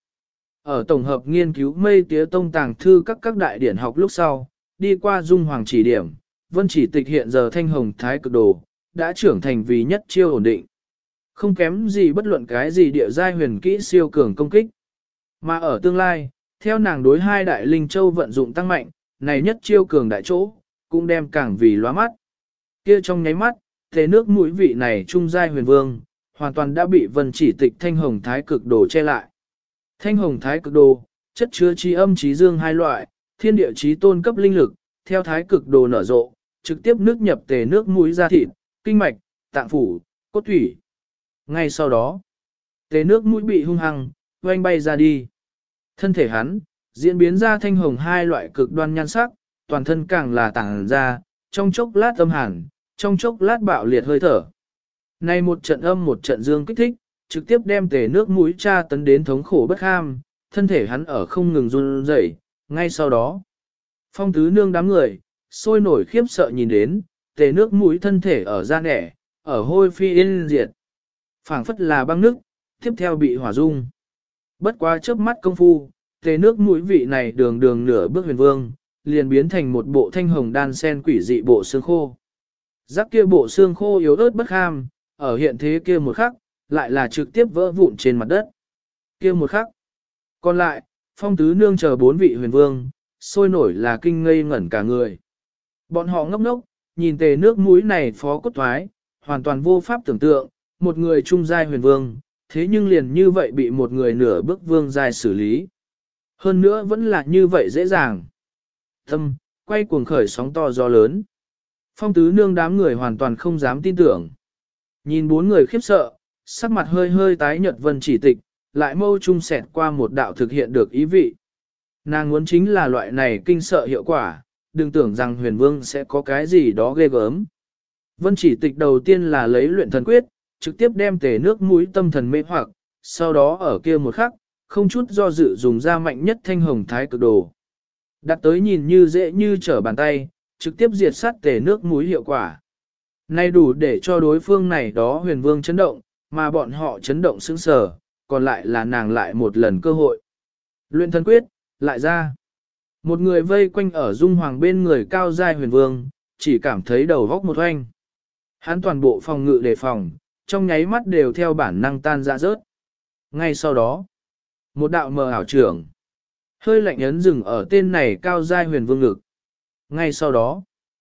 Ở tổng hợp nghiên cứu Mây Tía Tông tàng thư các đại điển học lúc sau, đi qua dung hoàng chỉ điểm, Vân Chỉ Tịch hiện giờ thanh hồng thái cực đồ, đã trưởng thành vì nhất chiêu ổn định. Không kém gì bất luận cái gì địa giai huyền kỹ siêu cường công kích. Mà ở tương lai, theo nàng đối hai đại linh châu vận dụng tăng mạnh, này nhất chiêu cường đại chỗ, cũng đem càng vì lóa mắt. Kia trong nháy mắt, Tề nước mũi vị này trung giai huyền vương, hoàn toàn đã bị Vân Chỉ Tịch thanh hồng thái cực đồ che lại. Thanh hồng thái cực đồ, chất chứa chi âm chi dương hai loại, thiên địa chí tôn cấp linh lực, theo thái cực đồ nở rộ, trực tiếp nước nhập Tề nước mũi ra thịt, kinh mạch, tạng phủ, cốt thủy. Ngay sau đó, Tề nước mũi bị hung hăng, oanh bay ra đi. Thân thể hắn, diễn biến ra thanh hồng hai loại cực đoan nhan sắc, toàn thân càng là tàng ra, trong chốc lát âm hàn, trong chốc lát bạo liệt hơi thở. Này một trận âm một trận dương kích thích, trực tiếp đem Tề nước mũi tra tấn đến thống khổ bất ham, thân thể hắn ở không ngừng run rẩy. Ngay sau đó, Phong Tứ Nương đám người, sôi nổi khiếp sợ nhìn đến, Tề nước mũi thân thể ở da nẻ, ở hôi phi yên diệt. Phảng phất là băng nước, tiếp theo bị hỏa dung. Bất quá chớp mắt công phu, Tề nước mũi vị này đường đường nửa bước huyền vương, liền biến thành một bộ thanh hồng đan sen quỷ dị bộ xương khô. Giác kia bộ xương khô yếu ớt bất ham, ở hiện thế kia một khắc, lại là trực tiếp vỡ vụn trên mặt đất. Kia một khắc. Còn lại, Phong Tứ Nương chờ bốn vị huyền vương, sôi nổi là kinh ngây ngẩn cả người. Bọn họ ngốc ngốc, nhìn Tề nước mũi này phó cốt thoái, hoàn toàn vô pháp tưởng tượng, một người trung giai huyền vương, thế nhưng liền như vậy bị một người nửa bước vương giai xử lý. Hơn nữa vẫn là như vậy dễ dàng. Tâm, quay cuồng khởi sóng to gió lớn. Phong Tứ Nương đám người hoàn toàn không dám tin tưởng. Nhìn bốn người khiếp sợ, sắc mặt hơi hơi tái nhợt Vân Chỉ Tịch, lại mâu trung xẹt qua một đạo thực hiện được ý vị. Nàng muốn chính là loại này kinh sợ hiệu quả, đừng tưởng rằng huyền vương sẽ có cái gì đó ghê gớm. Vân Chỉ Tịch đầu tiên là lấy luyện thần quyết, trực tiếp đem Tề nước mũi tâm thần mê hoặc, sau đó ở kia một khắc, không chút do dự dùng ra mạnh nhất thanh hồng thái cực đồ. Đặt tới nhìn như dễ như trở bàn tay, trực tiếp diệt sát Tề nước mũi hiệu quả. Nay đủ để cho đối phương này đó huyền vương chấn động, mà bọn họ chấn động sững sờ, còn lại là nàng lại một lần cơ hội. Luyện thần quyết, lại ra. Một người vây quanh ở dung hoàng bên người cao giai huyền vương, chỉ cảm thấy đầu góc một hoanh. Hắn toàn bộ phòng ngự đề phòng, trong nháy mắt đều theo bản năng tan ra rớt. Ngay sau đó, một đạo mờ ảo trưởng, hơi lạnh ấn dừng ở tên này cao giai huyền vương ngực. Ngay sau đó,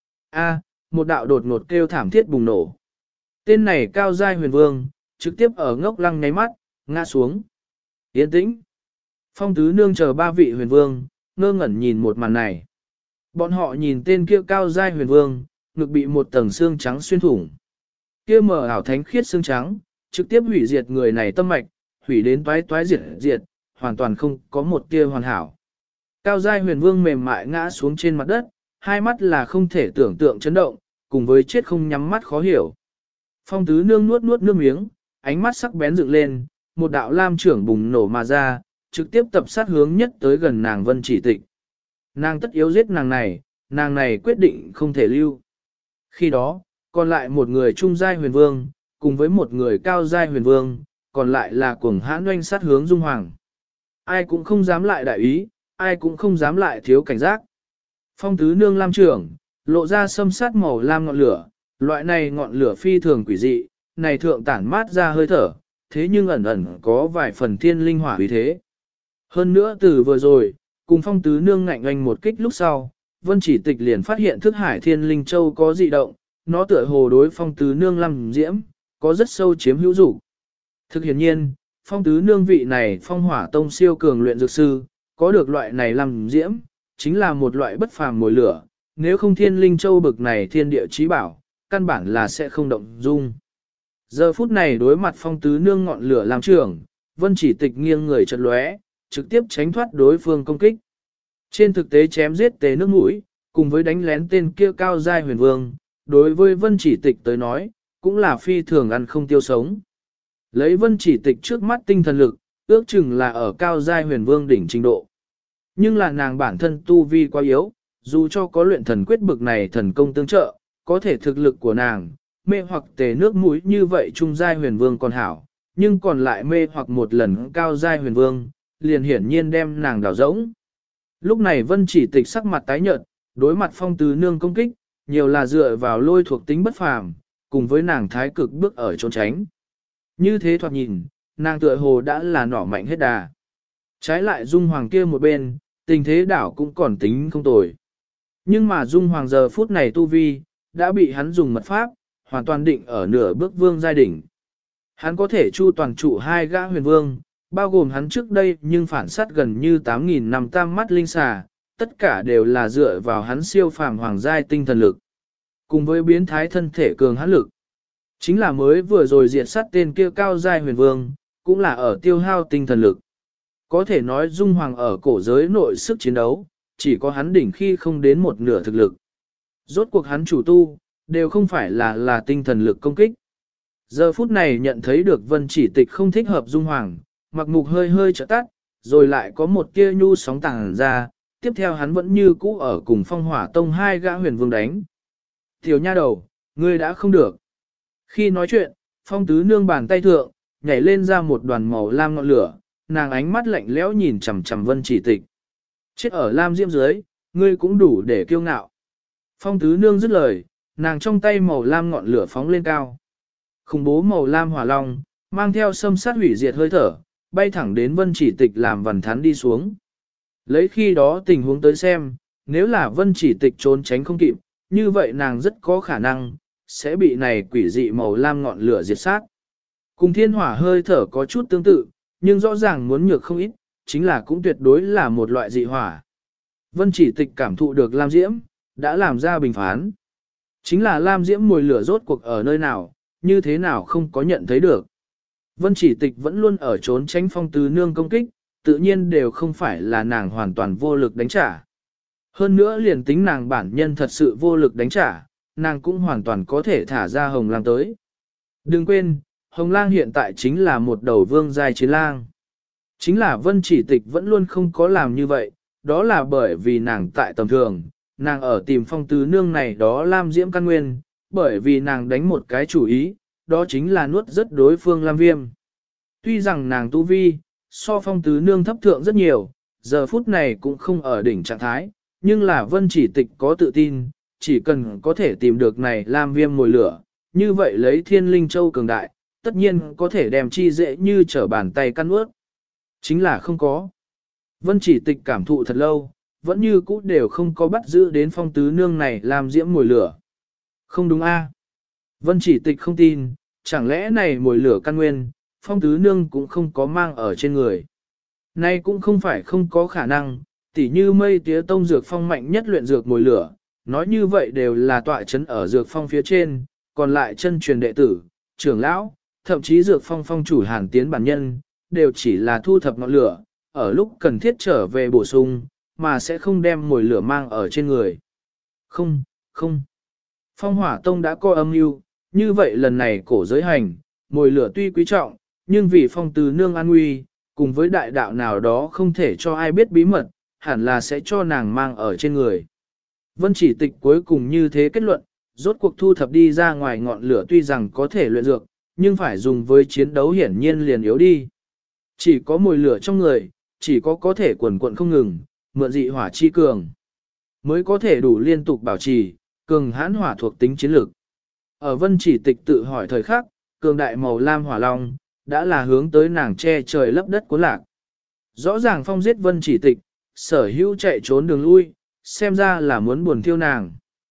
một đạo đột ngột kêu thảm thiết bùng nổ. Tên này cao giai huyền vương, trực tiếp ở ngốc lăng nháy mắt, ngã xuống. Yên tĩnh. Phong Tứ Nương chờ ba vị huyền vương, ngơ ngẩn nhìn một màn này. Bọn họ nhìn tên kia cao giai huyền vương, ngực bị một tầng xương trắng xuyên thủng. Kia mở ảo thánh khiết xương trắng, trực tiếp hủy diệt người này tâm mạch, hủy đến toái toái diệt, hoàn toàn không có một tia hoàn hảo. Cao giai huyền vương mềm mại ngã xuống trên mặt đất, hai mắt là không thể tưởng tượng chấn động, cùng với chết không nhắm mắt khó hiểu. Phong tứ nương nuốt nuốt nước miếng, ánh mắt sắc bén dựng lên, một đạo lam trưởng bùng nổ mà ra, trực tiếp tập sát hướng nhất tới gần nàng Vân Chỉ Tịch. Nàng tất yếu giết nàng này quyết định không thể lưu. Khi đó, còn lại một người trung giai huyền vương, cùng với một người cao giai huyền vương, còn lại là cuồng hãn oanh sát hướng Dung Hoàng. Ai cũng không dám lại đại ý, ai cũng không dám lại thiếu cảnh giác. Phong tứ nương lam trưởng, lộ ra xâm sát màu lam ngọn lửa, loại này ngọn lửa phi thường quỷ dị, này thượng tản mát ra hơi thở, thế nhưng ẩn ẩn có vài phần thiên linh hỏa uy thế. Hơn nữa từ vừa rồi, cùng phong tứ nương ngạnh oanh một kích lúc sau, Vân Chỉ Tịch liền phát hiện thức hải thiên linh châu có dị động, nó tựa hồ đối phong tứ nương làm diễm, có rất sâu chiếm hữu dục. Thực hiện nhiên, phong tứ nương vị này phong hỏa tông siêu cường luyện dược sư, có được loại này làm diễm, chính là một loại bất phàm mồi lửa, nếu không thiên linh châu bực này thiên địa chí bảo, căn bản là sẽ không động dung. Giờ phút này đối mặt phong tứ nương ngọn lửa làm trưởng, Vân Chỉ Tịch nghiêng người chợt lóe, trực tiếp tránh thoát đối phương công kích. Trên thực tế chém giết tế nước mũi, cùng với đánh lén tên kia cao giai huyền vương, đối với Vân Chỉ Tịch tới nói, cũng là phi thường ăn không tiêu sống. Lấy Vân Chỉ Tịch trước mắt tinh thần lực, ước chừng là ở cao giai huyền vương đỉnh trình độ. Nhưng là nàng bản thân tu vi quá yếu, dù cho có luyện thần quyết bực này thần công tương trợ, có thể thực lực của nàng, mê hoặc tề nước mũi như vậy trung giai huyền vương còn hảo, nhưng còn lại mê hoặc một lần cao giai huyền vương, liền hiển nhiên đem nàng đảo rỗng. Lúc này Vân Chỉ Tịch sắc mặt tái nhợt, đối mặt phong tứ nương công kích, nhiều là dựa vào lôi thuộc tính bất phàm, cùng với nàng thái cực bước ở trốn tránh. Như thế thoạt nhìn, nàng tựa hồ đã là nỏ mạnh hết đà. Trái lại Dung Hoàng kia một bên, tình thế đảo cũng còn tính không tồi. Nhưng mà Dung Hoàng giờ phút này tu vi, đã bị hắn dùng mật pháp, hoàn toàn định ở nửa bước vương giai đỉnh. Hắn có thể chu toàn trụ hai gã huyền vương, bao gồm hắn trước đây nhưng phản sát gần như 8.000 năm tam mắt linh xà, tất cả đều là dựa vào hắn siêu phàm hoàng giai tinh thần lực. Cùng với biến thái thân thể cường hắn lực. Chính là mới vừa rồi diệt sát tên kia cao giai huyền vương, cũng là ở tiêu hao tinh thần lực. Có thể nói Dung Hoàng ở cổ giới nội sức chiến đấu, chỉ có hắn đỉnh khi không đến một nửa thực lực. Rốt cuộc hắn chủ tu, đều không phải là tinh thần lực công kích. Giờ phút này nhận thấy được Vân Chỉ Tịch không thích hợp Dung Hoàng, mặc mục hơi hơi trợ tắt, rồi lại có một tia nhu sóng tàng ra, tiếp theo hắn vẫn như cũ ở cùng phong hỏa tông hai gã huyền vương đánh. Tiểu nha đầu, ngươi đã không được. Khi nói chuyện, phong tứ nương bàn tay thượng, nhảy lên ra một đoàn màu lam ngọn lửa, nàng ánh mắt lạnh lẽo nhìn chằm chằm Vân Chỉ Tịch. Chết ở lam diễm dưới, ngươi cũng đủ để kiêu ngạo. Phong tứ nương dứt lời, nàng trong tay màu lam ngọn lửa phóng lên cao. Khủng bố màu lam hỏa long, mang theo xâm sát hủy diệt hơi thở, bay thẳng đến Vân Chỉ Tịch làm vằn thắn đi xuống. Lấy khi đó tình huống tới xem, nếu là Vân Chỉ Tịch trốn tránh không kịp, như vậy nàng rất có khả năng, sẽ bị này quỷ dị màu lam ngọn lửa diệt sát. Cùng thiên hỏa hơi thở có chút tương tự, nhưng rõ ràng muốn nhược không ít, chính là cũng tuyệt đối là một loại dị hỏa. Vân Chỉ Tịch cảm thụ được lam diễm, đã làm ra bình phán. Chính là lam diễm mùi lửa rốt cuộc ở nơi nào, như thế nào không có nhận thấy được. Vân Chỉ Tịch vẫn luôn ở trốn tránh phong tứ nương công kích, tự nhiên đều không phải là nàng hoàn toàn vô lực đánh trả. Hơn nữa liền tính nàng bản nhân thật sự vô lực đánh trả, nàng cũng hoàn toàn có thể thả ra hồng lang tới. Đừng quên, hồng lang hiện tại chính là một đầu vương giai chiến lang. Chính là Vân Chỉ Tịch vẫn luôn không có làm như vậy, đó là bởi vì nàng tại tầm thường, nàng ở tìm phong tứ nương này đó lam diễm căn nguyên, bởi vì nàng đánh một cái chủ ý, đó chính là nuốt rất đối phương lam viêm. Tuy rằng nàng tu vi, so phong tứ nương thấp thượng rất nhiều, giờ phút này cũng không ở đỉnh trạng thái, nhưng là Vân Chỉ Tịch có tự tin, chỉ cần có thể tìm được này lam viêm mồi lửa, như vậy lấy thiên linh châu cường đại, tất nhiên có thể đem chi dễ như trở bàn tay căn ướt. Chính là không có. Vân Chỉ Tịch cảm thụ thật lâu, vẫn như cũ đều không có bắt giữ đến phong tứ nương này làm diễm mồi lửa. Không đúng a? Vân Chỉ Tịch không tin, chẳng lẽ này mồi lửa căn nguyên, phong tứ nương cũng không có mang ở trên người. Nay cũng không phải không có khả năng, tỉ như mây tía tông dược phong mạnh nhất luyện dược mồi lửa, nói như vậy đều là tọa chấn ở dược phong phía trên, còn lại chân truyền đệ tử, trưởng lão, thậm chí dược phong phong chủ Hàn Tiến bản nhân, đều chỉ là thu thập ngọn lửa, ở lúc cần thiết trở về bổ sung, mà sẽ không đem mồi lửa mang ở trên người. Không, không. Phong hỏa tông đã coi âm mưu, như vậy lần này cổ giới hành, mồi lửa tuy quý trọng, nhưng vì phong tứ nương an nguy, cùng với đại đạo nào đó không thể cho ai biết bí mật, hẳn là sẽ cho nàng mang ở trên người. Vân chỉ tịch cuối cùng như thế kết luận, rốt cuộc thu thập đi ra ngoài ngọn lửa tuy rằng có thể luyện dược, nhưng phải dùng với chiến đấu hiển nhiên liền yếu đi. Chỉ có mồi lửa trong người, chỉ có thể quần quận không ngừng, mượn dị hỏa chi cường, mới có thể đủ liên tục bảo trì, cường hãn hỏa thuộc tính chiến lược. Ở vân chỉ tịch tự hỏi thời khắc, cường đại màu lam hỏa long, đã là hướng tới nàng che trời lấp đất cuốn lạc. Rõ ràng phong giết vân chỉ tịch, sở hữu chạy trốn đường lui, xem ra là muốn buồn thiêu nàng.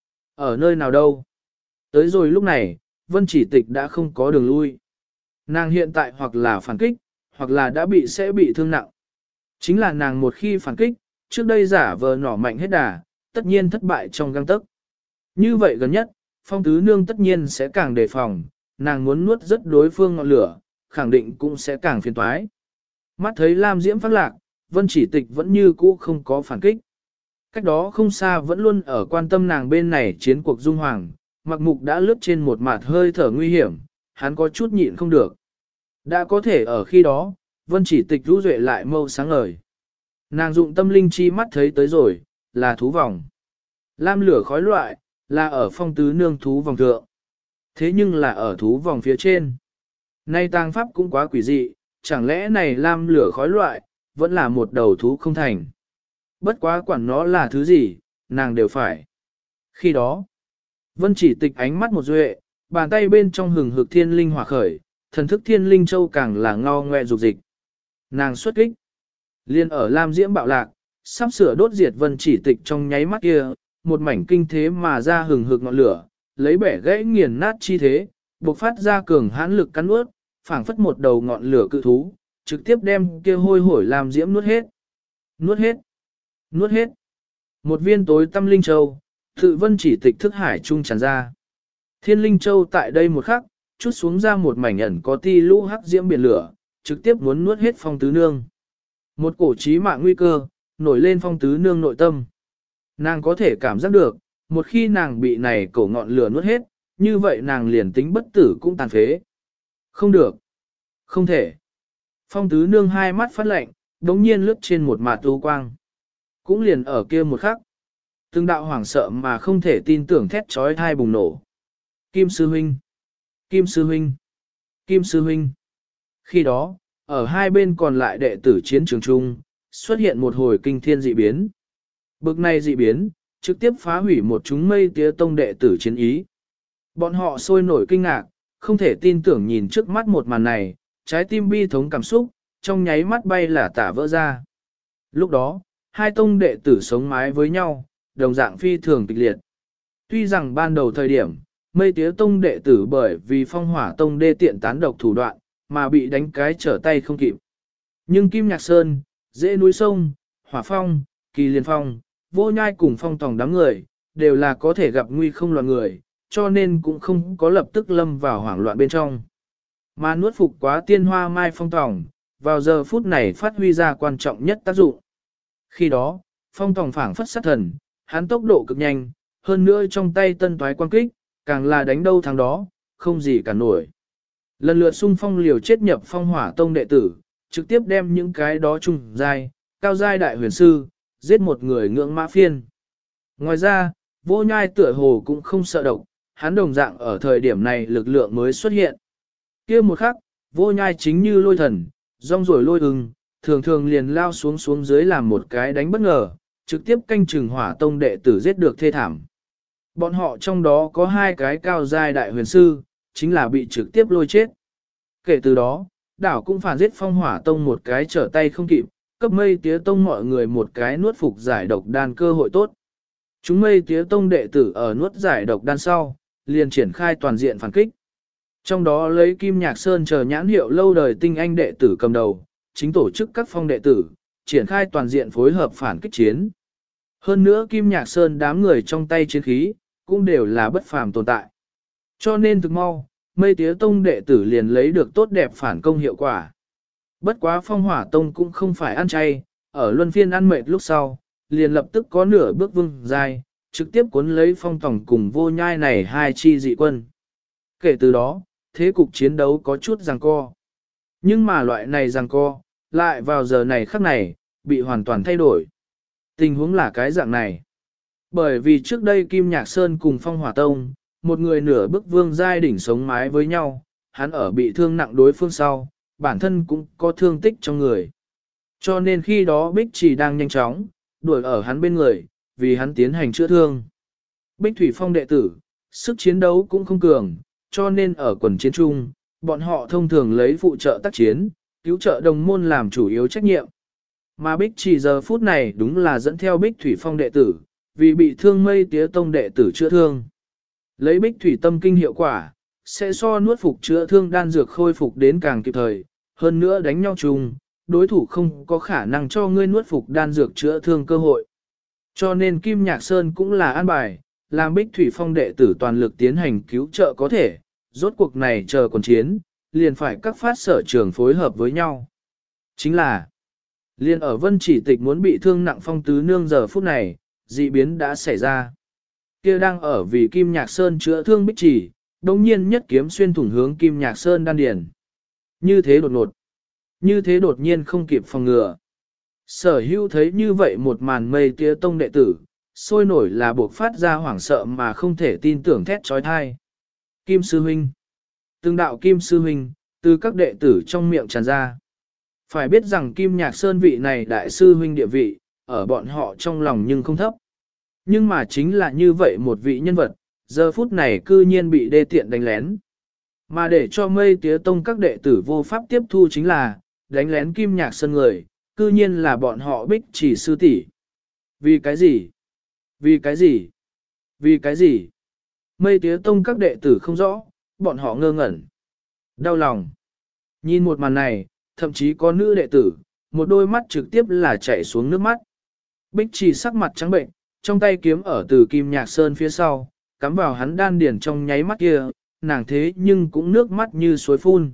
Ở nơi nào đâu? Tới rồi lúc này, vân chỉ tịch đã không có đường lui. Nàng hiện tại hoặc là phản kích, hoặc là sẽ bị thương nặng. Chính là nàng một khi phản kích, trước đây giả vờ nỏ mạnh hết đà, tất nhiên thất bại trong gang tấc. Như vậy gần nhất, phong tứ nương tất nhiên sẽ càng đề phòng, nàng muốn nuốt rất đối phương ngọn lửa, khẳng định cũng sẽ càng phiền toái. Mắt thấy Lam Diễm phát lạc, vân chỉ tịch vẫn như cũ không có phản kích. Cách đó không xa vẫn luôn ở quan tâm nàng bên này chiến cuộc dung hoàng, mặc mục đã lướt trên một mặt hơi thở nguy hiểm, hắn có chút nhịn không được. Đã có thể ở khi đó, vân chỉ tịch rũ duệ lại mâu sáng ngời. Nàng dụng tâm linh chi mắt thấy tới rồi, là thú vòng. Lam lửa khói loại, là ở phong tứ nương thú vòng thượng. Thế nhưng là ở thú vòng phía trên. Nay tàng pháp cũng quá quỷ dị, chẳng lẽ này lam lửa khói loại, vẫn là một đầu thú không thành. Bất quá quản nó là thứ gì, nàng đều phải. Khi đó, vân chỉ tịch ánh mắt một duệ, bàn tay bên trong hừng hực thiên linh hỏa khởi, thần thức thiên linh châu càng là ngao ngoe dục dịch. Nàng xuất kích. Liên ở lam diễm bạo lạc, sắp sửa đốt diệt vân chỉ tịch trong nháy mắt kia, một mảnh kinh thế mà ra hừng hực ngọn lửa, lấy bẻ gãy nghiền nát chi thế, bộc phát ra cường hãn lực cắn nuốt, phảng phất một đầu ngọn lửa cự thú, trực tiếp đem kia hôi hổi lam diễm nuốt hết. Nuốt hết. Nuốt hết. Một viên tối tâm linh châu, tự vân chỉ tịch thức hải trung tràn ra. Thiên linh châu tại đây một khắc, chút xuống ra một mảnh ẩn có ti lũ hắc diễm biển lửa, trực tiếp muốn nuốt hết phong tứ nương. Một cổ chí mạng nguy cơ, nổi lên phong tứ nương nội tâm. Nàng có thể cảm giác được, một khi nàng bị này cổ ngọn lửa nuốt hết, như vậy nàng liền tính bất tử cũng tàn phế. Không được. Không thể. Phong tứ nương hai mắt phát lạnh, đống nhiên lướt trên một mạt u quang. Cũng liền ở kia một khắc. Từng đạo hoảng sợ mà không thể tin tưởng thét trói thai bùng nổ. Kim sư huynh. Kim sư huynh. Kim sư huynh. Khi đó, ở hai bên còn lại đệ tử chiến trường chung, xuất hiện một hồi kinh thiên dị biến. Bực này dị biến, trực tiếp phá hủy một chúng mây tía tông đệ tử chiến ý. Bọn họ sôi nổi kinh ngạc, không thể tin tưởng nhìn trước mắt một màn này, trái tim bi thống cảm xúc, trong nháy mắt bay là tả vỡ ra. Lúc đó, hai tông đệ tử sống mái với nhau, đồng dạng phi thường kịch liệt. Tuy rằng ban đầu thời điểm, mây tía tông đệ tử bởi vì phong hỏa tông đê tiện tán độc thủ đoạn, mà bị đánh cái trở tay không kịp. Nhưng Kim Nhạc Sơn, Dễ núi sông, Hỏa Phong, Kỳ Liên Phong, Vô Nhai cùng Phong Tòng đám người, đều là có thể gặp nguy không loạn người, cho nên cũng không có lập tức lâm vào hoảng loạn bên trong. Mà nuốt phục quá tiên hoa mai Phong Tòng, vào giờ phút này phát huy ra quan trọng nhất tác dụng. Khi đó, Phong Tòng phảng phất sát thần, hắn tốc độ cực nhanh, hơn nữa trong tay tân toái quan kích, càng là đánh đâu thắng đó, không gì cả nổi. Lần lượt xung phong liều chết nhập phong hỏa tông đệ tử, trực tiếp đem những cái đó trung giai, cao giai đại huyền sư, giết một người ngưỡng mã phiên. Ngoài ra, Vô Nhai tựa hồ cũng không sợ độc, hắn đồng dạng ở thời điểm này lực lượng mới xuất hiện. Kia một khắc, Vô Nhai chính như lôi thần, rong rồi lôi ưng, thường thường liền lao xuống dưới làm một cái đánh bất ngờ, trực tiếp canh chừng hỏa tông đệ tử giết được thê thảm. Bọn họ trong đó có hai cái cao giai đại huyền sư, chính là bị trực tiếp lôi chết. Kể từ đó, đảo cũng phản giết phong hỏa tông một cái trở tay không kịp, cấp mây tía tông mọi người một cái nuốt phục giải độc đan cơ hội tốt. Chúng mây tía tông đệ tử ở nuốt giải độc đan sau, liền triển khai toàn diện phản kích. Trong đó lấy Kim Nhạc Sơn chờ nhãn hiệu lâu đời tinh anh đệ tử cầm đầu, chính tổ chức các phong đệ tử, triển khai toàn diện phối hợp phản kích chiến. Hơn nữa Kim Nhạc Sơn đám người trong tay chiến khí, cũng đều là bất phàm tồn tại. Cho nên thực mau, mây tía tông đệ tử liền lấy được tốt đẹp phản công hiệu quả. Bất quá phong hỏa tông cũng không phải ăn chay, ở luân phiên ăn mệt lúc sau, liền lập tức có nửa bước vương giai, trực tiếp cuốn lấy Phong Tòng cùng Vô Nhai này hai chi dị quân. Kể từ đó, thế cục chiến đấu có chút giằng co. Nhưng mà loại này giằng co, lại vào giờ này khắc này, bị hoàn toàn thay đổi. Tình huống là cái dạng này. Bởi vì trước đây Kim Nhạc Sơn cùng Phong Hỏa Tông, một người nửa bức vương giai đỉnh sống mái với nhau, hắn ở bị thương nặng đối phương sau, bản thân cũng có thương tích trong người. Cho nên khi đó Bích Trì đang nhanh chóng, đuổi ở hắn bên người, vì hắn tiến hành chữa thương. Bích Thủy Phong đệ tử, sức chiến đấu cũng không cường, cho nên ở quần chiến chung, bọn họ thông thường lấy phụ trợ tác chiến, cứu trợ đồng môn làm chủ yếu trách nhiệm. Mà Bích Trì giờ phút này đúng là dẫn theo Bích Thủy Phong đệ tử, vì bị thương Mây Tía Tông đệ tử chữa thương. Lấy Bích Thủy Tâm Kinh hiệu quả, sẽ so nuốt phục chữa thương đan dược khôi phục đến càng kịp thời, hơn nữa đánh nhau chung, đối thủ không có khả năng cho ngươi nuốt phục đan dược chữa thương cơ hội. Cho nên Kim Nhạc Sơn cũng là an bài, làm Bích Thủy Phong đệ tử toàn lực tiến hành cứu trợ có thể, rốt cuộc này chờ còn chiến, liền phải các phát sở trường phối hợp với nhau. Chính là, liền ở Vân Chỉ Tịch muốn bị thương nặng Phong Tứ Nương giờ phút này, dị biến đã xảy ra. Kia đang ở vì Kim Nhạc Sơn chữa thương Bích Chỉ, đồng nhiên nhất kiếm xuyên thủng hướng Kim Nhạc Sơn đan điền. Như thế đột ngột, như thế đột nhiên không kịp phòng ngừa. Sở hữu thấy như vậy một màn Mây Tía Tông đệ tử, sôi nổi là buộc phát ra hoảng sợ mà không thể tin tưởng thét trói thai. Kim Sư Huynh, từng đạo Kim Sư Huynh, từ các đệ tử trong miệng tràn ra. Phải biết rằng Kim Nhạc Sơn vị này đại sư huynh địa vị, ở bọn họ trong lòng nhưng không thấp. Nhưng mà chính là như vậy một vị nhân vật, giờ phút này cư nhiên bị đê tiện đánh lén. Mà để cho Mây Tía Tông các đệ tử vô pháp tiếp thu chính là, đánh lén Kim Nhạc Sơn người, cư nhiên là bọn họ Bích Chỉ sư tỷ. Vì cái gì? Vì cái gì? Vì cái gì? Mây Tía Tông các đệ tử không rõ, bọn họ ngơ ngẩn. Đau lòng. Nhìn một màn này, thậm chí có nữ đệ tử, một đôi mắt trực tiếp là chảy xuống nước mắt. Bích Chỉ sắc mặt trắng bệnh, trong tay kiếm ở từ Kim Nhạc Sơn phía sau, cắm vào hắn đan điền trong nháy mắt kia, nàng thế nhưng cũng nước mắt như suối phun.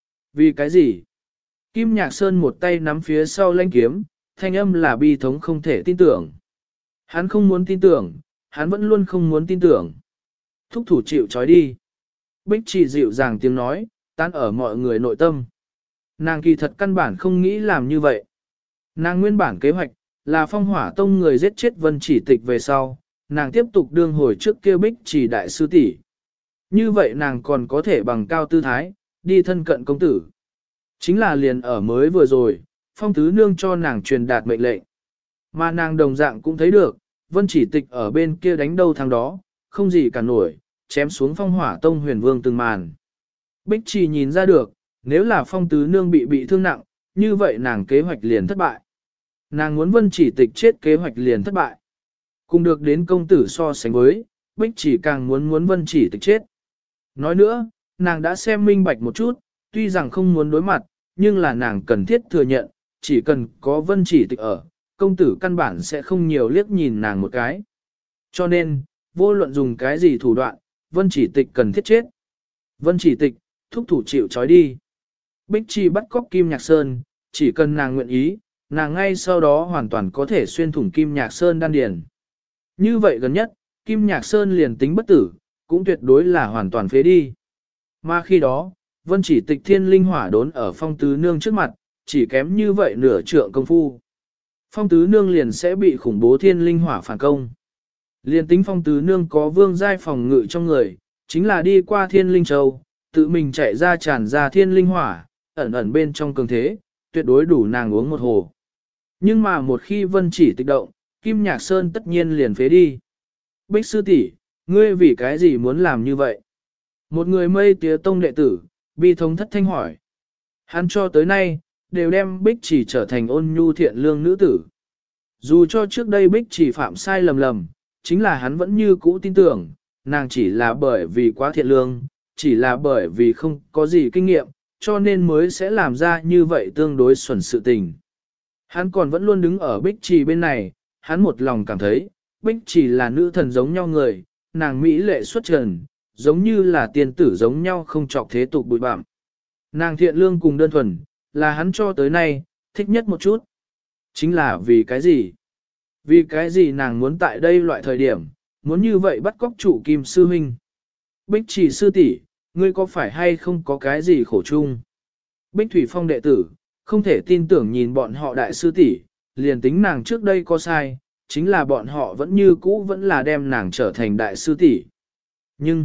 Vì cái gì? Kim Nhạc Sơn một tay nắm phía sau lãnh kiếm, thanh âm là bi thống không thể tin tưởng. Hắn không muốn tin tưởng, hắn vẫn luôn không muốn tin tưởng. Thúc thủ chịu trói đi. Bích Chỉ dịu dàng tiếng nói, tan ở mọi người nội tâm. Nàng kỳ thật căn bản không nghĩ làm như vậy. Nàng nguyên bản kế hoạch, là Phong Hỏa Tông người giết chết Vân Chỉ Tịch về sau, nàng tiếp tục đương hồi trước kia Bích Chỉ đại sư tỷ. Như vậy nàng còn có thể bằng cao tư thái, đi thân cận công tử. Chính là liền ở mới vừa rồi, Phong Tứ Nương cho nàng truyền đạt mệnh lệnh. Mà nàng đồng dạng cũng thấy được, Vân Chỉ Tịch ở bên kia đánh đâu thằng đó, không gì cả nổi, chém xuống Phong Hỏa Tông Huyền Vương từng màn. Bích Chỉ nhìn ra được, nếu là Phong Tứ Nương bị thương nặng, như vậy nàng kế hoạch liền thất bại. Nàng muốn Vân Chỉ Tịch chết kế hoạch liền thất bại. Cùng được đến công tử so sánh với, Bích Chỉ càng muốn Vân Chỉ Tịch chết. Nói nữa, nàng đã xem minh bạch một chút, tuy rằng không muốn đối mặt, nhưng là nàng cần thiết thừa nhận, chỉ cần có Vân Chỉ Tịch ở, công tử căn bản sẽ không nhiều liếc nhìn nàng một cái. Cho nên, vô luận dùng cái gì thủ đoạn, Vân Chỉ Tịch cần thiết chết. Vân Chỉ Tịch, thúc thủ chịu trói đi. Bích Chỉ bắt cóc Kim Nhạc Sơn, chỉ cần nàng nguyện ý, nàng ngay sau đó hoàn toàn có thể xuyên thủng Kim Nhạc Sơn đan điền. Như vậy gần nhất, Kim Nhạc Sơn liền tính bất tử, cũng tuyệt đối là hoàn toàn phế đi. Mà khi đó, Vân Chỉ Tịch thiên linh hỏa đốn ở Phong Tứ Nương trước mặt, chỉ kém như vậy nửa trượng công phu. Phong Tứ Nương liền sẽ bị khủng bố thiên linh hỏa phản công. Liền tính Phong Tứ Nương có vương giai phòng ngự trong người, chính là đi qua thiên linh châu, tự mình chạy ra tràn ra thiên linh hỏa, ẩn ẩn bên trong cường thế, tuyệt đối đủ nàng uống một hồ. Nhưng mà một khi Vân Chỉ Tịch động, Kim Nhạc Sơn tất nhiên liền phế đi. Bích sư tỷ, ngươi vì cái gì muốn làm như vậy? Một người Mây Tía Tông đệ tử, bi thống thất thanh hỏi. Hắn cho tới nay, đều đem Bích Chỉ trở thành ôn nhu thiện lương nữ tử. Dù cho trước đây Bích Chỉ phạm sai lầm, chính là hắn vẫn như cũ tin tưởng, nàng chỉ là bởi vì quá thiện lương, chỉ là bởi vì không có gì kinh nghiệm, cho nên mới sẽ làm ra như vậy tương đối xuẩn sự tình. Hắn còn vẫn luôn đứng ở Bích Chỉ bên này, hắn một lòng cảm thấy, Bích Chỉ là nữ thần giống nhau người, nàng mỹ lệ xuất trần, giống như là tiên tử giống nhau không trọc thế tục bụi bặm. Nàng thiện lương cùng đơn thuần, là hắn cho tới nay, thích nhất một chút. Chính là vì cái gì? Vì cái gì nàng muốn tại đây loại thời điểm, muốn như vậy bắt cóc chủ Kim sư huynh. Bích Chỉ sư tỷ, ngươi có phải hay không có cái gì khổ chung? Bích Thủy Phong đệ tử, không thể tin tưởng nhìn bọn họ đại sư tỷ, liền tính nàng trước đây có sai, chính là bọn họ vẫn như cũ vẫn là đem nàng trở thành đại sư tỷ. Nhưng,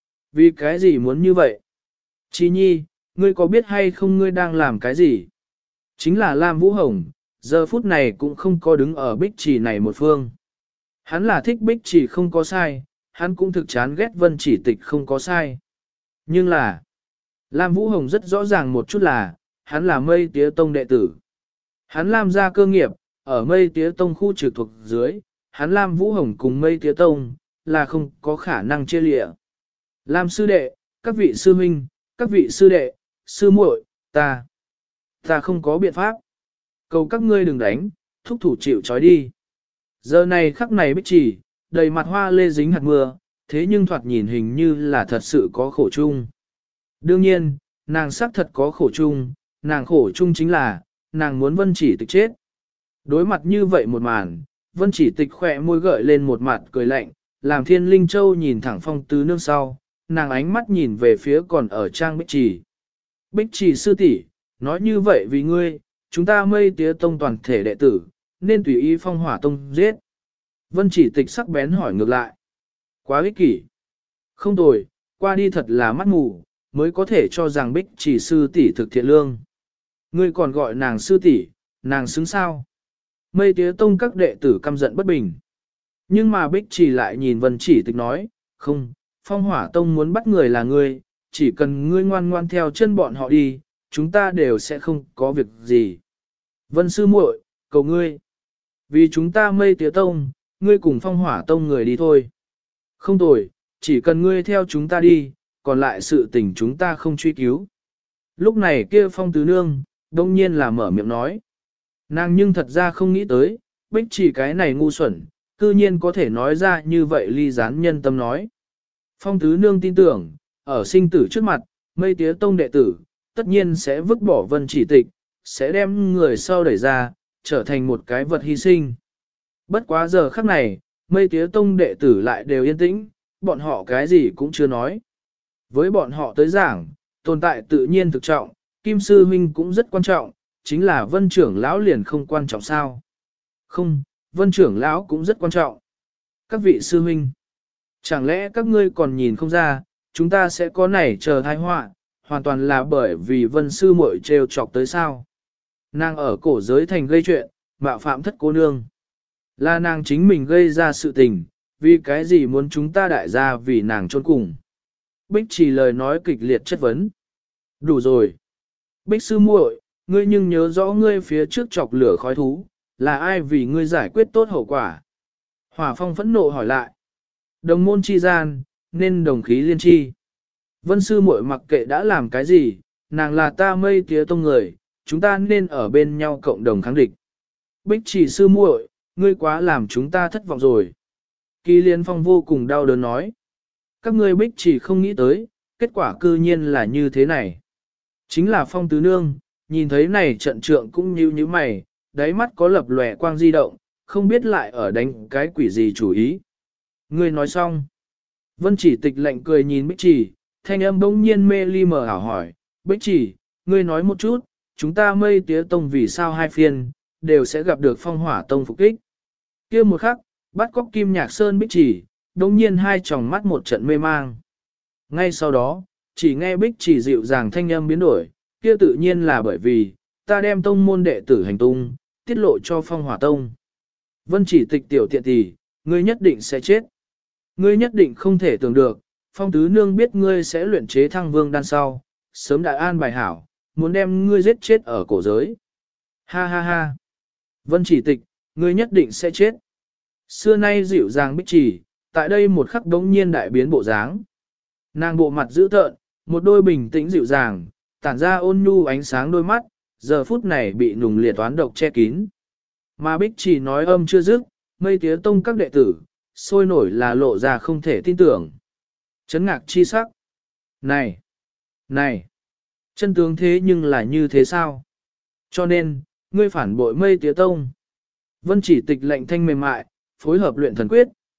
vì cái gì muốn như vậy? Chi nhi, ngươi có biết hay không ngươi đang làm cái gì? Chính là Lam Vũ Hồng, giờ phút này cũng không có đứng ở Bích Chỉ này một phương. Hắn là thích Bích Chỉ không có sai, hắn cũng thực chán ghét Vân Chỉ Tịch không có sai. Nhưng là, Lam Vũ Hồng rất rõ ràng một chút là, hắn là Mây Tía Tông đệ tử. Hắn Lam gia cơ nghiệp, ở Mây Tía Tông khu trực thuộc dưới, hắn Lam Vũ Hồng cùng Mây Tía Tông, là không có khả năng chia lịa. Lam sư đệ, các vị sư huynh, các vị sư đệ, sư muội, ta không có biện pháp. Cầu các ngươi đừng đánh, thúc thủ chịu trói đi. Giờ này khắc này Bích Chỉ, đầy mặt hoa lê dính hạt mưa, thế nhưng thoạt nhìn hình như là thật sự có khổ chung. Đương nhiên, nàng xác thật có khổ chung, nàng khổ chung chính là, nàng muốn Vân Chỉ Tịch chết. Đối mặt như vậy một màn, Vân Chỉ Tịch khỏe môi gợi lên một mặt cười lạnh, làm Thiên Linh Châu nhìn thẳng Phong Tứ Nương sau, nàng ánh mắt nhìn về phía còn ở trang Bích Chỉ. Bích Chỉ sư tỷ, nói như vậy vì ngươi, chúng ta Mây Tía Tông toàn thể đệ tử, nên tùy ý Phong Hỏa Tông giết. Vân Chỉ Tịch sắc bén hỏi ngược lại. Quá ích kỷ. Không tồi, qua đi thật là mắt mù, mới có thể cho rằng Bích Chỉ sư tỷ thực thiện lương. Ngươi còn gọi nàng sư tỷ, nàng xứng sao? Mây Tía Tông các đệ tử căm giận bất bình. Nhưng mà Bích Chỉ lại nhìn Vân Chỉ Tịch nói, không, Phong Hỏa Tông muốn bắt người là ngươi, chỉ cần ngươi ngoan ngoan theo chân bọn họ đi, chúng ta đều sẽ không có việc gì. Vân sư muội, cầu ngươi. Vì chúng ta Mây Tía Tông, ngươi cùng Phong Hỏa Tông người đi thôi. Không tồi, chỉ cần ngươi theo chúng ta đi, còn lại sự tình chúng ta không truy cứu. Lúc này kia Phong Tứ Nương, đông nhiên là mở miệng nói. Nàng nhưng thật ra không nghĩ tới, Bích Chỉ cái này ngu xuẩn, cư nhiên có thể nói ra như vậy ly gián nhân tâm nói. Phong Tứ Nương tin tưởng, ở sinh tử trước mặt, Mây Tía Tông đệ tử, tất nhiên sẽ vứt bỏ Vân Chỉ Tịch, sẽ đem người sau đẩy ra, trở thành một cái vật hy sinh. Bất quá giờ khắc này, Mây Tía Tông đệ tử lại đều yên tĩnh, bọn họ cái gì cũng chưa nói. Với bọn họ tới giảng, tồn tại tự nhiên thực trọng, Kim Sư Huynh cũng rất quan trọng, chính là Vân trưởng lão liền không quan trọng sao. Không, Vân trưởng lão cũng rất quan trọng. Các vị sư huynh, chẳng lẽ các ngươi còn nhìn không ra, chúng ta sẽ có nảy chờ tai họa, hoàn toàn là bởi vì Vân sư muội trêu chọc tới sao. Nàng ở cổ giới thành gây chuyện, mạo phạm thất cô nương. Là nàng chính mình gây ra sự tình, vì cái gì muốn chúng ta đại gia vì nàng trốn cùng. Bích Chỉ lời nói kịch liệt chất vấn. Đủ rồi. Bích sư muội, ngươi nhưng nhớ rõ ngươi phía trước chọc lửa khói thú, là ai vì ngươi giải quyết tốt hậu quả. Hỏa Phong phẫn nộ hỏi lại. Đồng môn chi gian, nên đồng khí liên chi. Vân sư muội mặc kệ đã làm cái gì, nàng là ta Mây Tía Tông người, chúng ta nên ở bên nhau cộng đồng kháng địch. Bích Chỉ sư muội, ngươi quá làm chúng ta thất vọng rồi. Kỳ Liên Phong vô cùng đau đớn nói. Các ngươi Bích Chỉ không nghĩ tới, kết quả cư nhiên là như thế này. Chính là Phong Tứ Nương, nhìn thấy này trận trượng cũng như mày, đáy mắt có lập lòe quang di động, không biết lại ở đánh cái quỷ gì chủ ý. Ngươi nói xong. Vân Chỉ Tịch lạnh cười nhìn Bích Chỉ, thanh âm bỗng nhiên mê ly mờ ảo hỏi, Bích Chỉ, ngươi nói một chút, chúng ta Mây Tía Tông vì sao hai phiên, đều sẽ gặp được Phong Hỏa Tông phục kích. Kia một khắc, bắt cóc Kim Nhạc Sơn Bích Chỉ, bỗng nhiên hai tròng mắt một trận mê mang. Ngay sau đó, chỉ nghe Bích Chỉ dịu dàng thanh âm biến đổi, kia tự nhiên là bởi vì, ta đem tông môn đệ tử hành tung, tiết lộ cho Phong Hỏa Tông. Vân Chỉ Tịch tiểu tiện tỷ, ngươi nhất định sẽ chết. Ngươi nhất định không thể tưởng được, Phong Tứ Nương biết ngươi sẽ luyện chế Thăng Vương đan sau, sớm đã an bài hảo, muốn đem ngươi giết chết ở cổ giới. Ha ha ha. Vân Chỉ Tịch, ngươi nhất định sẽ chết. Xưa nay dịu dàng Bích Chỉ, tại đây một khắc đống nhiên đại biến bộ dáng. Nàng bộ mặt dữ tợn, một đôi bình tĩnh dịu dàng, tản ra ôn nhu ánh sáng đôi mắt, giờ phút này bị nùng liệt toán độc che kín. Mà Bích Chỉ nói âm chưa dứt, Mây Tía Tông các đệ tử, sôi nổi là lộ ra không thể tin tưởng. Chấn ngạc chi sắc. Này! Này! Chân tướng thế nhưng là như thế sao? Cho nên, ngươi phản bội Mây Tía Tông. Vân Chỉ Tịch lệnh thanh mềm mại, phối hợp luyện thần quyết,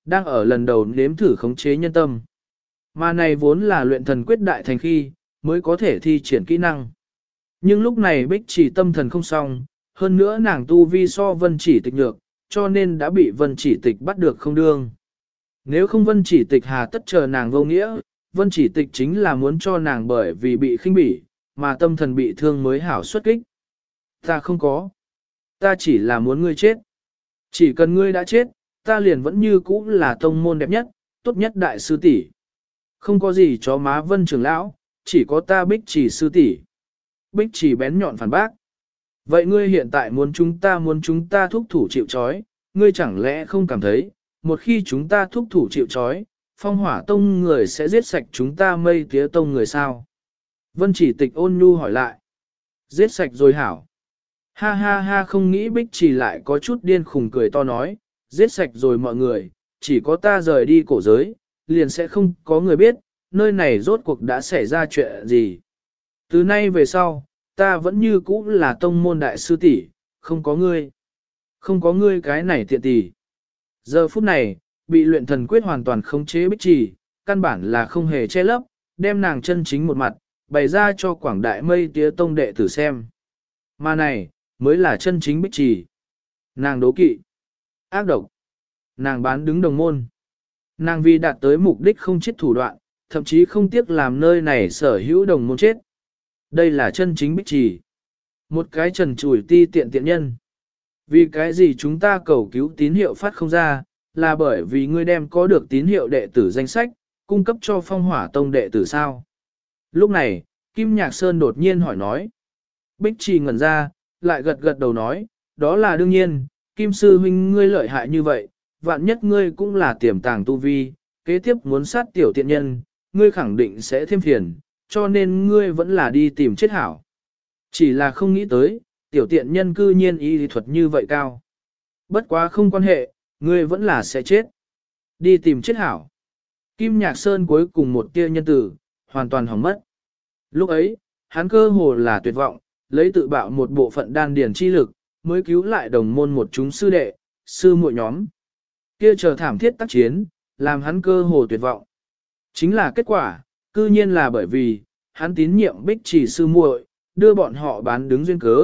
đang ở lần đầu nếm thử khống chế nhân tâm. Mà này vốn là luyện thần quyết đại thành khi, mới có thể thi triển kỹ năng. Nhưng lúc này Bích Chỉ tâm thần không xong, hơn nữa nàng tu vi so Vân Chỉ Tịch nhược, cho nên đã bị Vân Chỉ Tịch bắt được không đương. Nếu không Vân Chỉ Tịch hà tất chờ nàng vô nghĩa, Vân Chỉ Tịch chính là muốn cho nàng bởi vì bị khinh bỉ, mà tâm thần bị thương mới hảo xuất kích. Ta không có. Ta chỉ là muốn ngươi chết. Chỉ cần ngươi đã chết, ta liền vẫn như cũ là tông môn đẹp nhất, tốt nhất đại sư tỷ. Không có gì chó má Vân trưởng lão, chỉ có ta Bích Chỉ sư tỷ. Bích Chỉ bén nhọn phản bác. Vậy ngươi hiện tại muốn chúng ta thúc thủ chịu trói, ngươi chẳng lẽ không cảm thấy, một khi chúng ta thúc thủ chịu trói, phong hỏa tông người sẽ giết sạch chúng ta mây tía tông người sao? Vân Chỉ Tịch ôn nhu hỏi lại. Giết sạch rồi hảo. Ha ha ha, không nghĩ Bích Chỉ lại có chút điên khùng cười to nói, giết sạch rồi mọi người, chỉ có ta rời đi cổ giới, liền sẽ không có người biết, nơi này rốt cuộc đã xảy ra chuyện gì. Từ nay về sau, ta vẫn như cũ là tông môn đại sư tỷ, không có ngươi. Không có ngươi cái này tiện tỷ. Giờ phút này, bị luyện thần quyết hoàn toàn khống chế Bích Chỉ, căn bản là không hề che lấp, đem nàng chân chính một mặt, bày ra cho quảng đại mây tía tông đệ tử xem. Mà này, mới là chân chính Bích Chỉ. Nàng đố kỵ, ác độc, nàng bán đứng đồng môn. Nàng vì đạt tới mục đích không chết thủ đoạn, thậm chí không tiếc làm nơi này sở hữu đồng môn chết. Đây là chân chính Bích Chỉ. Một cái trần chủi ti tiện tiện nhân. Vì cái gì chúng ta cầu cứu tín hiệu phát không ra, là bởi vì ngươi đem có được tín hiệu đệ tử danh sách, cung cấp cho phong hỏa tông đệ tử sao. Lúc này, Kim Nhạc Sơn đột nhiên hỏi nói. Bích Chỉ ngẩn ra, lại gật gật đầu nói, đó là đương nhiên, Kim Sư huynh ngươi lợi hại như vậy, vạn nhất ngươi cũng là tiềm tàng tu vi, kế tiếp muốn sát tiểu tiện nhân, ngươi khẳng định sẽ thêm phiền, cho nên ngươi vẫn là đi tìm chết hảo. Chỉ là không nghĩ tới, tiểu tiện nhân cư nhiên y lý thuật như vậy cao. Bất quá không quan hệ, ngươi vẫn là sẽ chết. Đi tìm chết hảo. Kim Nhạc Sơn cuối cùng một tia nhân tử, hoàn toàn hỏng mất. Lúc ấy, hắn cơ hồ là tuyệt vọng, lấy tự bạo một bộ phận đan điển chi lực, mới cứu lại đồng môn một chúng sư đệ, sư muội nhóm. Kia chờ thảm thiết tác chiến, làm hắn cơ hồ tuyệt vọng. Chính là kết quả, cư nhiên là bởi vì, hắn tín nhiệm Bích Chỉ sư muội, đưa bọn họ bán đứng duyên cớ.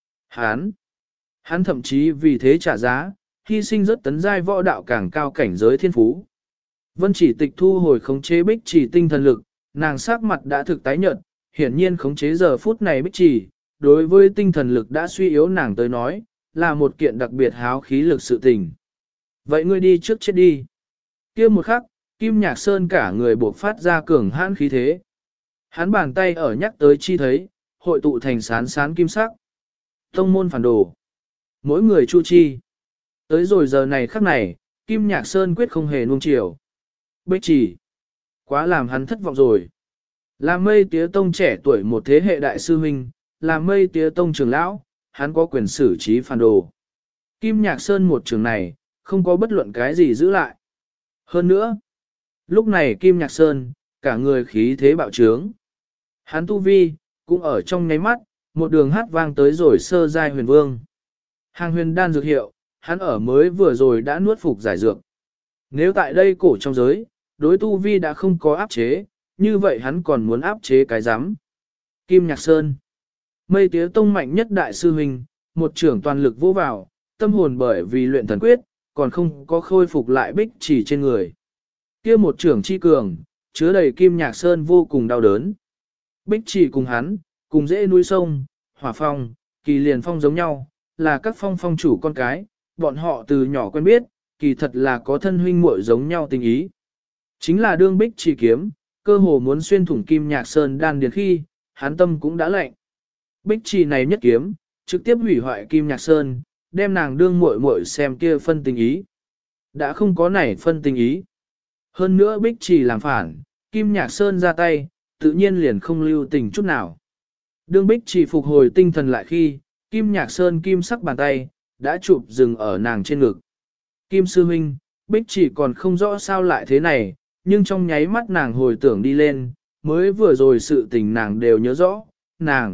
Hắn thậm chí vì thế trả giá, hy sinh rất tấn giai võ đạo càng cao cảnh giới thiên phú. Vân Chỉ Tịch thu hồi khống chế Bích Chỉ tinh thần lực, nàng sắc mặt đã thực tái nhợt, hiển nhiên khống chế giờ phút này Bích Chỉ, đối với tinh thần lực đã suy yếu nàng tới nói, là một kiện đặc biệt háo khí lực sự tình. Vậy ngươi đi trước chết đi. Kia một khắc, Kim Nhạc Sơn cả người buộc phát ra cường hãn khí thế. Hắn bàn tay ở nhắc tới chi thấy, hội tụ thành sán sán kim sắc. Tông môn phản đồ. Mỗi người chu chi. Tới rồi giờ này khắc này, Kim Nhạc Sơn quyết không hề nuông chiều. Bích Chỉ. Quá làm hắn thất vọng rồi. Là mây tía tông trẻ tuổi một thế hệ đại sư huynh, là mây tía tông trưởng lão, hắn có quyền xử trí phản đồ. Kim Nhạc Sơn một trường này, không có bất luận cái gì giữ lại. Hơn nữa, lúc này Kim Nhạc Sơn, cả người khí thế bạo trướng. Hắn tu vi, cũng ở trong nháy mắt, một đường hát vang tới rồi sơ giai huyền vương. Hàng huyền đan dược hiệu, hắn ở mới vừa rồi đã nuốt phục giải dược. Nếu tại đây cổ trong giới, đối tu vi đã không có áp chế, như vậy hắn còn muốn áp chế cái giám. Kim Nhạc Sơn, mây tía tông mạnh nhất đại sư huynh, một trưởng toàn lực vỗ vào, tâm hồn bởi vì luyện thần quyết, còn không có khôi phục lại Bích Chỉ trên người. Kia một trưởng chi cường, chứa đầy Kim Nhạc Sơn vô cùng đau đớn. Bích Chỉ cùng hắn, cùng dễ núi sông, hỏa phong, kỳ liền phong giống nhau, là các phong chủ con cái, bọn họ từ nhỏ quen biết, kỳ thật là có thân huynh muội giống nhau tình ý. Chính là đương Bích Chỉ kiếm, cơ hồ muốn xuyên thủng Kim Nhạc Sơn đan điền khi, hắn tâm cũng đã lạnh. Bích Chỉ này nhất kiếm, trực tiếp hủy hoại Kim Nhạc Sơn, đem nàng đương muội muội xem kia phân tình ý. Đã không có nảy phân tình ý. Hơn nữa Bích Chỉ làm phản, Kim Nhạc Sơn ra tay, tự nhiên liền không lưu tình chút nào. Đương Bích Chỉ phục hồi tinh thần lại khi, Kim Nhạc Sơn kim sắc bàn tay, đã chụp dừng ở nàng trên ngực. Kim sư huynh, Bích Chỉ còn không rõ sao lại thế này, nhưng trong nháy mắt nàng hồi tưởng đi lên, mới vừa rồi sự tình nàng đều nhớ rõ, nàng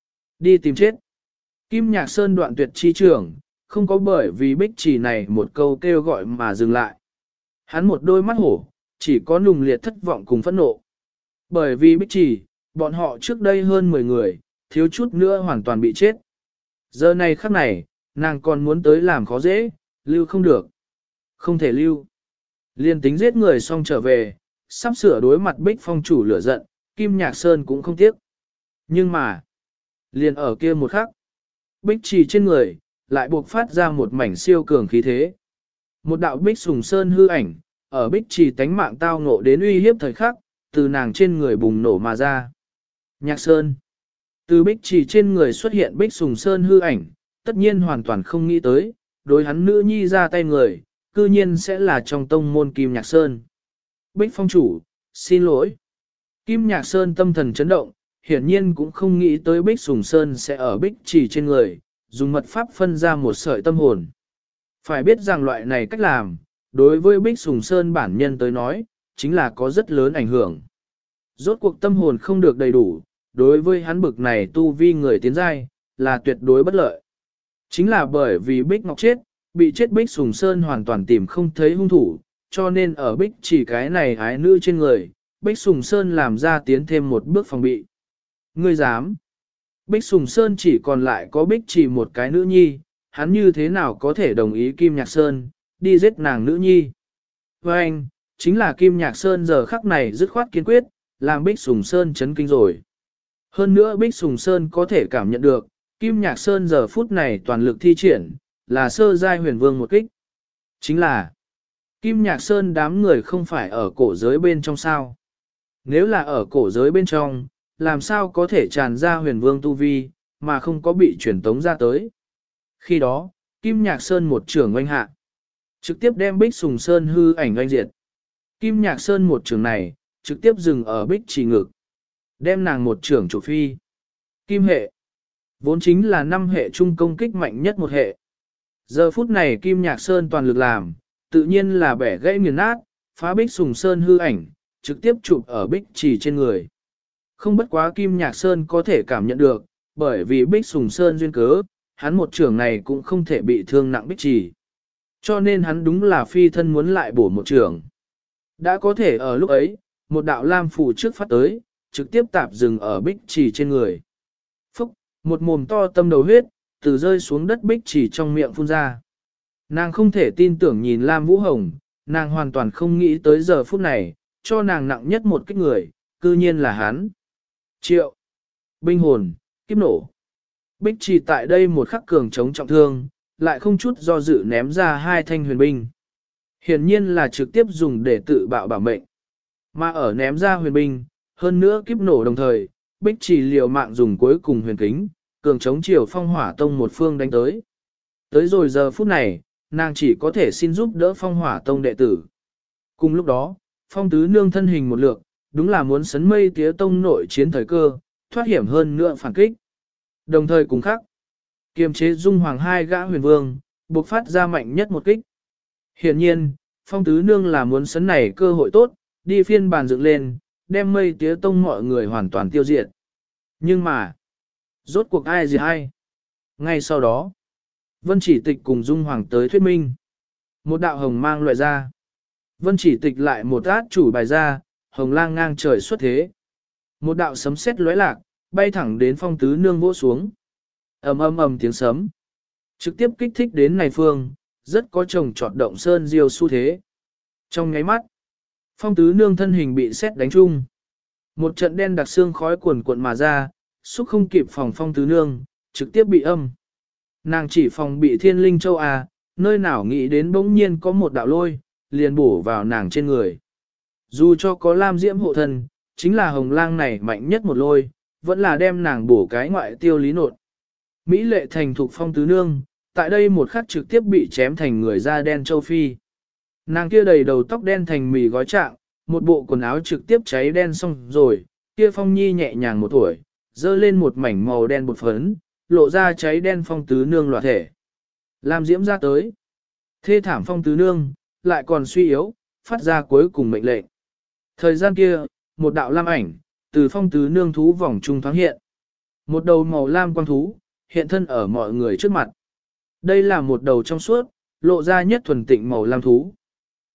đi tìm chết. Kim Nhạc Sơn đoạn tuyệt chi trưởng, không có bởi vì Bích Chỉ này một câu kêu gọi mà dừng lại. Hắn một đôi mắt hổ, chỉ có nùng liệt thất vọng cùng phẫn nộ. Bởi vì Bích Trì, bọn họ trước đây hơn 10 người, thiếu chút nữa hoàn toàn bị chết. Giờ này khắc này, nàng còn muốn tới làm khó dễ, lưu không được. Không thể lưu. Liên tính giết người xong trở về, sắp sửa đối mặt Bích Phong chủ lửa giận, Kim Nhạc Sơn cũng không tiếc. Nhưng mà, liền ở kia một khắc, Bích Trì trên người, lại buộc phát ra một mảnh siêu cường khí thế. Một đạo Bích Sùng Sơn hư ảnh, ở Bích Trì tánh mạng tao ngộ đến uy hiếp thời khắc, từ nàng trên người bùng nổ mà ra. Nhạc Sơn. Từ Bích Trì trên người xuất hiện Bích Sùng Sơn hư ảnh, tất nhiên hoàn toàn không nghĩ tới, đối hắn nữ nhi ra tay người, cư nhiên sẽ là trong tông môn Kim Nhạc Sơn. Bích Phong chủ, xin lỗi. Kim Nhạc Sơn tâm thần chấn động, hiển nhiên cũng không nghĩ tới Bích Sùng Sơn sẽ ở Bích Trì trên người, dùng mật pháp phân ra một sợi tâm hồn. Phải biết rằng loại này cách làm, đối với Bích Sùng Sơn bản nhân tới nói, chính là có rất lớn ảnh hưởng. Rốt cuộc tâm hồn không được đầy đủ, đối với hắn bực này tu vi người tiến giai, là tuyệt đối bất lợi. Chính là bởi vì Bích Ngọc chết, bị chết Bích Sùng Sơn hoàn toàn tìm không thấy hung thủ, cho nên ở Bích chỉ cái này ái nữ trên người, Bích Sùng Sơn làm ra tiến thêm một bước phòng bị. Ngươi dám? Bích Sùng Sơn chỉ còn lại có Bích chỉ một cái nữ nhi, hắn như thế nào có thể đồng ý Kim Nhạc Sơn, đi giết nàng nữ nhi? Và anh, chính là Kim Nhạc Sơn giờ khắc này dứt khoát kiên quyết, làm Bích Sùng Sơn chấn kinh rồi. Hơn nữa Bích Sùng Sơn có thể cảm nhận được, Kim Nhạc Sơn giờ phút này toàn lực thi triển, là sơ giai huyền vương một kích. Chính là, Kim Nhạc Sơn đám người không phải ở cổ giới bên trong sao. Nếu là ở cổ giới bên trong, làm sao có thể tràn ra huyền vương tu vi, mà không có bị truyền tống ra tới. Khi đó, Kim Nhạc Sơn một trưởng oanh hạ, trực tiếp đem Bích Sùng Sơn hư ảnh oanh diệt. Kim Nhạc Sơn một trưởng này, trực tiếp dừng ở Bích Trì ngực, đem nàng một trưởng chủ phi. Kim hệ, vốn chính là 5 hệ trung công kích mạnh nhất một hệ. Giờ phút này Kim Nhạc Sơn toàn lực làm, tự nhiên là bẻ gãy nghiền nát, phá Bích Sùng Sơn hư ảnh, trực tiếp chụp ở Bích Trì trên người. Không bất quá Kim Nhạc Sơn có thể cảm nhận được, bởi vì Bích Sùng Sơn duyên cớ, hắn một trưởng này cũng không thể bị thương nặng Bích Trì. Cho nên hắn đúng là phi thân muốn lại bổ một trưởng. Đã có thể ở lúc ấy, một đạo lam phủ trước phát tới, trực tiếp tạp dừng ở Bích Trì trên người. Phúc, một mồm to tâm đầu huyết, từ rơi xuống đất Bích Trì trong miệng phun ra. Nàng không thể tin tưởng nhìn Lam Vũ Hồng, nàng hoàn toàn không nghĩ tới giờ phút này, cho nàng nặng nhất một cái người, cư nhiên là hắn. Triệu, binh hồn, kiếp nổ. Bích Trì tại đây một khắc cường chống trọng thương, lại không chút do dự ném ra 2 thanh huyền binh. Hiển nhiên là trực tiếp dùng để tự bạo bảo mệnh. Mà ở ném ra huyền binh, hơn nữa kiếp nổ đồng thời, Bích Trì liều mạng dùng cuối cùng huyền kính, cường chống chiều phong hỏa tông một phương đánh tới. Tới rồi giờ phút này, nàng chỉ có thể xin giúp đỡ phong hỏa tông đệ tử. Cùng lúc đó, phong tứ nương thân hình một lượt, đúng là muốn sấn mây tía tông nội chiến thời cơ, thoát hiểm hơn nữa phản kích. Đồng thời cùng khắc, kiềm chế dung hoàng 2 gã huyền vương, buộc phát ra mạnh nhất một kích. Hiện nhiên, phong tứ nương là muốn sấn này cơ hội tốt, đi phiên bàn dựng lên, đem mây tía tông mọi người hoàn toàn tiêu diệt. Nhưng mà, rốt cuộc ai gì ai? Ngay sau đó, Vân Chỉ Tịch cùng Dung Hoàng tới thuyết minh. Một đạo hồng mang loại ra. Vân Chỉ Tịch lại một át chủ bài ra, hồng lang ngang trời xuất thế. Một đạo sấm sét lóe lạc, bay thẳng đến phong tứ nương vỗ xuống. Ầm ầm ầm tiếng sấm. Trực tiếp kích thích đến này phương, rất có trồng trọt động sơn diêu xu thế. Trong nháy mắt, phong tứ nương thân hình bị sét đánh trúng. Một trận đen đặc xương khói cuồn cuộn mà ra, xúc không kịp phòng phong tứ nương, trực tiếp bị âm. Nàng chỉ phòng bị thiên linh châu à, nơi nào nghĩ đến bỗng nhiên có một đạo lôi, liền bổ vào nàng trên người. Dù cho có lam diễm hộ thân, chính là hồng lang này mạnh nhất một lôi, vẫn là đem nàng bổ cái ngoại tiêu lý nột. Mỹ lệ thành thục phong tứ nương, tại đây một khắc trực tiếp bị chém thành người da đen châu Phi. Nàng kia đầy đầu tóc đen thành mì gói trạng, một bộ quần áo trực tiếp cháy đen xong rồi, kia phong nhi nhẹ nhàng một tuổi, dơ lên một mảnh màu đen bột phấn, lộ ra cháy đen phong tứ nương loạt thể. Lam diễm ra tới. Thê thảm phong tứ nương, lại còn suy yếu, phát ra cuối cùng mệnh lệnh. Thời gian kia, một đạo lam ảnh, từ phong tứ nương thú vòng trung thoáng hiện. Một đầu màu lam quang thú, hiện thân ở mọi người trước mặt. Đây là một đầu trong suốt, lộ ra nhất thuần tịnh màu lam thú.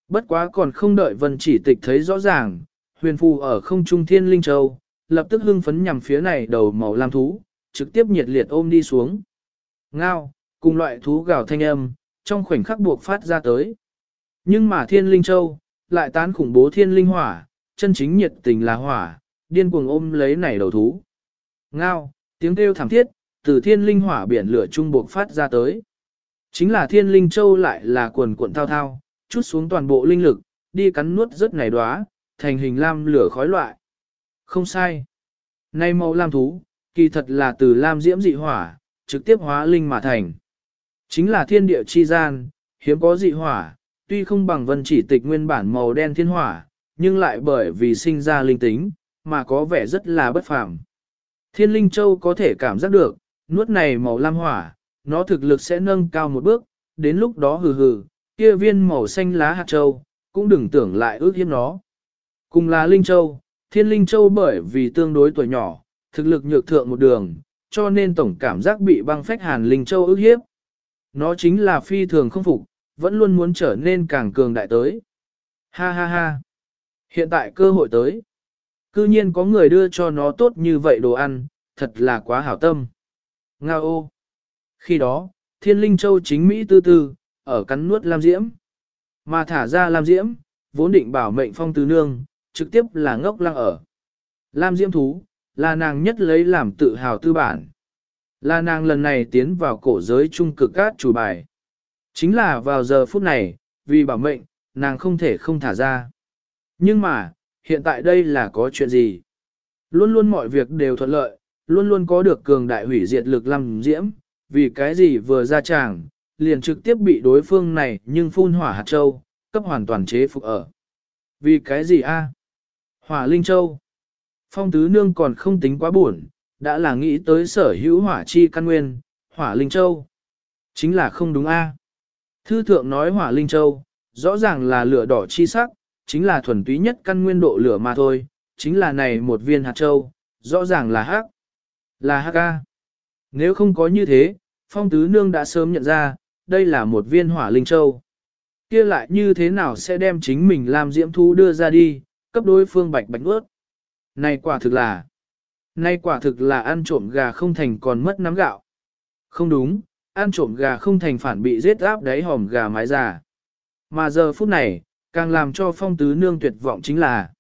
Bất quá còn không đợi Vân Chỉ Tịch thấy rõ ràng, huyền phù ở không trung Thiên Linh Châu, lập tức hưng phấn nhằm phía này đầu màu lam thú, trực tiếp nhiệt liệt ôm đi xuống. Ngao, cùng loại thú gào thanh âm, trong khoảnh khắc buộc phát ra tới. Nhưng mà Thiên Linh Châu, lại tán khủng bố Thiên Linh Hỏa, chân chính nhiệt tình là hỏa, điên cuồng ôm lấy này đầu thú. Ngao, tiếng kêu thảm thiết, từ Thiên Linh Hỏa biển lửa trung buộc phát ra tới. Chính là Thiên Linh Châu lại là cuồn cuộn thao thao, chút xuống toàn bộ linh lực, đi cắn nuốt rất này đóa, thành hình lam lửa khói loại. Không sai. Nay màu lam thú, kỳ thật là từ lam diễm dị hỏa, trực tiếp hóa linh mà thành. Chính là thiên địa chi gian, hiếm có dị hỏa, tuy không bằng Vân Chỉ Tịch nguyên bản màu đen thiên hỏa, nhưng lại bởi vì sinh ra linh tính, mà có vẻ rất là bất phàm. Thiên Linh Châu có thể cảm giác được, nuốt này màu lam hỏa, nó thực lực sẽ nâng cao một bước, đến lúc đó hừ hừ, kia viên màu xanh lá hạt châu, cũng đừng tưởng lại ước hiếp nó. Cùng là Linh Châu, Thiên Linh Châu bởi vì tương đối tuổi nhỏ, thực lực nhược thượng một đường, cho nên tổng cảm giác bị băng phách Hàn Linh Châu ước hiếp. Nó chính là phi thường không phục, vẫn luôn muốn trở nên càng cường đại tới. Ha ha ha. Hiện tại cơ hội tới. Cư nhiên có người đưa cho nó tốt như vậy đồ ăn, thật là quá hảo tâm. Nga ô. Khi đó, Thiên Linh Châu chính Mỹ tư tư, ở cắn nuốt Lam Diễm. Mà thả ra Lam Diễm, vốn định bảo mệnh Phong Tứ Nương, trực tiếp là ngốc lăng ở. Lam Diễm thú, là nàng nhất lấy làm tự hào tư bản. Là nàng lần này tiến vào cổ giới trung cực cát chủ bài. Chính là vào giờ phút này, vì bảo mệnh, nàng không thể không thả ra. Nhưng mà, hiện tại đây là có chuyện gì? Luôn luôn mọi việc đều thuận lợi, luôn luôn có được cường đại hủy diệt lực Lam Diễm, vì cái gì vừa ra tràng, liền trực tiếp bị đối phương này nhưng phun hỏa hạt châu, cấp hoàn toàn chế phục ở. Vì cái gì a? Hỏa Linh Châu. Phong Tứ Nương còn không tính quá buồn, đã là nghĩ tới sở hữu hỏa chi căn nguyên, Hỏa Linh Châu. Chính là không đúng a. Thư thượng nói Hỏa Linh Châu, rõ ràng là lửa đỏ chi sắc, chính là thuần túy nhất căn nguyên độ lửa mà thôi, chính là này một viên hạt châu, rõ ràng là hắc. Là hắc a. Nếu không có như thế, Phong Tứ Nương đã sớm nhận ra, đây là một viên Hỏa Linh Châu. Kia lại như thế nào sẽ đem chính mình làm diễm thú đưa ra đi, cấp đối phương bạch bạch ướt. Này quả thực là ăn trộm gà không thành còn mất nắm gạo. Không đúng, ăn trộm gà không thành phản bị giết áp đáy hòm gà mái già. Mà giờ phút này, càng làm cho Phong Tứ Nương tuyệt vọng chính là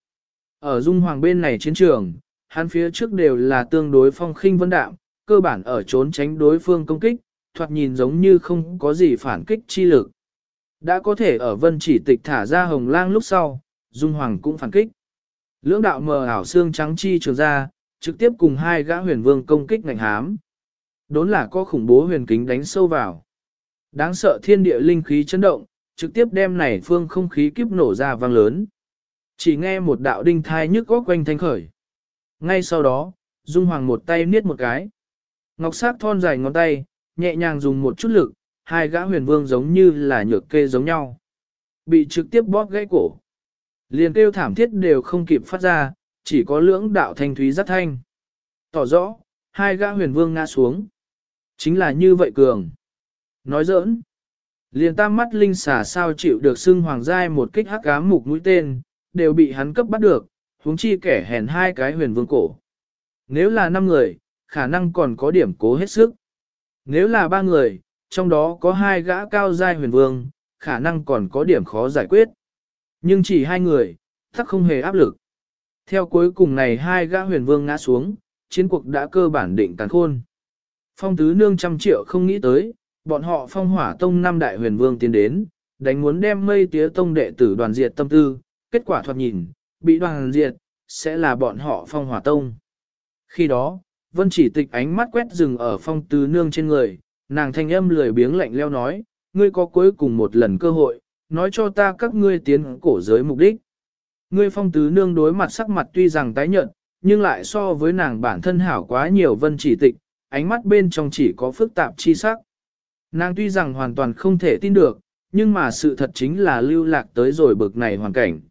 ở Dung Hoàng bên này chiến trường, hắn phía trước đều là tương đối phong khinh vân đạm, cơ bản ở trốn tránh đối phương công kích, thoạt nhìn giống như không có gì phản kích chi lực. Đã có thể ở Vân Chỉ Tịch thả ra hồng lang lúc sau, Dung Hoàng cũng phản kích. Lưỡng đạo mờ ảo xương trắng chi trường ra, trực tiếp cùng hai gã huyền vương công kích ngạnh hám. Đốn là có khủng bố huyền kính đánh sâu vào. Đáng sợ thiên địa linh khí chấn động, trực tiếp đem này phương không khí kiếp nổ ra vang lớn. Chỉ nghe một đạo đinh thai nhức góc quanh thanh khởi. Ngay sau đó, Dung Hoàng một tay niết một cái. Ngọc sắc thon dài ngón tay, nhẹ nhàng dùng một chút lực, hai gã huyền vương giống như là nhược kê giống nhau. Bị trực tiếp bóp gãy cổ. Liền kêu thảm thiết đều không kịp phát ra, chỉ có lưỡng đạo thanh thúy rất thanh. Tỏ rõ, hai gã huyền vương ngã xuống. Chính là như vậy cường. Nói giỡn. Liền tam mắt linh xà sao chịu được xưng hoàng giai một kích hắc ám mục mũi tên, đều bị hắn cấp bắt được, huống chi kẻ hèn hai cái huyền vương cổ. Nếu là 5 người, khả năng còn có điểm cố hết sức. Nếu là 3 người, trong đó có 2 gã cao giai huyền vương, khả năng còn có điểm khó giải quyết. Nhưng chỉ 2 người, chắc không hề áp lực. Theo cuối cùng này 2 gã huyền vương ngã xuống, chiến cuộc đã cơ bản định tàn khôn. Phong Tứ Nương trăm triệu không nghĩ tới, bọn họ Phong Hỏa Tông 5 đại huyền vương tiến đến, đánh muốn đem Mây Tía Tông đệ tử đoàn diệt tâm tư, kết quả thoạt nhìn, bị đoàn diệt, sẽ là bọn họ Phong Hỏa Tông. Khi đó, Vân Chỉ Tịch ánh mắt quét dừng ở Phong Tứ Nương trên người, nàng thanh âm lười biếng lạnh leo nói, ngươi có cuối cùng một lần cơ hội, nói cho ta các ngươi tiến cổ giới mục đích. Ngươi Phong Tứ Nương đối mặt sắc mặt tuy rằng tái nhợt, nhưng lại so với nàng bản thân hảo quá nhiều. Vân Chỉ Tịch, ánh mắt bên trong chỉ có phức tạp chi sắc. Nàng tuy rằng hoàn toàn không thể tin được, nhưng mà sự thật chính là lưu lạc tới rồi bực này hoàn cảnh.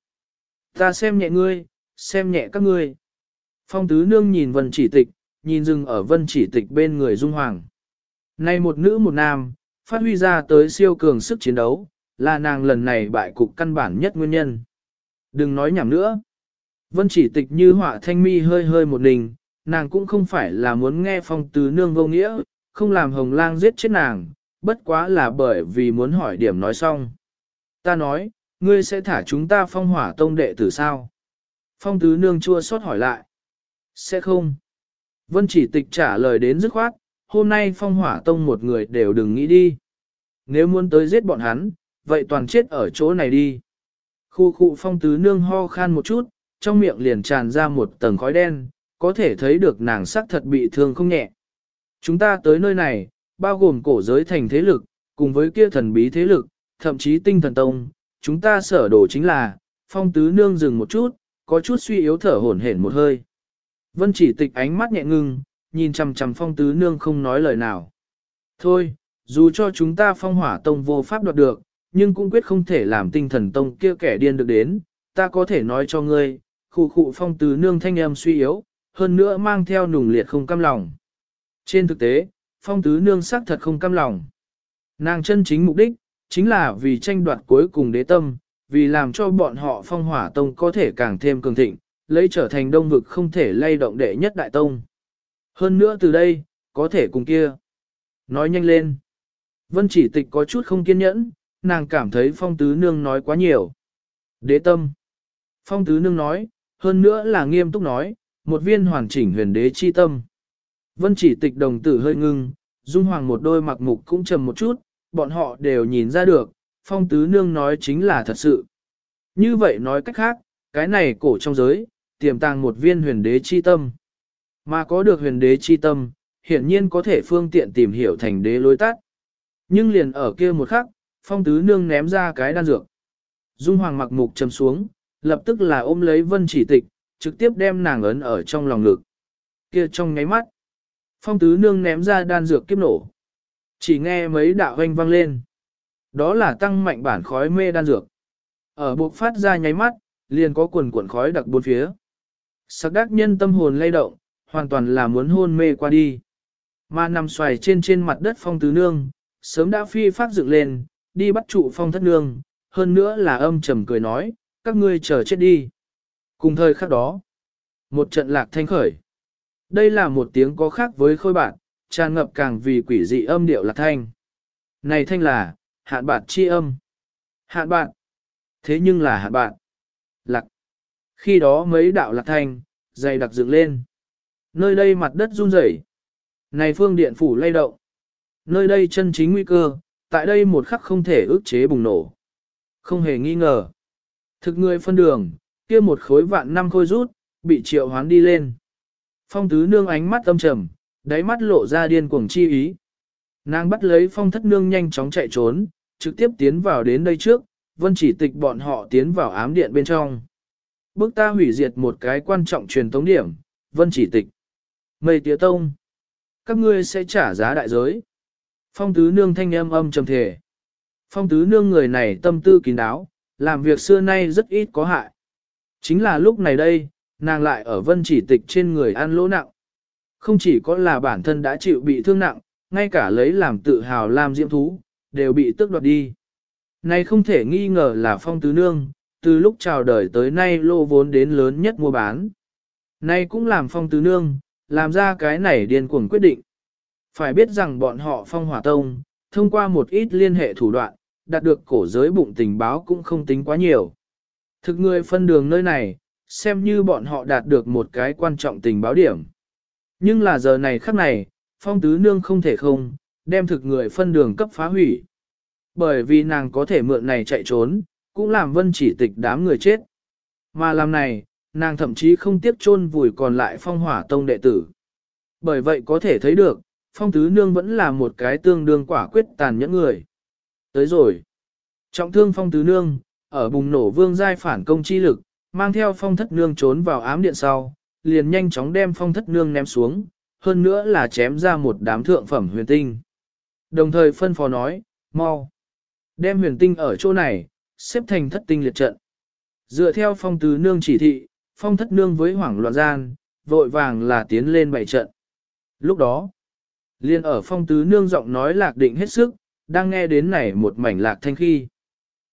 Ta xem nhẹ ngươi, xem nhẹ các ngươi. Phong Tứ Nương nhìn Vân Chỉ Tịch, nhìn dừng ở Vân Chỉ Tịch bên người Dung Hoàng. Này một nữ một nam, phát huy ra tới siêu cường sức chiến đấu, là nàng lần này bại cục căn bản nhất nguyên nhân. Đừng nói nhảm nữa. Vân chỉ tịch như họa thanh mi hơi hơi một nình, nàng cũng không phải là muốn nghe phong tứ nương vô nghĩa, không làm hồng lang giết chết nàng, bất quá là bởi vì muốn hỏi điểm nói xong. Ta nói, ngươi sẽ thả chúng ta phong hỏa tông đệ tử sao? Phong tứ nương chua xót hỏi lại. Sẽ không. Vân chỉ tịch trả lời đến dứt khoát, hôm nay phong hỏa tông một người đều đừng nghĩ đi. Nếu muốn tới giết bọn hắn, vậy toàn chết ở chỗ này đi. Khu khu phong tứ nương ho khan một chút, trong miệng liền tràn ra một tầng khói đen, có thể thấy được nàng sắc thật bị thương không nhẹ. Chúng ta tới nơi này, bao gồm cổ giới thành thế lực, cùng với kia thần bí thế lực, thậm chí tinh thần tông, chúng ta sở đồ chính là, phong tứ nương dừng một chút, có chút suy yếu thở hổn hển một hơi. Vân chỉ tịch ánh mắt nhẹ ngưng, nhìn chằm chằm phong tứ nương không nói lời nào. Thôi, dù cho chúng ta phong hỏa tông vô pháp đoạt được, nhưng cũng quyết không thể làm tinh thần tông kia kẻ điên được đến, ta có thể nói cho ngươi, khụ khụ phong tứ nương thanh âm suy yếu, hơn nữa mang theo nùng liệt không cam lòng. Trên thực tế, phong tứ nương xác thật không cam lòng. Nàng chân chính mục đích, chính là vì tranh đoạt cuối cùng đế tâm, vì làm cho bọn họ phong hỏa tông có thể càng thêm cường thịnh, lấy trở thành đông vực không thể lay động đệ nhất đại tông. Hơn nữa từ đây, có thể cùng kia. Nói nhanh lên. Vân chỉ tịch có chút không kiên nhẫn, nàng cảm thấy phong tứ nương nói quá nhiều. Đế tâm. Phong tứ nương nói, hơn nữa là nghiêm túc nói, một viên hoàn chỉnh huyền đế chi tâm. Vân chỉ tịch đồng tử hơi ngưng, Dung Hoàng một đôi mặc mục cũng trầm một chút, bọn họ đều nhìn ra được, phong tứ nương nói chính là thật sự. Như vậy nói cách khác, cái này cổ trong giới, tiềm tàng một viên huyền đế chi tâm. Mà có được huyền đế chi tâm, hiển nhiên có thể phương tiện tìm hiểu thành đế lối tắt. Nhưng liền ở kia một khắc, phong tứ nương ném ra cái đan dược. Dung Hoàng mặc mục trầm xuống, lập tức là ôm lấy Vân chỉ tịch, trực tiếp đem nàng ấn ở trong lòng ngực. Kia trong nháy mắt, phong tứ nương ném ra đan dược kiếp nổ. Chỉ nghe mấy đạo hoanh vang lên. Đó là tăng mạnh bản khói mê đan dược. Ở buộc phát ra nháy mắt, liền có quần cuộn khói đặc bốn phía. Sắc đắc nhân tâm hồn lay động, hoàn toàn là muốn hôn mê qua đi. Mà nằm xoài trên mặt đất phong tứ nương, sớm đã phi phát dựng lên, đi bắt trụ phong thất nương, hơn nữa là âm trầm cười nói, các ngươi chờ chết đi. Cùng thời khắc đó, một trận lạc thanh khởi. Đây là một tiếng có khác với khôi bạn, tràn ngập càng vì quỷ dị âm điệu lạc thanh. Này thanh là, hạn bạt chi âm. Hạn bạn. Thế nhưng là hạn bạn. Lạc. Khi đó mấy đạo lạc thanh, dày đặc dựng lên. Nơi đây mặt đất run rẩy. Này phương điện phủ lay động. Nơi đây chân chính nguy cơ, tại đây một khắc không thể ức chế bùng nổ. Không hề nghi ngờ. Thực người phân đường, kia một khối vạn năm khôi rút, bị triệu hoán đi lên. Phong tứ nương ánh mắt âm trầm, đáy mắt lộ ra điên cuồng chi ý. Nàng bắt lấy phong thất nương nhanh chóng chạy trốn, trực tiếp tiến vào đến đây trước, Vân chỉ tịch bọn họ tiến vào ám điện bên trong. Bước ta hủy diệt một cái quan trọng truyền tống điểm, Vân chỉ tịch. Mây tía tông. Các ngươi sẽ trả giá đại giới. Phong tứ nương thanh âm âm trầm thể. Phong tứ nương người này tâm tư kín đáo, làm việc xưa nay rất ít có hại. Chính là lúc này đây, nàng lại ở Vân chỉ tịch trên người ăn lỗ nặng. Không chỉ có là bản thân đã chịu bị thương nặng, ngay cả lấy làm tự hào làm diễm thú, đều bị tước đoạt đi. Này không thể nghi ngờ là phong tứ nương, từ lúc chào đời tới nay lô vốn đến lớn nhất mua bán. Này cũng làm phong tứ nương, làm ra cái này điên cuồng quyết định. Phải biết rằng bọn họ phong hỏa tông, thông qua một ít liên hệ thủ đoạn, đạt được cổ giới bụng tình báo cũng không tính quá nhiều. Thực người phân đường nơi này, xem như bọn họ đạt được một cái quan trọng tình báo điểm. Nhưng là giờ này khắc này, phong tứ nương không thể không, đem thực người phân đường cấp phá hủy. Bởi vì nàng có thể mượn này chạy trốn, cũng làm Vân chỉ tịch đám người chết. Mà làm này, nàng thậm chí không tiếc chôn vùi còn lại phong hỏa tông đệ tử. Bởi vậy có thể thấy được, phong tứ nương vẫn là một cái tương đương quả quyết tàn nhẫn người. Tới rồi. Trọng thương phong tứ nương, ở bùng nổ vương giai phản công chi lực, mang theo phong thất nương trốn vào ám điện sau, liền nhanh chóng đem phong thất nương ném xuống, hơn nữa là chém ra một đám thượng phẩm huyền tinh. Đồng thời phân phó nói, mau. Đem huyền tinh ở chỗ này, xếp thành thất tinh liệt trận. Dựa theo phong tứ nương chỉ thị, phong thất nương với hoảng loạn gian, vội vàng là tiến lên bảy trận. Lúc đó, liền ở phong tứ nương giọng nói lạc định hết sức, đang nghe đến này một mảnh lạc thanh khi.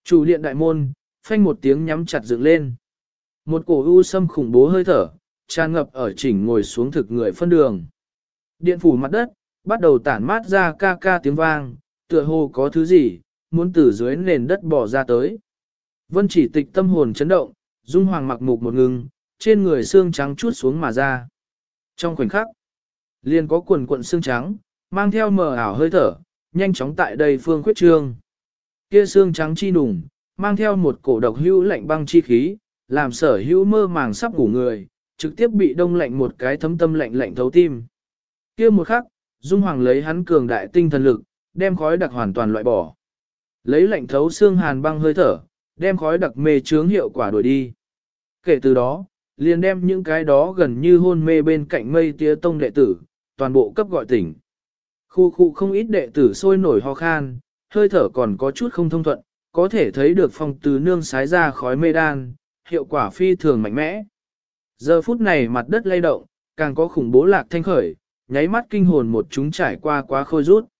Chủ điện đại môn, phanh một tiếng nhắm chặt dựng lên. Một cổ u sâm khủng bố hơi thở, tràn ngập ở chỉnh ngồi xuống thực người phân đường. Điện phủ mặt đất, bắt đầu tản mát ra ca ca tiếng vang, tựa hồ có thứ gì, muốn từ dưới nền đất bỏ ra tới. Vân Chỉ Tịch tâm hồn chấn động, Dung Hoàng mặc mục một ngừng, trên người xương trắng chuốt xuống mà ra. Trong khoảnh khắc, liền có quần cuộn xương trắng, mang theo mờ ảo hơi thở, nhanh chóng tại đây phương khuyết trương. Kia xương trắng chi nùng, mang theo một cổ độc hữu lạnh băng chi khí, làm Sở Hữu mơ màng sắp ngủ người, trực tiếp bị đông lạnh một cái thấm tâm lạnh lạnh thấu tim. Kia một khắc, Dung Hoàng lấy hắn cường đại tinh thần lực, đem khói đặc hoàn toàn loại bỏ. Lấy lạnh thấu xương hàn băng hơi thở, đem khói đặc mê chướng hiệu quả đuổi đi. Kể từ đó, liền đem những cái đó gần như hôn mê bên cạnh Mây Tía Tông đệ tử, toàn bộ cấp gọi tỉnh. Khu khu không ít đệ tử sôi nổi ho khan, hơi thở còn có chút không thông thuận, có thể thấy được phong tứ nương sái ra khói mê đan, hiệu quả phi thường mạnh mẽ. Giờ phút này mặt đất lay động, càng có khủng bố lạc thanh khởi, nháy mắt kinh hồn một chúng trải qua quá khôi rút.